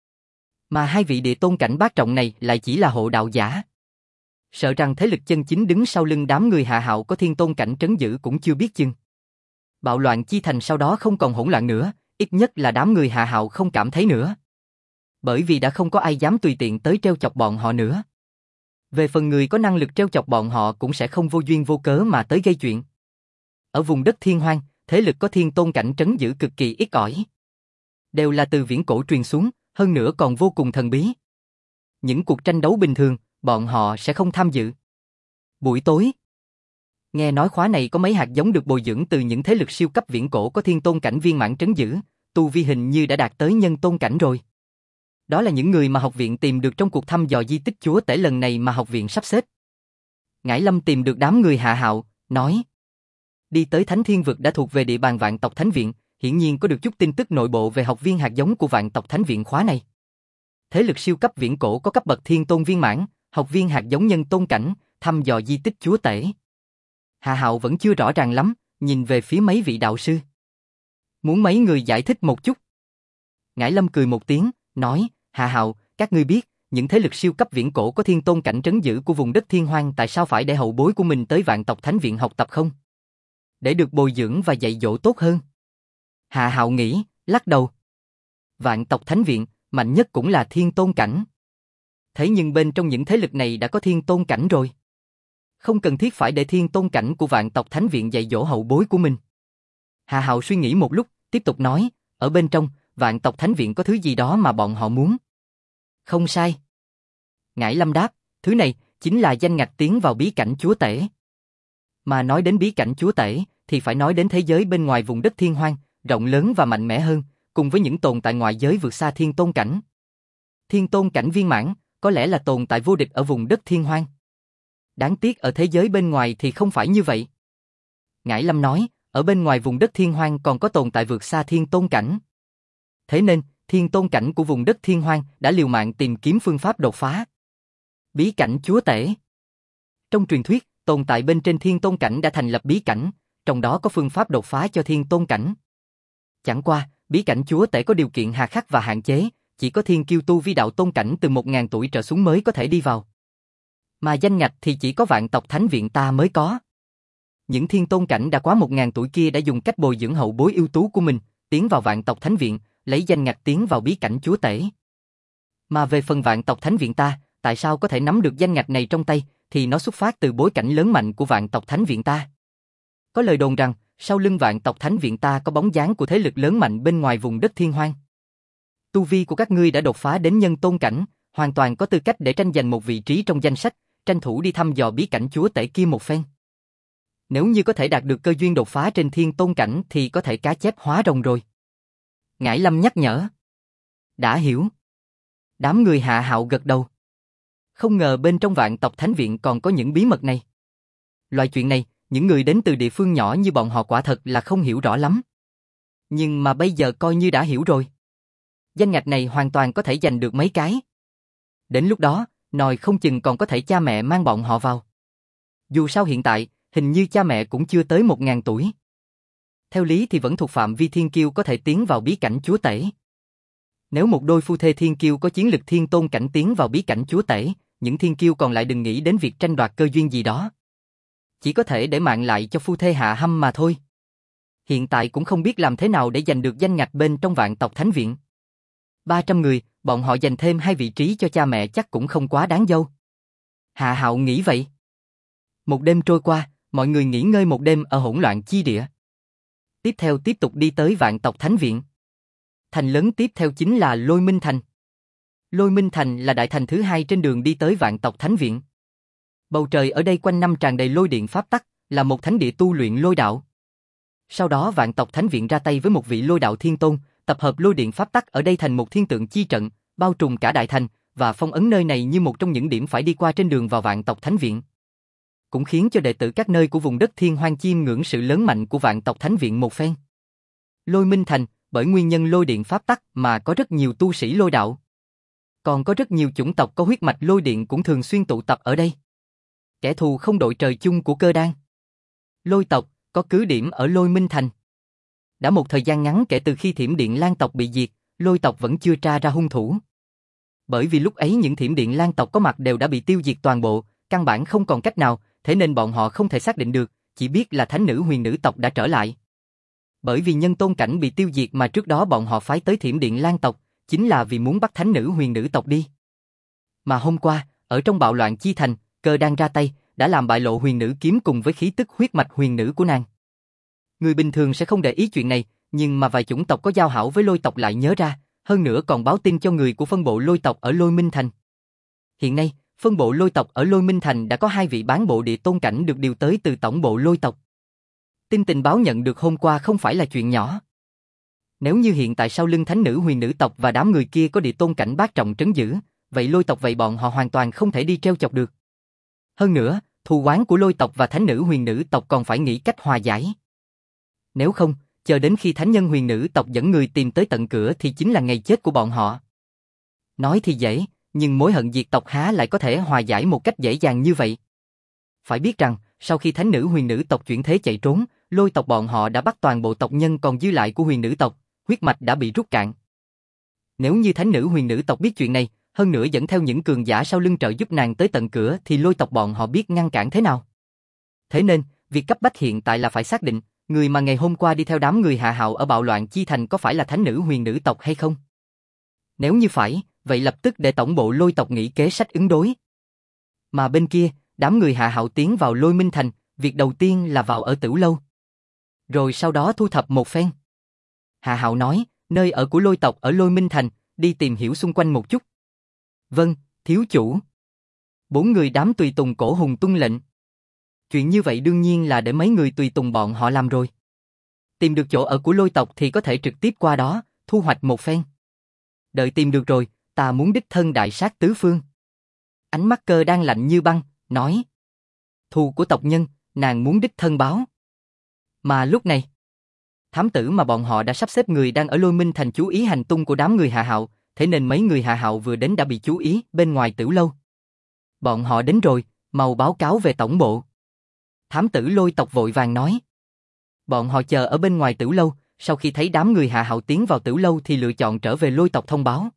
Mà hai vị địa tôn cảnh bát trọng này lại chỉ là hộ đạo giả. Sợ rằng thế lực chân chính đứng sau lưng đám người Hạ Hạo có thiên tôn cảnh trấn giữ cũng chưa biết chừng. Bạo Loạn Chi Thành sau đó không còn hỗn loạn nữa, ít nhất là đám người Hạ Hạo không cảm thấy nữa. Bởi vì đã không có ai dám tùy tiện tới trêu chọc bọn họ nữa. Về phần người có năng lực trêu chọc bọn họ cũng sẽ không vô duyên vô cớ mà tới gây chuyện. Ở vùng đất Thiên Hoang, thế lực có thiên tôn cảnh trấn giữ cực kỳ ít ỏi. Đều là từ viễn cổ truyền xuống, hơn nữa còn vô cùng thần bí. Những cuộc tranh đấu bình thường, bọn họ sẽ không tham dự. Buổi tối, nghe nói khóa này có mấy hạt giống được bồi dưỡng từ những thế lực siêu cấp viễn cổ có thiên tôn cảnh viên mãn trấn giữ, tu vi hình như đã đạt tới nhân tôn cảnh rồi. Đó là những người mà học viện tìm được trong cuộc thăm dò di tích chúa tể lần này mà học viện sắp xếp. Ngải Lâm tìm được đám người Hạ Hạo, nói: đi tới Thánh Thiên Vực đã thuộc về địa bàn Vạn Tộc Thánh Viện, hiển nhiên có được chút tin tức nội bộ về học viên hạt giống của Vạn Tộc Thánh Viện khóa này. Thế lực siêu cấp viễn cổ có cấp bậc thiên tôn viên mãn, học viên hạt giống nhân tôn cảnh, thăm dò di tích chúa tể. Hạ Hạo vẫn chưa rõ ràng lắm, nhìn về phía mấy vị đạo sư. Muốn mấy người giải thích một chút. Ngải Lâm cười một tiếng, nói: Hạ Hạo, các ngươi biết, những thế lực siêu cấp viễn cổ có thiên tôn cảnh trấn giữ của vùng đất Thiên Hoang tại sao phải để hậu bối của mình tới Vạn Tộc Thánh Viện học tập không? Để được bồi dưỡng và dạy dỗ tốt hơn. Hạ Hạo nghĩ, lắc đầu. Vạn Tộc Thánh Viện, mạnh nhất cũng là thiên tôn cảnh. Thế nhưng bên trong những thế lực này đã có thiên tôn cảnh rồi. Không cần thiết phải để thiên tôn cảnh của Vạn Tộc Thánh Viện dạy dỗ hậu bối của mình. Hạ Hạo suy nghĩ một lúc, tiếp tục nói, ở bên trong, Vạn Tộc Thánh Viện có thứ gì đó mà bọn họ muốn. Không sai. Ngải Lâm đáp, thứ này chính là danh ngạch tiến vào bí cảnh chúa tể. Mà nói đến bí cảnh chúa tể, thì phải nói đến thế giới bên ngoài vùng đất Thiên Hoang, rộng lớn và mạnh mẽ hơn, cùng với những tồn tại ngoại giới vượt xa thiên tôn cảnh. Thiên tôn cảnh viên mãn, có lẽ là tồn tại vô địch ở vùng đất Thiên Hoang. Đáng tiếc ở thế giới bên ngoài thì không phải như vậy. Ngải Lâm nói, ở bên ngoài vùng đất Thiên Hoang còn có tồn tại vượt xa thiên tôn cảnh. Thế nên, thiên tôn cảnh của vùng đất Thiên Hoang đã liều mạng tìm kiếm phương pháp đột phá. Bí cảnh chúa tể. Trong truyền thuyết, tồn tại bên trên thiên tôn cảnh đã thành lập bí cảnh, trong đó có phương pháp đột phá cho thiên tôn cảnh. Chẳng qua, bí cảnh chúa tể có điều kiện hà khắc và hạn chế, chỉ có thiên kiêu tu vi đạo tôn cảnh từ 1000 tuổi trở xuống mới có thể đi vào. Mà danh ngạch thì chỉ có Vạn Tộc Thánh Viện ta mới có. Những thiên tôn cảnh đã quá 1000 tuổi kia đã dùng cách bồi dưỡng hậu bối ưu tú của mình, tiến vào Vạn Tộc Thánh Viện, lấy danh ngạch tiến vào bí cảnh chúa tể. Mà về phần Vạn Tộc Thánh Viện ta, tại sao có thể nắm được danh ngạch này trong tay, thì nó xuất phát từ bối cảnh lớn mạnh của Vạn Tộc Thánh Viện ta. Có lời đồn rằng, sau lưng Vạn Tộc Thánh Viện ta có bóng dáng của thế lực lớn mạnh bên ngoài vùng đất Thiên Hoang. Tu vi của các ngươi đã đột phá đến nhân tôn cảnh, hoàn toàn có tư cách để tranh giành một vị trí trong danh sách, tranh thủ đi thăm dò bí cảnh chúa tể kia một phen. Nếu như có thể đạt được cơ duyên đột phá trên thiên tôn cảnh thì có thể cá chép hóa rồng rồi. Ngải Lâm nhắc nhở. Đã hiểu. Đám người Hạ Hạo gật đầu. Không ngờ bên trong Vạn tộc Thánh Viện còn có những bí mật này. Loại chuyện này, những người đến từ địa phương nhỏ như bọn họ quả thật là không hiểu rõ lắm. Nhưng mà bây giờ coi như đã hiểu rồi. Danh ngạch này hoàn toàn có thể giành được mấy cái. Đến lúc đó, nói không chừng còn có thể cha mẹ mang bọn họ vào. Dù sao hiện tại, hình như cha mẹ cũng chưa tới 1000 tuổi. Theo lý thì vẫn thuộc phạm vi thiên kiêu có thể tiến vào bí cảnh chúa tể. Nếu một đôi phu thê thiên kiêu có chiến lực thiên tôn cảnh tiến vào bí cảnh chúa tể, những thiên kiêu còn lại đừng nghĩ đến việc tranh đoạt cơ duyên gì đó. Chỉ có thể để mạng lại cho phu thê Hạ Hâm mà thôi. Hiện tại cũng không biết làm thế nào để giành được danh ngạch bên trong Vạn tộc Thánh Viện. 300 người, bọn họ giành thêm 2 vị trí cho cha mẹ chắc cũng không quá đáng dâu. Hạ Hạo nghĩ vậy. Một đêm trôi qua, mọi người nghỉ ngơi một đêm ở hỗn loạn chi địa. Tiếp theo tiếp tục đi tới Vạn tộc Thánh Viện. Thành lớn tiếp theo chính là Lôi Minh Thành. Lôi Minh Thành là đại thành thứ hai trên đường đi tới Vạn tộc Thánh Viện. Bầu trời ở đây quanh năm tràn đầy lôi điện pháp tắc, là một thánh địa tu luyện lôi đạo. Sau đó Vạn tộc Thánh Viện ra tay với một vị lôi đạo thiên tôn, tập hợp lôi điện pháp tắc ở đây thành một thiên tượng chi trận, bao trùm cả đại thành, và phong ấn nơi này như một trong những điểm phải đi qua trên đường vào Vạn tộc Thánh Viện. Cũng khiến cho đệ tử các nơi của vùng đất Thiên Hoang chiêm ngưỡng sự lớn mạnh của Vạn tộc Thánh Viện một phen. Lôi Minh Thành, bởi nguyên nhân lôi điện pháp tắc mà có rất nhiều tu sĩ lôi đạo. Còn có rất nhiều chủng tộc có huyết mạch lôi điện cũng thường xuyên tụ tập ở đây. Kẻ thù không đội trời chung của Cơ Đan. Lôi tộc có cứ điểm ở Lôi Minh Thành. Đã một thời gian ngắn kể từ khi Thiểm Điện Lan tộc bị diệt, lôi tộc vẫn chưa tra ra hung thủ. Bởi vì lúc ấy những Thiểm Điện Lan tộc có mặt đều đã bị tiêu diệt toàn bộ, căn bản không còn cách nào, thế nên bọn họ không thể xác định được, chỉ biết là thánh nữ huyền nữ tộc đã trở lại. Bởi vì nhân tôn cảnh bị tiêu diệt mà trước đó bọn họ phái tới Thiểm Điện Lan tộc, chính là vì muốn bắt thánh nữ huyền nữ tộc đi. Mà hôm qua, ở trong bạo loạn chi thành, Cơ Đan ra tay, đã làm bại lộ huyền nữ kiếm cùng với khí tức huyết mạch huyền nữ của nàng. Người bình thường sẽ không để ý chuyện này, nhưng mà vài chủng tộc có giao hảo với lôi tộc lại nhớ ra, hơn nữa còn báo tin cho người của phân bộ lôi tộc ở Lôi Minh Thành. Hiện nay, phân bộ lôi tộc ở Lôi Minh Thành đã có 2 vị bán bộ địa tôn cảnh được điều tới từ tổng bộ lôi tộc. Tin tình báo nhận được hôm qua không phải là chuyện nhỏ. Nếu như hiện tại sau lưng thánh nữ huyền nữ tộc và đám người kia có địa tôn cảnh bát trọng trấn giữ, vậy lôi tộc vậy bọn họ hoàn toàn không thể đi treo chọc được. Hơn nữa, thù oán của lôi tộc và thánh nữ huyền nữ tộc còn phải nghĩ cách hòa giải. Nếu không, chờ đến khi thánh nhân huyền nữ tộc dẫn người tìm tới tận cửa thì chính là ngày chết của bọn họ. Nói thì dễ, nhưng mối hận diệt tộc há lại có thể hòa giải một cách dễ dàng như vậy. Phải biết rằng, sau khi thánh nữ huyền nữ tộc chuyển thế chạy trốn, lôi tộc bọn họ đã bắt toàn bộ tộc nhân còn dư lại của huyền nữ tộc, huyết mạch đã bị rút cạn. Nếu như thánh nữ huyền nữ tộc biết chuyện này, hơn nữa dẫn theo những cường giả sau lưng trợ giúp nàng tới tận cửa thì lôi tộc bọn họ biết ngăn cản thế nào. Thế nên, việc cấp bách hiện tại là phải xác định, người mà ngày hôm qua đi theo đám người Hạ Hạo ở bạo loạn chi thành có phải là thánh nữ huyền nữ tộc hay không? Nếu như phải, vậy lập tức để tổng bộ lôi tộc nghĩ kế sách ứng đối. Mà bên kia, đám người Hạ Hạo tiến vào Lôi Minh Thành, việc đầu tiên là vào ở Tửu Lâu. Rồi sau đó thu thập một phen. Hạ Hạo nói, nơi ở của lôi tộc ở Lôi Minh Thành, đi tìm hiểu xung quanh một chút. Vâng, thiếu chủ. 4 người đám tùy tùng Cổ Hùng tuân lệnh. Chuyện như vậy đương nhiên là để mấy người tùy tùng bọn họ làm rồi. Tìm được chỗ ở của lôi tộc thì có thể trực tiếp qua đó, thu hoạch một phen. Đợi tìm được rồi, ta muốn đích thân đại sát tứ phương. Ánh mắt Cơ đang lạnh như băng, nói. Thù của tộc nhân, nàng muốn đích thân báo. Mà lúc này, thám tử mà bọn họ đã sắp xếp người đang ở Lôi Minh Thành chú ý hành tung của đám người Hạ Hạo, thế nên mấy người Hạ Hạo vừa đến đã bị chú ý bên ngoài Tửu Lâu. Bọn họ đến rồi, mau báo cáo về tổng bộ. Thám tử lôi tộc vội vàng nói. Bọn họ chờ ở bên ngoài Tửu Lâu, sau khi thấy đám người Hạ Hạo tiến vào Tửu Lâu thì lựa chọn trở về lôi tộc thông báo.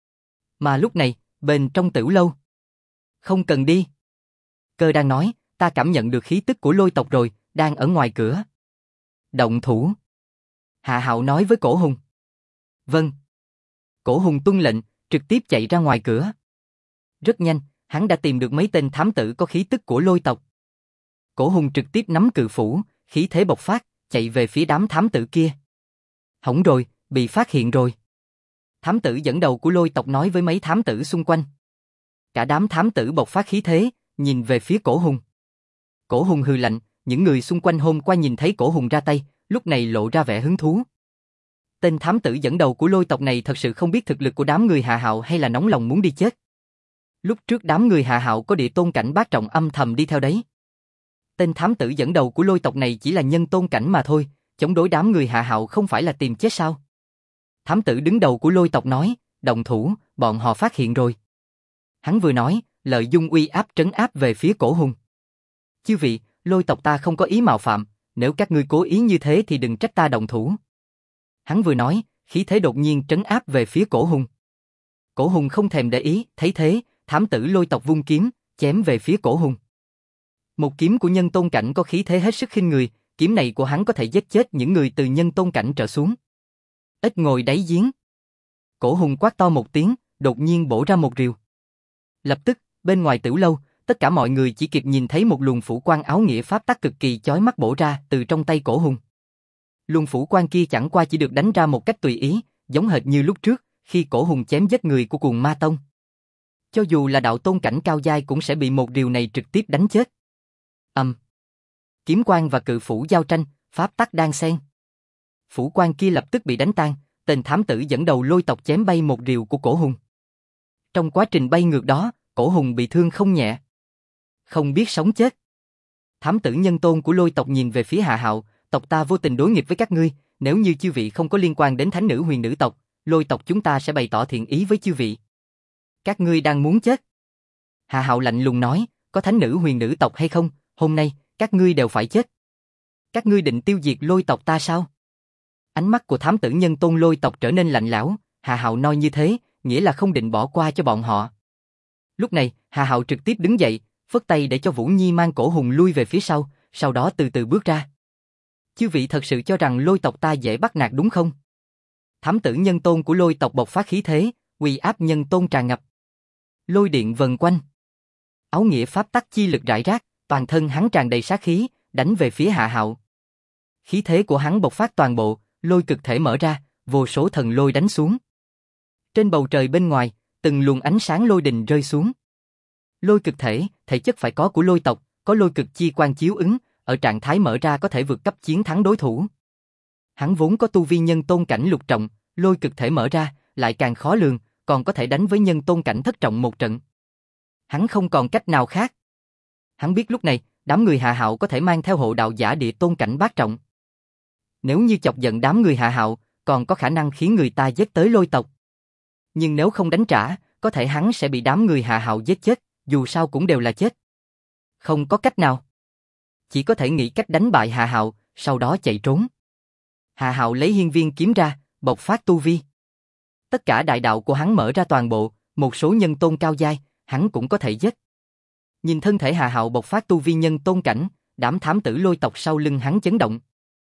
Mà lúc này, bên trong Tửu Lâu. Không cần đi. Cơ đang nói, ta cảm nhận được khí tức của lôi tộc rồi, đang ở ngoài cửa. Động thủ. Hạ Hạo nói với Cổ Hùng. Vâng. Cổ Hùng tuân lệnh, trực tiếp chạy ra ngoài cửa. Rất nhanh, hắn đã tìm được mấy tên thám tử có khí tức của lôi tộc. Cổ Hùng trực tiếp nắm cự phủ, khí thế bộc phát, chạy về phía đám thám tử kia. Hỏng rồi, bị phát hiện rồi. Thám tử dẫn đầu của lôi tộc nói với mấy thám tử xung quanh. Cả đám thám tử bộc phát khí thế, nhìn về phía Cổ Hùng. Cổ Hùng hừ lạnh, những người xung quanh hôm qua nhìn thấy Cổ Hùng ra tay, lúc này lộ ra vẻ hứng thú. Tên thám tử dẫn đầu của Lôi tộc này thật sự không biết thực lực của đám người Hạ Hạo hay là nóng lòng muốn đi chết. Lúc trước đám người Hạ Hạo có địa tôn cảnh bát trọng âm thầm đi theo đấy. Tên thám tử dẫn đầu của Lôi tộc này chỉ là nhân tôn cảnh mà thôi, chống đối đám người Hạ Hạo không phải là tìm chết sao? Thám tử đứng đầu của Lôi tộc nói, động thủ, bọn họ phát hiện rồi. Hắn vừa nói, lợi dụng uy áp trấn áp về phía Cổ Hùng. Chư vị, Lôi tộc ta không có ý mạo phạm, nếu các ngươi cố ý như thế thì đừng trách ta động thủ. Hắn vừa nói, khí thế đột nhiên trấn áp về phía Cổ Hùng. Cổ Hùng không thèm để ý, thấy thế, thám tử Lôi tộc vung kiếm, chém về phía Cổ Hùng. Một kiếm của nhân tôn cảnh có khí thế hết sức khinh người, kiếm này của hắn có thể giết chết những người từ nhân tôn cảnh trở xuống. Ít ngồi đáy giếng. Cổ Hùng quát to một tiếng, đột nhiên bổ ra một rìu. Lập tức, bên ngoài tiểu lâu, tất cả mọi người chỉ kịp nhìn thấy một luồng phủ quang áo nghĩa pháp tắc cực kỳ chói mắt bổ ra từ trong tay Cổ Hùng. Luồng phủ quang kia chẳng qua chỉ được đánh ra một cách tùy ý, giống hệt như lúc trước, khi Cổ Hùng chém giết người của Cuồng Ma Tông. Cho dù là đạo tôn cảnh cao giai cũng sẽ bị một rìu này trực tiếp đánh chết. Kiếm quang và cự phủ giao tranh, pháp tắc đan xen. Phủ quang kia lập tức bị đánh tan, tên thám tử dẫn đầu Lôi tộc chém bay một rìu của Cổ Hùng. Trong quá trình bay ngược đó, Cổ Hùng bị thương không nhẹ. Không biết sống chết. Thám tử nhân tôn của Lôi tộc nhìn về phía Hạ Hạo, tộc ta vô tình đối nghịch với các ngươi, nếu như chư vị không có liên quan đến thánh nữ huyền nữ tộc, Lôi tộc chúng ta sẽ bày tỏ thiện ý với chư vị. Các ngươi đang muốn chết. Hạ Hạo lạnh lùng nói, có thánh nữ huyền nữ tộc hay không, hôm nay, các ngươi đều phải chết. Các ngươi định tiêu diệt Lôi tộc ta sao? Ánh mắt của thám tử nhân tôn Lôi tộc trở nên lạnh lẽo, Hạ Hạo nói như thế, nghĩa là không định bỏ qua cho bọn họ. Lúc này, Hạ Hạo trực tiếp đứng dậy, phất tay để cho Vũ Nhi mang Cổ Hùng lui về phía sau đó từ từ bước ra. Chư vị thật sự cho rằng Lôi tộc ta dễ bắt nạt đúng không? Thám tử nhân tôn của Lôi tộc bộc phát khí thế, uy áp nhân tôn tràn ngập. Lôi điện vần quanh. Áo nghĩa pháp tắc chi lực rải rác, toàn thân hắn tràn đầy sát khí, đánh về phía Hạ Hạo. Khí thế của hắn bộc phát toàn bộ, lôi cực thể mở ra, vô số thần lôi đánh xuống. Trên bầu trời bên ngoài, từng luồng ánh sáng lôi đình rơi xuống. Lôi cực thể, thể chất phải có của Lôi tộc, có lôi cực chi quan chiếu ứng, ở trạng thái mở ra có thể vượt cấp chiến thắng đối thủ. Hắn vốn có tu vi nhân tôn cảnh lục trọng, lôi cực thể mở ra, lại càng khó lường, còn có thể đánh với nhân tôn cảnh thất trọng một trận. Hắn không còn cách nào khác. Hắn biết lúc này, đám người Hạ Hạo có thể mang theo hộ đạo giả địa tôn cảnh bát trọng. Nếu như chọc giận đám người Hạ Hạo, còn có khả năng khiến người ta giết tới Lôi tộc. Nhưng nếu không đánh trả, có thể hắn sẽ bị đám người Hạ Hạo giết chết, dù sao cũng đều là chết. Không có cách nào. Chỉ có thể nghĩ cách đánh bại Hạ Hạo, sau đó chạy trốn. Hạ Hạo lấy hiên viên kiếm ra, bộc phát tu vi. Tất cả đại đạo của hắn mở ra toàn bộ, một số nhân tôn cao giai, hắn cũng có thể giết. Nhìn thân thể Hạ Hạo bộc phát tu vi nhân tôn cảnh, đám thám tử Lôi tộc sau lưng hắn chấn động.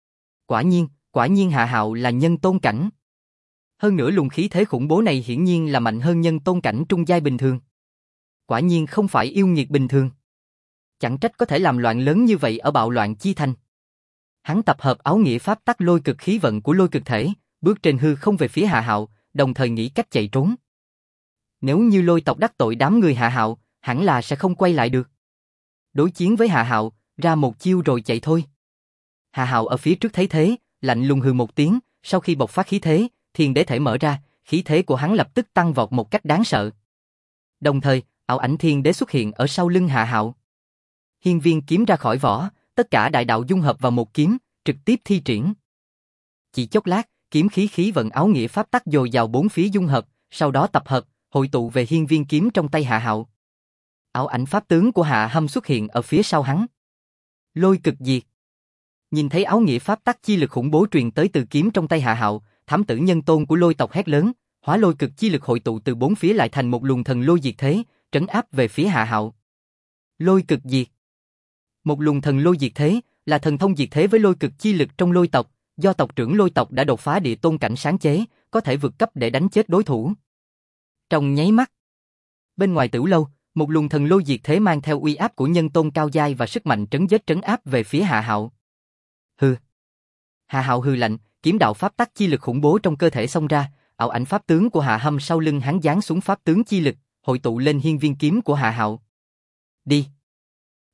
Quả nhiên Hạ Hạo là nhân tôn cảnh. Hơn nữa luồng khí thế khủng bố này hiển nhiên là mạnh hơn nhân tôn cảnh trung giai bình thường. Quả nhiên không phải yêu nghiệt bình thường. Chẳng trách có thể làm loạn lớn như vậy ở Bạo Loạn Chi Thành. Hắn tập hợp áo nghĩa pháp tắc lôi cực khí vận của lôi cực thể, bước trên hư không về phía Hạ Hạo, đồng thời nghĩ cách chạy trốn. Nếu như Lôi tộc đắc tội đám người Hạ Hạo, hẳn là sẽ không quay lại được. Đối chiến với Hạ Hạo, ra một chiêu rồi chạy thôi. Hạ Hạo ở phía trước thấy thế, lạnh lùng hừ một tiếng, sau khi bộc phát khí thế, thiên đế thể mở ra, khí thế của hắn lập tức tăng vọt một cách đáng sợ. Đồng thời, ảo ảnh thiên đế xuất hiện ở sau lưng Hạ Hạo. Hiên viên kiếm ra khỏi vỏ, tất cả đại đạo dung hợp vào một kiếm, trực tiếp thi triển. Chỉ chốc lát, kiếm khí vận áo nghĩa pháp tắc dồi dào bốn phía dung hợp, sau đó tập hợp, hội tụ về hiên viên kiếm trong tay Hạ Hạo. Ảo ảnh pháp tướng của Hạ Hâm xuất hiện ở phía sau hắn. Lôi cực diệt. Nhìn thấy áo nghĩa pháp tắc chi lực khủng bố truyền tới từ kiếm trong tay Hạ Hạo, thám tử nhân tôn của Lôi tộc hét lớn, hóa lôi cực chi lực hội tụ từ bốn phía lại thành một luồng thần lôi diệt thế, trấn áp về phía Hạ Hạo. Lôi cực diệt. Một luồng thần lôi diệt thế là thần thông diệt thế với lôi cực chi lực trong Lôi tộc, do tộc trưởng Lôi tộc đã đột phá địa tôn cảnh sáng chế, có thể vượt cấp để đánh chết đối thủ. Trong nháy mắt, bên ngoài tiểu lâu, một luồng thần lôi diệt thế mang theo uy áp của nhân tôn cao giai và sức mạnh trấn áp về phía Hạ Hạo. Hừ. Hạ Hạo hừ lạnh, kiếm đạo pháp tắc chi lực khủng bố trong cơ thể xông ra, ảo ảnh pháp tướng của Hạ Hâm sau lưng hắn giáng xuống pháp tướng chi lực, hội tụ lên hiên viên kiếm của Hạ Hạo. Đi.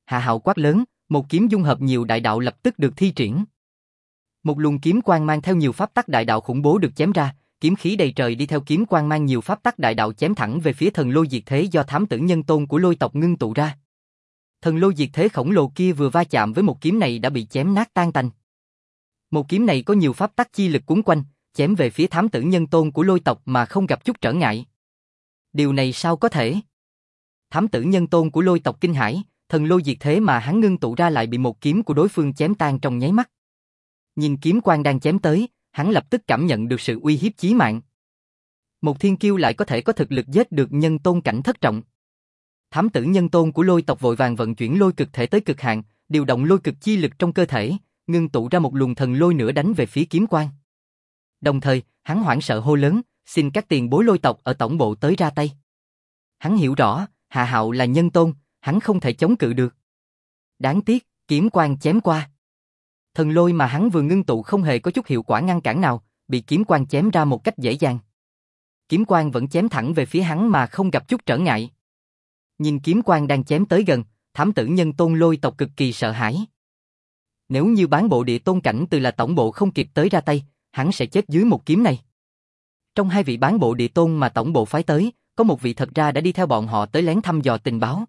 Hạ Hạo quát lớn, một kiếm dung hợp nhiều đại đạo lập tức được thi triển. Một luồng kiếm quang mang theo nhiều pháp tắc đại đạo khủng bố được chém ra, kiếm khí đầy trời đi theo kiếm quang mang nhiều pháp tắc đại đạo chém thẳng về phía thần lôi diệt thế do thám tử nhân tôn của lôi tộc ngưng tụ ra. Thần lôi diệt thế khổng lồ kia vừa va chạm với một kiếm này đã bị chém nát tan tành. Một kiếm này có nhiều pháp tắc chi lực cuốn quanh, chém về phía thám tử nhân tôn của lôi tộc mà không gặp chút trở ngại. Điều này sao có thể? Thám tử nhân tôn của lôi tộc kinh hãi, thần lôi diệt thế mà hắn ngưng tụ ra lại bị một kiếm của đối phương chém tan trong nháy mắt. Nhìn kiếm quang đang chém tới, hắn lập tức cảm nhận được sự uy hiếp chí mạng. Một thiên kiêu lại có thể có thực lực giết được nhân tôn cảnh thất trọng. Thám tử nhân tôn của lôi tộc vội vàng vận chuyển lôi cực thể tới cực hạn, điều động lôi cực chi lực trong cơ thể, ngưng tụ ra một luồng thần lôi nữa đánh về phía kiếm quang. Đồng thời, hắn hoảng sợ hô lớn, xin các tiền bối lôi tộc ở tổng bộ tới ra tay. Hắn hiểu rõ, Hạ Hạo là nhân tôn, hắn không thể chống cự được. Đáng tiếc, kiếm quang chém qua. Thần lôi mà hắn vừa ngưng tụ không hề có chút hiệu quả ngăn cản nào, bị kiếm quang chém ra một cách dễ dàng. Kiếm quang vẫn chém thẳng về phía hắn mà không gặp chút trở ngại. Nhìn kiếm quang đang chém tới gần, thám tử nhân tôn lôi tộc cực kỳ sợ hãi. Nếu như bán bộ địa tôn cảnh từ là tổng bộ không kịp tới ra tay, hắn sẽ chết dưới một kiếm này. Trong hai vị bán bộ địa tôn mà tổng bộ phái tới, có một vị thật ra đã đi theo bọn họ tới lén thăm dò tình báo.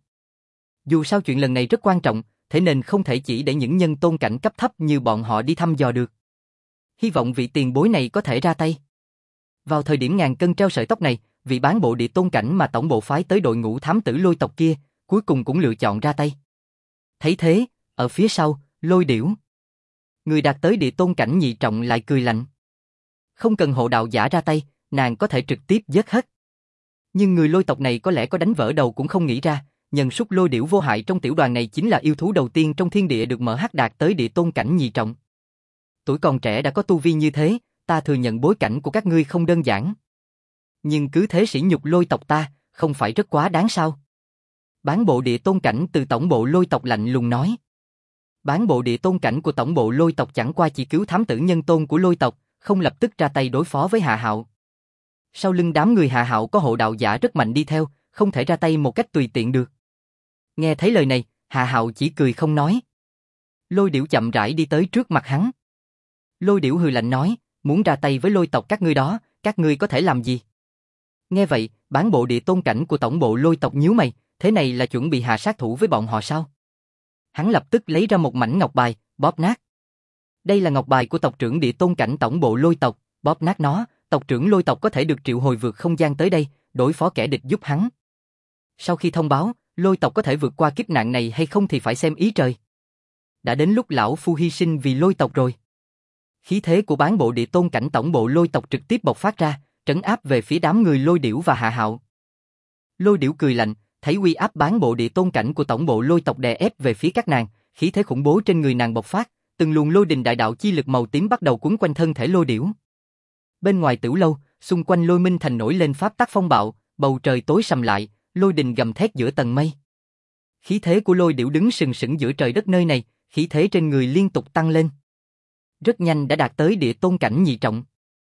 Dù sao chuyện lần này rất quan trọng, thế nên không thể chỉ để những nhân tôn cảnh cấp thấp như bọn họ đi thăm dò được. Hy vọng vị tiền bối này có thể ra tay. Vào thời điểm ngàn cân treo sợi tóc này, vị bán bộ địa tôn cảnh mà tổng bộ phái tới đội ngũ thám tử lôi tộc kia, cuối cùng cũng lựa chọn ra tay. Thấy thế, ở phía sau, Lôi Điểu. Người đạt tới địa tôn cảnh nhị trọng lại cười lạnh. Không cần hộ đạo giả ra tay, nàng có thể trực tiếp giết hết. Nhưng người lôi tộc này có lẽ có đánh vỡ đầu cũng không nghĩ ra, nhân súc Lôi Điểu vô hại trong tiểu đoàn này chính là yêu thú đầu tiên trong thiên địa được mở hắc đạt tới địa tôn cảnh nhị trọng. Tuổi còn trẻ đã có tu vi như thế, ta thừa nhận bối cảnh của các ngươi không đơn giản. Nhưng cứ thế sỉ nhục lôi tộc ta, không phải rất quá đáng sao? Bán bộ địa tôn cảnh từ tổng bộ lôi tộc lạnh lùng nói. Bán bộ địa tôn cảnh của tổng bộ lôi tộc chẳng qua chỉ cứu thám tử nhân tôn của lôi tộc, không lập tức ra tay đối phó với Hạ Hạo. Sau lưng đám người Hạ Hạo có hộ đạo giả rất mạnh đi theo, không thể ra tay một cách tùy tiện được. Nghe thấy lời này, Hạ Hạo chỉ cười không nói. Lôi Điểu chậm rãi đi tới trước mặt hắn. Lôi Điểu hừ lạnh nói, muốn ra tay với lôi tộc các ngươi đó, các ngươi có thể làm gì? Nghe vậy, bán bộ địa tôn cảnh của tổng bộ lôi tộc nhíu mày, thế này là chuẩn bị hạ sát thủ với bọn họ sao? Hắn lập tức lấy ra một mảnh ngọc bài, bóp nát. Đây là ngọc bài của tộc trưởng địa tôn cảnh tổng bộ lôi tộc, bóp nát nó, tộc trưởng lôi tộc có thể được triệu hồi vượt không gian tới đây, đối phó kẻ địch giúp hắn. Sau khi thông báo, lôi tộc có thể vượt qua kiếp nạn này hay không thì phải xem ý trời. Đã đến lúc lão phu hy sinh vì lôi tộc rồi. Khí thế của bán bộ địa tôn cảnh tổng bộ lôi tộc trực tiếp bộc phát ra, trấn áp về phía đám người Lôi Điểu và Hạ Hạo. Lôi Điểu cười lạnh, thấy uy áp bán bộ địa tôn cảnh của tổng bộ lôi tộc đè ép về phía các nàng, khí thế khủng bố trên người nàng bộc phát, từng luồng lôi đình đại đạo chi lực màu tím bắt đầu quấn quanh thân thể Lôi Điểu. Bên ngoài tiểu lâu, xung quanh Lôi Minh Thành nổi lên pháp tắc phong bạo, bầu trời tối sầm lại, lôi đình gầm thét giữa tầng mây. Khí thế của Lôi Điểu đứng sừng sững giữa trời đất nơi này, khí thế trên người liên tục tăng lên. Rất nhanh đã đạt tới địa tôn cảnh nhị trọng.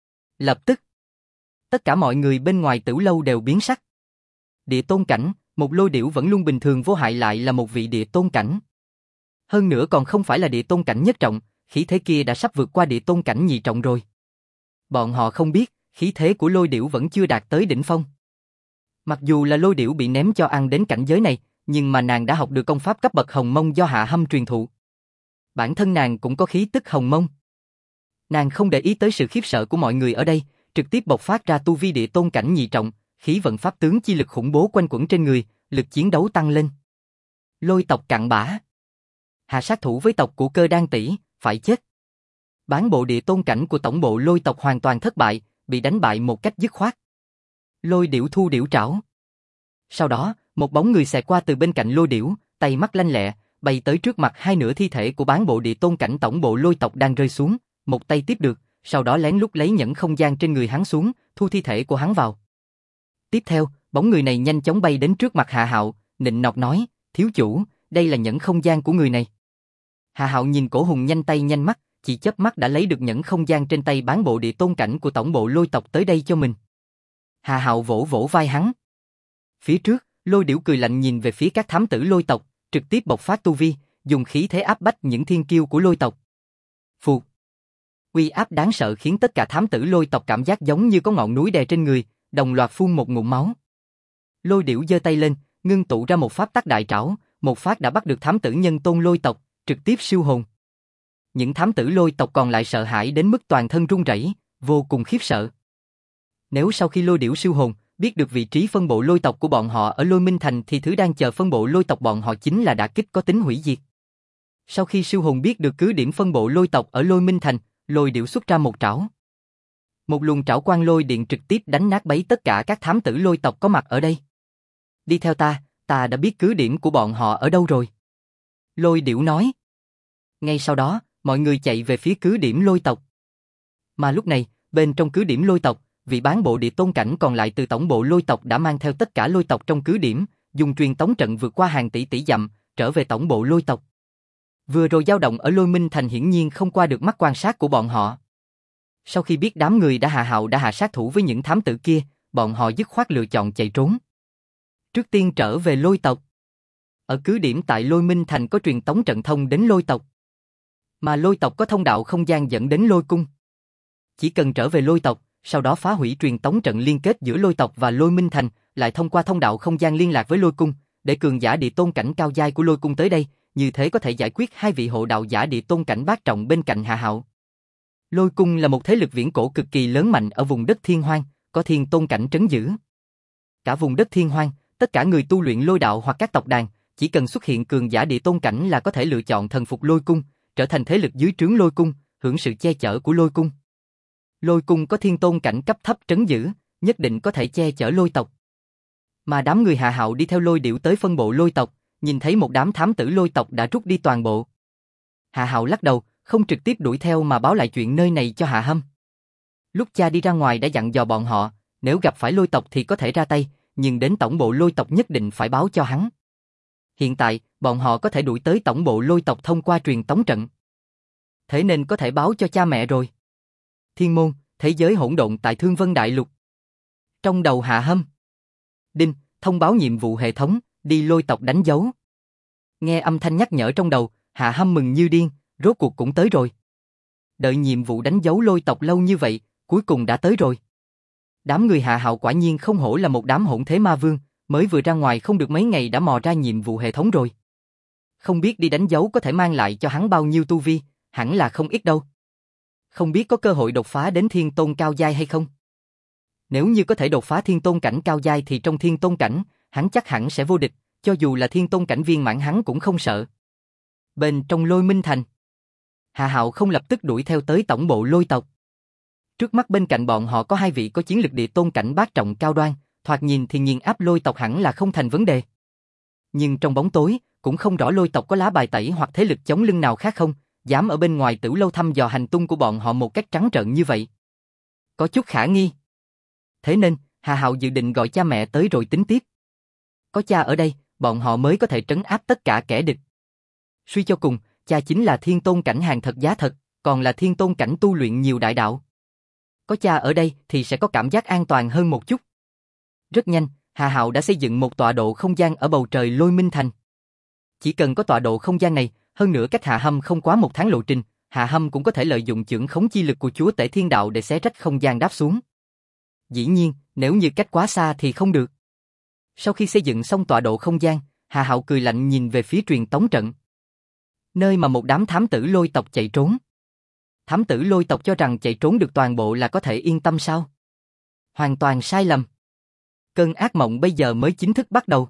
Lập tức, tất cả mọi người bên ngoài tiểu lâu đều biến sắc. Địa tôn cảnh, một Lôi Điểu vẫn luôn bình thường vô hại lại là một vị địa tôn cảnh. Hơn nữa còn không phải là địa tôn cảnh nhất trọng, khí thế kia đã sắp vượt qua địa tôn cảnh nhị trọng rồi. Bọn họ không biết, khí thế của Lôi Điểu vẫn chưa đạt tới đỉnh phong. Mặc dù là Lôi Điểu bị ném cho ăn đến cảnh giới này, nhưng mà nàng đã học được công pháp cấp bậc Hồng Mông do Hạ Hâm truyền thụ. Bản thân nàng cũng có khí tức Hồng Mông. Nàng không để ý tới sự khiếp sợ của mọi người ở đây, trực tiếp bộc phát ra tu vi địa tôn cảnh nhị trọng, khí vận pháp tướng chi lực khủng bố quanh quẩn trên người, lực chiến đấu tăng lên. Lôi tộc cặn bã. Hạ sát thủ với tộc của Cơ Đan tỷ, phải chết. Bán bộ địa tôn cảnh của tổng bộ lôi tộc hoàn toàn thất bại, bị đánh bại một cách dứt khoát. Lôi Điểu thu điểu trảo. Sau đó, một bóng người xẹt qua từ bên cạnh Lôi Điểu, tay mắt lanh lẹ, bay tới trước mặt hai nửa thi thể của bán bộ địa tôn cảnh tổng bộ lôi tộc đang rơi xuống, một tay tiếp được, sau đó lén lút lấy nhẫn không gian trên người hắn xuống, thu thi thể của hắn vào. Tiếp theo, bóng người này nhanh chóng bay đến trước mặt Hạ Hạo, nịnh nọt nói, thiếu chủ, đây là nhẫn không gian của người này. Hạ Hạo nhìn cổ hùng nhanh tay nhanh mắt, chỉ chớp mắt đã lấy được nhẫn không gian trên tay bán bộ địa tôn cảnh của tổng bộ lôi tộc tới đây cho mình. Hạ Hạo vỗ vỗ vai hắn. Phía trước, Lôi Điểu cười lạnh nhìn về phía các thám tử lôi tộc, trực tiếp bộc phát tu vi, dùng khí thế áp bách những thiên kiêu của lôi tộc. Phù. Uy áp đáng sợ khiến tất cả thám tử lôi tộc cảm giác giống như có ngọn núi đè trên người, đồng loạt phun một ngụm máu. Lôi Điểu giơ tay lên, ngưng tụ ra một pháp tắc đại trảo, một phát đã bắt được thám tử nhân tôn lôi tộc, trực tiếp siêu hồn. Những thám tử lôi tộc còn lại sợ hãi đến mức toàn thân run rẩy, vô cùng khiếp sợ. Nếu sau khi Lôi Điểu siêu hồn, biết được vị trí phân bộ lôi tộc của bọn họ ở Lôi Minh Thành thì thứ đang chờ phân bộ lôi tộc bọn họ chính là đả kích có tính hủy diệt. Sau khi siêu hồn biết được cứ điểm phân bộ lôi tộc ở Lôi Minh Thành, Lôi Điểu xuất ra một trảo. Một luồng trảo quang lôi điện trực tiếp đánh nát bấy tất cả các thám tử lôi tộc có mặt ở đây. Đi theo ta đã biết cứ điểm của bọn họ ở đâu rồi. Lôi Điểu nói. Ngay sau đó, mọi người chạy về phía cứ điểm lôi tộc. Mà lúc này, bên trong cứ điểm lôi tộc, vị bán bộ địa tôn cảnh còn lại từ tổng bộ lôi tộc đã mang theo tất cả lôi tộc trong cứ điểm, dùng truyền tống trận vượt qua hàng tỷ tỷ dặm, trở về tổng bộ lôi tộc. Vừa rồi dao động ở Lôi Minh Thành hiển nhiên không qua được mắt quan sát của bọn họ. Sau khi biết đám người đã hạ sát thủ với những thám tử kia, bọn họ dứt khoát lựa chọn chạy trốn. Trước tiên trở về lôi tộc. Ở cứ điểm tại Lôi Minh Thành có truyền tống trận thông đến lôi tộc. Mà lôi tộc có thông đạo không gian dẫn đến lôi cung. Chỉ cần trở về lôi tộc, sau đó phá hủy truyền tống trận liên kết giữa lôi tộc và Lôi Minh Thành, lại thông qua thông đạo không gian liên lạc với lôi cung, để cường giả địa tôn cảnh cao giai của lôi cung tới đây, như thế có thể giải quyết hai vị hộ đạo giả địa tôn cảnh bát trọng bên cạnh Hạ Hạo. Lôi cung là một thế lực viễn cổ cực kỳ lớn mạnh ở vùng đất Thiên Hoang, có thiên tôn cảnh trấn giữ. Cả vùng đất Thiên Hoang, tất cả người tu luyện lôi đạo hoặc các tộc đàn, chỉ cần xuất hiện cường giả địa tôn cảnh là có thể lựa chọn thần phục lôi cung, trở thành thế lực dưới trướng lôi cung, hưởng sự che chở của lôi cung. Lôi cung có thiên tôn cảnh cấp thấp trấn giữ, nhất định có thể che chở lôi tộc. Mà đám người Hạ Hạo đi theo Lôi Điểu tới phân bộ lôi tộc, nhìn thấy một đám thám tử lôi tộc đã rút đi toàn bộ. Hạ Hạo lắc đầu, không trực tiếp đuổi theo mà báo lại chuyện nơi này cho Hạ Hâm. Lúc cha đi ra ngoài đã dặn dò bọn họ, nếu gặp phải lôi tộc thì có thể ra tay, nhưng đến tổng bộ lôi tộc nhất định phải báo cho hắn. Hiện tại, bọn họ có thể đuổi tới tổng bộ lôi tộc thông qua truyền tống trận. Thế nên có thể báo cho cha mẹ rồi. Thiên môn, thế giới hỗn độn tại Thương Vân Đại Lục. Trong đầu Hạ Hâm. Đinh, thông báo nhiệm vụ hệ thống, đi lôi tộc đánh dấu. Nghe âm thanh nhắc nhở trong đầu, Hạ Hâm mừng như điên, rốt cuộc cũng tới rồi. Đợi nhiệm vụ đánh dấu lôi tộc lâu như vậy, cuối cùng đã tới rồi. Đám người Hạ Hạo quả nhiên không hổ là một đám hỗn thế ma vương, mới vừa ra ngoài không được mấy ngày đã mò ra nhiệm vụ hệ thống rồi. Không biết đi đánh dấu có thể mang lại cho hắn bao nhiêu tu vi, hẳn là không ít đâu. Không biết có cơ hội đột phá đến thiên tôn cao giai hay không? Nếu như có thể đột phá thiên tôn cảnh cao giai thì trong thiên tôn cảnh, hắn chắc hẳn sẽ vô địch, cho dù là thiên tôn cảnh viên mãn hắn cũng không sợ. Bên trong Lôi Minh Thành, Hạ Hạo không lập tức đuổi theo tới tổng bộ lôi tộc. Trước mắt bên cạnh bọn họ có hai vị có chiến lực địa tôn cảnh bát trọng cao đoan, thoạt nhìn thì nghiền áp lôi tộc hẳn là không thành vấn đề. Nhưng trong bóng tối, cũng không rõ lôi tộc có lá bài tẩy hoặc thế lực chống lưng nào khác không, dám ở bên ngoài Tử Lâu thăm dò hành tung của bọn họ một cách trắng trợn như vậy. Có chút khả nghi. Thế nên, Hạ Hạo dự định gọi cha mẹ tới rồi tính tiếp. Có cha ở đây, bọn họ mới có thể trấn áp tất cả kẻ địch. Suy cho cùng, cha chính là thiên tôn cảnh hàng thật giá thật, còn là thiên tôn cảnh tu luyện nhiều đại đạo. Có cha ở đây thì sẽ có cảm giác an toàn hơn một chút. Rất nhanh, Hạ Hạo đã xây dựng một tọa độ không gian ở bầu trời Lôi Minh Thành. Chỉ cần có tọa độ không gian này, hơn nữa cách Hạ Hâm không quá một tháng lộ trình, Hạ Hâm cũng có thể lợi dụng chưởng khống chi lực của chúa tể thiên đạo để xé rách không gian đáp xuống. Dĩ nhiên, nếu như cách quá xa thì không được. Sau khi xây dựng xong tọa độ không gian, Hạ Hạo cười lạnh nhìn về phía truyền tống trận. Nơi mà một đám thám tử lôi tộc chạy trốn. Thám tử lôi tộc cho rằng chạy trốn được toàn bộ là có thể yên tâm sao? Hoàn toàn sai lầm. Cơn ác mộng bây giờ mới chính thức bắt đầu.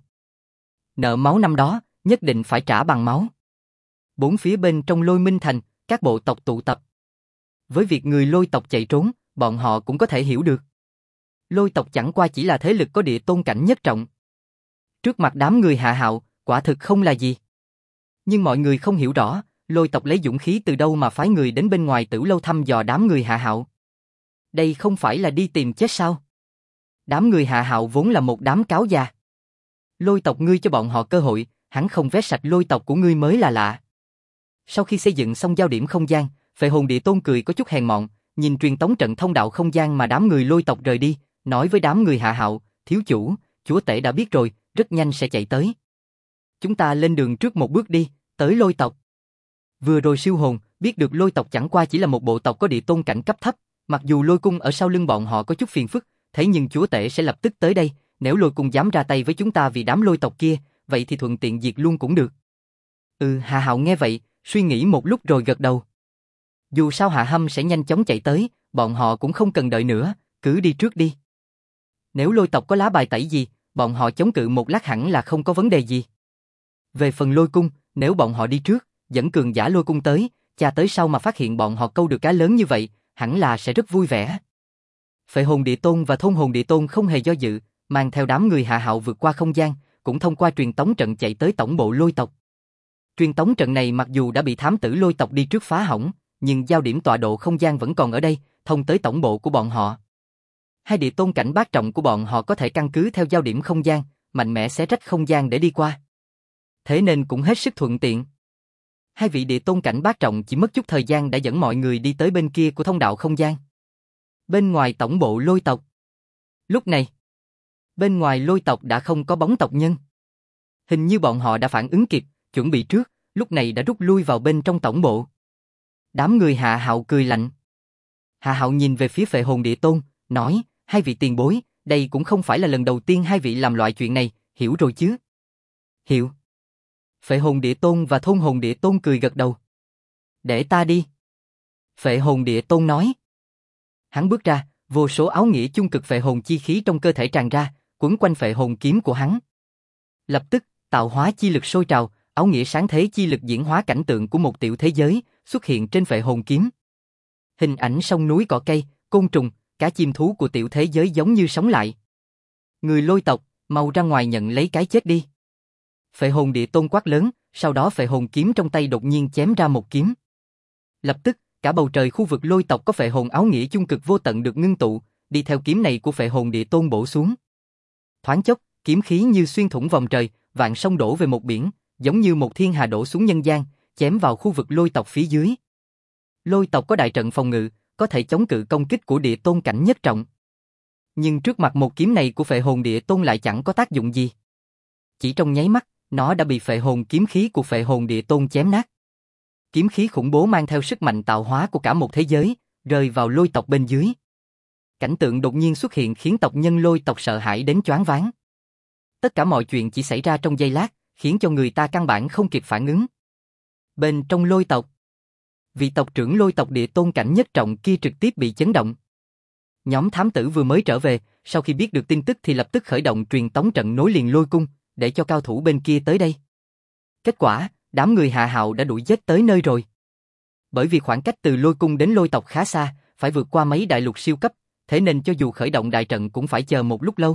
Nợ máu năm đó, nhất định phải trả bằng máu. Bốn phía bên trong Lôi Minh Thành, các bộ tộc tụ tập. Với việc người lôi tộc chạy trốn, bọn họ cũng có thể hiểu được. Lôi tộc chẳng qua chỉ là thế lực có địa tôn cảnh nhất trọng. Trước mặt đám người Hạ Hạo, quả thực không là gì. Nhưng mọi người không hiểu rõ, lôi tộc lấy dũng khí từ đâu mà phái người đến bên ngoài Tử Lâu thăm dò đám người Hạ Hạo. Đây không phải là đi tìm chết sao? Đám người Hạ Hạo vốn là một đám cáo già. Lôi tộc ngươi cho bọn họ cơ hội, hắn không vét sạch lôi tộc của ngươi mới là lạ. Sau khi xây dựng xong giao điểm không gian, Phệ Hồn Địa Tôn cười có chút hèn mọn, nhìn truyền tống trận thông đạo không gian mà đám người lôi tộc rời đi, nói với đám người Hạ Hạo, thiếu chủ, chúa tể đã biết rồi, rất nhanh sẽ chạy tới. chúng ta lên đường trước một bước đi, tới lôi tộc. Vừa rồi siêu hồn, biết được lôi tộc chẳng qua chỉ là một bộ tộc có địa tôn cảnh cấp thấp, mặc dù lôi cung ở sau lưng bọn họ có chút phiền phức, thế nhưng chúa tể sẽ lập tức tới đây, nếu lôi cung dám ra tay với chúng ta vì đám lôi tộc kia, vậy thì thuận tiện diệt luôn cũng được. Hạ Hạo nghe vậy, suy nghĩ một lúc rồi gật đầu. Dù sao Hạ Hâm sẽ nhanh chóng chạy tới, bọn họ cũng không cần đợi nữa, cứ đi trước đi. Nếu lôi tộc có lá bài tẩy gì, bọn họ chống cự một lát hẳn là không có vấn đề gì. Về phần lôi cung, nếu bọn họ đi trước, dẫn cường giả lôi cung tới, cha tới sau mà phát hiện bọn họ câu được cá lớn như vậy, hẳn là sẽ rất vui vẻ. Phệ hồn địa tôn và thôn hồn địa tôn không hề do dự, mang theo đám người Hạ Hạo vượt qua không gian, cũng thông qua truyền tống trận chạy tới tổng bộ lôi tộc. Truyền tống trận này mặc dù đã bị thám tử lôi tộc đi trước phá hỏng, nhưng giao điểm tọa độ không gian vẫn còn ở đây, thông tới tổng bộ của bọn họ. Hai địa tôn cảnh bát trọng của bọn họ có thể căn cứ theo giao điểm không gian, mạnh mẽ xé rách không gian để đi qua. Thế nên cũng hết sức thuận tiện. Hai vị địa tôn cảnh bát trọng chỉ mất chút thời gian đã dẫn mọi người đi tới bên kia của thông đạo không gian. Bên ngoài tổng bộ lôi tộc. Lúc này, bên ngoài lôi tộc đã không có bóng tộc nhân. Hình như bọn họ đã phản ứng kịp, chuẩn bị trước, lúc này đã rút lui vào bên trong tổng bộ. Đám người Hạ Hạo cười lạnh. Hạ Hạo nhìn về phía Phệ hồn địa tôn, nói, hai vị tiền bối, đây cũng không phải là lần đầu tiên hai vị làm loại chuyện này, hiểu rồi chứ? Hiểu. Phệ hồn địa tôn và thôn hồn địa tôn cười gật đầu. Để ta đi. Phệ hồn địa tôn nói. Hắn bước ra, vô số áo nghĩa chung cực phệ hồn chi khí trong cơ thể tràn ra, quấn quanh phệ hồn kiếm của hắn. Lập tức, tạo hóa chi lực sôi trào, áo nghĩa sáng thế chi lực diễn hóa cảnh tượng của một tiểu thế giới xuất hiện trên phệ hồn kiếm. Hình ảnh sông núi cỏ cây, côn trùng, cá chim thú của tiểu thế giới giống như sống lại. Người lôi tộc, mau ra ngoài nhận lấy cái chết đi. Phệ hồn địa tôn quát lớn, sau đó phệ hồn kiếm trong tay đột nhiên chém ra một kiếm. Lập tức, cả bầu trời khu vực lôi tộc có phệ hồn áo nghĩa chung cực vô tận được ngưng tụ, đi theo kiếm này của phệ hồn địa tôn bổ xuống. Thoáng chốc, kiếm khí như xuyên thủng vòng trời, vạn sông đổ về một biển, giống như một thiên hà đổ xuống nhân gian, chém vào khu vực lôi tộc phía dưới. Lôi tộc có đại trận phòng ngự, có thể chống cự công kích của địa tôn cảnh nhất trọng. Nhưng trước mặt một kiếm này của phệ hồn địa tôn lại chẳng có tác dụng gì. Chỉ trong nháy mắt, nó đã bị phệ hồn kiếm khí của phệ hồn địa tôn chém nát. Kiếm khí khủng bố mang theo sức mạnh tạo hóa của cả một thế giới, rơi vào lôi tộc bên dưới. Cảnh tượng đột nhiên xuất hiện khiến tộc nhân lôi tộc sợ hãi đến choáng váng. Tất cả mọi chuyện chỉ xảy ra trong giây lát, khiến cho người ta căn bản không kịp phản ứng. Bên trong lôi tộc, vị tộc trưởng lôi tộc địa tôn cảnh nhất trọng kia trực tiếp bị chấn động. Nhóm thám tử vừa mới trở về, sau khi biết được tin tức thì lập tức khởi động truyền tống trận nối liền lôi cung, để cho cao thủ bên kia tới đây. Kết quả, đám người Hạ Hạo đã đuổi giết tới nơi rồi. Bởi vì khoảng cách từ lôi cung đến lôi tộc khá xa, phải vượt qua mấy đại lục siêu cấp, thế nên cho dù khởi động đại trận cũng phải chờ một lúc lâu.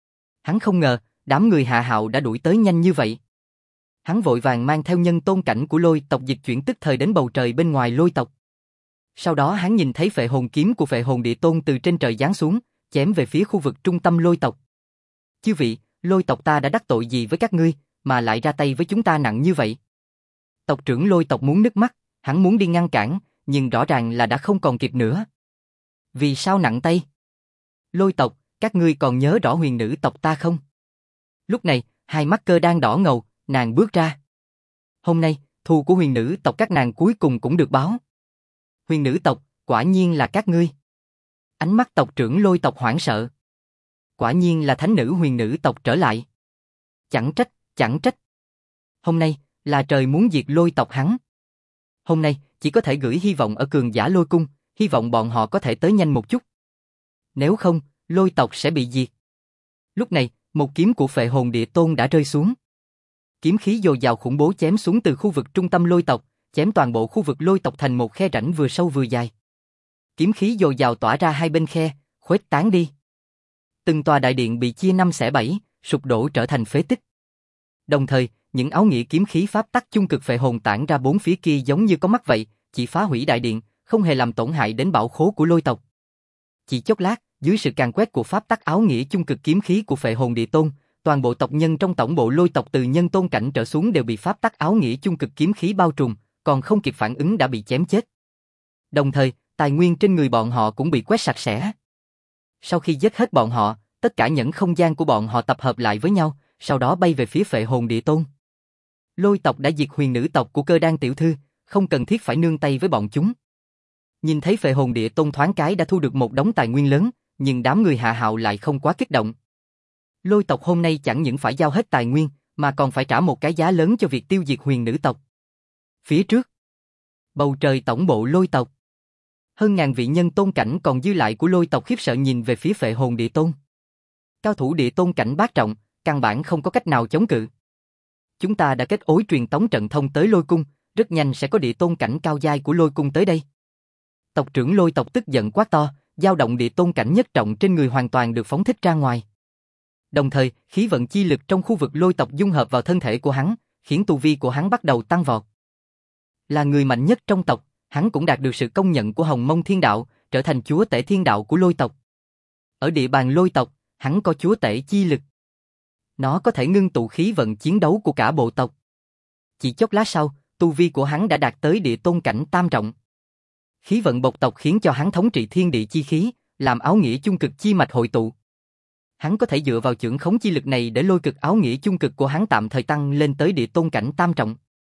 Hắn không ngờ, đám người Hạ Hạo đã đuổi tới nhanh như vậy. Hắn vội vàng mang theo nhân tôn cảnh của lôi tộc dịch chuyển tức thời đến bầu trời bên ngoài lôi tộc. Sau đó hắn nhìn thấy phệ hồn kiếm của phệ hồn địa tôn từ trên trời giáng xuống, chém về phía khu vực trung tâm lôi tộc. Chư vị, lôi tộc ta đã đắc tội gì với các ngươi, mà lại ra tay với chúng ta nặng như vậy? Tộc trưởng lôi tộc muốn nước mắt, hắn muốn đi ngăn cản, nhưng rõ ràng là đã không còn kịp nữa. Vì sao nặng tay? Lôi tộc, các ngươi còn nhớ rõ huyền nữ tộc ta không? Lúc này, hai mắt cơ đang đỏ ngầu, nàng bước ra. Hôm nay, thù của huyền nữ tộc các nàng cuối cùng cũng được báo. Huyền nữ tộc, quả nhiên là các ngươi. Ánh mắt tộc trưởng lôi tộc hoảng sợ. Quả nhiên là thánh nữ huyền nữ tộc trở lại. Chẳng trách, chẳng trách. Hôm nay, là trời muốn diệt lôi tộc hắn. Hôm nay, chỉ có thể gửi hy vọng ở cường giả lôi cung, hy vọng bọn họ có thể tới nhanh một chút. Nếu không, lôi tộc sẽ bị diệt. Lúc này, một kiếm của phệ hồn địa tôn đã rơi xuống. Kiếm khí dồi dào khủng bố chém xuống từ khu vực trung tâm lôi tộc, chém toàn bộ khu vực lôi tộc thành một khe rãnh vừa sâu vừa dài. Kiếm khí dồi dào tỏa ra hai bên khe, khuếch tán đi. Từng tòa đại điện bị chia năm xẻ bảy, sụp đổ trở thành phế tích. Đồng thời, những áo nghĩa kiếm khí pháp tắc chung cực phệ hồn tản ra bốn phía kia giống như có mắt vậy, chỉ phá hủy đại điện, không hề làm tổn hại đến bảo khố của lôi tộc. Chỉ chốc lát, dưới sự càn quét của pháp tắc áo nghĩa chung cực kiếm khí của phệ hồn địa tôn, toàn bộ tộc nhân trong tổng bộ lôi tộc từ nhân tôn cảnh trở xuống đều bị pháp tắc áo nghĩa chung cực kiếm khí bao trùm, còn không kịp phản ứng đã bị chém chết. Đồng thời, tài nguyên trên người bọn họ cũng bị quét sạch sẽ. Sau khi giết hết bọn họ, tất cả những không gian của bọn họ tập hợp lại với nhau, sau đó bay về phía phệ hồn địa tôn. Lôi tộc đã diệt huyền nữ tộc của Cơ Đan tiểu thư, không cần thiết phải nương tay với bọn chúng. Nhìn thấy Phệ Hồn Địa Tôn thoáng cái đã thu được một đống tài nguyên lớn, nhưng đám người Hạ Hạo lại không quá kích động. Lôi tộc hôm nay chẳng những phải giao hết tài nguyên, mà còn phải trả một cái giá lớn cho việc tiêu diệt huyền nữ tộc. Phía trước, bầu trời tổng bộ Lôi tộc. Hơn ngàn vị nhân tôn cảnh còn dư lại của Lôi tộc khiếp sợ nhìn về phía Phệ Hồn Địa Tôn. Cao thủ địa tôn cảnh bát trọng, căn bản không có cách nào chống cự. Chúng ta đã kết ối truyền tống trận thông tới Lôi cung, rất nhanh sẽ có địa tôn cảnh cao giai của Lôi cung tới đây. Tộc trưởng Lôi tộc tức giận quát to, dao động địa tôn cảnh nhất trọng trên người hoàn toàn được phóng thích ra ngoài. Đồng thời, khí vận chi lực trong khu vực Lôi tộc dung hợp vào thân thể của hắn, khiến tu vi của hắn bắt đầu tăng vọt. Là người mạnh nhất trong tộc, hắn cũng đạt được sự công nhận của Hồng Mông Thiên Đạo, trở thành chúa tể thiên đạo của Lôi tộc. Ở địa bàn Lôi tộc, hắn có chúa tể chi lực. Nó có thể ngưng tụ khí vận chiến đấu của cả bộ tộc. Chỉ chốc lát sau, tu vi của hắn đã đạt tới địa tôn cảnh tam trọng. Khí vận bộc tộc khiến cho hắn thống trị thiên địa chi khí, làm áo nghĩa chung cực chi mạch hội tụ. Hắn có thể dựa vào chưởng khống chi lực này để lôi cực áo nghĩa chung cực của hắn tạm thời tăng lên tới địa tôn cảnh tam trọng.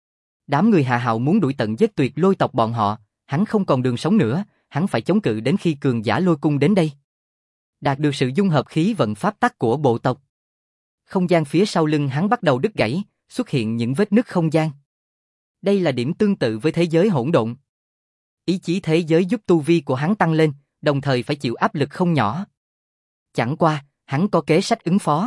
Đám người Hạ Hạo muốn đuổi tận giết tuyệt Lôi tộc bọn họ, hắn không còn đường sống nữa, hắn phải chống cự đến khi cường giả Lôi cung đến đây. Đạt được sự dung hợp khí vận pháp tắc của bộ tộc. Không gian phía sau lưng hắn bắt đầu đứt gãy, xuất hiện những vết nứt không gian. Đây là điểm tương tự với thế giới hỗn độn. Ý chí thế giới giúp tu vi của hắn tăng lên, đồng thời phải chịu áp lực không nhỏ. Chẳng qua, hắn có kế sách ứng phó.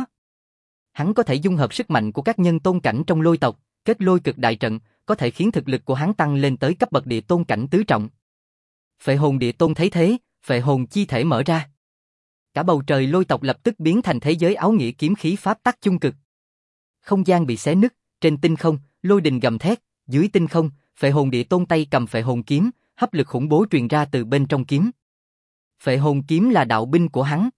Hắn có thể dung hợp sức mạnh của các nhân tôn cảnh trong Lôi tộc, kết lôi cực đại trận, có thể khiến thực lực của hắn tăng lên tới cấp bậc địa tôn cảnh tứ trọng. Phệ Hồn Địa Tôn thấy thế, phệ hồn chi thể mở ra. Cả bầu trời Lôi tộc lập tức biến thành thế giới áo nghĩa kiếm khí pháp tắc chung cực. Không gian bị xé nứt, trên tinh không, lôi đình gầm thét, dưới tinh không, Phệ Hồn Địa Tôn tay cầm phệ hồn kiếm, hấp lực khủng bố truyền ra từ bên trong kiếm. Phệ hồn kiếm là đạo binh của hắn.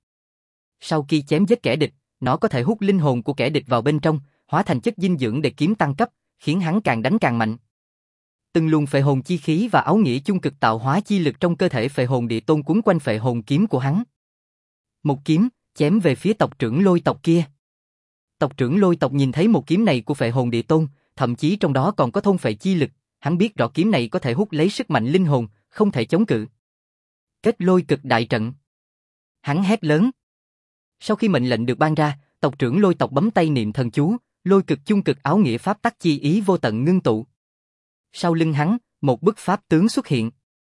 Sau khi chém giết kẻ địch, nó có thể hút linh hồn của kẻ địch vào bên trong, hóa thành chất dinh dưỡng để kiếm tăng cấp, khiến hắn càng đánh càng mạnh. Từng luồng phệ hồn chi khí và áo nghĩa chung cực tạo hóa chi lực trong cơ thể Phệ Hồn Địa Tôn quấn quanh phệ hồn kiếm của hắn. Một kiếm chém về phía tộc trưởng Lôi tộc kia. Tộc trưởng Lôi tộc nhìn thấy một kiếm này của Phệ Hồn Địa Tôn, thậm chí trong đó còn có thôn phệ chi lực, hắn biết rõ kiếm này có thể hút lấy sức mạnh linh hồn, không thể chống cự. Kết lôi cực đại trận. Hắn hét lớn. Sau khi mệnh lệnh được ban ra, tộc trưởng Lôi tộc bấm tay niệm thần chú, lôi cực chung cực áo nghĩa pháp tắc chi ý vô tận ngưng tụ. Sau lưng hắn, một bức pháp tướng xuất hiện.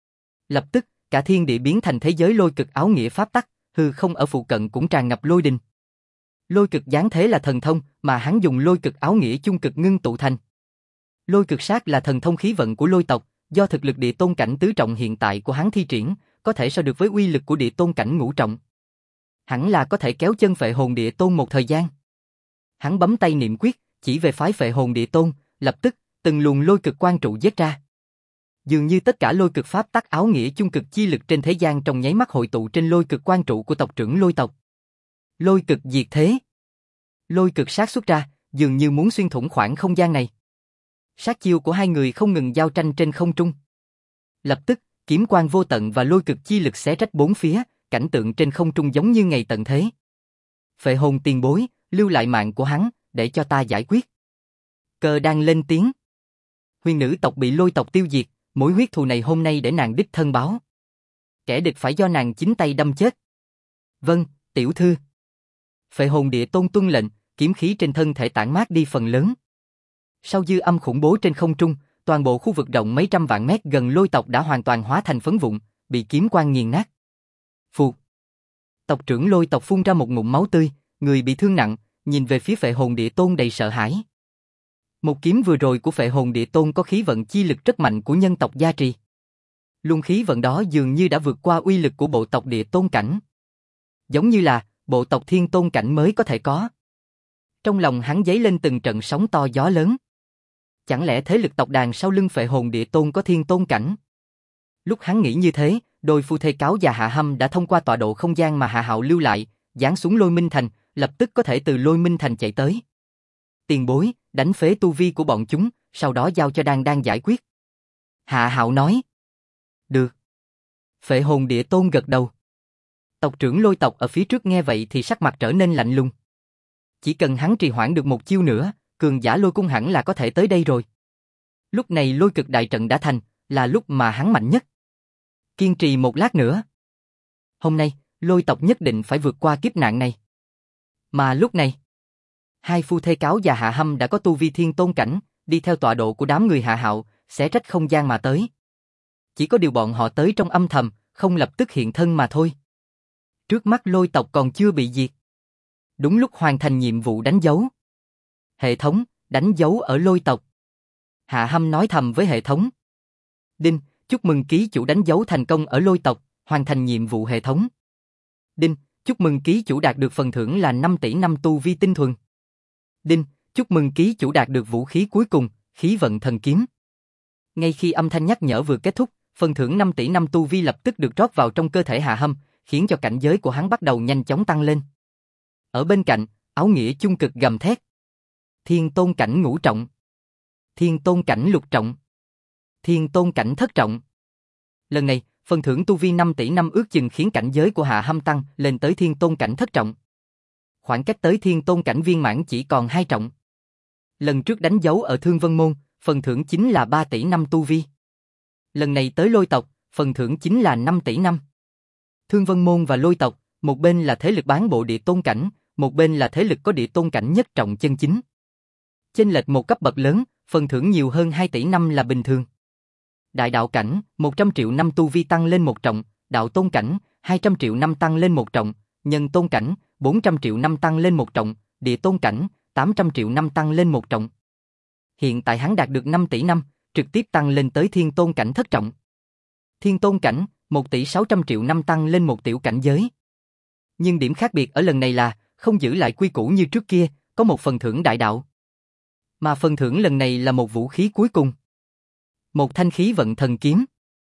Lập tức, cả thiên địa biến thành thế giới lôi cực áo nghĩa pháp tắc, hư không ở phụ cận cũng tràn ngập lôi đình. Lôi cực giáng thế là thần thông mà hắn dùng lôi cực áo nghĩa chung cực ngưng tụ thành. Lôi cực sát là thần thông khí vận của Lôi tộc, do thực lực địa tôn cảnh tứ trọng hiện tại của hắn thi triển, có thể so được với uy lực của địa tôn cảnh ngũ trọng. Hẳn là có thể kéo chân Phệ Hồn Địa Tôn một thời gian. Hắn bấm tay niệm quyết, chỉ về phái Phệ Hồn Địa Tôn, lập tức, từng luồng lôi cực quang trụ giết ra. Dường như tất cả lôi cực pháp tắc áo nghĩa chung cực chi lực trên thế gian trong nháy mắt hội tụ trên lôi cực quang trụ của tộc trưởng Lôi tộc. Lôi cực diệt thế. Lôi cực sát xuất ra, dường như muốn xuyên thủng khoảng không gian này. Sát chiêu của hai người không ngừng giao tranh trên không trung. Lập tức, kiếm quang vô tận và lôi cực chi lực xé rách bốn phía, cảnh tượng trên không trung giống như ngày tận thế. Phệ Hồn tiền bối, lưu lại mạng của hắn, để cho ta giải quyết. Cơ đang lên tiếng. Huyền nữ tộc bị Lôi tộc tiêu diệt, mối huyết thù này hôm nay để nàng đích thân báo. Kẻ địch phải do nàng chính tay đâm chết. Vâng, tiểu thư. Phệ Hồn Địa Tôn tuân lệnh, kiếm khí trên thân thể tản mát đi phần lớn. Sau dư âm khủng bố trên không trung, toàn bộ khu vực rộng mấy trăm vạn mét gần Lôi tộc đã hoàn toàn hóa thành phấn vụn, bị kiếm quang nghiền nát. Phụt. Tộc trưởng Lôi tộc phun ra một ngụm máu tươi, người bị thương nặng, nhìn về phía Phệ Hồn Địa Tôn đầy sợ hãi. Một kiếm vừa rồi của Phệ Hồn Địa Tôn có khí vận chi lực rất mạnh của nhân tộc gia trì. Luồng khí vận đó dường như đã vượt qua uy lực của bộ tộc Địa Tôn cảnh. Giống như là bộ tộc Thiên Tôn cảnh mới có thể có. Trong lòng hắn dấy lên từng trận sóng to gió lớn. Chẳng lẽ thế lực tộc đàn sau lưng Phệ Hồn Địa Tôn có Thiên Tôn cảnh? Lúc hắn nghĩ như thế, đôi phu thê Cáo và Hạ Hâm đã thông qua tọa độ không gian mà Hạ Hạo lưu lại, giáng xuống Lôi Minh Thành, lập tức có thể từ Lôi Minh Thành chạy tới. Tiền bối, đánh phế tu vi của bọn chúng, sau đó giao cho Đan giải quyết. Hạ Hạo nói. Được. Phệ Hồn Địa Tôn gật đầu. Tộc trưởng Lôi tộc ở phía trước nghe vậy thì sắc mặt trở nên lạnh lùng. Chỉ cần hắn trì hoãn được một chiêu nữa, cường giả lôi cung hẳn là có thể tới đây rồi. Lúc này lôi cực đại trận đã thành, là lúc mà hắn mạnh nhất. Kiên trì một lát nữa. Hôm nay, lôi tộc nhất định phải vượt qua kiếp nạn này. Mà lúc này, hai phu thê Cáo và Hạ Hâm đã có tu vi thiên tôn cảnh, đi theo tọa độ của đám người Hạ Hạo, xé rách không gian mà tới. Chỉ có điều bọn họ tới trong âm thầm, không lập tức hiện thân mà thôi. Trước mắt lôi tộc còn chưa bị diệt. Đúng lúc hoàn thành nhiệm vụ đánh dấu. Hệ thống, đánh dấu ở lôi tộc. Hạ Hâm nói thầm với hệ thống. Đinh, chúc mừng ký chủ đánh dấu thành công ở lôi tộc, hoàn thành nhiệm vụ hệ thống. Đinh, chúc mừng ký chủ đạt được phần thưởng là 5 tỷ năm tu vi tinh thuần. Đinh, chúc mừng ký chủ đạt được vũ khí cuối cùng, khí vận thần kiếm. Ngay khi âm thanh nhắc nhở vừa kết thúc, phần thưởng 5 tỷ năm tu vi lập tức được rót vào trong cơ thể Hạ Hâm, khiến cho cảnh giới của hắn bắt đầu nhanh chóng tăng lên. Ở bên cạnh, áo nghĩa chung cực gầm thét. Thiên tôn cảnh ngũ trọng. Thiên tôn cảnh lục trọng. Thiên tôn cảnh thất trọng. Lần này, phần thưởng tu vi 5 tỷ năm ước chừng khiến cảnh giới của Hạ Hâm tăng lên tới thiên tôn cảnh thất trọng. Khoảng cách tới thiên tôn cảnh viên mãn chỉ còn 2 trọng. Lần trước đánh dấu ở Thương Vân Môn, phần thưởng chính là 3 tỷ năm tu vi. Lần này tới lôi tộc, phần thưởng chính là 5 tỷ năm. Thương Vân Môn và lôi tộc, một bên là thế lực bán bộ địa tôn cảnh, một bên là thế lực có địa tôn cảnh nhất trọng chân chính. Chênh lệch một cấp bậc lớn, phần thưởng nhiều hơn 2 tỷ năm là bình thường. Đại đạo cảnh, 100 triệu năm tu vi tăng lên 1 trọng, đạo tôn cảnh, 200 triệu năm tăng lên 1 trọng, nhân tôn cảnh, 400 triệu năm tăng lên 1 trọng, địa tôn cảnh, 800 triệu năm tăng lên 1 trọng. Hiện tại hắn đạt được 5 tỷ năm, trực tiếp tăng lên tới thiên tôn cảnh thất trọng. Thiên tôn cảnh, 1 tỷ 600 triệu năm tăng lên một tiểu cảnh giới. Nhưng điểm khác biệt ở lần này là, không giữ lại quy củ như trước kia, có một phần thưởng đại đạo. Mà phần thưởng lần này là một vũ khí cuối cùng. Một thanh khí vận thần kiếm.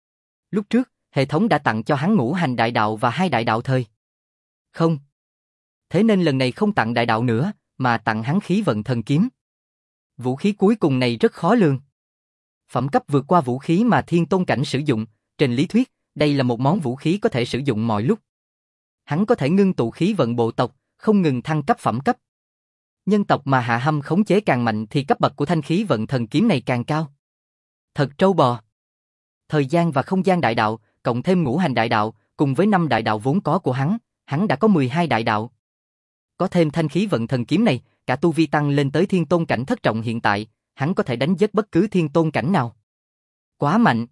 Lúc trước, hệ thống đã tặng cho hắn ngũ hành đại đạo và 2 đại đạo thời. Không. Thế nên lần này không tặng đại đạo nữa, mà tặng hắn khí vận thần kiếm. Vũ khí cuối cùng này rất khó lường. Phẩm cấp vượt qua vũ khí mà thiên tôn cảnh sử dụng, trên lý thuyết, đây là một món vũ khí có thể sử dụng mọi lúc. Hắn có thể ngưng tụ khí vận bộ tộc, không ngừng thăng cấp phẩm cấp. Nhân tộc mà Hạ Hâm khống chế càng mạnh thì cấp bậc của thanh khí vận thần kiếm này càng cao. Thật trâu bò. Thời gian và không gian đại đạo, cộng thêm ngũ hành đại đạo, cùng với 5 đại đạo vốn có của hắn đã có 12 đại đạo. Có thêm thanh khí vận thần kiếm này, cả tu vi tăng lên tới thiên tôn cảnh thất trọng hiện tại, hắn có thể đánh giết bất cứ thiên tôn cảnh nào. Quá mạnh.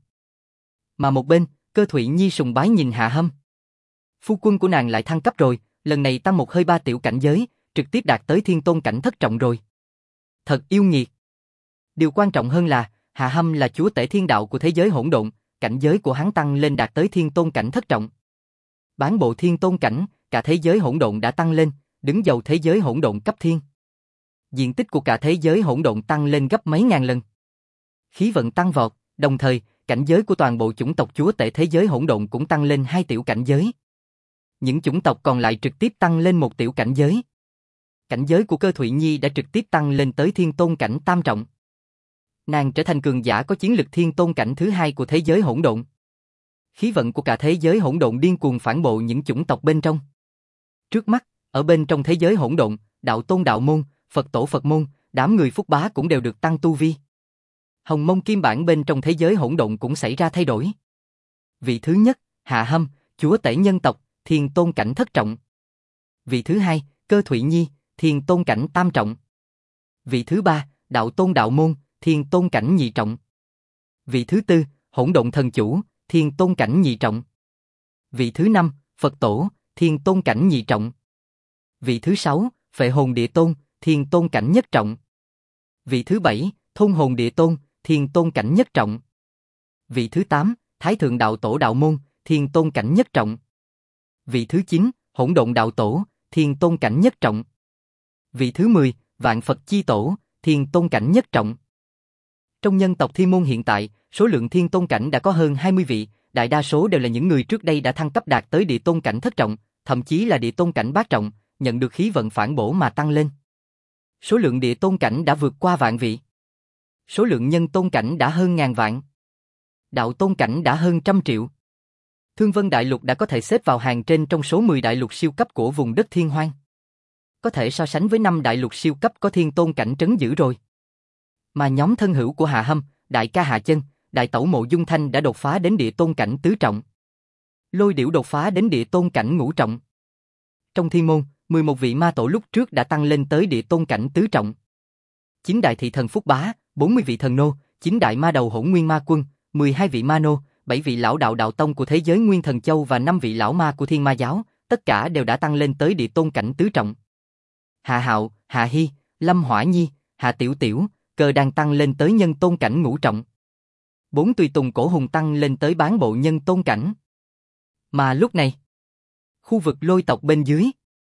Mà một bên, Cơ Thụy Nhi sùng bái nhìn Hạ Hâm. Phu quân của nàng lại thăng cấp rồi, lần này tăng một hơi 3 tiểu cảnh giới, trực tiếp đạt tới thiên tôn cảnh thất trọng rồi. Thật yêu nghiệt. Điều quan trọng hơn là, Hạ Hâm là chúa tể thiên đạo của thế giới hỗn độn, cảnh giới của hắn tăng lên đạt tới thiên tôn cảnh thất trọng. Bán bộ thiên tôn cảnh, cả thế giới hỗn độn đã tăng lên, đứng đầu thế giới hỗn độn cấp thiên. Diện tích của cả thế giới hỗn độn tăng lên gấp mấy ngàn lần. Khí vận tăng vọt, đồng thời, cảnh giới của toàn bộ chủng tộc chúa tể thế giới hỗn độn cũng tăng lên 2 tiểu cảnh giới. Những chủng tộc còn lại trực tiếp tăng lên 1 tiểu cảnh giới. Cảnh giới của Cơ Thụy Nhi đã trực tiếp tăng lên tới thiên tôn cảnh tam trọng. Nàng trở thành cường giả có chiến lực thiên tôn cảnh thứ 2 của thế giới hỗn độn. Khí vận của cả thế giới hỗn độn điên cuồng phản bộ những chủng tộc bên trong. Trước mắt, ở bên trong thế giới hỗn độn, đạo tôn đạo môn, Phật tổ Phật môn, đám người phúc bá cũng đều được tăng tu vi. Hồng mông kim bản bên trong thế giới hỗn độn cũng xảy ra thay đổi. Vị thứ nhất, Hạ Hâm, chúa tể nhân tộc, thiên tôn cảnh thất trọng. Vị thứ hai, Cơ Thụy Nhi, thiên tôn cảnh tam trọng. Vị thứ ba, đạo tôn đạo môn, thiên tôn cảnh nhị trọng. Vị thứ tư, hỗn độn thần chủ, thiên tôn cảnh nhị trọng. Vị thứ năm, Phật tổ, thiên tôn cảnh nhị trọng. Vị thứ sáu, Phệ hồn địa tôn, thiên tôn cảnh nhất trọng. Vị thứ bảy, Thôn hồn địa tôn, thiên tôn cảnh nhất trọng. Vị thứ 8, Thái thượng đạo tổ đạo môn, thiên tôn cảnh nhất trọng. Vị thứ 9, Hỗn độn đạo tổ, thiên tôn cảnh nhất trọng. Vị thứ 10, Vạn Phật chi tổ, thiên tôn cảnh nhất trọng. Trong nhân tộc Thiên Môn hiện tại, số lượng thiên tôn cảnh đã có hơn 20 vị, đại đa số đều là những người trước đây đã thăng cấp đạt tới địa tôn cảnh thất trọng, thậm chí là địa tôn cảnh bát trọng, nhận được khí vận phản bổ mà tăng lên. Số lượng địa tôn cảnh đã vượt qua vạn vị. Số lượng nhân tôn cảnh đã hơn ngàn vạn. Đạo tôn cảnh đã hơn 100 triệu. Thương Vân Đại Lục đã có thể xếp vào hàng trên trong số 10 đại lục siêu cấp của vùng đất Thiên Hoang. có thể so sánh với 5 đại lục siêu cấp có thiên tôn cảnh trấn giữ rồi. Mà nhóm thân hữu của Hạ Hâm, đại ca Hạ Chân, đại tẩu Mộ Dung Thanh đã đột phá đến địa tôn cảnh tứ trọng. Lôi Điểu đột phá đến địa tôn cảnh ngũ trọng. Trong thiên môn, 11 vị ma tổ lúc trước đã tăng lên tới địa tôn cảnh tứ trọng. 9 đại thị thần Phúc Bá, 40 vị thần nô, 9 đại ma đầu Hỗn Nguyên Ma Quân, 12 vị ma nô, 7 vị lão đạo đạo tông của thế giới Nguyên Thần Châu và 5 vị lão ma của Thiên Ma giáo, tất cả đều đã tăng lên tới địa tôn cảnh tứ trọng. Hạ Hạo, Hạ Hy, Lâm Hỏa Nhi, Hạ Tiểu Tiểu, Cơ đang tăng lên tới nhân tôn cảnh ngũ trọng. 4 tùy tùng Cổ Hùng tăng lên tới bán bộ nhân tôn cảnh. Mà lúc này, khu vực Lôi tộc bên dưới,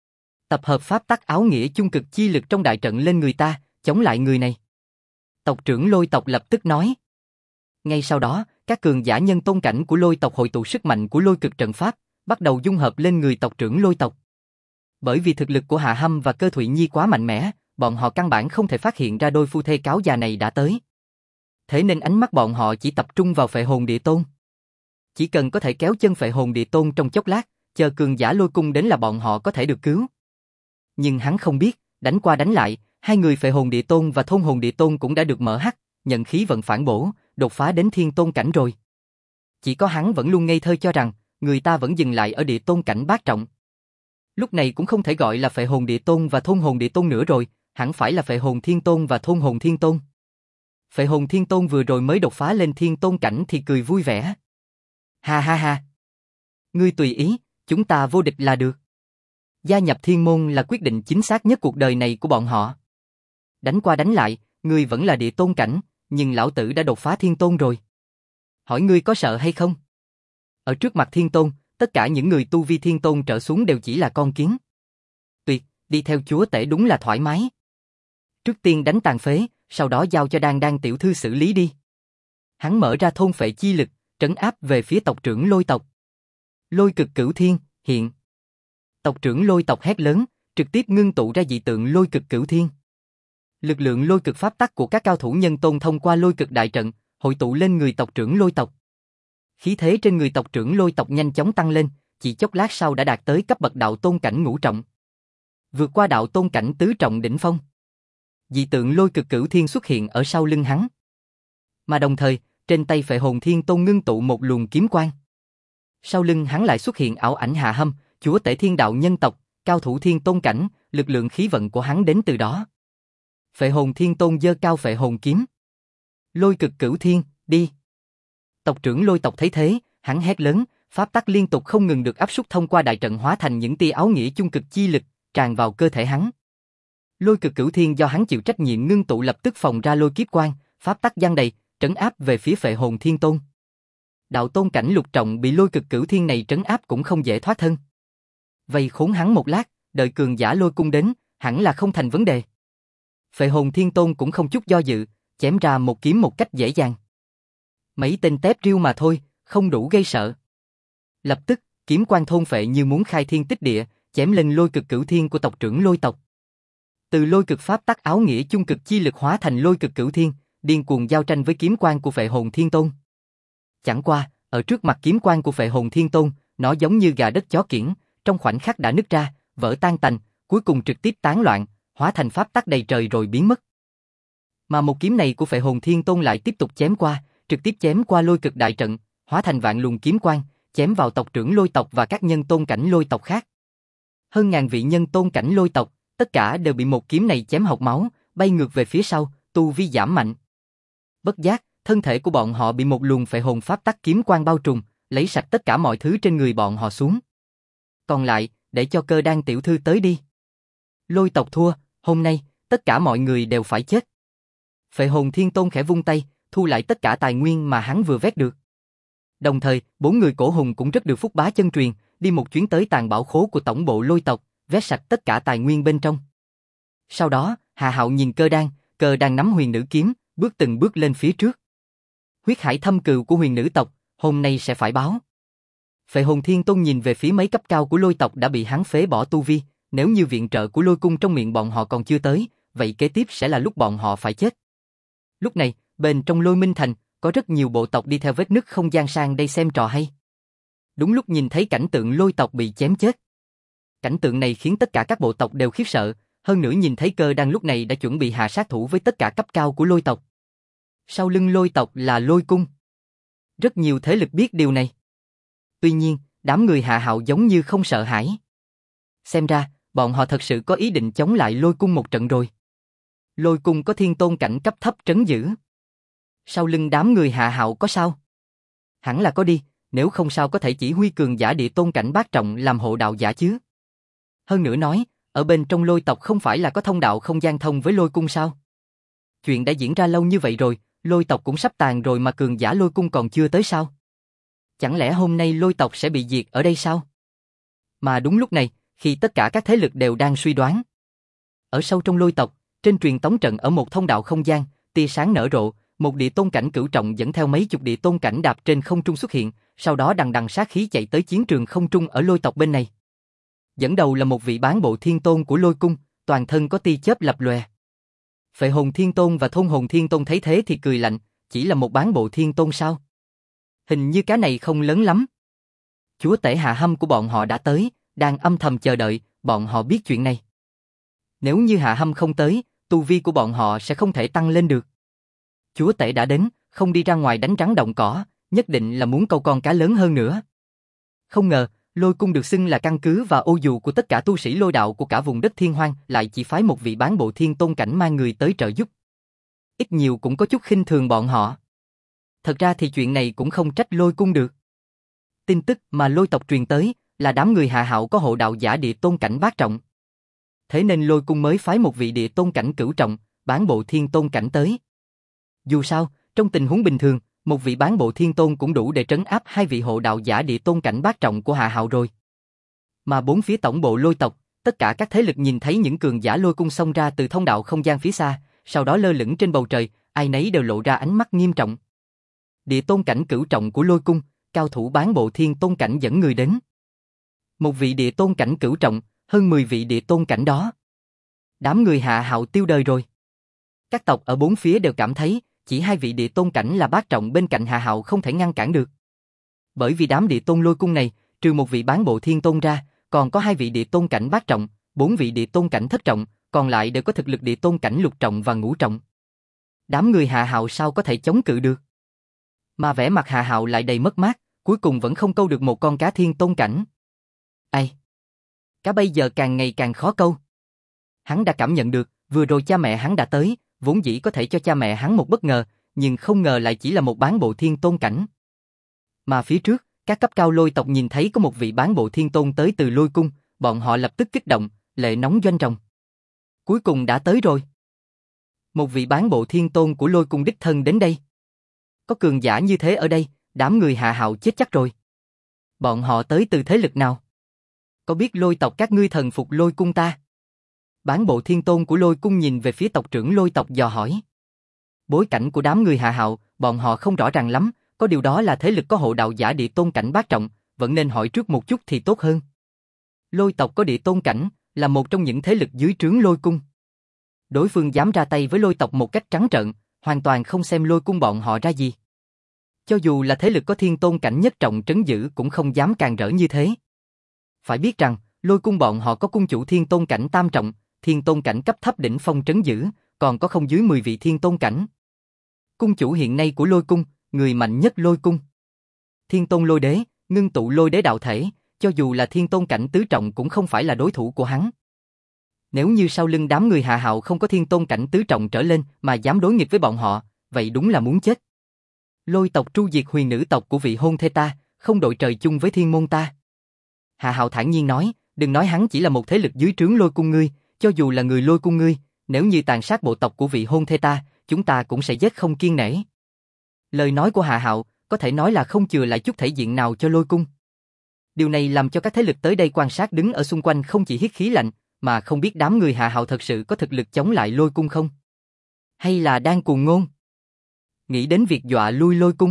tập hợp pháp tắc áo nghĩa chung cực chi lực trong đại trận lên người ta, chống lại người này. Tộc trưởng Lôi tộc lập tức nói. Ngay sau đó, các cường giả nhân tôn cảnh của Lôi tộc hội tụ sức mạnh của lôi cực trận pháp, bắt đầu dung hợp lên người tộc trưởng Lôi tộc. Bởi vì thực lực của Hạ Hâm và Cơ Thụy Nhi quá mạnh mẽ, bọn họ căn bản không thể phát hiện ra đôi phu thê cáo già này đã tới. Thế nên ánh mắt bọn họ chỉ tập trung vào Phệ Hồn Địa Tôn. Chỉ cần có thể kéo chân Phệ Hồn Địa Tôn trong chốc lát, chờ cường giả Lôi Cung đến là bọn họ có thể được cứu. Nhưng hắn không biết, đánh qua đánh lại, hai người Phệ Hồn Địa Tôn và Thôn Hồn Địa Tôn cũng đã được mở hắc, nhận khí vận phản bổ, đột phá đến thiên tôn cảnh rồi. Chỉ có hắn vẫn luôn ngây thơ cho rằng, người ta vẫn dừng lại ở địa tôn cảnh bát trọng. Lúc này cũng không thể gọi là Phệ Hồn Địa Tôn và Thôn Hồn Địa Tôn nữa rồi, hẳn phải là Phệ Hồn Thiên Tôn và Thôn Hồn Thiên Tôn. Phệ Hồn Thiên Tôn vừa rồi mới đột phá lên thiên tôn cảnh thì cười vui vẻ. Ha ha ha. Ngươi tùy ý, chúng ta vô địch là được. Gia nhập thiên môn là quyết định chính xác nhất cuộc đời này của bọn họ. Đánh qua đánh lại, ngươi vẫn là địa tôn cảnh, nhưng lão tử đã đột phá thiên tôn rồi. Hỏi ngươi có sợ hay không? Ở trước mặt thiên tôn, tất cả những người tu vi thiên tôn trở xuống đều chỉ là con kiến. Tuyệt, đi theo chúa tể đúng là thoải mái. Trước tiên đánh tàn phế, sau đó giao cho Đan Đan tiểu thư xử lý đi. Hắn mở ra thôn phệ chi lực, trấn áp về phía tộc trưởng Lôi tộc. Lôi cực cửu thiên, hiện. Tộc trưởng Lôi tộc hét lớn, trực tiếp ngưng tụ ra dị tượng lôi cực cửu thiên. Lực lượng lôi cực pháp tắc của các cao thủ nhân tôn thông qua lôi cực đại trận, hội tụ lên người tộc trưởng Lôi tộc. Khí thế trên người tộc trưởng Lôi tộc nhanh chóng tăng lên, chỉ chốc lát sau đã đạt tới cấp bậc đạo tôn cảnh ngũ trọng. Vượt qua đạo tôn cảnh tứ trọng đỉnh phong. Dị tượng lôi cực cửu thiên xuất hiện ở sau lưng hắn. Mà đồng thời, trên tay Phệ Hồn Thiên Tôn ngưng tụ một luồng kiếm quang. Sau lưng hắn lại xuất hiện ảo ảnh Hạ Hâm, chúa tể thiên đạo nhân tộc, cao thủ thiên tôn cảnh, lực lượng khí vận của hắn đến từ đó. Phệ Hồn Thiên Tôn giơ cao Phệ Hồn kiếm. Lôi cực cửu thiên, đi. Tộc trưởng Lôi tộc thấy thế, hắn hét lớn, pháp tắc liên tục không ngừng được áp suất thông qua đại trận hóa thành những tia áo nghĩa chung cực chi lực, tràn vào cơ thể hắn. Lôi cực cửu thiên do hắn chịu trách nhiệm ngưng tụ lập tức phòng ra lôi kiếp quang, pháp tắc giăng đầy, trấn áp về phía Phệ Hồn Thiên Tôn. Đạo tôn cảnh lục trọng bị lôi cực cửu thiên này trấn áp cũng không dễ thoát thân. Vây khốn hắn một lát, đợi cường giả Lôi cung đến, hẳn là không thành vấn đề. Phệ Hồn Thiên Tôn cũng không chút do dự, chém ra một kiếm một cách dễ dàng. Mấy tên tép riêu mà thôi, không đủ gây sợ. Lập tức, kiếm quang thôn phệ như muốn khai thiên tích địa, chém lên lôi cực cửu thiên của tộc trưởng Lôi tộc. Từ lôi cực pháp tắc áo nghĩa chung cực chi lực hóa thành lôi cực cửu thiên, điên cuồng giao tranh với kiếm quang của Phệ Hồn Thiên Tôn. Chẳng qua, ở trước mặt kiếm quang của Phệ Hồn Thiên Tôn, nó giống như gà đất chó kiểng, trong khoảnh khắc đã nứt ra, vỡ tan tành, cuối cùng trực tiếp tán loạn, hóa thành pháp tắc đầy trời rồi biến mất. Mà một kiếm này của Phệ Hồn Thiên Tôn lại tiếp tục chém qua, trực tiếp chém qua lôi cực đại trận, hóa thành vạn luồng kiếm quang, chém vào tộc trưởng Lôi tộc và các nhân tôn cảnh Lôi tộc khác. Hơn ngàn vị nhân tôn cảnh Lôi tộc, tất cả đều bị một kiếm này chém hộc máu, bay ngược về phía sau, tu vi giảm mạnh. Bất giác, thân thể của bọn họ bị một luồng Phệ Hồn pháp tắc kiếm quang bao trùm, lấy sạch tất cả mọi thứ trên người bọn họ xuống. Còn lại, để cho Cơ Đan tiểu thư tới đi. Lôi tộc thua, hôm nay, tất cả mọi người đều phải chết. Phệ Hồn Thiên Tôn khẽ vung tay, thu lại tất cả tài nguyên mà hắn vừa vét được. Đồng thời, 4 người Cổ Hùng cũng rất được Phúc Bá chân truyền, đi một chuyến tới tàng bảo khố của tổng bộ Lôi tộc, vét sạch tất cả tài nguyên bên trong. Sau đó, Hạ Hạo nhìn Cơ Đan nắm huyền nữ kiếm, bước từng bước lên phía trước. Huyết hải thâm cừu của huyền nữ tộc, hôm nay sẽ phải báo. Phệ Hồn Thiên Tôn nhìn về phía mấy cấp cao của Lôi tộc đã bị hắn phế bỏ tu vi, nếu như viện trợ của Lôi cung trong miệng bọn họ còn chưa tới, vậy kế tiếp sẽ là lúc bọn họ phải chết. Lúc này, bên trong Lôi Minh Thành, có rất nhiều bộ tộc đi theo vết nứt không gian sang đây xem trò hay. Đúng lúc nhìn thấy cảnh tượng Lôi tộc bị chém chết. Cảnh tượng này khiến tất cả các bộ tộc đều khiếp sợ, hơn nữa nhìn thấy Cơ Đăng lúc này đã chuẩn bị hạ sát thủ với tất cả cấp cao của Lôi tộc. Sau lưng Lôi tộc là Lôi cung. Rất nhiều thế lực biết điều này. Tuy nhiên, đám người Hạ Hạo giống như không sợ hãi. Xem ra, bọn họ thật sự có ý định chống lại Lôi cung một trận rồi. Lôi cung có thiên tôn cảnh cấp thấp trấn giữ. Sau lưng đám người Hạ Hạo có sao? Hẳn là có đi, nếu không sao có thể chỉ huy cường giả địa tôn cảnh bát trọng làm hộ đạo giả chứ. Hơn nữa nói, ở bên trong Lôi tộc không phải là có thông đạo không gian thông với Lôi cung sao? Chuyện đã diễn ra lâu như vậy rồi, Lôi tộc cũng sắp tàn rồi mà cường giả Lôi cung còn chưa tới sao? Chẳng lẽ hôm nay Lôi tộc sẽ bị diệt ở đây sao? Mà đúng lúc này, khi tất cả các thế lực đều đang suy đoán. Ở sâu trong Lôi tộc, trên truyền tống trận ở một thông đạo không gian, tia sáng nở rộ, một địa tôn cảnh cửu trọng dẫn theo mấy chục địa tôn cảnh đạp trên không trung xuất hiện, sau đó đằng đằng sát khí chạy tới chiến trường không trung ở Lôi tộc bên này. Dẫn đầu là một vị bán bộ thiên tôn của Lôi cung, toàn thân có tia chớp lập lòe. Phệ hồn thiên tôn và thôn hồn thiên tôn thấy thế thì cười lạnh, chỉ là một bán bộ thiên tôn sao? Hình như cái này không lớn lắm. Chúa tể Hạ Hâm của bọn họ đã tới, đang âm thầm chờ đợi, bọn họ biết chuyện này. Nếu như Hạ Hâm không tới, tu vi của bọn họ sẽ không thể tăng lên được. Chúa tể đã đến, không đi ra ngoài đánh rắn động cỏ, nhất định là muốn câu con cá lớn hơn nữa. Không ngờ, Lôi cung được xưng là căn cứ và ô dù của tất cả tu sĩ lôi đạo của cả vùng đất thiên hoang, lại chỉ phái một vị bán bộ thiên tôn cảnh mang người tới trợ giúp. Ít nhiều cũng có chút khinh thường bọn họ. Thật ra thì chuyện này cũng không trách Lôi cung được. Tin tức mà Lôi tộc truyền tới là đám người Hạ Hạo có hộ đạo giả địa tôn cảnh bát trọng. Thế nên Lôi cung mới phái một vị địa tôn cảnh cửu trọng, bán bộ thiên tôn cảnh tới. Dù sao, trong tình huống bình thường, một vị bán bộ thiên tôn cũng đủ để trấn áp hai vị hộ đạo giả địa tôn cảnh bát trọng của Hạ Hạo rồi. Mà bốn phía tổng bộ Lôi tộc, tất cả các thế lực nhìn thấy những cường giả Lôi cung xông ra từ thông đạo không gian phía xa, sau đó lơ lửng trên bầu trời, ai nấy đều lộ ra ánh mắt nghiêm trọng. Địa tôn cảnh cửu trọng của Lôi cung, cao thủ bán bộ thiên tôn cảnh dẫn người đến. Một vị địa tôn cảnh cửu trọng, hơn 10 vị địa tôn cảnh đó. Đám người Hạ Hạo tiêu đời rồi. Các tộc ở bốn phía đều cảm thấy, chỉ hai vị địa tôn cảnh là bát trọng bên cạnh Hạ Hạo không thể ngăn cản được. Bởi vì đám địa tôn Lôi cung này, trừ một vị bán bộ thiên tôn ra, còn có hai vị địa tôn cảnh bát trọng, 4 vị địa tôn cảnh thất trọng, còn lại đều có thực lực địa tôn cảnh lục trọng và ngũ trọng. Đám người Hạ Hạo sao có thể chống cự được? Mà vẻ mặt Hạ Hạo lại đầy mất mát, cuối cùng vẫn không câu được một con cá thiên tôn cảnh. Ai? Cá bây giờ càng ngày càng khó câu. Hắn đã cảm nhận được, vừa rồi cha mẹ hắn đã tới, vốn dĩ có thể cho cha mẹ hắn một bất ngờ, nhưng không ngờ lại chỉ là một bán bộ thiên tôn cảnh. Mà phía trước, các cấp cao Lôi tộc nhìn thấy có một vị bán bộ thiên tôn tới từ Lôi cung, bọn họ lập tức kích động, lệ nóng doanh trọng. Cuối cùng đã tới rồi. Một vị bán bộ thiên tôn của Lôi cung đích thân đến đây. Có cường giả như thế ở đây, đám người Hạ Hạo chết chắc rồi. Bọn họ tới từ thế lực nào? Có biết Lôi tộc các ngươi thần phục Lôi cung ta? Bán bộ thiên tôn của Lôi cung nhìn về phía tộc trưởng Lôi tộc dò hỏi. Bối cảnh của đám người Hạ Hạo, bọn họ không rõ ràng lắm, có điều đó là thế lực có hộ đạo giả địa tôn cảnh bát trọng, vẫn nên hỏi trước một chút thì tốt hơn. Lôi tộc có địa tôn cảnh, là một trong những thế lực dưới trướng Lôi cung. Đối phương dám ra tay với Lôi tộc một cách trắng trợn, hoàn toàn không xem Lôi cung bọn họ ra gì. Cho dù là thế lực có thiên tôn cảnh nhất trọng trấn giữ cũng không dám càn rỡ như thế. Phải biết rằng, Lôi cung bọn họ có cung chủ thiên tôn cảnh tam trọng, thiên tôn cảnh cấp thấp đỉnh phong trấn giữ, còn có không dưới 10 vị thiên tôn cảnh. Cung chủ hiện nay của Lôi cung, người mạnh nhất Lôi cung. Thiên tôn lôi đế, ngưng tụ lôi đế đạo thể, cho dù là thiên tôn cảnh tứ trọng cũng không phải là đối thủ của hắn. Nếu như sau lưng đám người Hạ Hạo không có thiên tôn cảnh tứ trọng trở lên mà dám đối nghịch với bọn họ, vậy đúng là muốn chết. Lôi tộc tru diệt huyền nữ tộc của vị hôn thê ta, không đội trời chung với thiên môn ta. Hạ Hạo thản nhiên nói, đừng nói hắn chỉ là một thế lực dưới trướng Lôi cung ngươi, cho dù là người Lôi cung ngươi, nếu như tàn sát bộ tộc của vị hôn thê ta, chúng ta cũng sẽ giết không kiêng nể. Lời nói của Hạ Hạo có thể nói là không chừa lại chút thể diện nào cho Lôi cung. Điều này làm cho các thế lực tới đây quan sát đứng ở xung quanh không chỉ hít khí lạnh, mà không biết đám người Hạ Hạo thật sự có thực lực chống lại Lôi cung không? Hay là đang cuồng ngôn? Nghĩ đến việc dọa lui Lôi cung.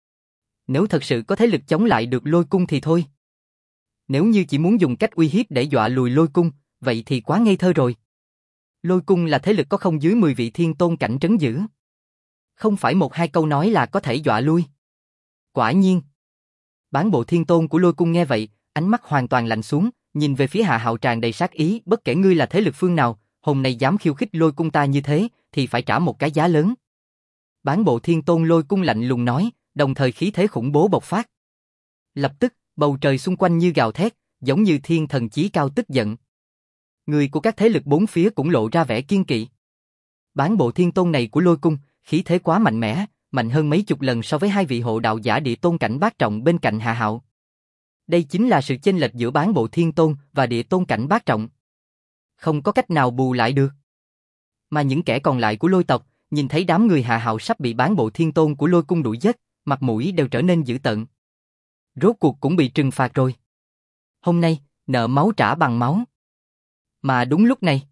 Nếu thật sự có thế lực chống lại được Lôi cung thì thôi. Nếu như chỉ muốn dùng cách uy hiếp để dọa lùi Lôi cung, vậy thì quá ngây thơ rồi. Lôi cung là thế lực có không dưới 10 vị thiên tôn cảnh trấn giữ. Không phải một hai câu nói là có thể dọa lui. Quả nhiên. Bán bộ thiên tôn của Lôi cung nghe vậy, ánh mắt hoàn toàn lạnh xuống, nhìn về phía Hạ Hạo tràn đầy sát ý, bất kể ngươi là thế lực phương nào, hôm nay dám khiêu khích Lôi Cung ta như thế, thì phải trả một cái giá lớn. Bán bộ Thiên Tôn Lôi Cung lạnh lùng nói, đồng thời khí thế khủng bố bộc phát. Lập tức, bầu trời xung quanh như gào thét, giống như thiên thần chí cao tức giận. Người của các thế lực bốn phía cũng lộ ra vẻ kiên kỵ. Bán bộ Thiên Tôn này của Lôi Cung, khí thế quá mạnh mẽ, mạnh hơn mấy chục lần so với hai vị hộ đạo giả địa tôn cảnh bát trọng bên cạnh Hạ Hạo. Đây chính là sự chênh lệch giữa bán bộ Thiên Tôn và địa tôn cảnh bát trọng. Không có cách nào bù lại được. Mà những kẻ còn lại của Lôi tộc, nhìn thấy đám người Hạ Hạo sắp bị bán bộ Thiên Tôn của Lôi Cung đuổi giết, mặt mũi đều trở nên dữ tợn. Rốt cuộc cũng bị trừng phạt rồi. Hôm nay, nợ máu trả bằng máu. Mà đúng lúc này.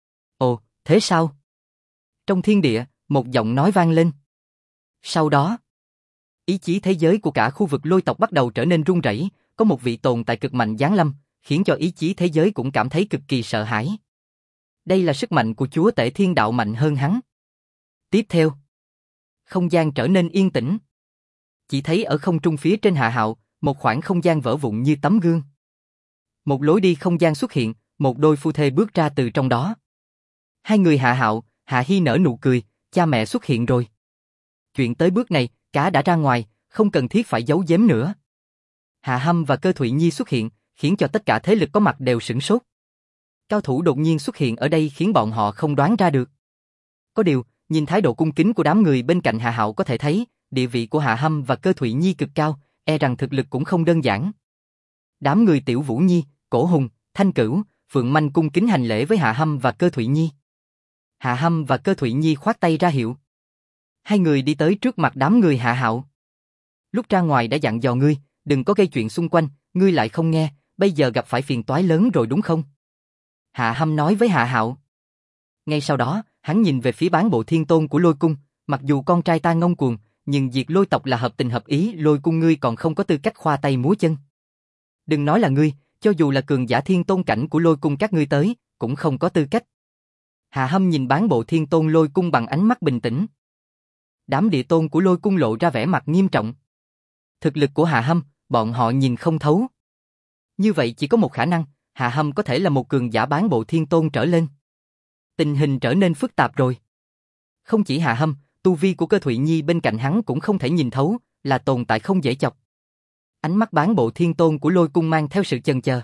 Ồ, thế sao? Trong thiên địa, một giọng nói vang lên. Sau đó, ý chí thế giới của cả khu vực Lôi tộc bắt đầu trở nên run rẩy, có một vị tồn tại cực mạnh giáng lâm, khiến cho ý chí thế giới cũng cảm thấy cực kỳ sợ hãi. Đây là sức mạnh của chúa tể thiên đạo mạnh hơn hắn. Tiếp theo, không gian trở nên yên tĩnh. Chỉ thấy ở không trung phía trên Hạ Hạo, một khoảng không gian vỡ vụn như tấm gương. Một lối đi không gian xuất hiện, một đôi phu thê bước ra từ trong đó. Hai người Hạ Hạo, Hạ Hi nở nụ cười, cha mẹ xuất hiện rồi. Chuyện tới bước này, cá đã ra ngoài, không cần thiết phải giấu giếm nữa. Hạ Hâm và Cơ Thụy Nhi xuất hiện, khiến cho tất cả thế lực có mặt đều sửng sốt. Cao thủ đột nhiên xuất hiện ở đây khiến bọn họ không đoán ra được. Có điều, nhìn thái độ cung kính của đám người bên cạnh Hạ Hạo có thể thấy, địa vị của Hạ Hâm và Cơ Thụy Nhi cực cao, e rằng thực lực cũng không đơn giản. Đám người Tiểu Vũ Nhi, Cổ Hùng, Thanh Cửu, Phượng Manh cung kính hành lễ với Hạ Hâm và Cơ Thụy Nhi. Hạ Hâm và Cơ Thụy Nhi khoát tay ra hiệu. Hai người đi tới trước mặt đám người Hạ Hạo. Lúc ra ngoài đã dặn dò ngươi, đừng có gây chuyện xung quanh, ngươi lại không nghe, bây giờ gặp phải phiền toái lớn rồi đúng không? Hạ Hâm nói với Hạ Hạo. Ngay sau đó, hắn nhìn về phía bán bộ Thiên Tôn của Lôi Cung, mặc dù con trai ta ngông cuồng, nhưng diệt Lôi tộc là hợp tình hợp ý, Lôi Cung ngươi còn không có tư cách khoa tay múa chân. Đừng nói là ngươi, cho dù là cường giả Thiên Tôn cảnh của Lôi Cung các ngươi tới, cũng không có tư cách. Hạ Hâm nhìn bán bộ Thiên Tôn Lôi Cung bằng ánh mắt bình tĩnh. Đám địa tôn của Lôi Cung lộ ra vẻ mặt nghiêm trọng. Thực lực của Hạ Hâm, bọn họ nhìn không thấu. Như vậy chỉ có một khả năng, Hạ Hâm có thể là một cường giả bán bộ Thiên Tôn trở lên. Tình hình trở nên phức tạp rồi. Không chỉ Hạ Hâm, tu vi của Cơ Thụy Nhi bên cạnh hắn cũng không thể nhìn thấu, là tồn tại không dễ chọc. Ánh mắt bán bộ Thiên Tôn của Lôi Cung mang theo sự chần chờ.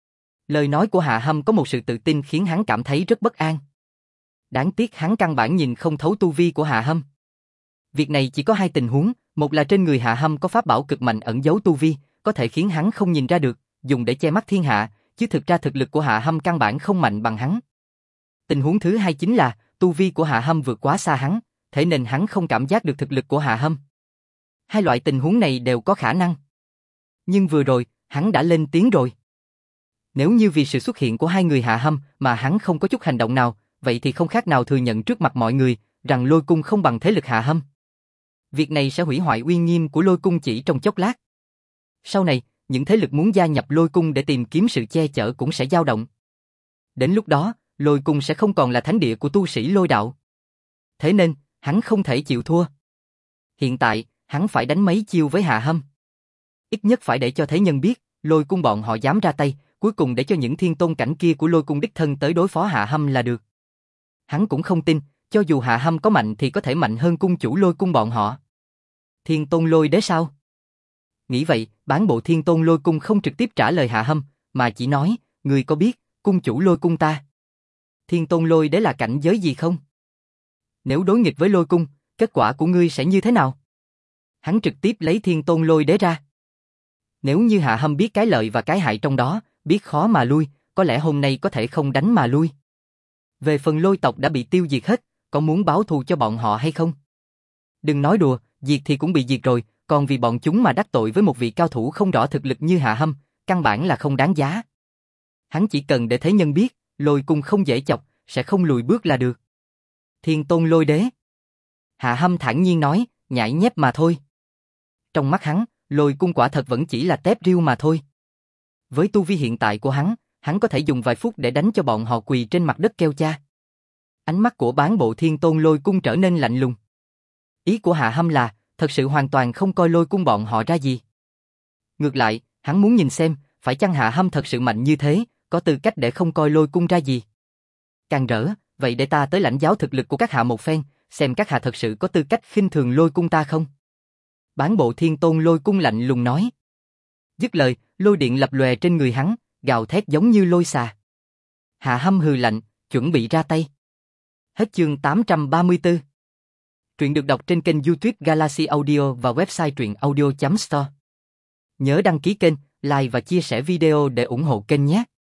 Lời nói của Hạ Hâm có một sự tự tin khiến hắn cảm thấy rất bất an. Đáng tiếc hắn căn bản nhìn không thấu tu vi của Hạ Hâm. Việc này chỉ có hai tình huống, một là trên người Hạ Hâm có pháp bảo cực mạnh ẩn giấu tu vi, có thể khiến hắn không nhìn ra được, dùng để che mắt thiên hạ, chứ thực ra thực lực của Hạ Hâm căn bản không mạnh bằng hắn. Tình huống thứ hai chính là, tu vi của Hạ Hâm vượt quá xa hắn, thế nên hắn không cảm giác được thực lực của Hạ Hâm. Hai loại tình huống này đều có khả năng. Nhưng vừa rồi, hắn đã lên tiếng rồi. Nếu như vì sự xuất hiện của hai người Hạ Hâm mà hắn không có chút hành động nào, vậy thì không khác nào thừa nhận trước mặt mọi người, rằng Lôi Cung không bằng thế lực Hạ Hâm. Việc này sẽ hủy hoại uy nghiêm của Lôi Cung chỉ trong chốc lát. Sau này, những thế lực muốn gia nhập Lôi Cung để tìm kiếm sự che chở cũng sẽ dao động. Đến lúc đó, Lôi Cung sẽ không còn là thánh địa của tu sĩ Lôi đạo. Thế nên, hắn không thể chịu thua. Hiện tại, hắn phải đánh mấy chiêu với Hạ Hâm. Ít nhất phải để cho thế nhân biết, Lôi Cung bọn họ dám ra tay, cuối cùng để cho những thiên tôn cảnh kia của Lôi Cung đích thân tới đối phó Hạ Hâm là được. Hắn cũng không tin, cho dù Hạ Hâm có mạnh thì có thể mạnh hơn cung chủ Lôi Cung bọn họ. Thiên Tôn Lôi Đế sao? Nghĩ vậy, bán bộ Thiên Tôn Lôi Cung không trực tiếp trả lời Hạ Hâm, mà chỉ nói, người có biết, cung chủ Lôi Cung ta. Thiên Tôn Lôi Đế là cảnh giới gì không? Nếu đối nghịch với Lôi Cung, kết quả của ngươi sẽ như thế nào? Hắn trực tiếp lấy Thiên Tôn Lôi Đế ra. Nếu như Hạ Hâm biết cái lợi và cái hại trong đó, biết khó mà lui, có lẽ hôm nay có thể không đánh mà lui. Về phần Lôi tộc đã bị tiêu diệt hết, có muốn báo thù cho bọn họ hay không? Đừng nói đùa, diệt thì cũng bị diệt rồi, còn vì bọn chúng mà đắc tội với một vị cao thủ không rõ thực lực như Hạ Hâm, căn bản là không đáng giá. Hắn chỉ cần để thế nhân biết, Lôi Cung không dễ chọc, sẽ không lùi bước là được. Thiên Tôn Lôi Đế. Hạ Hâm thản nhiên nói, nhãi nhép mà thôi. Trong mắt hắn, Lôi Cung quả thật vẫn chỉ là tép riêu mà thôi. Với tu vi hiện tại của hắn có thể dùng vài phút để đánh cho bọn họ quỳ trên mặt đất kêu cha. Ánh mắt của bán bộ Thiên Tôn Lôi Cung trở nên lạnh lùng. Ý của Hạ Hâm là, thật sự hoàn toàn không coi Lôi Cung bọn họ ra gì. Ngược lại, hắn muốn nhìn xem, phải chăng Hạ Hâm thật sự mạnh như thế, có tư cách để không coi lôi cung ra gì? Càng rỡ, vậy để ta tới lãnh giáo thực lực của các hạ một phen, xem các hạ thật sự có tư cách khinh thường lôi cung ta không? Bán bộ thiên tôn lôi cung lạnh lùng nói. Dứt lời, lôi điện lập lòe trên người hắn, gào thét giống như lôi xà. Hạ Hâm hừ lạnh, chuẩn bị ra tay. Hết chương 834. Truyện được đọc trên kênh YouTube Galaxy Audio và website truyệnaudio.store. Nhớ đăng ký kênh, like và chia sẻ video để ủng hộ kênh nhé.